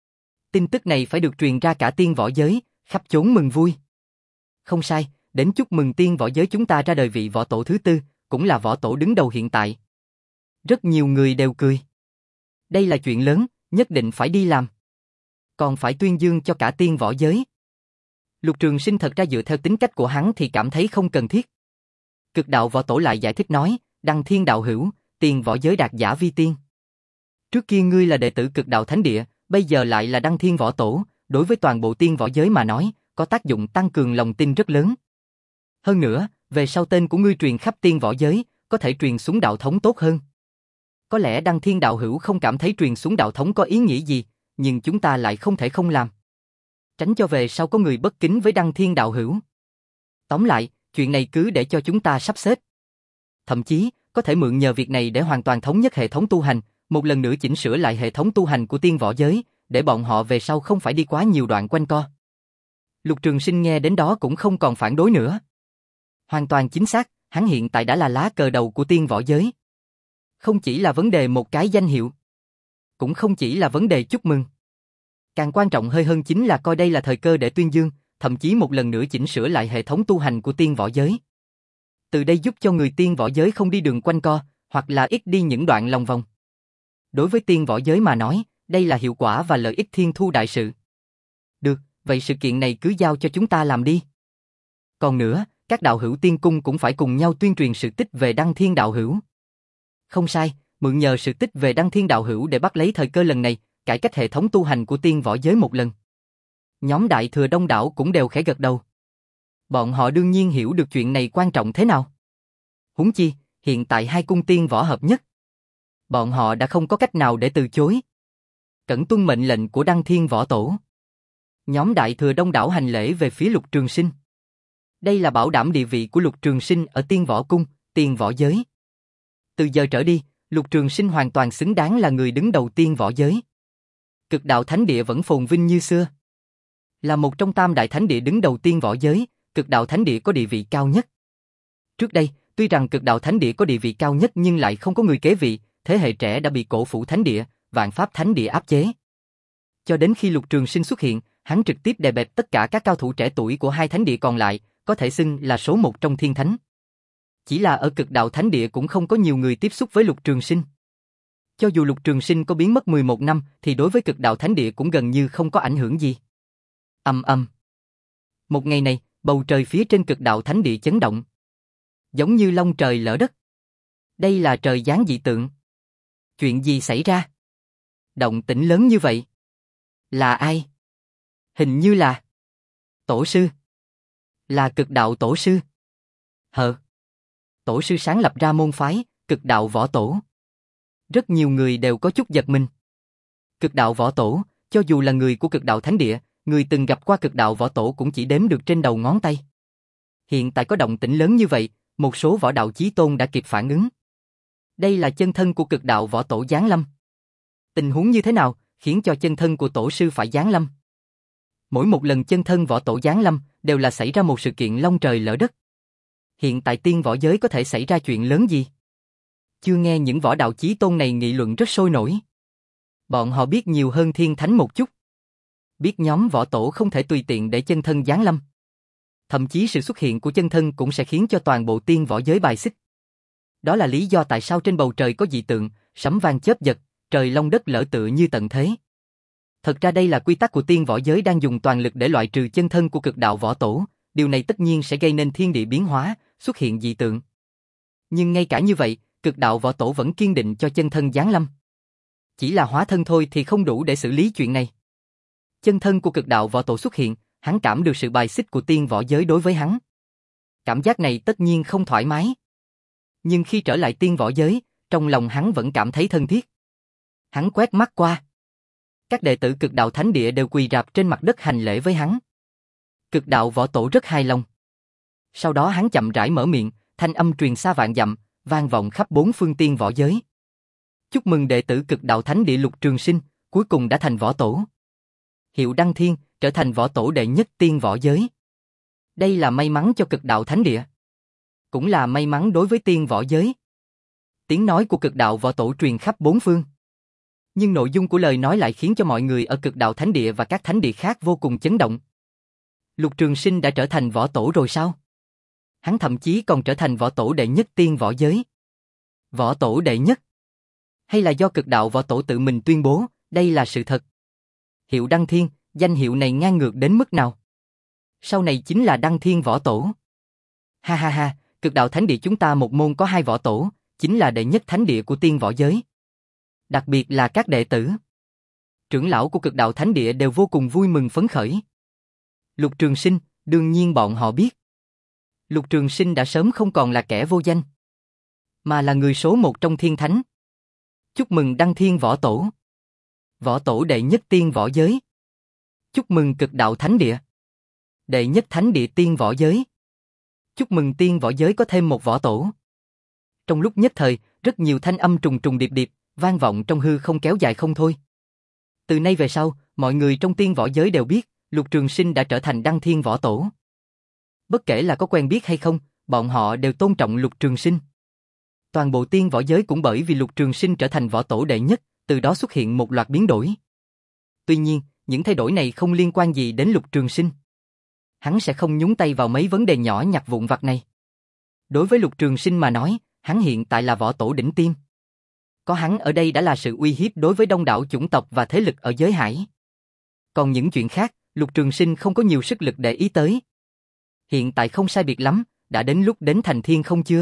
Tin tức này phải được truyền ra cả tiên võ giới, khắp chốn mừng vui. Không sai, đến chúc mừng tiên võ giới chúng ta ra đời vị võ tổ thứ tư, cũng là võ tổ đứng đầu hiện tại. Rất nhiều người đều cười. Đây là chuyện lớn, nhất định phải đi làm. Còn phải tuyên dương cho cả tiên võ giới. Lục Trường Sinh thật ra dựa theo tính cách của hắn thì cảm thấy không cần thiết. Cực đạo võ tổ lại giải thích nói, Đăng Thiên đạo hữu, tiên võ giới đạt giả vi tiên. Trước kia ngươi là đệ tử cực đạo thánh địa, bây giờ lại là Đăng Thiên võ tổ, đối với toàn bộ tiên võ giới mà nói, có tác dụng tăng cường lòng tin rất lớn. Hơn nữa, về sau tên của ngươi truyền khắp tiên võ giới, có thể truyền xuống đạo thống tốt hơn. Có lẽ Đăng Thiên đạo hữu không cảm thấy truyền xuống đạo thống có ý nghĩa gì, nhưng chúng ta lại không thể không làm. Tránh cho về sau có người bất kính với Đăng Thiên đạo hữu. Tóm lại, chuyện này cứ để cho chúng ta sắp xếp. Thậm chí, có thể mượn nhờ việc này để hoàn toàn thống nhất hệ thống tu hành, một lần nữa chỉnh sửa lại hệ thống tu hành của tiên võ giới, để bọn họ về sau không phải đi quá nhiều đoạn quanh co. Lục Trường Sinh nghe đến đó cũng không còn phản đối nữa. Hoàn toàn chính xác, hắn hiện tại đã là lá cờ đầu của tiên võ giới. Không chỉ là vấn đề một cái danh hiệu, cũng không chỉ là vấn đề chúc mừng. Càng quan trọng hơi hơn chính là coi đây là thời cơ để tuyên dương, thậm chí một lần nữa chỉnh sửa lại hệ thống tu hành của tiên võ giới. Từ đây giúp cho người tiên võ giới không đi đường quanh co, hoặc là ít đi những đoạn lòng vòng. Đối với tiên võ giới mà nói, đây là hiệu quả và lợi ích thiên thu đại sự. Được, vậy sự kiện này cứ giao cho chúng ta làm đi. Còn nữa, các đạo hữu tiên cung cũng phải cùng nhau tuyên truyền sự tích về Đăng Thiên đạo hữu. Không sai, mượn nhờ sự tích về Đăng Thiên đạo hữu để bắt lấy thời cơ lần này, cải cách hệ thống tu hành của tiên võ giới một lần. Nhóm đại thừa đông đảo cũng đều khẽ gật đầu. Bọn họ đương nhiên hiểu được chuyện này quan trọng thế nào. Huống chi, hiện tại hai cung tiên võ hợp nhất. Bọn họ đã không có cách nào để từ chối. Cẩn tuân mệnh lệnh của Đăng Thiên võ tổ. Nhóm đại thừa đông đảo hành lễ về phía Lục Trường Sinh. Đây là bảo đảm địa vị của Lục Trường Sinh ở tiên võ cung, tiên võ giới. Từ giờ trở đi, Lục Trường Sinh hoàn toàn xứng đáng là người đứng đầu tiên võ giới. Cực đạo thánh địa vẫn phồn vinh như xưa. Là một trong tam đại thánh địa đứng đầu tiên võ giới, cực đạo thánh địa có địa vị cao nhất. Trước đây, tuy rằng cực đạo thánh địa có địa vị cao nhất nhưng lại không có người kế vị, thế hệ trẻ đã bị cổ phủ thánh địa, vạn pháp thánh địa áp chế. Cho đến khi Lục Trường Sinh xuất hiện, hắn trực tiếp đè bẹp tất cả các cao thủ trẻ tuổi của hai thánh địa còn lại, có thể xưng là số một trong thiên thánh. Chỉ là ở cực đạo thánh địa cũng không có nhiều người tiếp xúc với Lục Trường Sinh. Cho dù Lục Trường Sinh có biến mất mười một năm thì đối với cực đạo thánh địa cũng gần như không có ảnh hưởng gì. Ầm ầm. Một ngày này, bầu trời phía trên cực đạo thánh địa chấn động. Giống như long trời lở đất. Đây là trời giáng dị tượng. Chuyện gì xảy ra? Động tĩnh lớn như vậy. Là ai? Hình như là tổ sư. Là cực đạo tổ sư. Hờ. Tổ sư sáng lập ra môn phái, cực đạo võ tổ. Rất nhiều người đều có chút giật mình. Cực đạo võ tổ, cho dù là người của cực đạo thánh địa, người từng gặp qua cực đạo võ tổ cũng chỉ đếm được trên đầu ngón tay. Hiện tại có động tĩnh lớn như vậy, một số võ đạo chí tôn đã kịp phản ứng. Đây là chân thân của cực đạo võ tổ giáng lâm. Tình huống như thế nào khiến cho chân thân của tổ sư phải giáng lâm? Mỗi một lần chân thân võ tổ giáng lâm đều là xảy ra một sự kiện long trời lở đất. Hiện tại tiên võ giới có thể xảy ra chuyện lớn gì? Chưa nghe những võ đạo chí tôn này nghị luận rất sôi nổi. Bọn họ biết nhiều hơn thiên thánh một chút. Biết nhóm võ tổ không thể tùy tiện để chân thân giáng lâm. Thậm chí sự xuất hiện của chân thân cũng sẽ khiến cho toàn bộ tiên võ giới bài xích. Đó là lý do tại sao trên bầu trời có dị tượng, sấm vang chớp giật, trời long đất lở tựa như tận thế. Thật ra đây là quy tắc của tiên võ giới đang dùng toàn lực để loại trừ chân thân của cực đạo võ tổ, điều này tất nhiên sẽ gây nên thiên địa biến hóa, xuất hiện dị tượng. Nhưng ngay cả như vậy, cực đạo võ tổ vẫn kiên định cho chân thân giáng lâm. Chỉ là hóa thân thôi thì không đủ để xử lý chuyện này. Chân thân của cực đạo võ tổ xuất hiện, hắn cảm được sự bài xích của tiên võ giới đối với hắn. Cảm giác này tất nhiên không thoải mái. Nhưng khi trở lại tiên võ giới, trong lòng hắn vẫn cảm thấy thân thiết. Hắn quét mắt qua. Các đệ tử cực đạo thánh địa đều quỳ rạp trên mặt đất hành lễ với hắn. Cực đạo võ tổ rất hài lòng. Sau đó hắn chậm rãi mở miệng, thanh âm truyền xa vạn dặm, vang vọng khắp bốn phương tiên võ giới. Chúc mừng đệ tử cực đạo thánh địa Lục Trường Sinh, cuối cùng đã thành võ tổ. Hiệu Đăng Thiên, trở thành võ tổ đệ nhất tiên võ giới. Đây là may mắn cho cực đạo thánh địa. Cũng là may mắn đối với tiên võ giới. Tiếng nói của cực đạo võ tổ truyền khắp bốn phương. Nhưng nội dung của lời nói lại khiến cho mọi người ở cực đạo thánh địa và các thánh địa khác vô cùng chấn động. Lục Trường Sinh đã trở thành võ tổ rồi sao? Hắn thậm chí còn trở thành võ tổ đệ nhất tiên võ giới. Võ tổ đệ nhất? Hay là do cực đạo võ tổ tự mình tuyên bố, đây là sự thật? Hiệu Đăng Thiên, danh hiệu này ngang ngược đến mức nào? Sau này chính là Đăng Thiên võ tổ. Ha ha ha, cực đạo thánh địa chúng ta một môn có hai võ tổ, chính là đệ nhất thánh địa của tiên võ giới. Đặc biệt là các đệ tử. Trưởng lão của cực đạo thánh địa đều vô cùng vui mừng phấn khởi. Lục Trường Sinh, đương nhiên bọn họ biết. Lục Trường Sinh đã sớm không còn là kẻ vô danh, mà là người số một trong thiên thánh. Chúc mừng Đăng Thiên võ tổ. Võ tổ đệ nhất tiên võ giới. Chúc mừng cực đạo thánh địa. Đệ nhất thánh địa tiên võ giới. Chúc mừng tiên võ giới có thêm một võ tổ. Trong lúc nhất thời, rất nhiều thanh âm trùng trùng điệp điệp, vang vọng trong hư không kéo dài không thôi. Từ nay về sau, mọi người trong tiên võ giới đều biết, Lục Trường Sinh đã trở thành Đăng Thiên võ tổ. Bất kể là có quen biết hay không, bọn họ đều tôn trọng Lục Trường Sinh. Toàn bộ tiên võ giới cũng bởi vì Lục Trường Sinh trở thành võ tổ đệ nhất, từ đó xuất hiện một loạt biến đổi. Tuy nhiên, những thay đổi này không liên quan gì đến Lục Trường Sinh. Hắn sẽ không nhúng tay vào mấy vấn đề nhỏ nhặt vụn vặt này. Đối với Lục Trường Sinh mà nói, hắn hiện tại là võ tổ đỉnh tiên. Có hắn ở đây đã là sự uy hiếp đối với đông đảo chủng tộc và thế lực ở giới hải. Còn những chuyện khác, Lục Trường Sinh không có nhiều sức lực để ý tới. Hiện tại không sai biệt lắm, đã đến lúc đến thành thiên không chưa?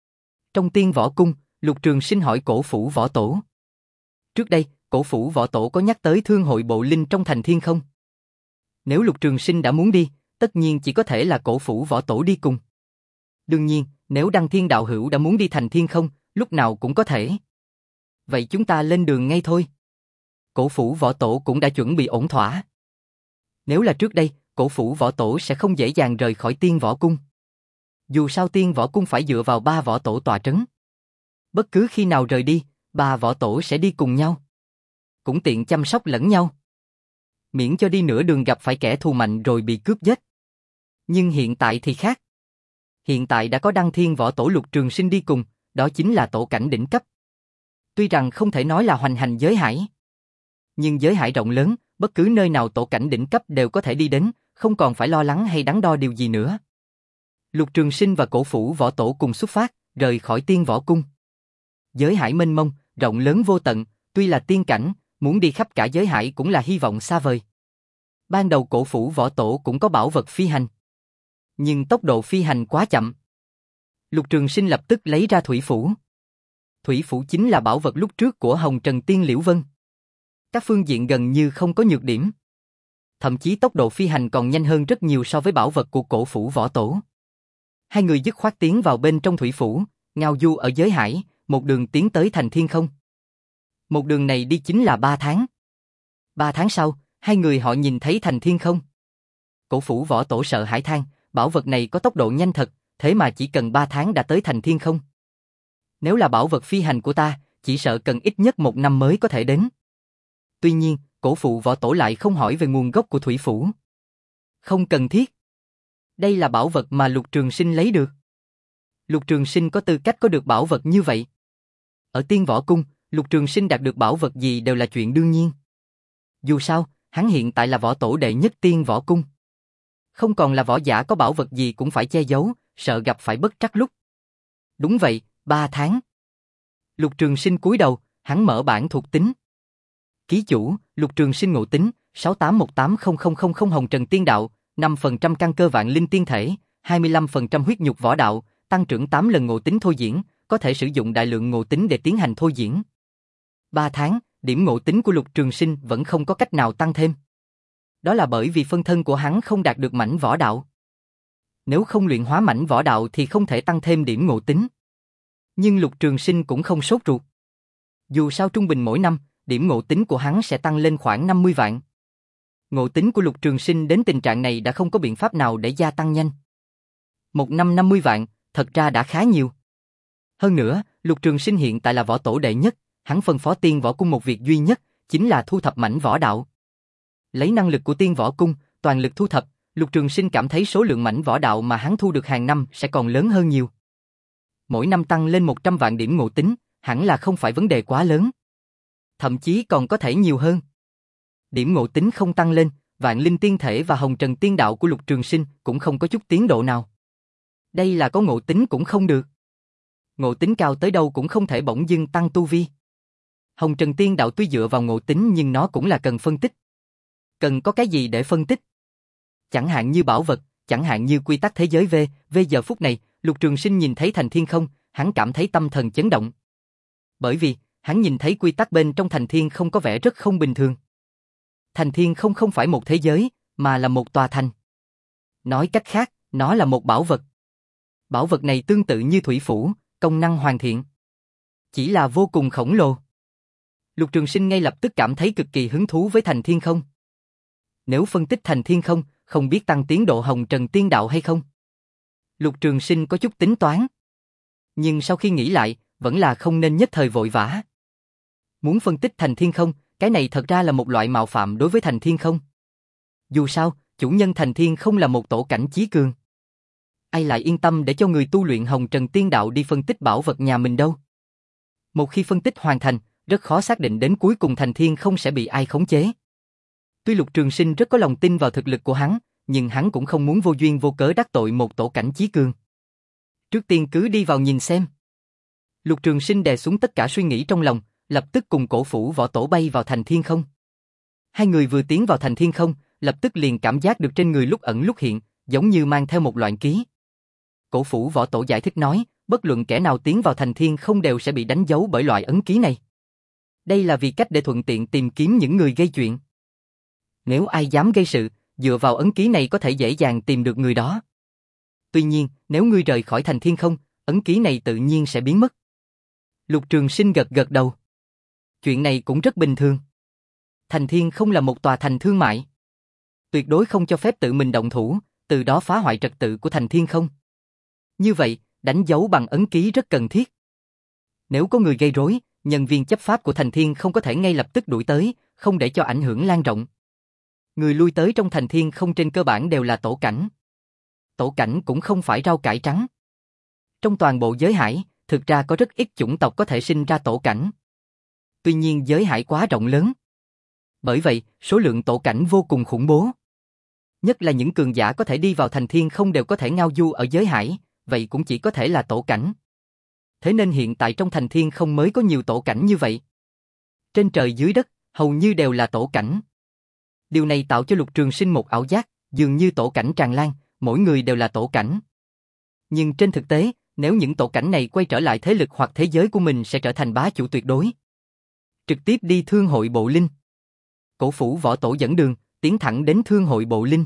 Trong tiên võ cung, Lục Trường Sinh hỏi Cổ Phủ võ tổ. Trước đây, Cổ Phủ võ tổ có nhắc tới thương hội bộ linh trong thành thiên không? Nếu Lục Trường Sinh đã muốn đi, tất nhiên chỉ có thể là Cổ Phủ võ tổ đi cùng. Đương nhiên, nếu Đăng Thiên đạo hữu đã muốn đi thành thiên không, lúc nào cũng có thể. Vậy chúng ta lên đường ngay thôi. Cổ Phủ võ tổ cũng đã chuẩn bị ổn thỏa. Nếu là trước đây, Cổ Phủ võ tổ sẽ không dễ dàng rời khỏi tiên võ cung. Dù sao tiên võ cung phải dựa vào ba võ tổ tọa trấn. Bất cứ khi nào rời đi, ba võ tổ sẽ đi cùng nhau. Cũng tiện chăm sóc lẫn nhau. Miễn cho đi nửa đường gặp phải kẻ thù mạnh rồi bị cướp giết. Nhưng hiện tại thì khác. Hiện tại đã có Đăng Thiên võ tổ Lục Trường Sinh đi cùng, đó chính là tổ cảnh đỉnh cấp. Tuy rằng không thể nói là hoành hành giới hải, nhưng giới hải rộng lớn, bất cứ nơi nào tổ cảnh đỉnh cấp đều có thể đi đến, không còn phải lo lắng hay đắn đo điều gì nữa. Lục Trường Sinh và Cổ Phủ võ tổ cùng xuất phát, rời khỏi tiên võ cung. Giới hải mênh mông, rộng lớn vô tận, tuy là tiên cảnh, muốn đi khắp cả giới hải cũng là hy vọng xa vời. Ban đầu Cổ Phủ võ tổ cũng có bảo vật phi hành, nhưng tốc độ phi hành quá chậm. Lục Trường Sinh lập tức lấy ra Thủy Phủ. Thủy Phủ chính là bảo vật lúc trước của Hồng Trần Tiên Liễu Vân. Các phương diện gần như không có nhược điểm. Thậm chí tốc độ phi hành còn nhanh hơn rất nhiều so với bảo vật của Cổ Phủ võ tổ. Hai người dứt khoát tiến vào bên trong Thủy Phủ, ngao du ở giới hải, một đường tiến tới thành thiên không. Một đường này đi chính là ba tháng. Ba tháng sau, hai người họ nhìn thấy thành thiên không. Cổ Phủ võ tổ sợ hãi than, bảo vật này có tốc độ nhanh thật, thế mà chỉ cần ba tháng đã tới thành thiên không. Nếu là bảo vật phi hành của ta, chỉ sợ cần ít nhất một năm mới có thể đến. Tuy nhiên, Cổ Phủ võ tổ lại không hỏi về nguồn gốc của Thủy Phủ. Không cần thiết. Đây là bảo vật mà Lục Trường Sinh lấy được. Lục Trường Sinh có tư cách có được bảo vật như vậy. Ở tiên võ cung, Lục Trường Sinh đạt được bảo vật gì đều là chuyện đương nhiên. Dù sao, hắn hiện tại là võ tổ đệ nhất tiên võ cung. Không còn là võ giả có bảo vật gì cũng phải che giấu, sợ gặp phải bất trắc lúc. Đúng vậy, ba tháng. Lục Trường Sinh cúi đầu, hắn mở bảng thuộc tính. Ký chủ, Lục Trường Sinh ngộ tính, sáu tám một tám không không không không Hồng Trần Tiên Đạo, năm phần trăm căn cơ vạn linh tiên thể, hai mươi lăm phần trăm huyết nhục võ đạo, tăng trưởng tám lần ngộ tính thôi diễn, có thể sử dụng đại lượng ngộ tính để tiến hành thôi diễn. ba tháng, điểm ngộ tính của Lục Trường Sinh vẫn không có cách nào tăng thêm. Đó là bởi vì phân thân của hắn không đạt được mảnh võ đạo. Nếu không luyện hóa mảnh võ đạo thì không thể tăng thêm điểm ngộ tính. Nhưng Lục Trường Sinh cũng không sốt ruột. Dù sao trung bình mỗi năm, điểm ngộ tính của hắn sẽ tăng lên khoảng năm mươi vạn. Ngộ tính của Lục Trường Sinh đến tình trạng này đã không có biện pháp nào để gia tăng nhanh. Một năm năm mươi vạn, thật ra đã khá nhiều. Hơn nữa, Lục Trường Sinh hiện tại là võ tổ đệ nhất, hắn phân phó tiên võ cung một việc duy nhất, chính là thu thập mảnh võ đạo. Lấy năng lực của tiên võ cung, toàn lực thu thập, Lục Trường Sinh cảm thấy số lượng mảnh võ đạo mà hắn thu được hàng năm sẽ còn lớn hơn nhiều. Mỗi năm tăng lên một trăm vạn điểm ngộ tính, hẳn là không phải vấn đề quá lớn. Thậm chí còn có thể nhiều hơn. Điểm ngộ tính không tăng lên, Vạn Linh Tiên Thể và Hồng Trần Tiên Đạo của Lục Trường Sinh cũng không có chút tiến độ nào. Đây là có ngộ tính cũng không được. Ngộ tính cao tới đâu cũng không thể bỗng dưng tăng tu vi. Hồng Trần Tiên Đạo tuy dựa vào ngộ tính nhưng nó cũng là cần phân tích. Cần có cái gì để phân tích? Chẳng hạn như bảo vật, chẳng hạn như quy tắc thế giới V, V giờ phút này, Lục Trường Sinh nhìn thấy Thành Thiên không, hắn cảm thấy tâm thần chấn động. Bởi vì, hắn nhìn thấy quy tắc bên trong Thành Thiên không có vẻ rất không bình thường. Thành Thiên không không phải một thế giới, mà là một tòa thành. Nói cách khác, nó là một bảo vật. Bảo vật này tương tự như thủy phủ, công năng hoàn thiện. Chỉ là vô cùng khổng lồ. Lục Trường Sinh ngay lập tức cảm thấy cực kỳ hứng thú với Thành Thiên không. Nếu phân tích Thành Thiên không, không biết tăng tiến độ Hồng Trần Tiên Đạo hay không? Lục Trường Sinh có chút tính toán. Nhưng sau khi nghĩ lại, vẫn là không nên nhất thời vội vã. Muốn phân tích Thành Thiên không, cái này thật ra là một loại mạo phạm đối với Thành Thiên không. Dù sao, chủ nhân Thành Thiên không là một tổ cảnh chí cường. Ai lại yên tâm để cho người tu luyện Hồng Trần Tiên Đạo đi phân tích bảo vật nhà mình đâu? Một khi phân tích hoàn thành, rất khó xác định đến cuối cùng Thành Thiên không sẽ bị ai khống chế. Tuy Lục Trường Sinh rất có lòng tin vào thực lực của hắn, nhưng hắn cũng không muốn vô duyên vô cớ đắc tội một tổ cảnh chí cường. Trước tiên cứ đi vào nhìn xem. Lục Trường Sinh đè xuống tất cả suy nghĩ trong lòng, lập tức cùng Cổ Phủ Võ Tổ bay vào Thành Thiên không. Hai người vừa tiến vào Thành Thiên không, lập tức liền cảm giác được trên người lúc ẩn lúc hiện, giống như mang theo một loạn ký. Cổ Phủ Võ Tổ giải thích nói, bất luận kẻ nào tiến vào Thành Thiên không đều sẽ bị đánh dấu bởi loại ấn ký này. Đây là vì cách để thuận tiện tìm kiếm những người gây chuyện. Nếu ai dám gây sự, dựa vào ấn ký này có thể dễ dàng tìm được người đó. Tuy nhiên, nếu ngươi rời khỏi Thành Thiên không, ấn ký này tự nhiên sẽ biến mất. Lục Trường Sinh gật gật đầu. Chuyện này cũng rất bình thường. Thành Thiên không là một tòa thành thương mại. Tuyệt đối không cho phép tự mình động thủ, từ đó phá hoại trật tự của Thành Thiên không. Như vậy, đánh dấu bằng ấn ký rất cần thiết. Nếu có người gây rối, nhân viên chấp pháp của Thành Thiên không có thể ngay lập tức đuổi tới, không để cho ảnh hưởng lan rộng. Người lui tới trong Thành Thiên không trên cơ bản đều là tổ cảnh. Tổ cảnh cũng không phải rau cải trắng. Trong toàn bộ giới hải, thực ra có rất ít chủng tộc có thể sinh ra tổ cảnh. Tuy nhiên giới hải quá rộng lớn. Bởi vậy, số lượng tổ cảnh vô cùng khủng bố. Nhất là những cường giả có thể đi vào Thành Thiên không đều có thể ngao du ở giới hải, vậy cũng chỉ có thể là tổ cảnh. Thế nên hiện tại trong Thành Thiên không mới có nhiều tổ cảnh như vậy. Trên trời dưới đất, hầu như đều là tổ cảnh. Điều này tạo cho Lục Trường Sinh một ảo giác, dường như tổ cảnh tràn lan, mỗi người đều là tổ cảnh. Nhưng trên thực tế, nếu những tổ cảnh này quay trở lại thế lực hoặc thế giới của mình sẽ trở thành bá chủ tuyệt đối. Trực tiếp đi Thương hội Bộ Linh. Cổ Phủ Võ Tổ dẫn đường, tiến thẳng đến Thương hội Bộ Linh.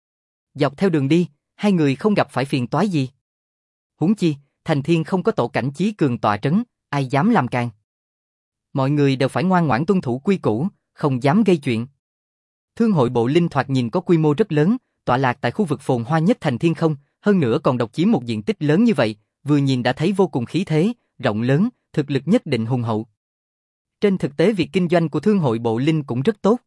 Dọc theo đường đi, hai người không gặp phải phiền toái gì. Huống chi, Thành Thiên không có tổ cảnh chí cường tọa trấn, ai dám làm càn. Mọi người đều phải ngoan ngoãn tuân thủ quy củ, không dám gây chuyện. Thương hội Bộ Linh thoạt nhìn có quy mô rất lớn, tọa lạc tại khu vực phồn hoa nhất Thành Thiên không, hơn nữa còn độc chiếm một diện tích lớn như vậy, vừa nhìn đã thấy vô cùng khí thế, rộng lớn, thực lực nhất định hùng hậu. Trên thực tế việc kinh doanh của Thương hội Bộ Linh cũng rất tốt.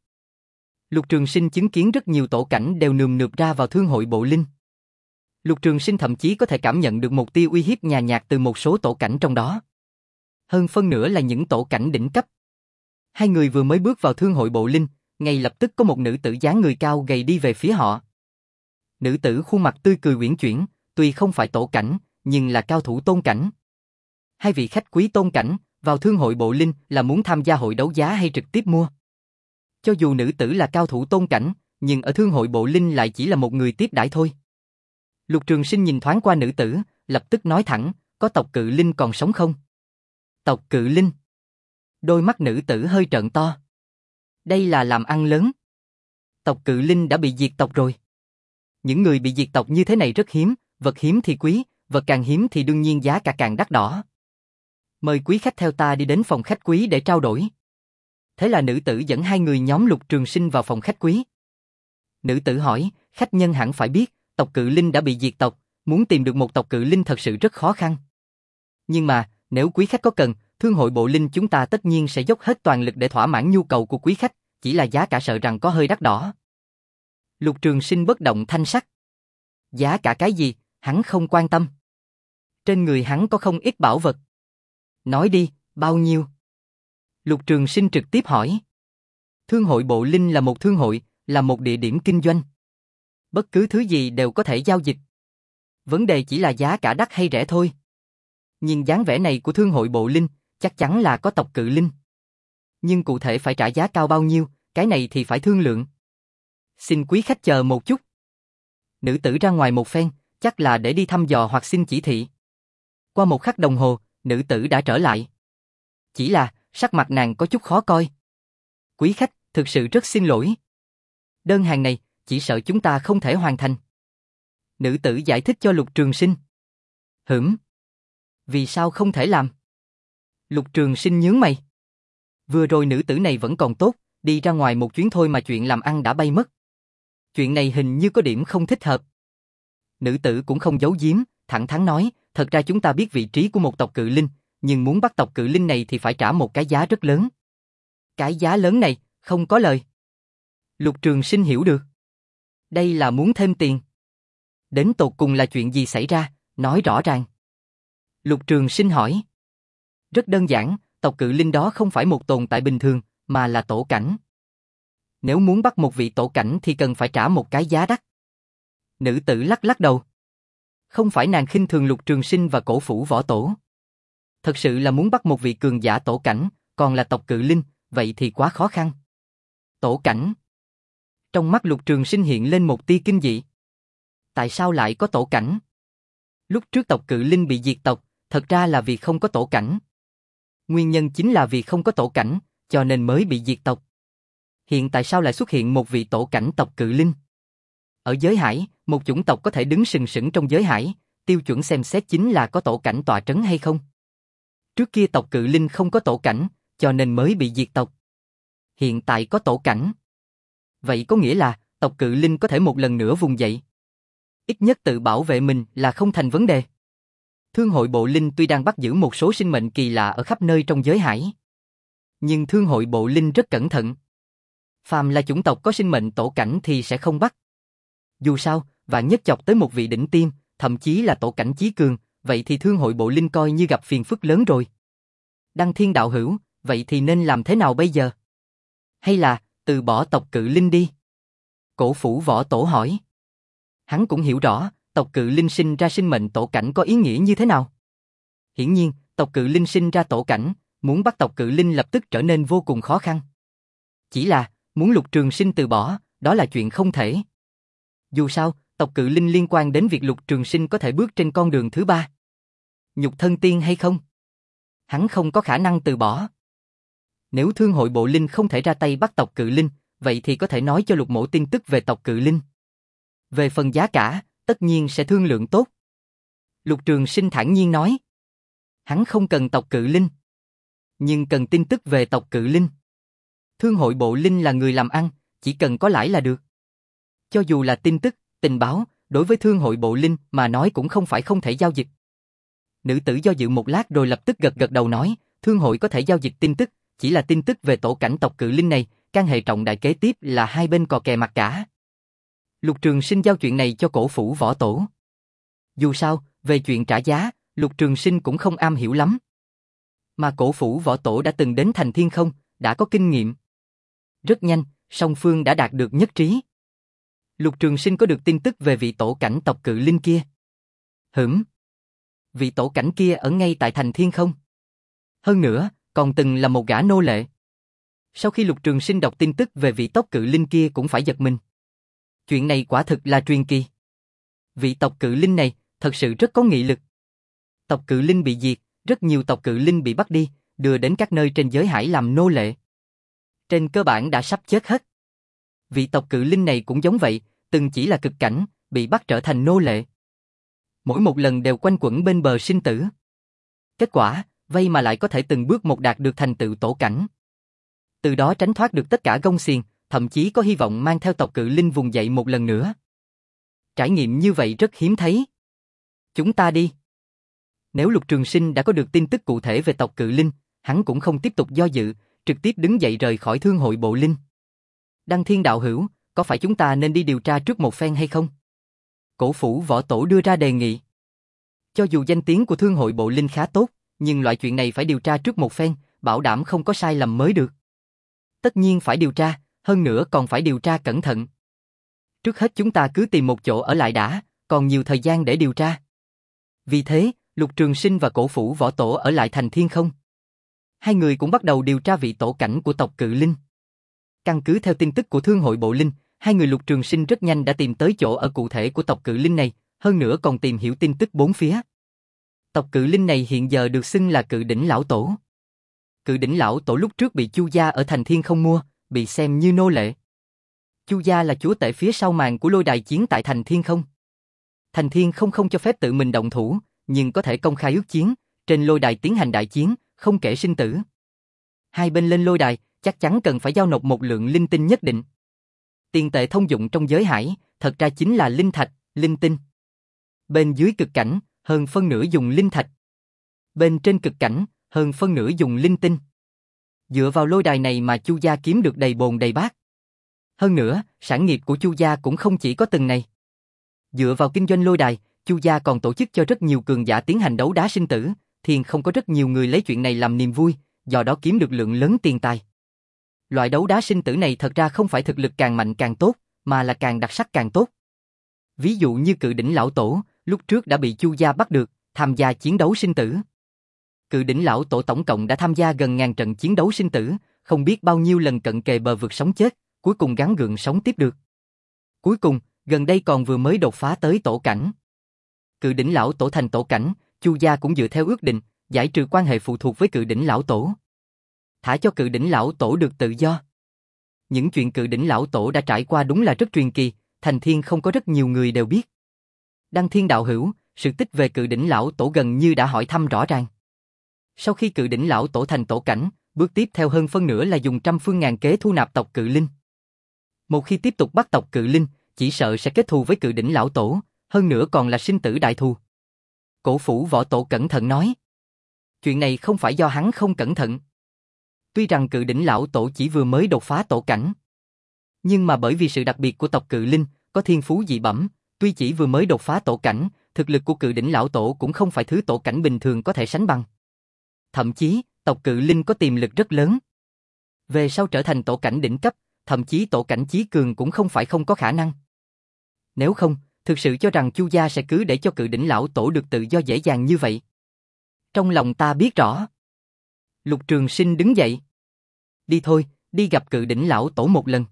Lục Trường Sinh chứng kiến rất nhiều tổ cảnh đều nườm nượp ra vào Thương hội Bộ Linh. Lục Trường Sinh thậm chí có thể cảm nhận được một tia uy hiếp nhàn nhạt từ một số tổ cảnh trong đó. Hơn phân nửa là những tổ cảnh đỉnh cấp. Hai người vừa mới bước vào Thương hội Bộ Linh, ngay lập tức có một nữ tử dáng người cao gầy đi về phía họ. Nữ tử khuôn mặt tươi cười uyển chuyển, tuy không phải tổ cảnh, nhưng là cao thủ tôn cảnh. Hai vị khách quý tôn cảnh, vào Thương hội Bộ Linh là muốn tham gia hội đấu giá hay trực tiếp mua? Cho dù nữ tử là cao thủ tôn cảnh, nhưng ở Thương hội Bộ Linh lại chỉ là một người tiếp đãi thôi. Lục Trường Sinh nhìn thoáng qua nữ tử, lập tức nói thẳng, có tộc Cự Linh còn sống không? Tộc Cự Linh? Đôi mắt nữ tử hơi trợn to. Đây là làm ăn lớn. Tộc Cự Linh đã bị diệt tộc rồi. Những người bị diệt tộc như thế này rất hiếm, vật hiếm thì quý, vật càng hiếm thì đương nhiên giá cả càng đắt đỏ. Mời quý khách theo ta đi đến phòng khách quý để trao đổi. Thế là nữ tử dẫn hai người nhóm Lục Trường Sinh vào phòng khách quý. Nữ tử hỏi, khách nhân hẳn phải biết, tộc Cự Linh đã bị diệt tộc, muốn tìm được một tộc Cự Linh thật sự rất khó khăn. Nhưng mà, nếu quý khách có cần, Thương hội Bộ Linh chúng ta tất nhiên sẽ dốc hết toàn lực để thỏa mãn nhu cầu của quý khách, chỉ là giá cả sợ rằng có hơi đắt đỏ. Lục Trường Sinh bất động thanh sắc. Giá cả cái gì, hắn không quan tâm. Trên người hắn có không ít bảo vật. Nói đi, Bao nhiêu? Lục Trường Sinh trực tiếp hỏi. Thương hội Bộ Linh là một thương hội, là một địa điểm kinh doanh. Bất cứ thứ gì đều có thể giao dịch. Vấn đề chỉ là giá cả đắt hay rẻ thôi. Nhìn dáng vẻ này của thương hội Bộ Linh, chắc chắn là có tộc Cự Linh. Nhưng cụ thể phải trả giá cao bao nhiêu, cái này thì phải thương lượng. Xin quý khách chờ một chút. Nữ tử ra ngoài một phen, chắc là để đi thăm dò hoặc xin chỉ thị. Qua một khắc đồng hồ, nữ tử đã trở lại. Chỉ là, sắc mặt nàng có chút khó coi. Quý khách, thực sự rất xin lỗi. Đơn hàng này, chỉ sợ chúng ta không thể hoàn thành. Nữ tử giải thích cho Lục Trường Sinh. Hửm? Vì sao không thể làm? Lục Trường Sinh nhướng mày. Vừa rồi nữ tử này vẫn còn tốt, đi ra ngoài một chuyến thôi mà chuyện làm ăn đã bay mất. Chuyện này hình như có điểm không thích hợp. Nữ tử cũng không giấu giếm, thẳng thắn nói, thật ra chúng ta biết vị trí của một tộc Cự Linh, nhưng muốn bắt tộc Cự Linh này thì phải trả một cái giá rất lớn. Cái giá lớn này, không có lời. Lục Trường Sinh hiểu được. Đây là muốn thêm tiền. Đến tột cùng là chuyện gì xảy ra, nói rõ ràng. Lục Trường Sinh hỏi. Rất đơn giản, tộc Cự Linh đó không phải một tồn tại bình thường, mà là tổ cảnh. Nếu muốn bắt một vị tổ cảnh thì cần phải trả một cái giá đắt. Nữ tử lắc lắc đầu. Không phải nàng khinh thường Lục Trường Sinh và Cổ Phủ Võ Tổ. Thật sự là muốn bắt một vị cường giả tổ cảnh, còn là tộc Cự Linh, vậy thì quá khó khăn. Tổ cảnh. Trong mắt Lục Trường Sinh hiện lên một tia kinh dị. Tại sao lại có tổ cảnh? Lúc trước tộc Cự Linh bị diệt tộc, thật ra là vì không có tổ cảnh. Nguyên nhân chính là vì không có tổ cảnh, cho nên mới bị diệt tộc. Hiện tại sao lại xuất hiện một vị tổ cảnh tộc Cự Linh? Ở giới hải, một chủng tộc có thể đứng sừng sững trong giới hải, tiêu chuẩn xem xét chính là có tổ cảnh tọa trấn hay không. Trước kia tộc Cự Linh không có tổ cảnh, cho nên mới bị diệt tộc. Hiện tại có tổ cảnh. Vậy có nghĩa là, tộc Cự Linh có thể một lần nữa vùng dậy. Ít nhất tự bảo vệ mình là không thành vấn đề. Thương hội Bộ Linh tuy đang bắt giữ một số sinh mệnh kỳ lạ ở khắp nơi trong giới hải. Nhưng Thương hội Bộ Linh rất cẩn thận. Phàm là chủng tộc có sinh mệnh tổ cảnh thì sẽ không bắt. Dù sao, vạn nhất chọc tới một vị đỉnh tiêm, thậm chí là tổ cảnh chí cường, vậy thì Thương hội Bộ Linh coi như gặp phiền phức lớn rồi. Đăng Thiên đạo hữu, vậy thì nên làm thế nào bây giờ? Hay là, từ bỏ tộc Cự Linh đi? Cổ Phủ Võ Tổ hỏi. Hắn cũng hiểu rõ, tộc Cự Linh sinh ra sinh mệnh tổ cảnh có ý nghĩa như thế nào. Hiển nhiên, tộc Cự Linh sinh ra tổ cảnh, muốn bắt tộc Cự Linh lập tức trở nên vô cùng khó khăn. Chỉ là, muốn Lục Trường Sinh từ bỏ, đó là chuyện không thể. Dù sao, tộc Cự Linh liên quan đến việc Lục Trường Sinh có thể bước trên con đường thứ ba. Nhục thân tiên hay không? Hắn không có khả năng từ bỏ. Nếu Thương hội Bộ Linh không thể ra tay bắt tộc Cự Linh, vậy thì có thể nói cho Lục Mỗ tin tức về tộc Cự Linh. Về phần giá cả, tất nhiên sẽ thương lượng tốt. Lục Trường Sinh thản nhiên nói. Hắn không cần tộc Cự Linh, nhưng cần tin tức về tộc Cự Linh. Thương hội Bộ Linh là người làm ăn, chỉ cần có lãi là được. Cho dù là tin tức, tình báo, đối với Thương hội Bộ Linh mà nói cũng không phải không thể giao dịch. Nữ tử do dự một lát rồi lập tức gật gật đầu nói, Thương hội có thể giao dịch tin tức, chỉ là tin tức về tổ cảnh tộc Cự Linh này, can hệ trọng đại kế tiếp là hai bên cò kè mặt cả. Lục Trường Sinh giao chuyện này cho Cổ Phủ Võ Tổ. Dù sao, về chuyện trả giá, Lục Trường Sinh cũng không am hiểu lắm. Mà Cổ Phủ Võ Tổ đã từng đến Thành Thiên Không, đã có kinh nghiệm. Rất nhanh, song phương đã đạt được nhất trí. Lục Trường Sinh có được tin tức về vị tổ cảnh tộc Cự Linh kia. Hửm? Vị tổ cảnh kia ở ngay tại Thành Thiên Không. Hơn nữa, còn từng là một gã nô lệ. Sau khi Lục Trường Sinh đọc tin tức về vị tộc Cự Linh kia cũng phải giật mình. Chuyện này quả thực là truyền kỳ. Vị tộc Cự Linh này thật sự rất có nghị lực. Tộc Cự Linh bị diệt, rất nhiều tộc Cự Linh bị bắt đi, đưa đến các nơi trên giới hải làm nô lệ. Trên cơ bản đã sắp chết hết. Vị tộc Cự Linh này cũng giống vậy, từng chỉ là cực cảnh, bị bắt trở thành nô lệ. Mỗi một lần đều quanh quẩn bên bờ sinh tử. Kết quả, vây mà lại có thể từng bước một đạt được thành tựu tổ cảnh. Từ đó tránh thoát được tất cả gông xiềng, thậm chí có hy vọng mang theo tộc Cự Linh vùng dậy một lần nữa. Trải nghiệm như vậy rất hiếm thấy. Chúng ta đi. Nếu Lục Trường Sinh đã có được tin tức cụ thể về tộc Cự Linh, hắn cũng không tiếp tục do dự, trực tiếp đứng dậy rời khỏi Thương hội Bộ Linh. Đăng Thiên đạo hữu, có phải chúng ta nên đi điều tra trước một phen hay không? Cổ Phủ Võ Tổ đưa ra đề nghị. Cho dù danh tiếng của Thương hội Bộ Linh khá tốt, nhưng loại chuyện này phải điều tra trước một phen, bảo đảm không có sai lầm mới được. Tất nhiên phải điều tra, hơn nữa còn phải điều tra cẩn thận. Trước hết chúng ta cứ tìm một chỗ ở lại đã, còn nhiều thời gian để điều tra. Vì thế, Lục Trường Sinh và Cổ Phủ Võ Tổ ở lại thành Thiên Không. Hai người cũng bắt đầu điều tra vị tổ cảnh của tộc Cự Linh. Căn cứ theo tin tức của Thương hội Bộ Linh, hai người Lục Trường Sinh rất nhanh đã tìm tới chỗ ở cụ thể của tộc Cự Linh này, hơn nữa còn tìm hiểu tin tức bốn phía. Tộc Cự Linh này hiện giờ được xưng là Cự Đỉnh Lão Tổ. Cự Đỉnh Lão Tổ lúc trước bị Chu gia ở thành Thiên Không mua, bị xem như nô lệ. Chu gia là chúa tể phía sau màn của lôi đài chiến tại thành Thiên Không. Thành Thiên Không không cho phép tự mình động thủ, nhưng có thể công khai ước chiến, trên lôi đài tiến hành đại chiến, không kể sinh tử. Hai bên lên lôi đài, chắc chắn cần phải giao nộp một lượng linh tinh nhất định. Tiền tệ thông dụng trong giới hải, thật ra chính là linh thạch, linh tinh. Bên dưới cực cảnh, hơn phân nửa dùng linh thạch. Bên trên cực cảnh, hơn phân nửa dùng linh tinh. Dựa vào lôi đài này mà Chu gia kiếm được đầy bồn đầy bát. Hơn nữa, sản nghiệp của Chu gia cũng không chỉ có từng này. Dựa vào kinh doanh lôi đài, Chu gia còn tổ chức cho rất nhiều cường giả tiến hành đấu đá sinh tử, Thiên không có rất nhiều người lấy chuyện này làm niềm vui, do đó kiếm được lượng lớn tiền tài. Loại đấu đá sinh tử này thật ra không phải thực lực càng mạnh càng tốt, mà là càng đặc sắc càng tốt. Ví dụ như Cự Đỉnh Lão Tổ, lúc trước đã bị Chu gia bắt được, tham gia chiến đấu sinh tử. Cự Đỉnh Lão Tổ tổng cộng đã tham gia gần ngàn trận chiến đấu sinh tử, không biết bao nhiêu lần cận kề bờ vực sống chết, cuối cùng gắng gượng sống tiếp được. Cuối cùng, gần đây còn vừa mới đột phá tới tổ cảnh. Cự Đỉnh Lão Tổ thành tổ cảnh, Chu gia cũng dựa theo ước định, giải trừ quan hệ phụ thuộc với Cự Đỉnh Lão Tổ. Thả cho Cự Đỉnh Lão Tổ được tự do. Những chuyện Cự Đỉnh Lão Tổ đã trải qua đúng là rất truyền kỳ, thành Thiên không có rất nhiều người đều biết. Đăng Thiên đạo hữu, sự tích về Cự Đỉnh Lão Tổ gần như đã hỏi thăm rõ ràng. Sau khi Cự Đỉnh Lão Tổ thành tổ cảnh, bước tiếp theo hơn phân nửa là dùng trăm phương ngàn kế thu nạp tộc Cự Linh. Một khi tiếp tục bắt tộc Cự Linh, chỉ sợ sẽ kết thù với Cự Đỉnh Lão Tổ, hơn nữa còn là sinh tử đại thù. Cổ Phủ Võ Tổ cẩn thận nói. Chuyện này không phải do hắn không cẩn thận. Tuy rằng Cự Đỉnh Lão Tổ chỉ vừa mới đột phá tổ cảnh, nhưng mà bởi vì sự đặc biệt của tộc Cự Linh, có thiên phú dị bẩm, tuy chỉ vừa mới đột phá tổ cảnh, thực lực của Cự Đỉnh Lão Tổ cũng không phải thứ tổ cảnh bình thường có thể sánh bằng. Thậm chí, tộc Cự Linh có tiềm lực rất lớn. Về sau trở thành tổ cảnh đỉnh cấp, thậm chí tổ cảnh chí cường cũng không phải không có khả năng. Nếu không, thực sự cho rằng Chu gia sẽ cứ để cho Cự Đỉnh Lão Tổ được tự do dễ dàng như vậy. Trong lòng ta biết rõ. Lục Trường Sinh đứng dậy. Đi thôi, đi gặp Cự Đỉnh Lão Tổ một lần.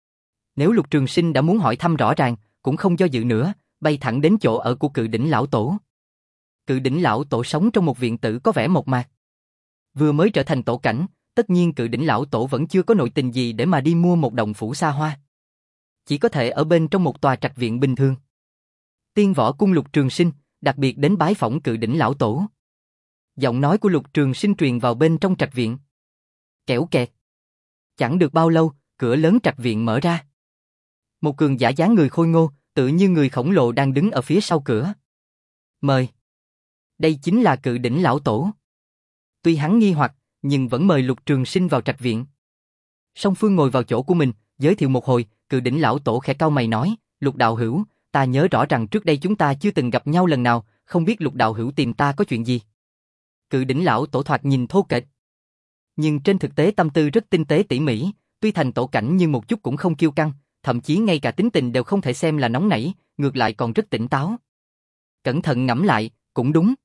Nếu Lục Trường Sinh đã muốn hỏi thăm rõ ràng, cũng không do dự nữa, bay thẳng đến chỗ ở của Cự Đỉnh Lão Tổ. Cự Đỉnh Lão Tổ sống trong một viện tử có vẻ mộc mạc. Vừa mới trở thành tổ cảnh, tất nhiên Cự Đỉnh Lão Tổ vẫn chưa có nội tình gì để mà đi mua một đồng phủ xa hoa. Chỉ có thể ở bên trong một tòa trạch viện bình thường. Tiên Võ Cung Lục Trường Sinh, đặc biệt đến bái phỏng Cự Đỉnh Lão Tổ. Giọng nói của Lục Trường Sinh truyền vào bên trong trạch viện. Kẻo kẹt. Chẳng được bao lâu, cửa lớn trạch viện mở ra. Một cường giả dáng người khôi ngô, tự như người khổng lồ đang đứng ở phía sau cửa. Mời. Đây chính là Cự Đỉnh Lão Tổ. Tuy hắn nghi hoặc, nhưng vẫn mời Lục Trường Sinh vào trạch viện. Song phương ngồi vào chỗ của mình, giới thiệu một hồi, Cự Đỉnh Lão Tổ khẽ cau mày nói, Lục đạo hữu, ta nhớ rõ rằng trước đây chúng ta chưa từng gặp nhau lần nào, không biết Lục đạo hữu tìm ta có chuyện gì. Cự Đỉnh Lão Tổ thoạt nhìn thô kệch, nhưng trên thực tế tâm tư rất tinh tế tỉ mỉ, tuy thành tổ cảnh nhưng một chút cũng không kiêu căng, thậm chí ngay cả tính tình đều không thể xem là nóng nảy, ngược lại còn rất tỉnh táo. Cẩn thận ngẫm lại, cũng đúng.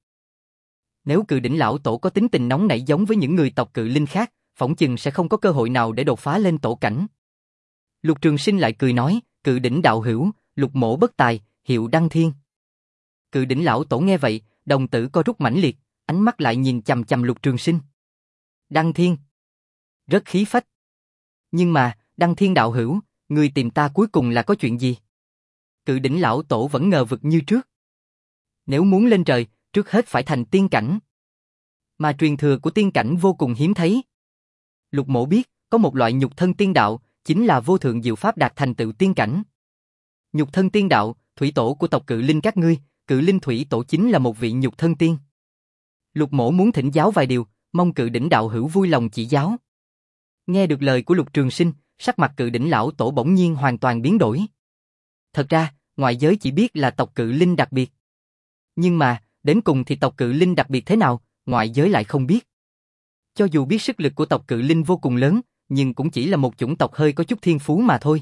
Nếu Cự Đỉnh Lão Tổ có tính tình nóng nảy giống với những người tộc Cự Linh khác, phỏng chừng sẽ không có cơ hội nào để đột phá lên tổ cảnh. Lục Trường Sinh lại cười nói, Cự Đỉnh đạo hữu, Lục mỗ bất tài, hiệu Đăng Thiên. Cự Đỉnh Lão Tổ nghe vậy, đồng tử co rút mãnh liệt, ánh mắt lại nhìn chằm chằm Lục Trường Sinh. Đăng Thiên. Rất khí phách. Nhưng mà, Đăng Thiên đạo hữu, người tìm ta cuối cùng là có chuyện gì? Cự Đỉnh Lão Tổ vẫn ngờ vực như trước. Nếu muốn lên trời, trước hết phải thành tiên cảnh. Mà truyền thừa của tiên cảnh vô cùng hiếm thấy. Lục mỗ biết, có một loại nhục thân tiên đạo, chính là vô thượng diệu pháp đạt thành tựu tiên cảnh. Nhục thân tiên đạo, thủy tổ của tộc Cự Linh các ngươi, Cự Linh thủy tổ chính là một vị nhục thân tiên. Lục mỗ muốn thỉnh giáo vài điều, mong Cự Đỉnh đạo hữu vui lòng chỉ giáo. Nghe được lời của Lục Trường Sinh, sắc mặt Cự Đỉnh Lão Tổ bỗng nhiên hoàn toàn biến đổi. Thật ra, ngoại giới chỉ biết là tộc Cự Linh đặc biệt. Nhưng mà, đến cùng thì tộc Cự Linh đặc biệt thế nào, ngoại giới lại không biết. Cho dù biết sức lực của tộc Cự Linh vô cùng lớn, nhưng cũng chỉ là một chủng tộc hơi có chút thiên phú mà thôi.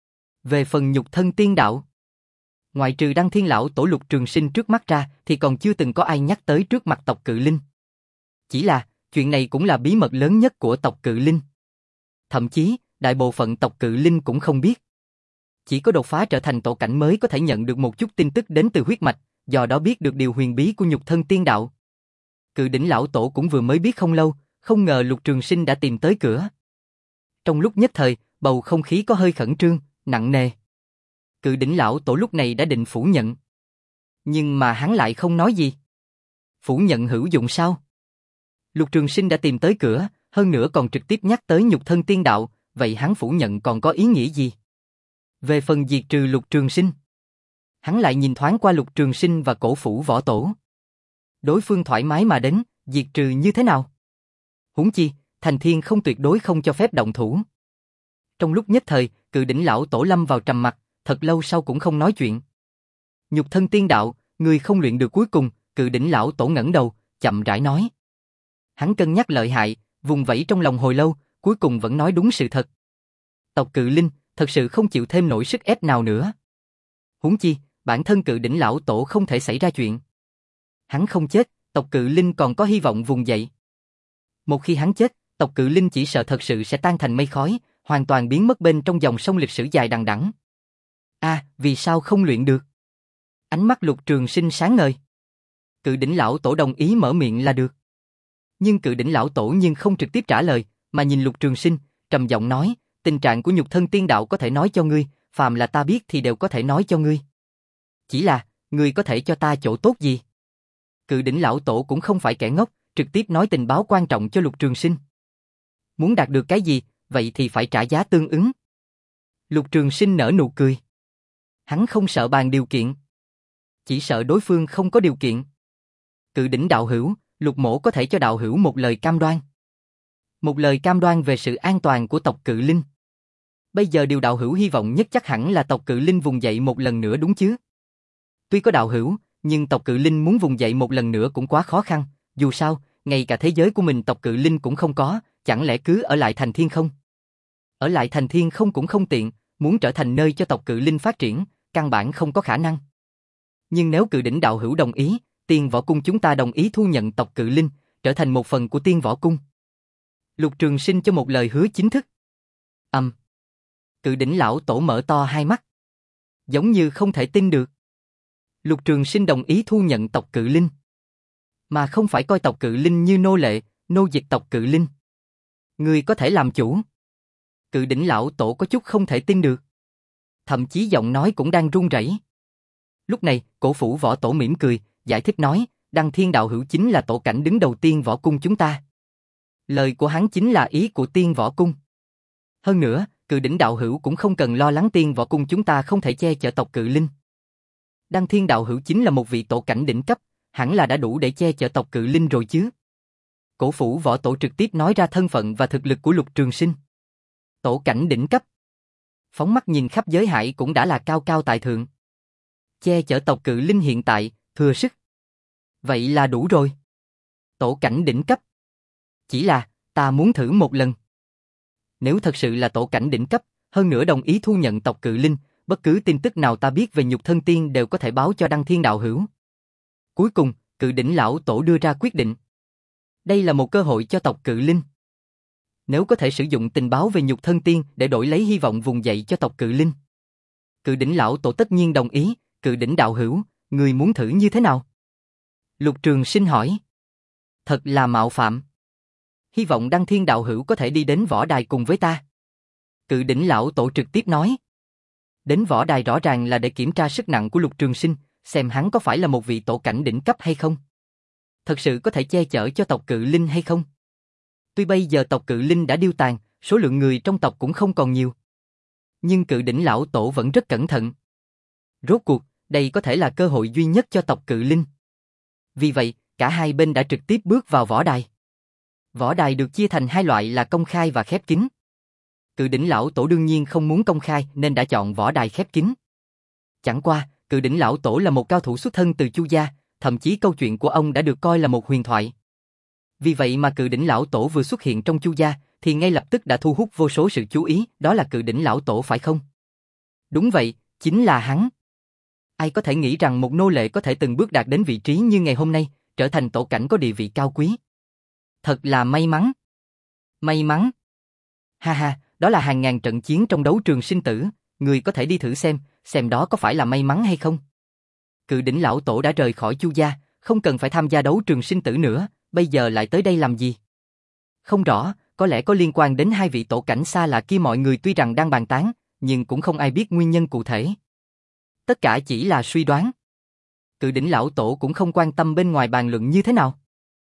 Về phần nhục thân tiên đạo, ngoại trừ Đăng Thiên lão tổ Lục Trường Sinh trước mắt ra, thì còn chưa từng có ai nhắc tới trước mặt tộc Cự Linh. Chỉ là, chuyện này cũng là bí mật lớn nhất của tộc Cự Linh. Thậm chí, đại bộ phận tộc Cự Linh cũng không biết. Chỉ có đột phá trở thành tổ cảnh mới có thể nhận được một chút tin tức đến từ huyết mạch, do đó biết được điều huyền bí của nhục thân tiên đạo. Cự đỉnh lão tổ cũng vừa mới biết không lâu, không ngờ Lục Trường Sinh đã tìm tới cửa. Trong lúc nhất thời, bầu không khí có hơi khẩn trương, nặng nề. Cự đỉnh lão tổ lúc này đã định phủ nhận. Nhưng mà hắn lại không nói gì. Phủ nhận hữu dụng sao? Lục Trường Sinh đã tìm tới cửa, hơn nữa còn trực tiếp nhắc tới nhục thân tiên đạo, vậy hắn phủ nhận còn có ý nghĩa gì? Về phần diệt trừ Lục Trường Sinh, hắn lại nhìn thoáng qua Lục Trường Sinh và cổ phủ võ tổ. Đối phương thoải mái mà đến, diệt trừ như thế nào? Huống chi, Thành Thiên không tuyệt đối không cho phép động thủ. Trong lúc nhất thời, cự đỉnh lão tổ lâm vào trầm mặc, thật lâu sau cũng không nói chuyện. Nhục thân tiên đạo, người không luyện được cuối cùng, cự đỉnh lão tổ ngẩng đầu, chậm rãi nói. Hắn cân nhắc lợi hại, vùng vẫy trong lòng hồi lâu, cuối cùng vẫn nói đúng sự thật. Tộc Cự Linh thật sự không chịu thêm nổi sức ép nào nữa. Huống chi, bản thân cự đỉnh lão tổ không thể xảy ra chuyện. Hắn không chết, tộc Cự Linh còn có hy vọng vùng dậy. Một khi hắn chết, tộc Cự Linh chỉ sợ thật sự sẽ tan thành mây khói, hoàn toàn biến mất bên trong dòng sông lịch sử dài đằng đẵng. A, à, vì sao không luyện được? Ánh mắt Lục Trường Sinh sáng ngời. Cự đỉnh lão tổ đồng ý mở miệng là được. Nhưng cự đỉnh lão tổ nhưng không trực tiếp trả lời, mà nhìn Lục Trường Sinh, trầm giọng nói, tình trạng của nhục thân tiên đạo có thể nói cho ngươi, phàm là ta biết thì đều có thể nói cho ngươi. Chỉ là, ngươi có thể cho ta chỗ tốt gì? Cự đỉnh lão tổ cũng không phải kẻ ngốc, trực tiếp nói tình báo quan trọng cho Lục Trường Sinh. Muốn đạt được cái gì, vậy thì phải trả giá tương ứng. Lục Trường Sinh nở nụ cười. Hắn không sợ bàn điều kiện, chỉ sợ đối phương không có điều kiện. Cự đỉnh đạo hữu, Lục mỗ có thể cho đạo hữu một lời cam đoan. Một lời cam đoan về sự an toàn của tộc Cự Linh. Bây giờ điều đạo hữu hy vọng nhất chắc hẳn là tộc Cự Linh vùng dậy một lần nữa đúng chứ? Tuy có đạo hữu, nhưng tộc Cự Linh muốn vùng dậy một lần nữa cũng quá khó khăn. Dù sao, ngay cả thế giới của mình tộc Cự Linh cũng không có, chẳng lẽ cứ ở lại Thành Thiên không? Ở lại Thành Thiên không cũng không tiện, muốn trở thành nơi cho tộc Cự Linh phát triển, căn bản không có khả năng. Nhưng nếu Cự đỉnh đạo hữu đồng ý, Tiên Võ Cung chúng ta đồng ý thu nhận tộc Cự Linh, trở thành một phần của Tiên Võ Cung. Lục Trường Sinh cho một lời hứa chính thức. Ầm. Um. Cự đỉnh lão tổ mở to hai mắt, giống như không thể tin được. Lục Trường Sinh đồng ý thu nhận tộc Cự Linh, mà không phải coi tộc Cự Linh như nô lệ, nô dịch tộc Cự Linh. Người có thể làm chủ. Cự đỉnh lão tổ có chút không thể tin được, thậm chí giọng nói cũng đang run rẩy. Lúc này, cổ phủ võ tổ mỉm cười, giải thích nói, Đăng Thiên đạo hữu chính là tổ cảnh đứng đầu Tiên Võ Cung chúng ta. Lời của hắn chính là ý của Tiên Võ Cung. Hơn nữa, Cự đỉnh đạo hữu cũng không cần lo lắng Tiên Võ Cung chúng ta không thể che chở tộc Cự Linh. Đăng Thiên đạo hữu chính là một vị tổ cảnh đỉnh cấp, hẳn là đã đủ để che chở tộc Cự Linh rồi chứ. Cổ phủ võ tổ trực tiếp nói ra thân phận và thực lực của Lục Trường Sinh. Tổ cảnh đỉnh cấp. Phóng mắt nhìn khắp giới hải cũng đã là cao cao tại thượng. Che chở tộc Cự Linh hiện tại, thừa sức. Vậy là đủ rồi. Tổ cảnh đỉnh cấp. Chỉ là, ta muốn thử một lần. Nếu thật sự là tổ cảnh đỉnh cấp, hơn nữa đồng ý thu nhận tộc Cự Linh, bất cứ tin tức nào ta biết về nhục thân tiên đều có thể báo cho Đăng Thiên đạo hữu. Cuối cùng, Cự đỉnh lão tổ đưa ra quyết định. Đây là một cơ hội cho tộc Cự Linh. Nếu có thể sử dụng tình báo về nhục thân tiên để đổi lấy hy vọng vùng dậy cho tộc Cự Linh. Cự đỉnh lão tổ tất nhiên đồng ý. Cự đỉnh đạo hữu, người muốn thử như thế nào? Lục Trường Sinh hỏi. Thật là mạo phạm. Hy vọng Đăng Thiên đạo hữu có thể đi đến võ đài cùng với ta. Cự đỉnh lão tổ trực tiếp nói. Đến võ đài rõ ràng là để kiểm tra sức nặng của Lục Trường Sinh, xem hắn có phải là một vị tổ cảnh đỉnh cấp hay không. Thật sự có thể che chở cho tộc Cự Linh hay không? Tuy bây giờ tộc Cự Linh đã điêu tàn, số lượng người trong tộc cũng không còn nhiều. Nhưng Cự đỉnh lão tổ vẫn rất cẩn thận. Rốt cuộc, đây có thể là cơ hội duy nhất cho tộc Cự Linh. Vì vậy, cả hai bên đã trực tiếp bước vào võ đài. Võ đài được chia thành hai loại là công khai và khép kín. Cự đỉnh lão tổ đương nhiên không muốn công khai nên đã chọn võ đài khép kín. Chẳng qua, Cự đỉnh lão tổ là một cao thủ xuất thân từ Chu gia, thậm chí câu chuyện của ông đã được coi là một huyền thoại. Vì vậy mà Cự Đỉnh Lão Tổ vừa xuất hiện trong Chu gia, thì ngay lập tức đã thu hút vô số sự chú ý, đó là Cự Đỉnh Lão Tổ phải không? Đúng vậy, chính là hắn. Ai có thể nghĩ rằng một nô lệ có thể từng bước đạt đến vị trí như ngày hôm nay, trở thành tổ cảnh có địa vị cao quý. Thật là may mắn. May mắn. Ha ha, đó là hàng ngàn trận chiến trong đấu trường sinh tử, người có thể đi thử xem, xem đó có phải là may mắn hay không. Cự Đỉnh Lão Tổ đã rời khỏi Chu gia, không cần phải tham gia đấu trường sinh tử nữa, bây giờ lại tới đây làm gì? Không rõ, có lẽ có liên quan đến hai vị tổ cảnh xa lạ kia, mọi người tuy rằng đang bàn tán, nhưng cũng không ai biết nguyên nhân cụ thể. Tất cả chỉ là suy đoán. Cự Đỉnh Lão Tổ cũng không quan tâm bên ngoài bàn luận như thế nào.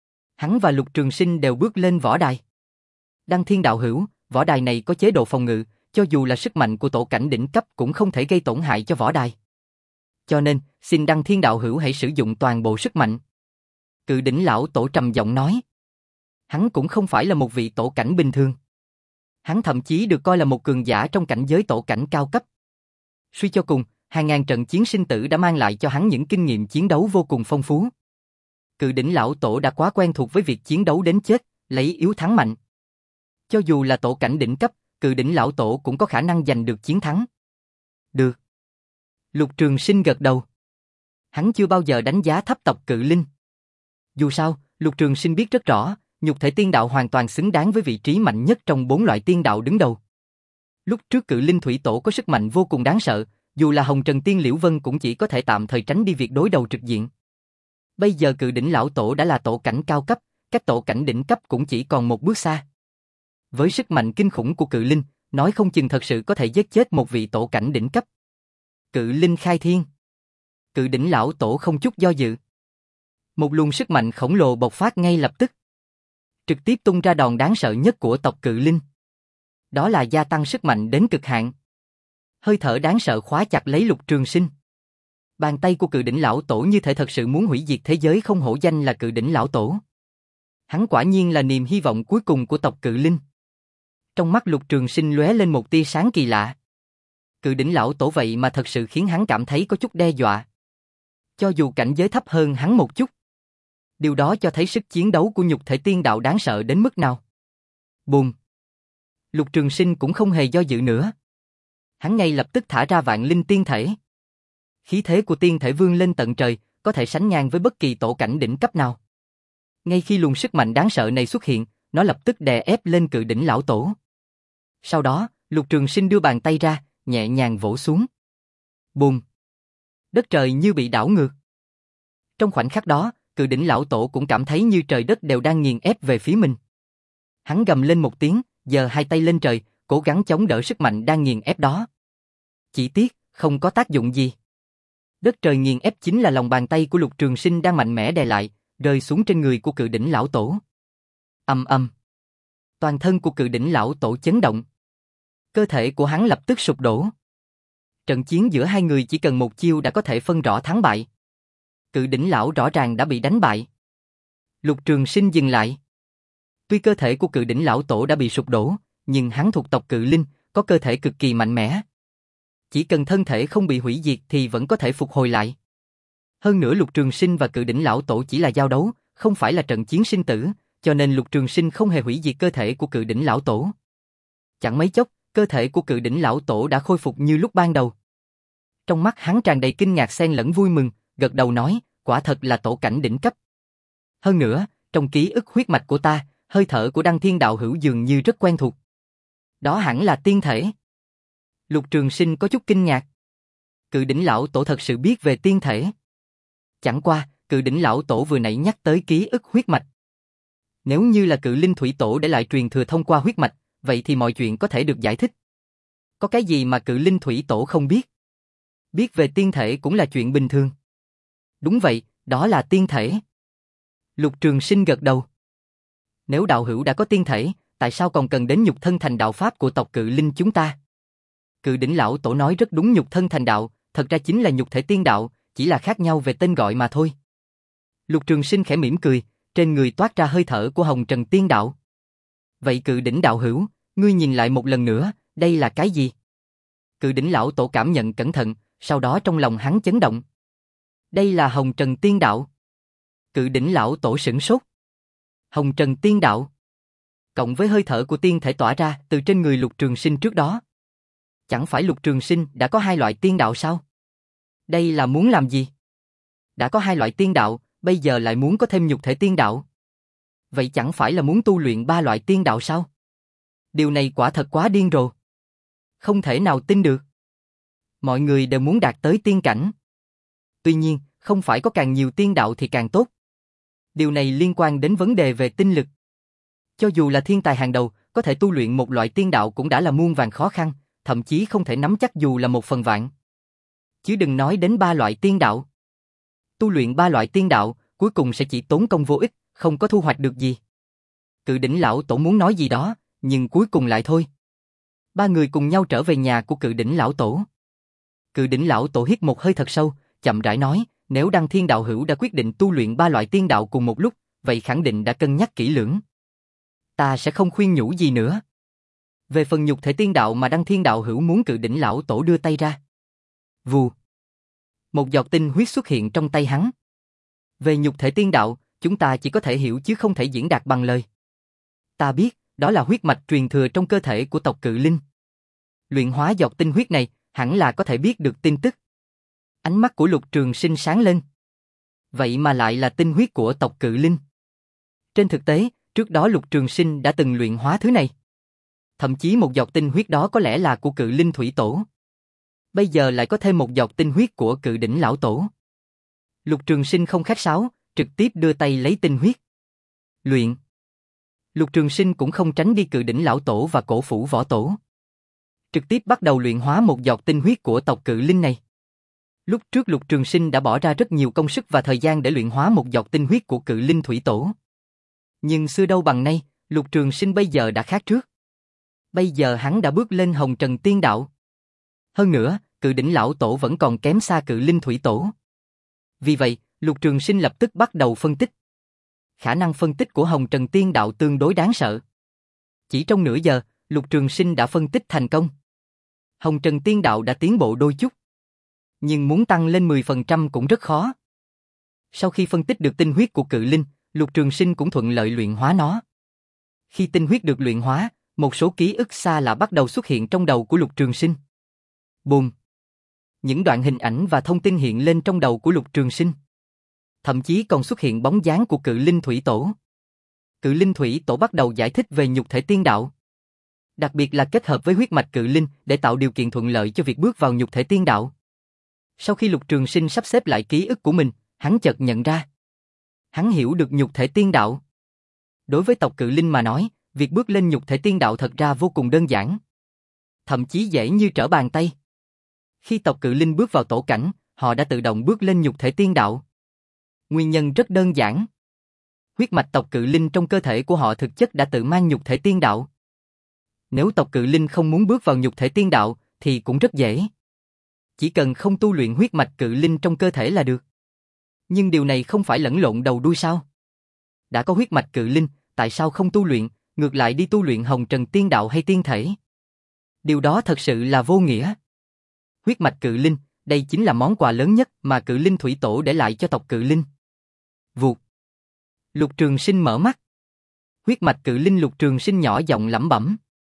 Hắn và Lục Trường Sinh đều bước lên võ đài. Đăng Thiên đạo hữu, võ đài này có chế độ phòng ngự, cho dù là sức mạnh của tổ cảnh đỉnh cấp cũng không thể gây tổn hại cho võ đài. Cho nên, xin Đăng Thiên đạo hữu hãy sử dụng toàn bộ sức mạnh. Cự Đỉnh Lão Tổ trầm giọng nói. Hắn cũng không phải là một vị tổ cảnh bình thường. Hắn thậm chí được coi là một cường giả trong cảnh giới tổ cảnh cao cấp. Suy cho cùng, hàng ngàn trận chiến sinh tử đã mang lại cho hắn những kinh nghiệm chiến đấu vô cùng phong phú. Cự Đỉnh Lão Tổ đã quá quen thuộc với việc chiến đấu đến chết, lấy yếu thắng mạnh. Cho dù là tổ cảnh đỉnh cấp, Cự Đỉnh Lão Tổ cũng có khả năng giành được chiến thắng. Được. Lục Trường Sinh gật đầu. Hắn chưa bao giờ đánh giá thấp tộc Cự Linh. Dù sao, Lục Trường Sinh biết rất rõ, nhục thể tiên đạo hoàn toàn xứng đáng với vị trí mạnh nhất trong bốn loại tiên đạo đứng đầu. Lúc trước Cự Linh Thủy Tổ có sức mạnh vô cùng đáng sợ, dù là Hồng Trần Tiên Liễu Vân cũng chỉ có thể tạm thời tránh đi việc đối đầu trực diện. Bây giờ Cự Đỉnh Lão Tổ đã là tổ cảnh cao cấp, cách tổ cảnh đỉnh cấp cũng chỉ còn một bước xa. Với sức mạnh kinh khủng của Cự Linh, nói không chừng thật sự có thể giết chết một vị tổ cảnh đỉnh cấp. Cự Linh khai thiên. Cự Đỉnh Lão Tổ không chút do dự. Một luồng sức mạnh khổng lồ bộc phát ngay lập tức. Trực tiếp tung ra đòn đáng sợ nhất của tộc Cự Linh. Đó là gia tăng sức mạnh đến cực hạn. Hơi thở đáng sợ khóa chặt lấy Lục Trường Sinh. Bàn tay của Cự Đỉnh Lão Tổ như thể thật sự muốn hủy diệt thế giới, không hổ danh là Cự Đỉnh Lão Tổ. Hắn quả nhiên là niềm hy vọng cuối cùng của tộc Cự Linh. Trong mắt Lục Trường Sinh lóe lên một tia sáng kỳ lạ. Cự Đỉnh Lão Tổ vậy mà thật sự khiến hắn cảm thấy có chút đe dọa. Cho dù cảnh giới thấp hơn hắn một chút. Điều đó cho thấy sức chiến đấu của nhục thể tiên đạo đáng sợ đến mức nào. Bùm. Lục Trường Sinh cũng không hề do dự nữa. Hắn ngay lập tức thả ra vạn linh tiên thể. Khí thế của tiên thể vươn lên tận trời, có thể sánh ngang với bất kỳ tổ cảnh đỉnh cấp nào. Ngay khi luồng sức mạnh đáng sợ này xuất hiện, nó lập tức đè ép lên Cự Đỉnh Lão Tổ. Sau đó, Lục Trường Sinh đưa bàn tay ra, nhẹ nhàng vỗ xuống. Bùm. Đất trời như bị đảo ngược. Trong khoảnh khắc đó, Cự Đỉnh Lão Tổ cũng cảm thấy như trời đất đều đang nghiền ép về phía mình. Hắn gầm lên một tiếng, giơ hai tay lên trời, cố gắng chống đỡ sức mạnh đang nghiền ép đó. Chỉ tiếc, không có tác dụng gì. Đất trời nghiền ép chính là lòng bàn tay của Lục Trường Sinh đang mạnh mẽ đè lại, rơi xuống trên người của Cự Đỉnh Lão Tổ. Ầm ầm. Toàn thân của Cự Đỉnh Lão Tổ chấn động. Cơ thể của hắn lập tức sụp đổ. Trận chiến giữa hai người chỉ cần một chiêu đã có thể phân rõ thắng bại. Cự Đỉnh Lão rõ ràng đã bị đánh bại. Lục Trường Sinh dừng lại. Tuy cơ thể của Cự Đỉnh Lão Tổ đã bị sụp đổ, nhưng hắn thuộc tộc Cự Linh, có cơ thể cực kỳ mạnh mẽ. Chỉ cần thân thể không bị hủy diệt thì vẫn có thể phục hồi lại. Hơn nữa Lục Trường Sinh và Cự Đỉnh Lão Tổ chỉ là giao đấu, không phải là trận chiến sinh tử, cho nên Lục Trường Sinh không hề hủy diệt cơ thể của Cự Đỉnh Lão Tổ. Chẳng mấy chốc, cơ thể của Cự Đỉnh Lão Tổ đã khôi phục như lúc ban đầu. Trong mắt hắn tràn đầy kinh ngạc xen lẫn vui mừng, gật đầu nói, quả thật là tổ cảnh đỉnh cấp. Hơn nữa, trong ký ức huyết mạch của ta, hơi thở của Đăng Thiên đạo hữu dường như rất quen thuộc. Đó hẳn là tiên thể. Lục Trường Sinh có chút kinh ngạc. Cự Đỉnh Lão Tổ thật sự biết về tiên thể. Chẳng qua, Cự Đỉnh Lão Tổ vừa nãy nhắc tới ký ức huyết mạch. Nếu như là Cự Linh Thủy Tổ để lại truyền thừa thông qua huyết mạch, vậy thì mọi chuyện có thể được giải thích. Có cái gì mà Cự Linh Thủy Tổ không biết? Biết về tiên thể cũng là chuyện bình thường. Đúng vậy, đó là tiên thể. Lục Trường Sinh gật đầu. Nếu đạo hữu đã có tiên thể, tại sao còn cần đến nhục thân thành đạo pháp của tộc Cự Linh chúng ta? Cự Đỉnh Lão Tổ nói rất đúng, nhục thân thành đạo, thật ra chính là nhục thể tiên đạo, chỉ là khác nhau về tên gọi mà thôi. Lục Trường Sinh khẽ mỉm cười, trên người toát ra hơi thở của Hồng Trần Tiên Đạo. Vậy Cự Đỉnh đạo hữu, ngươi nhìn lại một lần nữa, đây là cái gì? Cự Đỉnh Lão Tổ cảm nhận cẩn thận, sau đó trong lòng hắn chấn động. Đây là Hồng Trần Tiên Đạo. Cự Đỉnh Lão Tổ sửng sốt. Hồng Trần Tiên Đạo. Cộng với hơi thở của tiên thể tỏa ra từ trên người Lục Trường Sinh trước đó. Chẳng phải Lục Trường Sinh đã có hai loại tiên đạo sao? Đây là muốn làm gì? Đã có hai loại tiên đạo, bây giờ lại muốn có thêm nhục thể tiên đạo. Vậy chẳng phải là muốn tu luyện ba loại tiên đạo sao? Điều này quả thật quá điên rồ. Không thể nào tin được. Mọi người đều muốn đạt tới tiên cảnh. Tuy nhiên, không phải có càng nhiều tiên đạo thì càng tốt. Điều này liên quan đến vấn đề về tinh lực. Cho dù là thiên tài hàng đầu, có thể tu luyện một loại tiên đạo cũng đã là muôn vàn khó khăn, thậm chí không thể nắm chắc dù là một phần vạn. Chứ đừng nói đến ba loại tiên đạo. Tu luyện ba loại tiên đạo, cuối cùng sẽ chỉ tốn công vô ích, không có thu hoạch được gì. Cự đỉnh lão tổ muốn nói gì đó, nhưng cuối cùng lại thôi. Ba người cùng nhau trở về nhà của cự đỉnh lão tổ. Cự đỉnh lão tổ hít một hơi thật sâu, chậm rãi nói, nếu Đăng Thiên đạo hữu đã quyết định tu luyện ba loại tiên đạo cùng một lúc, vậy khẳng định đã cân nhắc kỹ lưỡng. Ta sẽ không khuyên nhủ gì nữa. Về phần nhục thể tiên đạo mà Đăng Thiên đạo hữu muốn cự đỉnh lão tổ đưa tay ra. Vù. Một giọt tinh huyết xuất hiện trong tay hắn. Về nhục thể tiên đạo, chúng ta chỉ có thể hiểu chứ không thể diễn đạt bằng lời. Ta biết, đó là huyết mạch truyền thừa trong cơ thể của tộc Cự Linh. Luyện hóa giọt tinh huyết này, hẳn là có thể biết được tin tức. Ánh mắt của Lục Trường Sinh sáng lên. Vậy mà lại là tinh huyết của tộc Cự Linh. Trên thực tế, trước đó Lục Trường Sinh đã từng luyện hóa thứ này. Thậm chí một giọt tinh huyết đó có lẽ là của Cự Linh Thủy Tổ. Bây giờ lại có thêm một giọt tinh huyết của Cự đỉnh lão tổ. Lục Trường Sinh không khách sáo, trực tiếp đưa tay lấy tinh huyết. Luyện. Lục Trường Sinh cũng không tránh đi Cự đỉnh lão tổ và Cổ Phủ võ tổ. Trực tiếp bắt đầu luyện hóa một giọt tinh huyết của tộc Cự Linh này. Lúc trước Lục Trường Sinh đã bỏ ra rất nhiều công sức và thời gian để luyện hóa một giọt tinh huyết của Cự Linh Thủy Tổ. Nhưng xưa đâu bằng nay, Lục Trường Sinh bây giờ đã khác trước. Bây giờ hắn đã bước lên Hồng Trần Tiên Đạo. Hơn nữa, Cự đỉnh lão tổ vẫn còn kém xa Cự Linh Thủy Tổ. Vì vậy, Lục Trường Sinh lập tức bắt đầu phân tích. Khả năng phân tích của Hồng Trần Tiên Đạo tương đối đáng sợ. Chỉ trong nửa giờ, Lục Trường Sinh đã phân tích thành công. Hồng Trần Tiên Đạo đã tiến bộ đôi chút. Nhưng muốn tăng lên mười phần trăm cũng rất khó. Sau khi phân tích được tinh huyết của Cự Linh, Lục Trường Sinh cũng thuận lợi luyện hóa nó. Khi tinh huyết được luyện hóa, một số ký ức xa lạ bắt đầu xuất hiện trong đầu của Lục Trường Sinh. Bùm! Những đoạn hình ảnh và thông tin hiện lên trong đầu của Lục Trường Sinh. Thậm chí còn xuất hiện bóng dáng của Cự Linh Thủy Tổ. Cự Linh Thủy Tổ bắt đầu giải thích về nhục thể tiên đạo. Đặc biệt là kết hợp với huyết mạch Cự Linh để tạo điều kiện thuận lợi cho việc bước vào nhục thể tiên đạo. Sau khi Lục Trường Sinh sắp xếp lại ký ức của mình, hắn chợt nhận ra. Hắn hiểu được nhục thể tiên đạo. Đối với tộc Cự Linh mà nói, việc bước lên nhục thể tiên đạo thật ra vô cùng đơn giản. Thậm chí dễ như trở bàn tay. Khi tộc Cự Linh bước vào tổ cảnh, họ đã tự động bước lên nhục thể tiên đạo. Nguyên nhân rất đơn giản. Huyết mạch tộc Cự Linh trong cơ thể của họ thực chất đã tự mang nhục thể tiên đạo. Nếu tộc Cự Linh không muốn bước vào nhục thể tiên đạo, thì cũng rất dễ. Chỉ cần không tu luyện huyết mạch Cự Linh trong cơ thể là được. Nhưng điều này không phải lẫn lộn đầu đuôi sao? Đã có huyết mạch Cự Linh, tại sao không tu luyện, ngược lại đi tu luyện Hồng Trần Tiên Đạo hay tiên thể? Điều đó thật sự là vô nghĩa. Huyết mạch Cự Linh, đây chính là món quà lớn nhất mà Cự Linh Thủy Tổ để lại cho tộc Cự Linh. Vụt. Lục Trường Sinh mở mắt. Huyết mạch Cự Linh Lục Trường Sinh nhỏ giọng lẩm bẩm.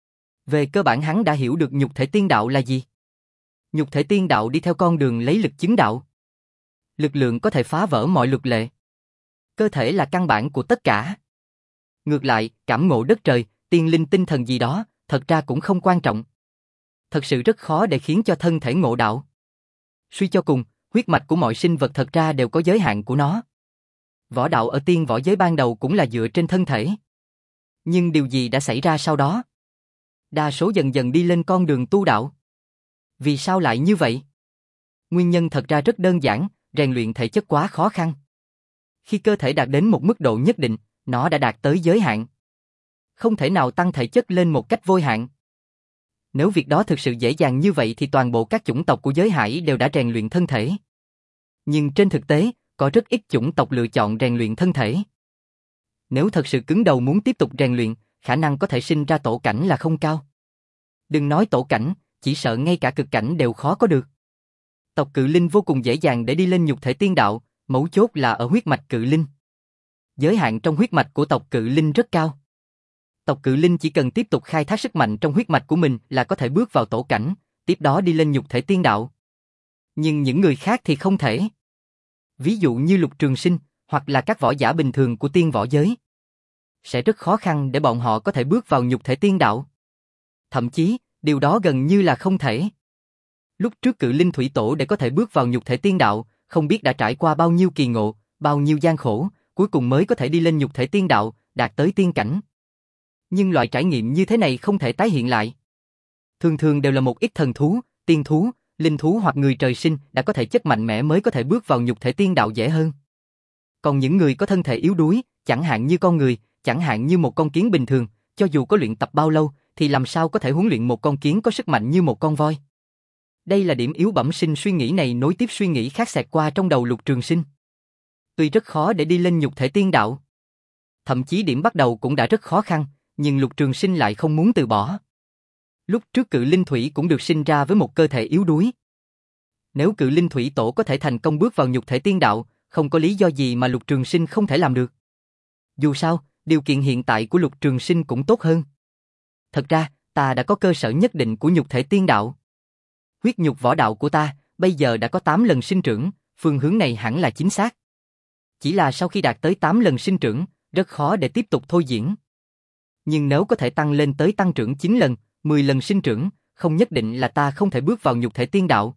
Về cơ bản hắn đã hiểu được nhục thể tiên đạo là gì. Nhục thể tiên đạo đi theo con đường lấy lực chứng đạo. Lực lượng có thể phá vỡ mọi luật lệ. Cơ thể là căn bản của tất cả. Ngược lại, cảm ngộ đất trời, tiên linh tinh thần gì đó, thật ra cũng không quan trọng. Thật sự rất khó để khiến cho thân thể ngộ đạo. Suy cho cùng, huyết mạch của mọi sinh vật thật ra đều có giới hạn của nó. Võ đạo ở tiên võ giới ban đầu cũng là dựa trên thân thể. Nhưng điều gì đã xảy ra sau đó? Đa số dần dần đi lên con đường tu đạo. Vì sao lại như vậy? Nguyên nhân thật ra rất đơn giản, rèn luyện thể chất quá khó khăn. Khi cơ thể đạt đến một mức độ nhất định, nó đã đạt tới giới hạn. Không thể nào tăng thể chất lên một cách vô hạn. Nếu việc đó thực sự dễ dàng như vậy thì toàn bộ các chủng tộc của giới hải đều đã rèn luyện thân thể. Nhưng trên thực tế, có rất ít chủng tộc lựa chọn rèn luyện thân thể. Nếu thật sự cứng đầu muốn tiếp tục rèn luyện, khả năng có thể sinh ra tổ cảnh là không cao. Đừng nói tổ cảnh, chỉ sợ ngay cả cực cảnh đều khó có được. Tộc Cự Linh vô cùng dễ dàng để đi lên nhục thể tiên đạo, mấu chốt là ở huyết mạch Cự Linh. Giới hạn trong huyết mạch của tộc Cự Linh rất cao. Tộc Cự Linh chỉ cần tiếp tục khai thác sức mạnh trong huyết mạch của mình là có thể bước vào tổ cảnh, tiếp đó đi lên nhục thể tiên đạo. Nhưng những người khác thì không thể. Ví dụ như Lục Trường Sinh, hoặc là các võ giả bình thường của tiên võ giới. Sẽ rất khó khăn để bọn họ có thể bước vào nhục thể tiên đạo. Thậm chí, điều đó gần như là không thể. Lúc trước Cự Linh Thủy Tổ để có thể bước vào nhục thể tiên đạo, không biết đã trải qua bao nhiêu kỳ ngộ, bao nhiêu gian khổ, cuối cùng mới có thể đi lên nhục thể tiên đạo, đạt tới tiên cảnh. Nhưng loại trải nghiệm như thế này không thể tái hiện lại. Thường thường đều là một ít thần thú, tiên thú, linh thú hoặc người trời sinh đã có thể chất mạnh mẽ mới có thể bước vào nhục thể tiên đạo dễ hơn. Còn những người có thân thể yếu đuối, chẳng hạn như con người, chẳng hạn như một con kiến bình thường, cho dù có luyện tập bao lâu, thì làm sao có thể huấn luyện một con kiến có sức mạnh như một con voi. Đây là điểm yếu bẩm sinh suy nghĩ này nối tiếp suy nghĩ khác xẹt qua trong đầu Lục Trường Sinh. Tuy rất khó để đi lên nhục thể tiên đạo. Thậm chí điểm bắt đầu cũng đã rất khó khăn, nhưng Lục Trường Sinh lại không muốn từ bỏ. Lúc trước Cự Linh Thủy cũng được sinh ra với một cơ thể yếu đuối. Nếu Cự Linh Thủy Tổ có thể thành công bước vào nhục thể tiên đạo, không có lý do gì mà Lục Trường Sinh không thể làm được. Dù sao, điều kiện hiện tại của Lục Trường Sinh cũng tốt hơn. Thật ra, ta đã có cơ sở nhất định của nhục thể tiên đạo. Huyết nhục võ đạo của ta, bây giờ đã có tám lần sinh trưởng, phương hướng này hẳn là chính xác. Chỉ là sau khi đạt tới tám lần sinh trưởng, rất khó để tiếp tục thôi diễn. Nhưng nếu có thể tăng lên tới tăng trưởng chín lần, mười lần sinh trưởng, không nhất định là ta không thể bước vào nhục thể tiên đạo.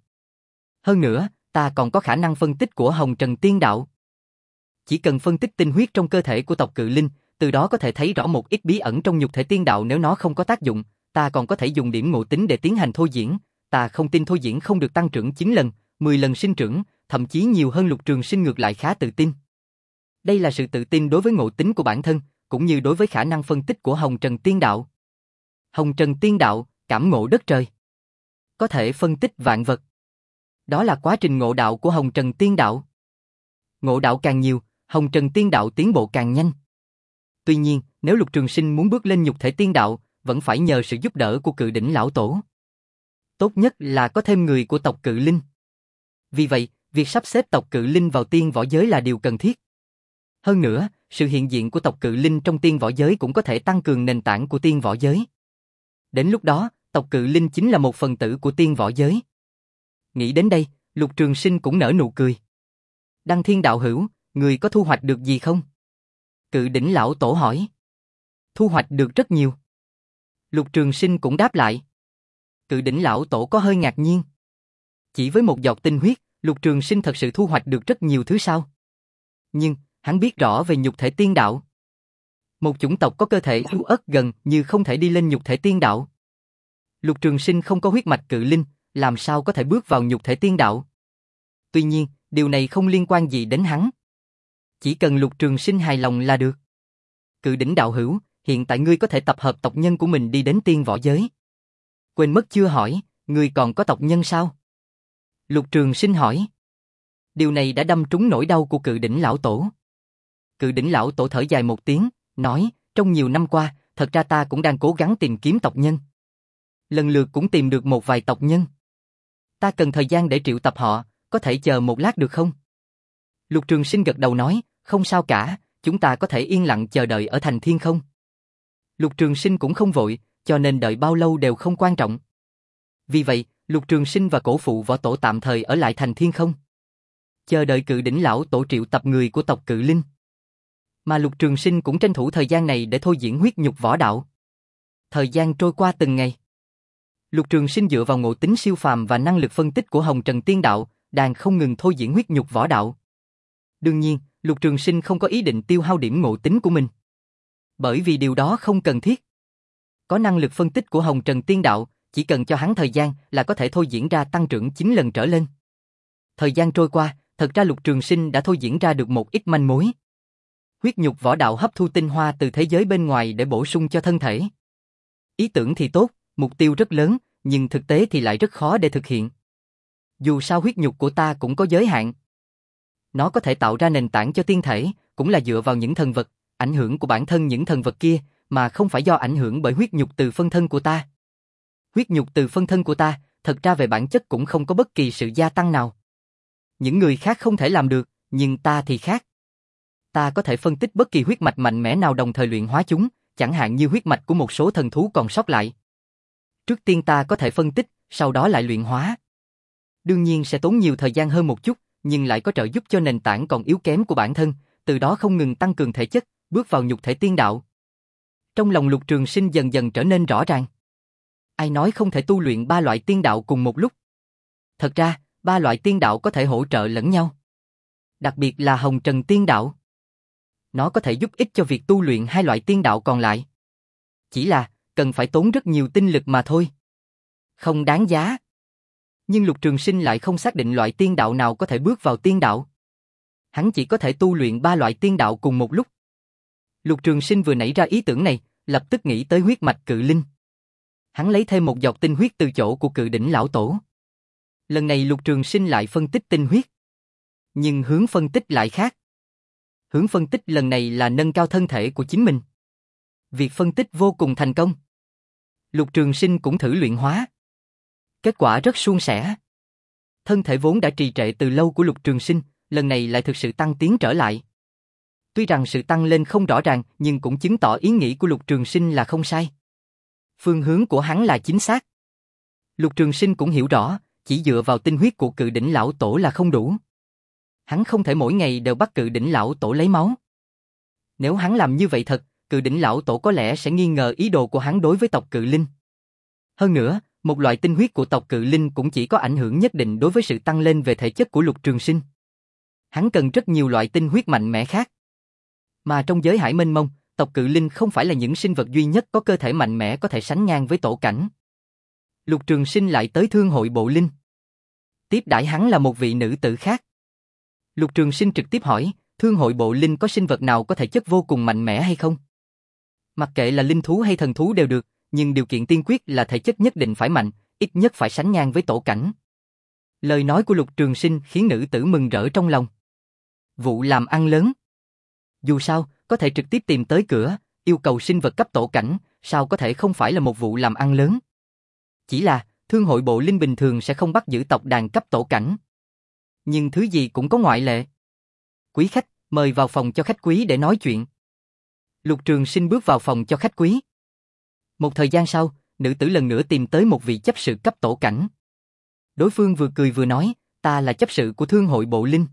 Hơn nữa, ta còn có khả năng phân tích của Hồng Trần Tiên Đạo. Chỉ cần phân tích tinh huyết trong cơ thể của tộc Cự Linh, từ đó có thể thấy rõ một ít bí ẩn trong nhục thể tiên đạo. Nếu nó không có tác dụng, ta còn có thể dùng điểm ngộ tính để tiến hành thôi diễn. Ta không tin thôi diễn không được tăng trưởng chín lần, mười lần sinh trưởng, thậm chí nhiều hơn. Lục Trường Sinh ngược lại khá tự tin. Đây là sự tự tin đối với ngộ tính của bản thân, cũng như đối với khả năng phân tích của Hồng Trần Tiên Đạo. Hồng Trần Tiên Đạo, cảm ngộ đất trời. Có thể phân tích vạn vật. Đó là quá trình ngộ đạo của Hồng Trần Tiên Đạo. Ngộ đạo càng nhiều, Hồng Trần Tiên Đạo tiến bộ càng nhanh. Tuy nhiên, nếu Lục Trường Sinh muốn bước lên nhục thể tiên đạo, vẫn phải nhờ sự giúp đỡ của Cự Đỉnh Lão Tổ. Tốt nhất là có thêm người của tộc Cự Linh. Vì vậy, việc sắp xếp tộc Cự Linh vào tiên võ giới là điều cần thiết. Hơn nữa, sự hiện diện của tộc Cự Linh trong tiên võ giới cũng có thể tăng cường nền tảng của tiên võ giới. Đến lúc đó, tộc Cự Linh chính là một phần tử của tiên võ giới. Nghĩ đến đây, Lục Trường Sinh cũng nở nụ cười. Đăng Thiên đạo hữu, người có thu hoạch được gì không? Cự Đỉnh Lão Tổ hỏi. Thu hoạch được rất nhiều. Lục Trường Sinh cũng đáp lại. Cự Đỉnh Lão Tổ có hơi ngạc nhiên. Chỉ với một giọt tinh huyết, Lục Trường Sinh thật sự thu hoạch được rất nhiều thứ sao? Nhưng, hắn biết rõ về nhục thể tiên đạo. Một chủng tộc có cơ thể yếu ớt gần như không thể đi lên nhục thể tiên đạo. Lục Trường Sinh không có huyết mạch Cự Linh, làm sao có thể bước vào nhục thể tiên đạo? Tuy nhiên, điều này không liên quan gì đến hắn. Chỉ cần Lục Trường Sinh hài lòng là được. Cự Đỉnh đạo hữu, hiện tại ngươi có thể tập hợp tộc nhân của mình đi đến tiên võ giới. Quên mất chưa hỏi, ngươi còn có tộc nhân sao? Lục Trường Sinh hỏi. Điều này đã đâm trúng nỗi đau của Cự Đỉnh Lão Tổ. Cự Đỉnh Lão Tổ thở dài một tiếng, nói, trong nhiều năm qua, thật ra ta cũng đang cố gắng tìm kiếm tộc nhân. Lần lượt cũng tìm được một vài tộc nhân. Ta cần thời gian để triệu tập họ, có thể chờ một lát được không? Lục Trường Sinh gật đầu nói, không sao cả, chúng ta có thể yên lặng chờ đợi ở thành Thiên không? Lục Trường Sinh cũng không vội, cho nên đợi bao lâu đều không quan trọng. Vì vậy, Lục Trường Sinh và cổ phụ võ tổ tạm thời ở lại thành Thiên không. Chờ đợi Cự Đỉnh Lão Tổ triệu tập người của tộc Cự Linh. Mà Lục Trường Sinh cũng tranh thủ thời gian này để thôi diễn huyết nhục võ đạo. Thời gian trôi qua từng ngày. Lục Trường Sinh dựa vào ngộ tính siêu phàm và năng lực phân tích của Hồng Trần Tiên Đạo, đang không ngừng thôi diễn huyết nhục võ đạo. Đương nhiên, Lục Trường Sinh không có ý định tiêu hao điểm ngộ tính của mình. Bởi vì điều đó không cần thiết. Có năng lực phân tích của Hồng Trần Tiên Đạo, chỉ cần cho hắn thời gian là có thể thôi diễn ra tăng trưởng chín lần trở lên. Thời gian trôi qua, thật ra Lục Trường Sinh đã thôi diễn ra được một ít manh mối. Huyết nhục võ đạo hấp thu tinh hoa từ thế giới bên ngoài để bổ sung cho thân thể. Ý tưởng thì tốt, mục tiêu rất lớn, nhưng thực tế thì lại rất khó để thực hiện. Dù sao huyết nhục của ta cũng có giới hạn. Nó có thể tạo ra nền tảng cho tiên thể, cũng là dựa vào những thần vật, ảnh hưởng của bản thân những thần vật kia, mà không phải do ảnh hưởng bởi huyết nhục từ phân thân của ta. Huyết nhục từ phân thân của ta, thật ra về bản chất cũng không có bất kỳ sự gia tăng nào. Những người khác không thể làm được, nhưng ta thì khác. Ta có thể phân tích bất kỳ huyết mạch mạnh mẽ nào đồng thời luyện hóa chúng, chẳng hạn như huyết mạch của một số thần thú còn sót lại. Trước tiên ta có thể phân tích, sau đó lại luyện hóa. Đương nhiên sẽ tốn nhiều thời gian hơn một chút, nhưng lại có trợ giúp cho nền tảng còn yếu kém của bản thân, từ đó không ngừng tăng cường thể chất, bước vào nhục thể tiên đạo. Trong lòng Lục Trường Sinh dần dần trở nên rõ ràng. Ai nói không thể tu luyện ba loại tiên đạo cùng một lúc? Thật ra, ba loại tiên đạo có thể hỗ trợ lẫn nhau. Đặc biệt là Hồng Trần tiên đạo. Nó có thể giúp ích cho việc tu luyện hai loại tiên đạo còn lại. Chỉ là, cần phải tốn rất nhiều tinh lực mà thôi. Không đáng giá. Nhưng Lục Trường Sinh lại không xác định loại tiên đạo nào có thể bước vào tiên đạo. Hắn chỉ có thể tu luyện ba loại tiên đạo cùng một lúc. Lục Trường Sinh vừa nảy ra ý tưởng này, lập tức nghĩ tới huyết mạch cự linh. Hắn lấy thêm một giọt tinh huyết từ chỗ của Cự Đỉnh lão tổ. Lần này Lục Trường Sinh lại phân tích tinh huyết. Nhưng hướng phân tích lại khác. Hướng phân tích lần này là nâng cao thân thể của chính mình. Việc phân tích vô cùng thành công. Lục Trường Sinh cũng thử luyện hóa. Kết quả rất suôn sẻ. Thân thể vốn đã trì trệ từ lâu của Lục Trường Sinh, lần này lại thực sự tăng tiến trở lại. Tuy rằng sự tăng lên không rõ ràng, nhưng cũng chứng tỏ ý nghĩ của Lục Trường Sinh là không sai. Phương hướng của hắn là chính xác. Lục Trường Sinh cũng hiểu rõ, chỉ dựa vào tinh huyết của Cự Đỉnh lão tổ là không đủ. Hắn không thể mỗi ngày đều bắt Cự Đỉnh lão tổ lấy máu. Nếu hắn làm như vậy thật, Cự Đỉnh lão tổ có lẽ sẽ nghi ngờ ý đồ của hắn đối với tộc Cự Linh. Hơn nữa, một loại tinh huyết của tộc Cự Linh cũng chỉ có ảnh hưởng nhất định đối với sự tăng lên về thể chất của Lục Trường Sinh. Hắn cần rất nhiều loại tinh huyết mạnh mẽ khác. Mà trong giới hải mênh mông, tộc Cự Linh không phải là những sinh vật duy nhất có cơ thể mạnh mẽ có thể sánh ngang với tổ cảnh. Lục Trường Sinh lại tới Thương hội Bộ Linh. Tiếp đãi hắn là một vị nữ tử khác. Lục Trường Sinh trực tiếp hỏi, Thương hội Bộ Linh có sinh vật nào có thể chất vô cùng mạnh mẽ hay không? Mặc kệ là linh thú hay thần thú đều được, nhưng điều kiện tiên quyết là thể chất nhất định phải mạnh, ít nhất phải sánh ngang với tổ cảnh. Lời nói của Lục Trường Sinh khiến nữ tử mừng rỡ trong lòng. Vụ làm ăn lớn. Dù sao, có thể trực tiếp tìm tới cửa, yêu cầu sinh vật cấp tổ cảnh, sao có thể không phải là một vụ làm ăn lớn. Chỉ là, Thương hội Bộ Linh bình thường sẽ không bắt giữ tộc đàn cấp tổ cảnh. Nhưng thứ gì cũng có ngoại lệ. Quý khách, mời vào phòng cho khách quý để nói chuyện. Lục Trường Sinh bước vào phòng cho khách quý. Một thời gian sau, nữ tử lần nữa tìm tới một vị chấp sự cấp tổ cảnh. Đối phương vừa cười vừa nói, ta là chấp sự của Thương hội Bộ Linh.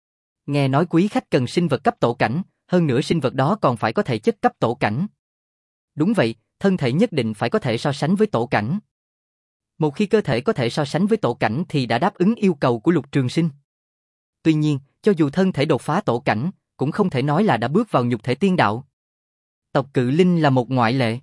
Nghe nói quý khách cần sinh vật cấp tổ cảnh, hơn nữa sinh vật đó còn phải có thể chất cấp tổ cảnh. Đúng vậy, thân thể nhất định phải có thể so sánh với tổ cảnh. Một khi cơ thể có thể so sánh với tổ cảnh thì đã đáp ứng yêu cầu của Lục Trường Sinh. Tuy nhiên, cho dù thân thể đột phá tổ cảnh, cũng không thể nói là đã bước vào nhục thể tiên đạo. Tộc Cự Linh là một ngoại lệ.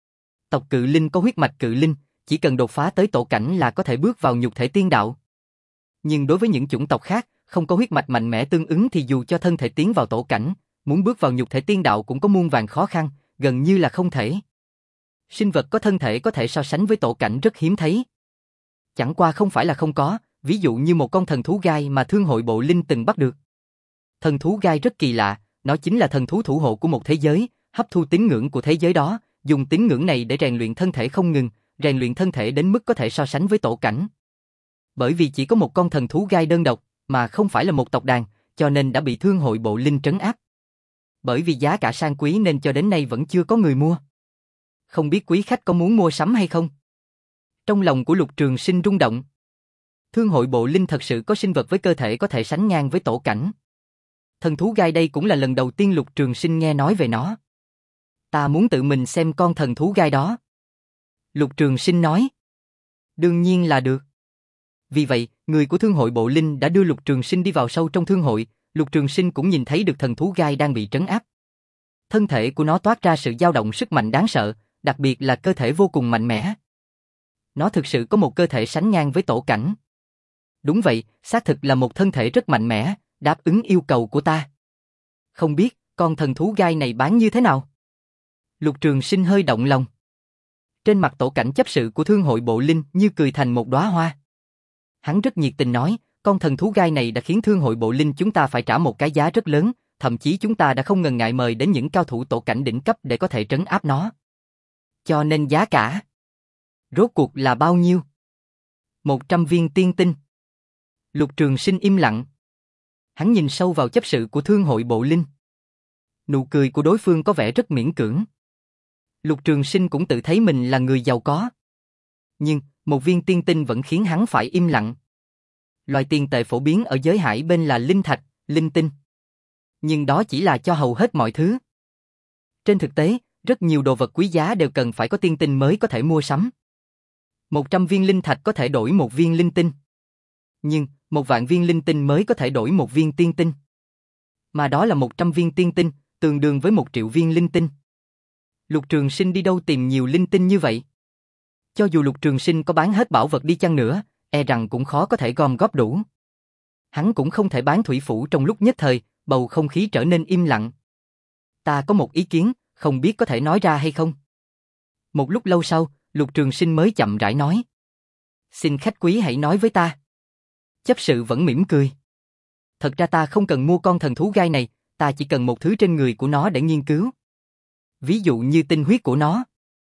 Tộc Cự Linh có huyết mạch Cự Linh, chỉ cần đột phá tới tổ cảnh là có thể bước vào nhục thể tiên đạo. Nhưng đối với những chủng tộc khác, không có huyết mạch mạnh mẽ tương ứng thì dù cho thân thể tiến vào tổ cảnh, muốn bước vào nhục thể tiên đạo cũng có muôn vàn khó khăn, gần như là không thể. Sinh vật có thân thể có thể so sánh với tổ cảnh rất hiếm thấy. Chẳng qua không phải là không có, ví dụ như một con thần thú gai mà Thương hội Bộ Linh từng bắt được. Thần thú gai rất kỳ lạ, nó chính là thần thú thủ hộ của một thế giới, hấp thu tín ngưỡng của thế giới đó, dùng tín ngưỡng này để rèn luyện thân thể không ngừng, rèn luyện thân thể đến mức có thể so sánh với tổ cảnh. Bởi vì chỉ có một con thần thú gai đơn độc, mà không phải là một tộc đàn, cho nên đã bị Thương hội Bộ Linh trấn áp. Bởi vì giá cả sang quý nên cho đến nay vẫn chưa có người mua. Không biết quý khách có muốn mua sắm hay không? Trong lòng của Lục Trường Sinh rung động. Thương hội Bộ Linh thật sự có sinh vật với cơ thể có thể sánh ngang với tổ cảnh. Thần thú gai đây cũng là lần đầu tiên Lục Trường Sinh nghe nói về nó. Ta muốn tự mình xem con thần thú gai đó. Lục Trường Sinh nói. Đương nhiên là được. Vì vậy, người của Thương hội Bộ Linh đã đưa Lục Trường Sinh đi vào sâu trong thương hội, Lục Trường Sinh cũng nhìn thấy được thần thú gai đang bị trấn áp. Thân thể của nó toát ra sự dao động sức mạnh đáng sợ, đặc biệt là cơ thể vô cùng mạnh mẽ. Nó thực sự có một cơ thể sánh ngang với tổ cảnh. Đúng vậy, xác thực là một thân thể rất mạnh mẽ, đáp ứng yêu cầu của ta. Không biết, con thần thú gai này bán như thế nào? Lục Trường Sinh hơi động lòng. Trên mặt tổ cảnh chấp sự của Thương hội Bộ Linh như cười thành một đóa hoa. Hắn rất nhiệt tình nói, con thần thú gai này đã khiến Thương hội Bộ Linh chúng ta phải trả một cái giá rất lớn, thậm chí chúng ta đã không ngần ngại mời đến những cao thủ tổ cảnh đỉnh cấp để có thể trấn áp nó. Cho nên giá cả rốt cuộc là bao nhiêu? Một trăm viên tiên tinh. Lục Trường Sinh im lặng. Hắn nhìn sâu vào chấp sự của Thương hội Bộ Linh. Nụ cười của đối phương có vẻ rất miễn cưỡng. Lục Trường Sinh cũng tự thấy mình là người giàu có. Nhưng, một viên tiên tinh vẫn khiến hắn phải im lặng. Loại tiền tệ phổ biến ở giới hải bên là linh thạch, linh tinh. Nhưng đó chỉ là cho hầu hết mọi thứ. Trên thực tế, rất nhiều đồ vật quý giá đều cần phải có tiên tinh mới có thể mua sắm. Một trăm viên linh thạch có thể đổi một viên linh tinh. Nhưng, một vạn viên linh tinh mới có thể đổi một viên tiên tinh. Mà đó là một trăm viên tiên tinh, tương đương với một triệu viên linh tinh. Lục Trường Sinh đi đâu tìm nhiều linh tinh như vậy? Cho dù Lục Trường Sinh có bán hết bảo vật đi chăng nữa, e rằng cũng khó có thể gom góp đủ. Hắn cũng không thể bán thủy phủ trong lúc nhất thời, bầu không khí trở nên im lặng. Ta có một ý kiến, không biết có thể nói ra hay không? Một lúc lâu sau, Lục Trường Sinh mới chậm rãi nói. Xin khách quý hãy nói với ta. Chấp sự vẫn mỉm cười. Thật ra ta không cần mua con thần thú gai này, ta chỉ cần một thứ trên người của nó để nghiên cứu. Ví dụ như tinh huyết của nó.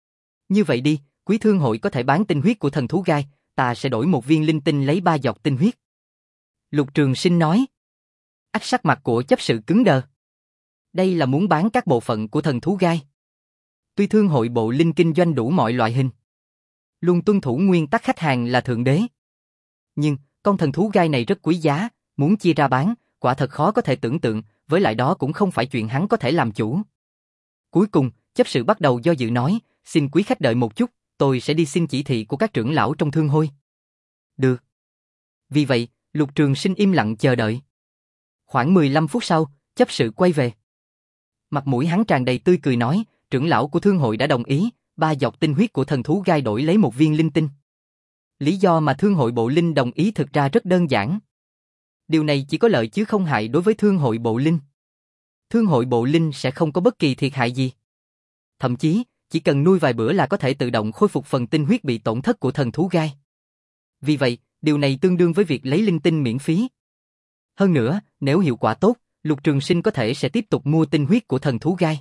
Như vậy đi, quý thương hội có thể bán tinh huyết của thần thú gai, ta sẽ đổi một viên linh tinh lấy ba giọt tinh huyết. Lục Trường Sinh nói. Ắt sắc mặt của chấp sự cứng đờ. Đây là muốn bán các bộ phận của thần thú gai. Tuy thương hội bộ linh kinh doanh đủ mọi loại hình, luôn tuân thủ nguyên tắc khách hàng là thượng đế. Nhưng, con thần thú gai này rất quý giá, muốn chia ra bán, quả thật khó có thể tưởng tượng, với lại đó cũng không phải chuyện hắn có thể làm chủ. Cuối cùng, chấp sự bắt đầu do dự nói, xin quý khách đợi một chút, tôi sẽ đi xin chỉ thị của các trưởng lão trong thương hội. Được. Vì vậy, Lục Trường Sinh im lặng chờ đợi. Khoảng mười lăm phút sau, chấp sự quay về. Mặt mũi hắn tràn đầy tươi cười nói, trưởng lão của thương hội đã đồng ý, ba giọt tinh huyết của thần thú gai đổi lấy một viên linh tinh. Lý do mà thương hội bộ linh đồng ý thực ra rất đơn giản. Điều này chỉ có lợi chứ không hại đối với thương hội bộ linh. Thương hội bộ linh sẽ không có bất kỳ thiệt hại gì. Thậm chí, chỉ cần nuôi vài bữa là có thể tự động khôi phục phần tinh huyết bị tổn thất của thần thú gai. Vì vậy, điều này tương đương với việc lấy linh tinh miễn phí. Hơn nữa, nếu hiệu quả tốt, Lục Trường Sinh có thể sẽ tiếp tục mua tinh huyết của thần thú gai.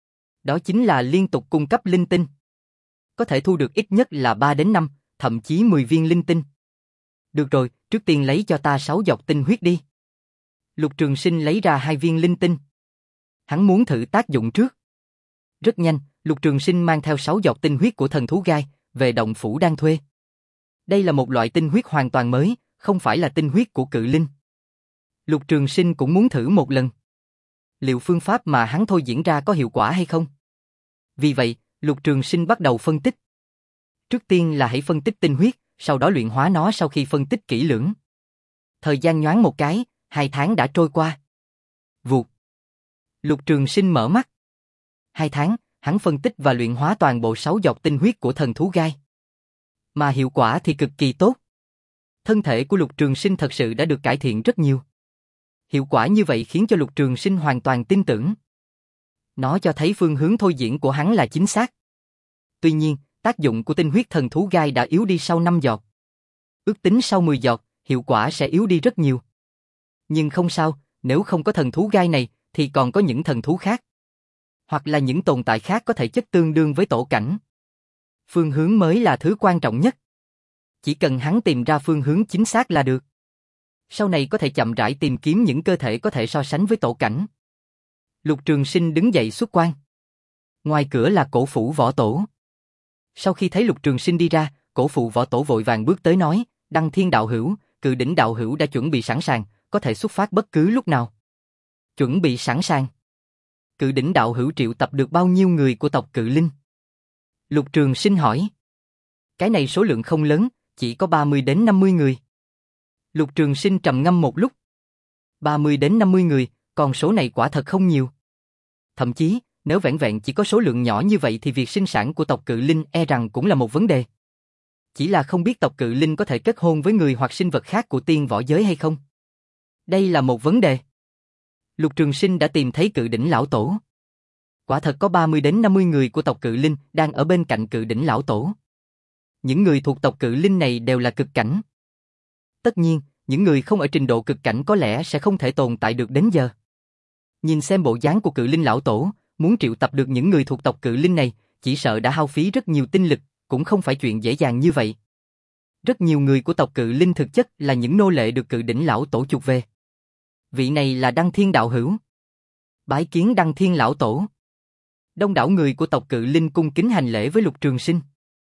Đó chính là liên tục cung cấp linh tinh. Có thể thu được ít nhất là ba đến năm, thậm chí mười viên linh tinh. Được rồi, trước tiên lấy cho ta sáu giọt tinh huyết đi. Lục Trường Sinh lấy ra hai viên linh tinh. Hắn muốn thử tác dụng trước. Rất nhanh, Lục Trường Sinh mang theo sáu giọt tinh huyết của thần thú gai, về động phủ đang thuê. Đây là một loại tinh huyết hoàn toàn mới, không phải là tinh huyết của cự linh. Lục Trường Sinh cũng muốn thử một lần. Liệu phương pháp mà hắn thôi diễn ra có hiệu quả hay không? Vì vậy, Lục Trường Sinh bắt đầu phân tích. Trước tiên là hãy phân tích tinh huyết, sau đó luyện hóa nó sau khi phân tích kỹ lưỡng. Thời gian nhoáng một cái, hai tháng đã trôi qua. Vụt. Lục Trường Sinh mở mắt. Hai tháng, hắn phân tích và luyện hóa toàn bộ sáu giọt tinh huyết của thần thú gai. Mà hiệu quả thì cực kỳ tốt. Thân thể của Lục Trường Sinh thật sự đã được cải thiện rất nhiều. Hiệu quả như vậy khiến cho Lục Trường Sinh hoàn toàn tin tưởng. Nó cho thấy phương hướng thôi diễn của hắn là chính xác. Tuy nhiên, tác dụng của tinh huyết thần thú gai đã yếu đi sau năm giọt. Ước tính sau mười giọt, hiệu quả sẽ yếu đi rất nhiều. Nhưng không sao, nếu không có thần thú gai này, thì còn có những thần thú khác. Hoặc là những tồn tại khác có thể chất tương đương với tổ cảnh. Phương hướng mới là thứ quan trọng nhất. Chỉ cần hắn tìm ra phương hướng chính xác là được. Sau này có thể chậm rãi tìm kiếm những cơ thể có thể so sánh với tổ cảnh. Lục Trường Sinh đứng dậy xuất quan. Ngoài cửa là cổ phủ võ tổ. Sau khi thấy Lục Trường Sinh đi ra, cổ phụ võ tổ vội vàng bước tới nói, Đăng Thiên đạo hữu, Cự Đỉnh đạo hữu đã chuẩn bị sẵn sàng, có thể xuất phát bất cứ lúc nào. Chuẩn bị sẵn sàng. Cự Đỉnh đạo hữu triệu tập được bao nhiêu người của tộc Cự Linh? Lục Trường Sinh hỏi. Cái này số lượng không lớn, chỉ có ba mươi đến năm mươi người. Lục Trường Sinh trầm ngâm một lúc. ba mươi đến năm mươi người, con số này quả thật không nhiều. Thậm chí, nếu vẻn vẹn chỉ có số lượng nhỏ như vậy thì việc sinh sản của tộc Cự Linh e rằng cũng là một vấn đề. Chỉ là không biết tộc Cự Linh có thể kết hôn với người hoặc sinh vật khác của tiên võ giới hay không. Đây là một vấn đề. Lục Trường Sinh đã tìm thấy Cự Đỉnh lão tổ. Quả thật có ba mươi đến năm mươi người của tộc Cự Linh đang ở bên cạnh Cự Đỉnh lão tổ. Những người thuộc tộc Cự Linh này đều là cực cảnh. Tất nhiên, những người không ở trình độ cực cảnh có lẽ sẽ không thể tồn tại được đến giờ. Nhìn xem bộ dáng của Cự Linh lão tổ, muốn triệu tập được những người thuộc tộc Cự Linh này, chỉ sợ đã hao phí rất nhiều tinh lực, cũng không phải chuyện dễ dàng như vậy. Rất nhiều người của tộc Cự Linh thực chất là những nô lệ được Cự Đỉnh lão tổ chuộc về. Vị này là Đăng Thiên đạo hữu. Bái kiến Đăng Thiên lão tổ. Đông đảo người của tộc Cự Linh cung kính hành lễ với Lục Trường Sinh.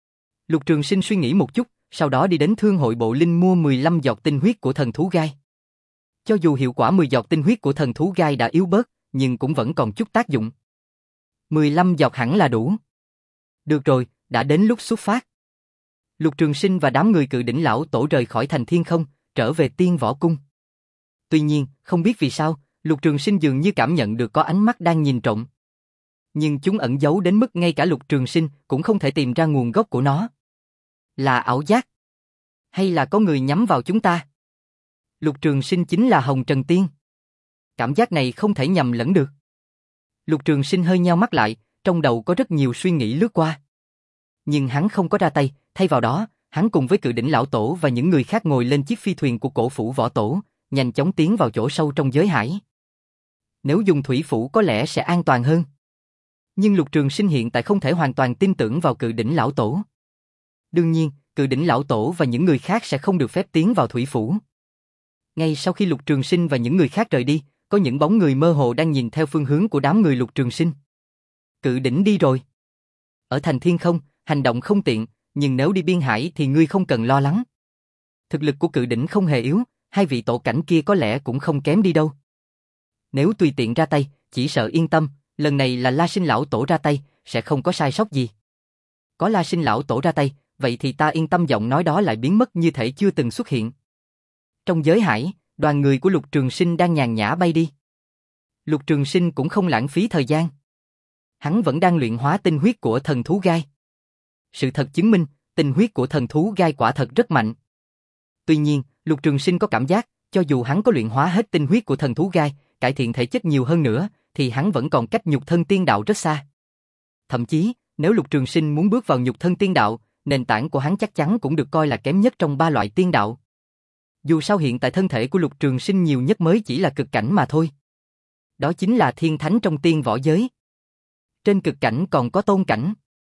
Lục Trường Sinh suy nghĩ một chút, sau đó đi đến thương hội bộ linh mua mười lăm giọt tinh huyết của thần thú gai. Cho dù hiệu quả mười giọt tinh huyết của thần thú gai đã yếu bớt, nhưng cũng vẫn còn chút tác dụng. mười lăm giọt hẳn là đủ. Được rồi, đã đến lúc xuất phát. Lục Trường Sinh và đám người Cự Đỉnh lão tổ rời khỏi thành Thiên Không, trở về Tiên Võ cung. Tuy nhiên, không biết vì sao, Lục Trường Sinh dường như cảm nhận được có ánh mắt đang nhìn trộm. Nhưng chúng ẩn giấu đến mức ngay cả Lục Trường Sinh cũng không thể tìm ra nguồn gốc của nó. Là ảo giác? Hay là có người nhắm vào chúng ta? Lục Trường Sinh chính là Hồng Trần Tiên. Cảm giác này không thể nhầm lẫn được. Lục Trường Sinh hơi nheo mắt lại, trong đầu có rất nhiều suy nghĩ lướt qua. Nhưng hắn không có ra tay, thay vào đó, hắn cùng với Cự Đỉnh lão tổ và những người khác ngồi lên chiếc phi thuyền của Cổ Phủ Võ Tổ, nhanh chóng tiến vào chỗ sâu trong giới hải. Nếu dùng thủy phủ có lẽ sẽ an toàn hơn. Nhưng Lục Trường Sinh hiện tại không thể hoàn toàn tin tưởng vào Cự Đỉnh lão tổ. Đương nhiên, Cự Đỉnh lão tổ và những người khác sẽ không được phép tiến vào thủy phủ. Ngay sau khi Lục Trường Sinh và những người khác rời đi, có những bóng người mơ hồ đang nhìn theo phương hướng của đám người Lục Trường Sinh. Cự Đỉnh đi rồi. Ở thành Thiên Không, hành động không tiện, nhưng nếu đi biên hải thì ngươi không cần lo lắng. Thực lực của Cự Đỉnh không hề yếu, hai vị tổ cảnh kia có lẽ cũng không kém đi đâu. Nếu tùy tiện ra tay, chỉ sợ yên tâm, lần này là La Sinh lão tổ ra tay, sẽ không có sai sót gì. Có La Sinh lão tổ ra tay, vậy thì ta yên tâm, giọng nói đó lại biến mất như thể chưa từng xuất hiện. Trong giới hải, đoàn người của Lục Trường Sinh đang nhàn nhã bay đi. Lục Trường Sinh cũng không lãng phí thời gian. Hắn vẫn đang luyện hóa tinh huyết của thần thú gai. Sự thật chứng minh, tinh huyết của thần thú gai quả thật rất mạnh. Tuy nhiên, Lục Trường Sinh có cảm giác, cho dù hắn có luyện hóa hết tinh huyết của thần thú gai, cải thiện thể chất nhiều hơn nữa, thì hắn vẫn còn cách nhục thân tiên đạo rất xa. Thậm chí, nếu Lục Trường Sinh muốn bước vào nhục thân tiên đạo, nền tảng của hắn chắc chắn cũng được coi là kém nhất trong ba loại tiên đạo. Dù sao hiện tại thân thể của Lục Trường Sinh nhiều nhất mới chỉ là cực cảnh mà thôi. Đó chính là thiên thánh trong tiên võ giới. Trên cực cảnh còn có tôn cảnh.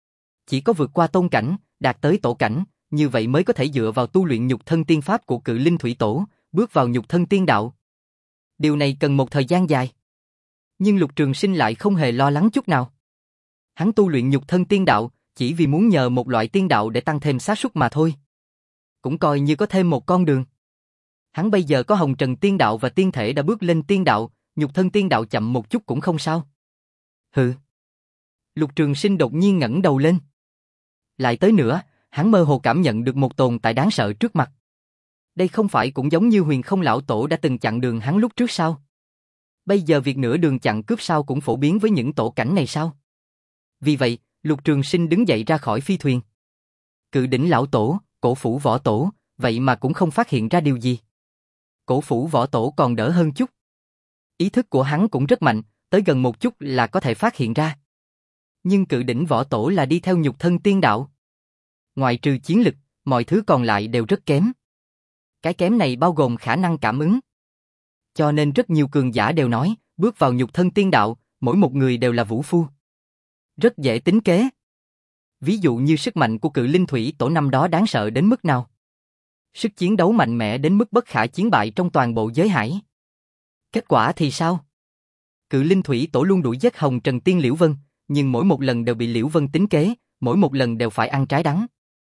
Chỉ có vượt qua tôn cảnh, đạt tới tổ cảnh, như vậy mới có thể dựa vào tu luyện nhục thân tiên pháp của Cự Linh Thủy Tổ, bước vào nhục thân tiên đạo. Điều này cần một thời gian dài. Nhưng Lục Trường Sinh lại không hề lo lắng chút nào. Hắn tu luyện nhục thân tiên đạo, chỉ vì muốn nhờ một loại tiên đạo để tăng thêm xác suất mà thôi. Cũng coi như có thêm một con đường. Hắn bây giờ có Hồng Trần tiên đạo và tiên thể đã bước lên tiên đạo, nhục thân tiên đạo chậm một chút cũng không sao. Hừ. Lục Trường Sinh đột nhiên ngẩng đầu lên. Lại tới nữa, hắn mơ hồ cảm nhận được một tồn tại đáng sợ trước mặt. Đây không phải cũng giống như Huyền Không lão tổ đã từng chặn đường hắn lúc trước sao? Bây giờ việc nửa đường chặn cướp sao cũng phổ biến với những tổ cảnh này sao? Vì vậy, Lục Trường Sinh đứng dậy ra khỏi phi thuyền. Cự Đỉnh lão tổ, Cổ Phủ Võ Tổ, vậy mà cũng không phát hiện ra điều gì. Cổ Phủ Võ Tổ còn đỡ hơn chút. Ý thức của hắn cũng rất mạnh, tới gần một chút là có thể phát hiện ra. Nhưng Cự Đỉnh Võ Tổ là đi theo nhục thân tiên đạo. Ngoại trừ chiến lực, mọi thứ còn lại đều rất kém. Cái kém này bao gồm khả năng cảm ứng. Cho nên rất nhiều cường giả đều nói, bước vào nhục thân tiên đạo, mỗi một người đều là vũ phu. Rất dễ tính kế. Ví dụ như sức mạnh của Cự Linh Thủy Tổ năm đó đáng sợ đến mức nào. Sức chiến đấu mạnh mẽ đến mức bất khả chiến bại trong toàn bộ giới hải. Kết quả thì sao? Cự Linh Thủy Tổ luôn đuổi giết Hồng Trần Tiên Liễu Vân, nhưng mỗi một lần đều bị Liễu Vân tính kế, mỗi một lần đều phải ăn trái đắng.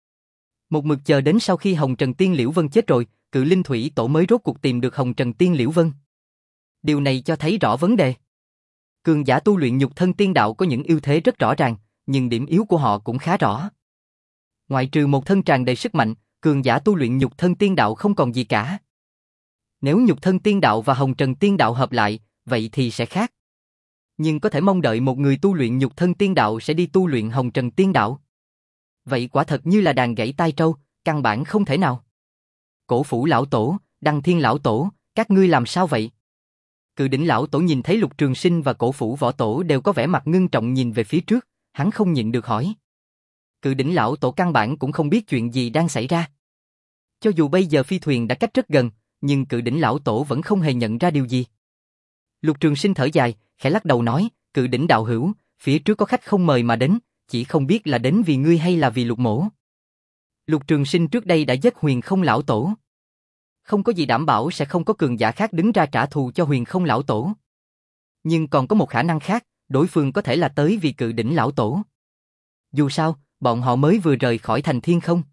Một mực chờ đến sau khi Hồng Trần Tiên Liễu Vân chết rồi, Cự Linh Thủy Tổ mới rốt cuộc tìm được Hồng Trần Tiên Liễu Vân. Điều này cho thấy rõ vấn đề. Cường giả tu luyện nhục thân tiên đạo có những ưu thế rất rõ ràng, nhưng điểm yếu của họ cũng khá rõ. Ngoại trừ một thân tràn đầy sức mạnh, cường giả tu luyện nhục thân tiên đạo không còn gì cả. Nếu nhục thân tiên đạo và Hồng Trần Tiên đạo hợp lại, vậy thì sẽ khác. Nhưng có thể mong đợi một người tu luyện nhục thân tiên đạo sẽ đi tu luyện Hồng Trần Tiên đạo. Vậy quả thật như là đàn gãy tai trâu, căn bản không thể nào. Cổ Phủ lão tổ, Đăng Thiên lão tổ, các ngươi làm sao vậy? Cự Đỉnh lão tổ nhìn thấy Lục Trường Sinh và Cổ Phủ Võ Tổ đều có vẻ mặt ngưng trọng nhìn về phía trước, hắn không nhịn được hỏi. Cự Đỉnh lão tổ căn bản cũng không biết chuyện gì đang xảy ra. Cho dù bây giờ phi thuyền đã cách rất gần, nhưng Cự Đỉnh lão tổ vẫn không hề nhận ra điều gì. Lục Trường Sinh thở dài, khẽ lắc đầu nói, Cự Đỉnh đạo hữu, phía trước có khách không mời mà đến, chỉ không biết là đến vì ngươi hay là vì Lục mỗ. Lục Trường Sinh trước đây đã giết Huyền Không lão tổ. Không có gì đảm bảo sẽ không có cường giả khác đứng ra trả thù cho Huyền Không lão tổ. Nhưng còn có một khả năng khác, đối phương có thể là tới vì cự đỉnh lão tổ. Dù sao, bọn họ mới vừa rời khỏi thành thiên không,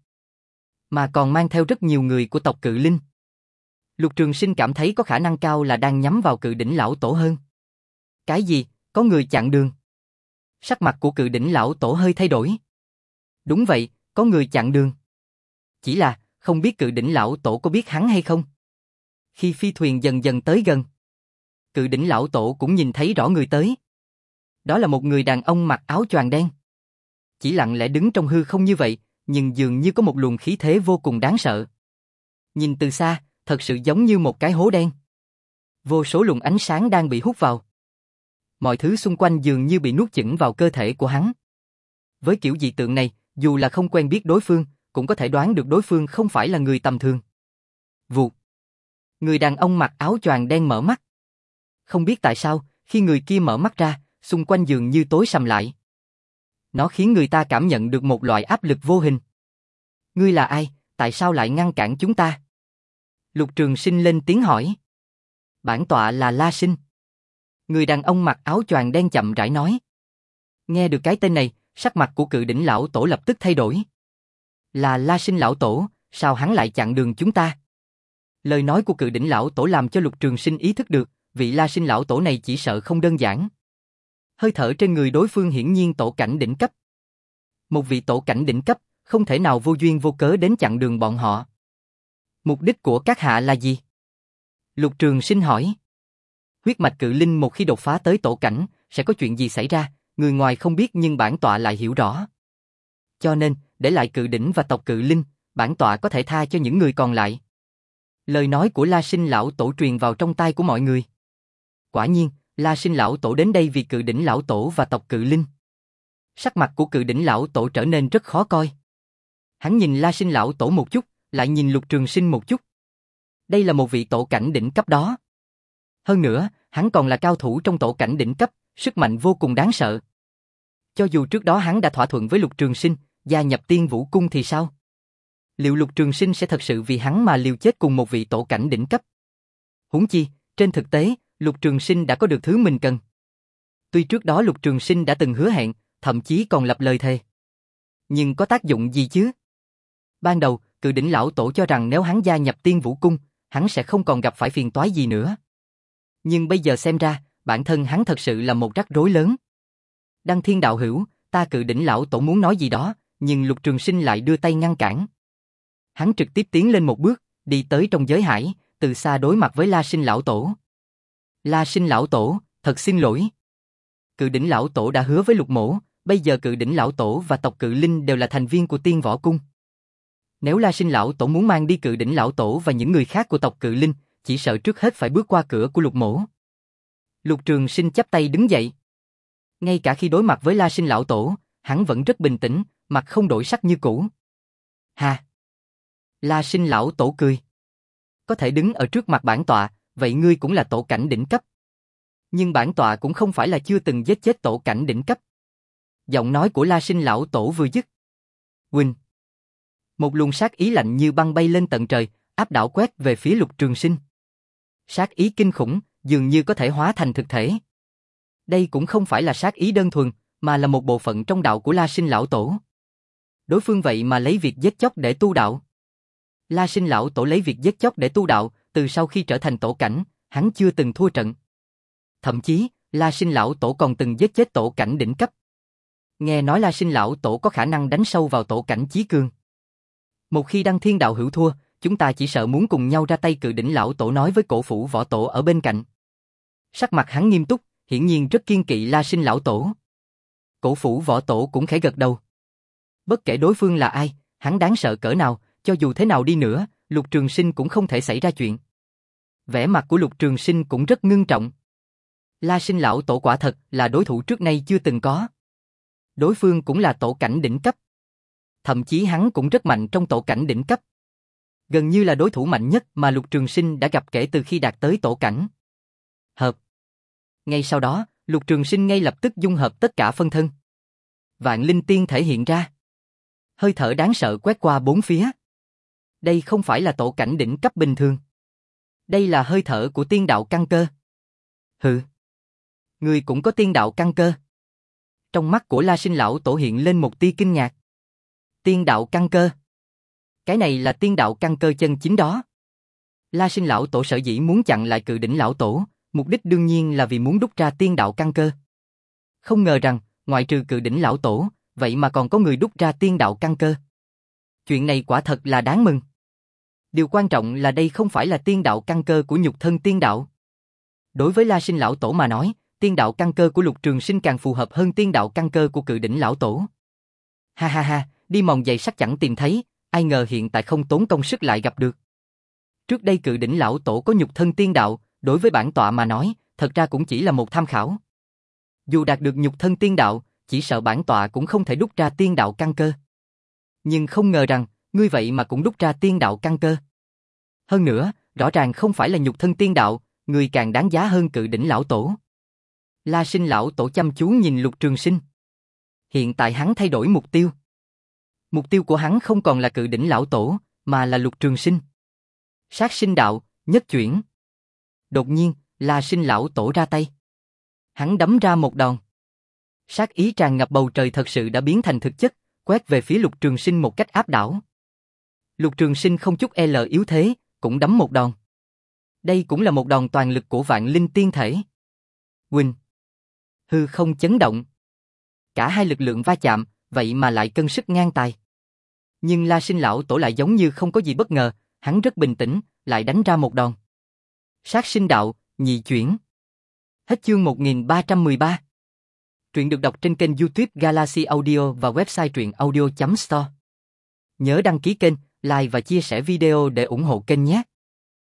mà còn mang theo rất nhiều người của tộc Cự Linh. Lục Trường Sinh cảm thấy có khả năng cao là đang nhắm vào cự đỉnh lão tổ hơn. Cái gì? Có người chặn đường? Sắc mặt của cự đỉnh lão tổ hơi thay đổi. Đúng vậy, có người chặn đường. Chỉ là, không biết cự đỉnh lão tổ có biết hắn hay không? Khi phi thuyền dần dần tới gần, cự đỉnh lão tổ cũng nhìn thấy rõ người tới. Đó là một người đàn ông mặc áo choàng đen. Chỉ lặng lẽ đứng trong hư không như vậy, nhưng dường như có một luồng khí thế vô cùng đáng sợ. Nhìn từ xa, thật sự giống như một cái hố đen. Vô số luồng ánh sáng đang bị hút vào. Mọi thứ xung quanh dường như bị nuốt chửng vào cơ thể của hắn. Với kiểu dị tượng này, dù là không quen biết đối phương, cũng có thể đoán được đối phương không phải là người tầm thường. Vụt. Người đàn ông mặc áo choàng đen mở mắt. Không biết tại sao, khi người kia mở mắt ra, xung quanh dường như tối sầm lại. Nó khiến người ta cảm nhận được một loại áp lực vô hình. Ngươi là ai, tại sao lại ngăn cản chúng ta? Lục Trường Sinh lên tiếng hỏi. Bản tọa là La Sinh. Người đàn ông mặc áo choàng đen chậm rãi nói. Nghe được cái tên này, sắc mặt của cự đỉnh lão tổ lập tức thay đổi. Là La Sinh lão tổ, sao hắn lại chặn đường chúng ta? Lời nói của cự đỉnh lão tổ làm cho Lục Trường Sinh ý thức được, vị La Sinh lão tổ này chỉ sợ không đơn giản. Hơi thở trên người đối phương hiển nhiên tổ cảnh đỉnh cấp. Một vị tổ cảnh đỉnh cấp, không thể nào vô duyên vô cớ đến chặn đường bọn họ. Mục đích của các hạ là gì? Lục Trường Sinh hỏi. Huyết mạch cự linh một khi đột phá tới tổ cảnh, sẽ có chuyện gì xảy ra, người ngoài không biết nhưng bản tọa lại hiểu rõ. Cho nên, để lại cự đỉnh và tộc cự linh, bản tọa có thể tha cho những người còn lại. Lời nói của La Sinh lão tổ truyền vào trong tai của mọi người. Quả nhiên, La Sinh lão tổ đến đây vì cự đỉnh lão tổ và tộc cự linh. Sắc mặt của cự đỉnh lão tổ trở nên rất khó coi. Hắn nhìn La Sinh lão tổ một chút, lại nhìn Lục Trường Sinh một chút. Đây là một vị tổ cảnh đỉnh cấp đó. Hơn nữa, hắn còn là cao thủ trong tổ cảnh đỉnh cấp, sức mạnh vô cùng đáng sợ. Cho dù trước đó hắn đã thỏa thuận với Lục Trường Sinh, gia nhập Tiên Vũ Cung thì sao? Liệu Lục Trường Sinh sẽ thật sự vì hắn mà liều chết cùng một vị tổ cảnh đỉnh cấp? Huống chi, trên thực tế, Lục Trường Sinh đã có được thứ mình cần. Tuy trước đó Lục Trường Sinh đã từng hứa hẹn, thậm chí còn lập lời thề. Nhưng có tác dụng gì chứ? Ban đầu, cự đỉnh lão tổ cho rằng nếu hắn gia nhập Tiên Vũ Cung, hắn sẽ không còn gặp phải phiền toái gì nữa. Nhưng bây giờ xem ra, bản thân hắn thật sự là một rắc rối lớn. Đăng Thiên đạo hữu, ta cự đỉnh lão tổ muốn nói gì đó, nhưng Lục Trường Sinh lại đưa tay ngăn cản. Hắn trực tiếp tiến lên một bước, đi tới trong giới hải, từ xa đối mặt với La Sinh lão tổ. La Sinh lão tổ, thật xin lỗi. Cự đỉnh lão tổ đã hứa với Lục mỗ, bây giờ cự đỉnh lão tổ và tộc cự linh đều là thành viên của Tiên Võ Cung. Nếu La Sinh lão tổ muốn mang đi cự đỉnh lão tổ và những người khác của tộc cự linh, chỉ sợ trước hết phải bước qua cửa của Lục mỗ. Lục Trường Sinh chắp tay đứng dậy. Ngay cả khi đối mặt với La Sinh lão tổ, hắn vẫn rất bình tĩnh, mặt không đổi sắc như cũ. Ha! La Sinh lão tổ cười. Có thể đứng ở trước mặt bản tọa, vậy ngươi cũng là tổ cảnh đỉnh cấp. Nhưng bản tọa cũng không phải là chưa từng giết chết tổ cảnh đỉnh cấp. Giọng nói của La Sinh lão tổ vừa dứt. Huynh! Một luồng sát ý lạnh như băng bay lên tận trời, áp đảo quét về phía Lục Trường Sinh. Sát ý kinh khủng, dường như có thể hóa thành thực thể. Đây cũng không phải là sát ý đơn thuần, mà là một bộ phận trong đạo của La Sinh lão tổ. Đối phương vậy mà lấy việc giết chóc để tu đạo. La Sinh lão tổ lấy việc giết chóc để tu đạo, từ sau khi trở thành tổ cảnh, hắn chưa từng thua trận. Thậm chí, La Sinh lão tổ còn từng giết chết tổ cảnh đỉnh cấp. Nghe nói La Sinh lão tổ có khả năng đánh sâu vào tổ cảnh chí cường. Một khi Đăng Thiên đạo hữu thua, chúng ta chỉ sợ muốn cùng nhau ra tay. Cự đỉnh lão tổ nói với Cổ Phủ Võ Tổ ở bên cạnh. Sắc mặt hắn nghiêm túc, hiển nhiên rất kiên kỵ La Sinh lão tổ. Cổ Phủ Võ Tổ cũng khẽ gật đầu. Bất kể đối phương là ai, hắn đáng sợ cỡ nào, cho dù thế nào đi nữa, Lục Trường Sinh cũng không thể xảy ra chuyện. Vẻ mặt của Lục Trường Sinh cũng rất ngưng trọng. La Sinh lão tổ quả thật là đối thủ trước nay chưa từng có. Đối phương cũng là tổ cảnh đỉnh cấp. Thậm chí hắn cũng rất mạnh trong tổ cảnh đỉnh cấp. Gần như là đối thủ mạnh nhất mà Lục Trường Sinh đã gặp kể từ khi đạt tới tổ cảnh. Hợp. Ngay sau đó, Lục Trường Sinh ngay lập tức dung hợp tất cả phân thân. Vạn linh tiên thể hiện ra. Hơi thở đáng sợ quét qua bốn phía. Đây không phải là tổ cảnh đỉnh cấp bình thường. Đây là hơi thở của tiên đạo căn cơ. Hừ. Ngươi cũng có tiên đạo căn cơ. Trong mắt của La Sinh lão tổ hiện lên một tia kinh ngạc. Tiên đạo căn cơ. Cái này là tiên đạo căn cơ chân chính đó. La Sinh lão tổ sở dĩ muốn chặn lại Cự Đỉnh lão tổ, mục đích đương nhiên là vì muốn đúc ra tiên đạo căn cơ. Không ngờ rằng, ngoại trừ Cự Đỉnh lão tổ, vậy mà còn có người đúc ra tiên đạo căn cơ. Chuyện này quả thật là đáng mừng. Điều quan trọng là đây không phải là tiên đạo căn cơ của nhục thân tiên đạo. Đối với La Sinh lão tổ mà nói, tiên đạo căn cơ của Lục Trường Sinh càng phù hợp hơn tiên đạo căn cơ của Cự Đỉnh lão tổ. Ha ha ha, đi mòn giày sắt chẳng tìm thấy, ai ngờ hiện tại không tốn công sức lại gặp được. Trước đây Cự Đỉnh lão tổ có nhục thân tiên đạo, đối với bản tọa mà nói, thật ra cũng chỉ là một tham khảo. Dù đạt được nhục thân tiên đạo, chỉ sợ bản tọa cũng không thể đúc ra tiên đạo căn cơ. Nhưng không ngờ rằng, ngươi vậy mà cũng đúc ra tiên đạo căn cơ. Hơn nữa, rõ ràng không phải là nhục thân tiên đạo, ngươi càng đáng giá hơn Cự Đỉnh lão tổ. La Sinh lão tổ chăm chú nhìn Lục Trường Sinh. Hiện tại hắn thay đổi mục tiêu. Mục tiêu của hắn không còn là Cự Đỉnh lão tổ, mà là Lục Trường Sinh. Sát sinh đạo, nhất chuyển. Đột nhiên, La Sinh lão tổ ra tay. Hắn đấm ra một đòn. Sát ý tràn ngập bầu trời thật sự đã biến thành thực chất, quét về phía Lục Trường Sinh một cách áp đảo. Lục Trường Sinh không chút e lờ yếu thế, cũng đấm một đòn. Đây cũng là một đòn toàn lực của Vạn Linh Tiên Thể. Huỳnh. Hư không chấn động. Cả hai lực lượng va chạm, vậy mà lại cân sức ngang tài. Nhưng La Sinh lão tổ lại giống như không có gì bất ngờ, hắn rất bình tĩnh, lại đánh ra một đòn. Sát sinh đạo, nhị chuyển. Hết chương một nghìn ba trăm mười ba. Truyện được đọc trên kênh YouTube Galaxy Audio và website truyện audio chấm store. Nhớ đăng ký kênh, like và chia sẻ video để ủng hộ kênh nhé.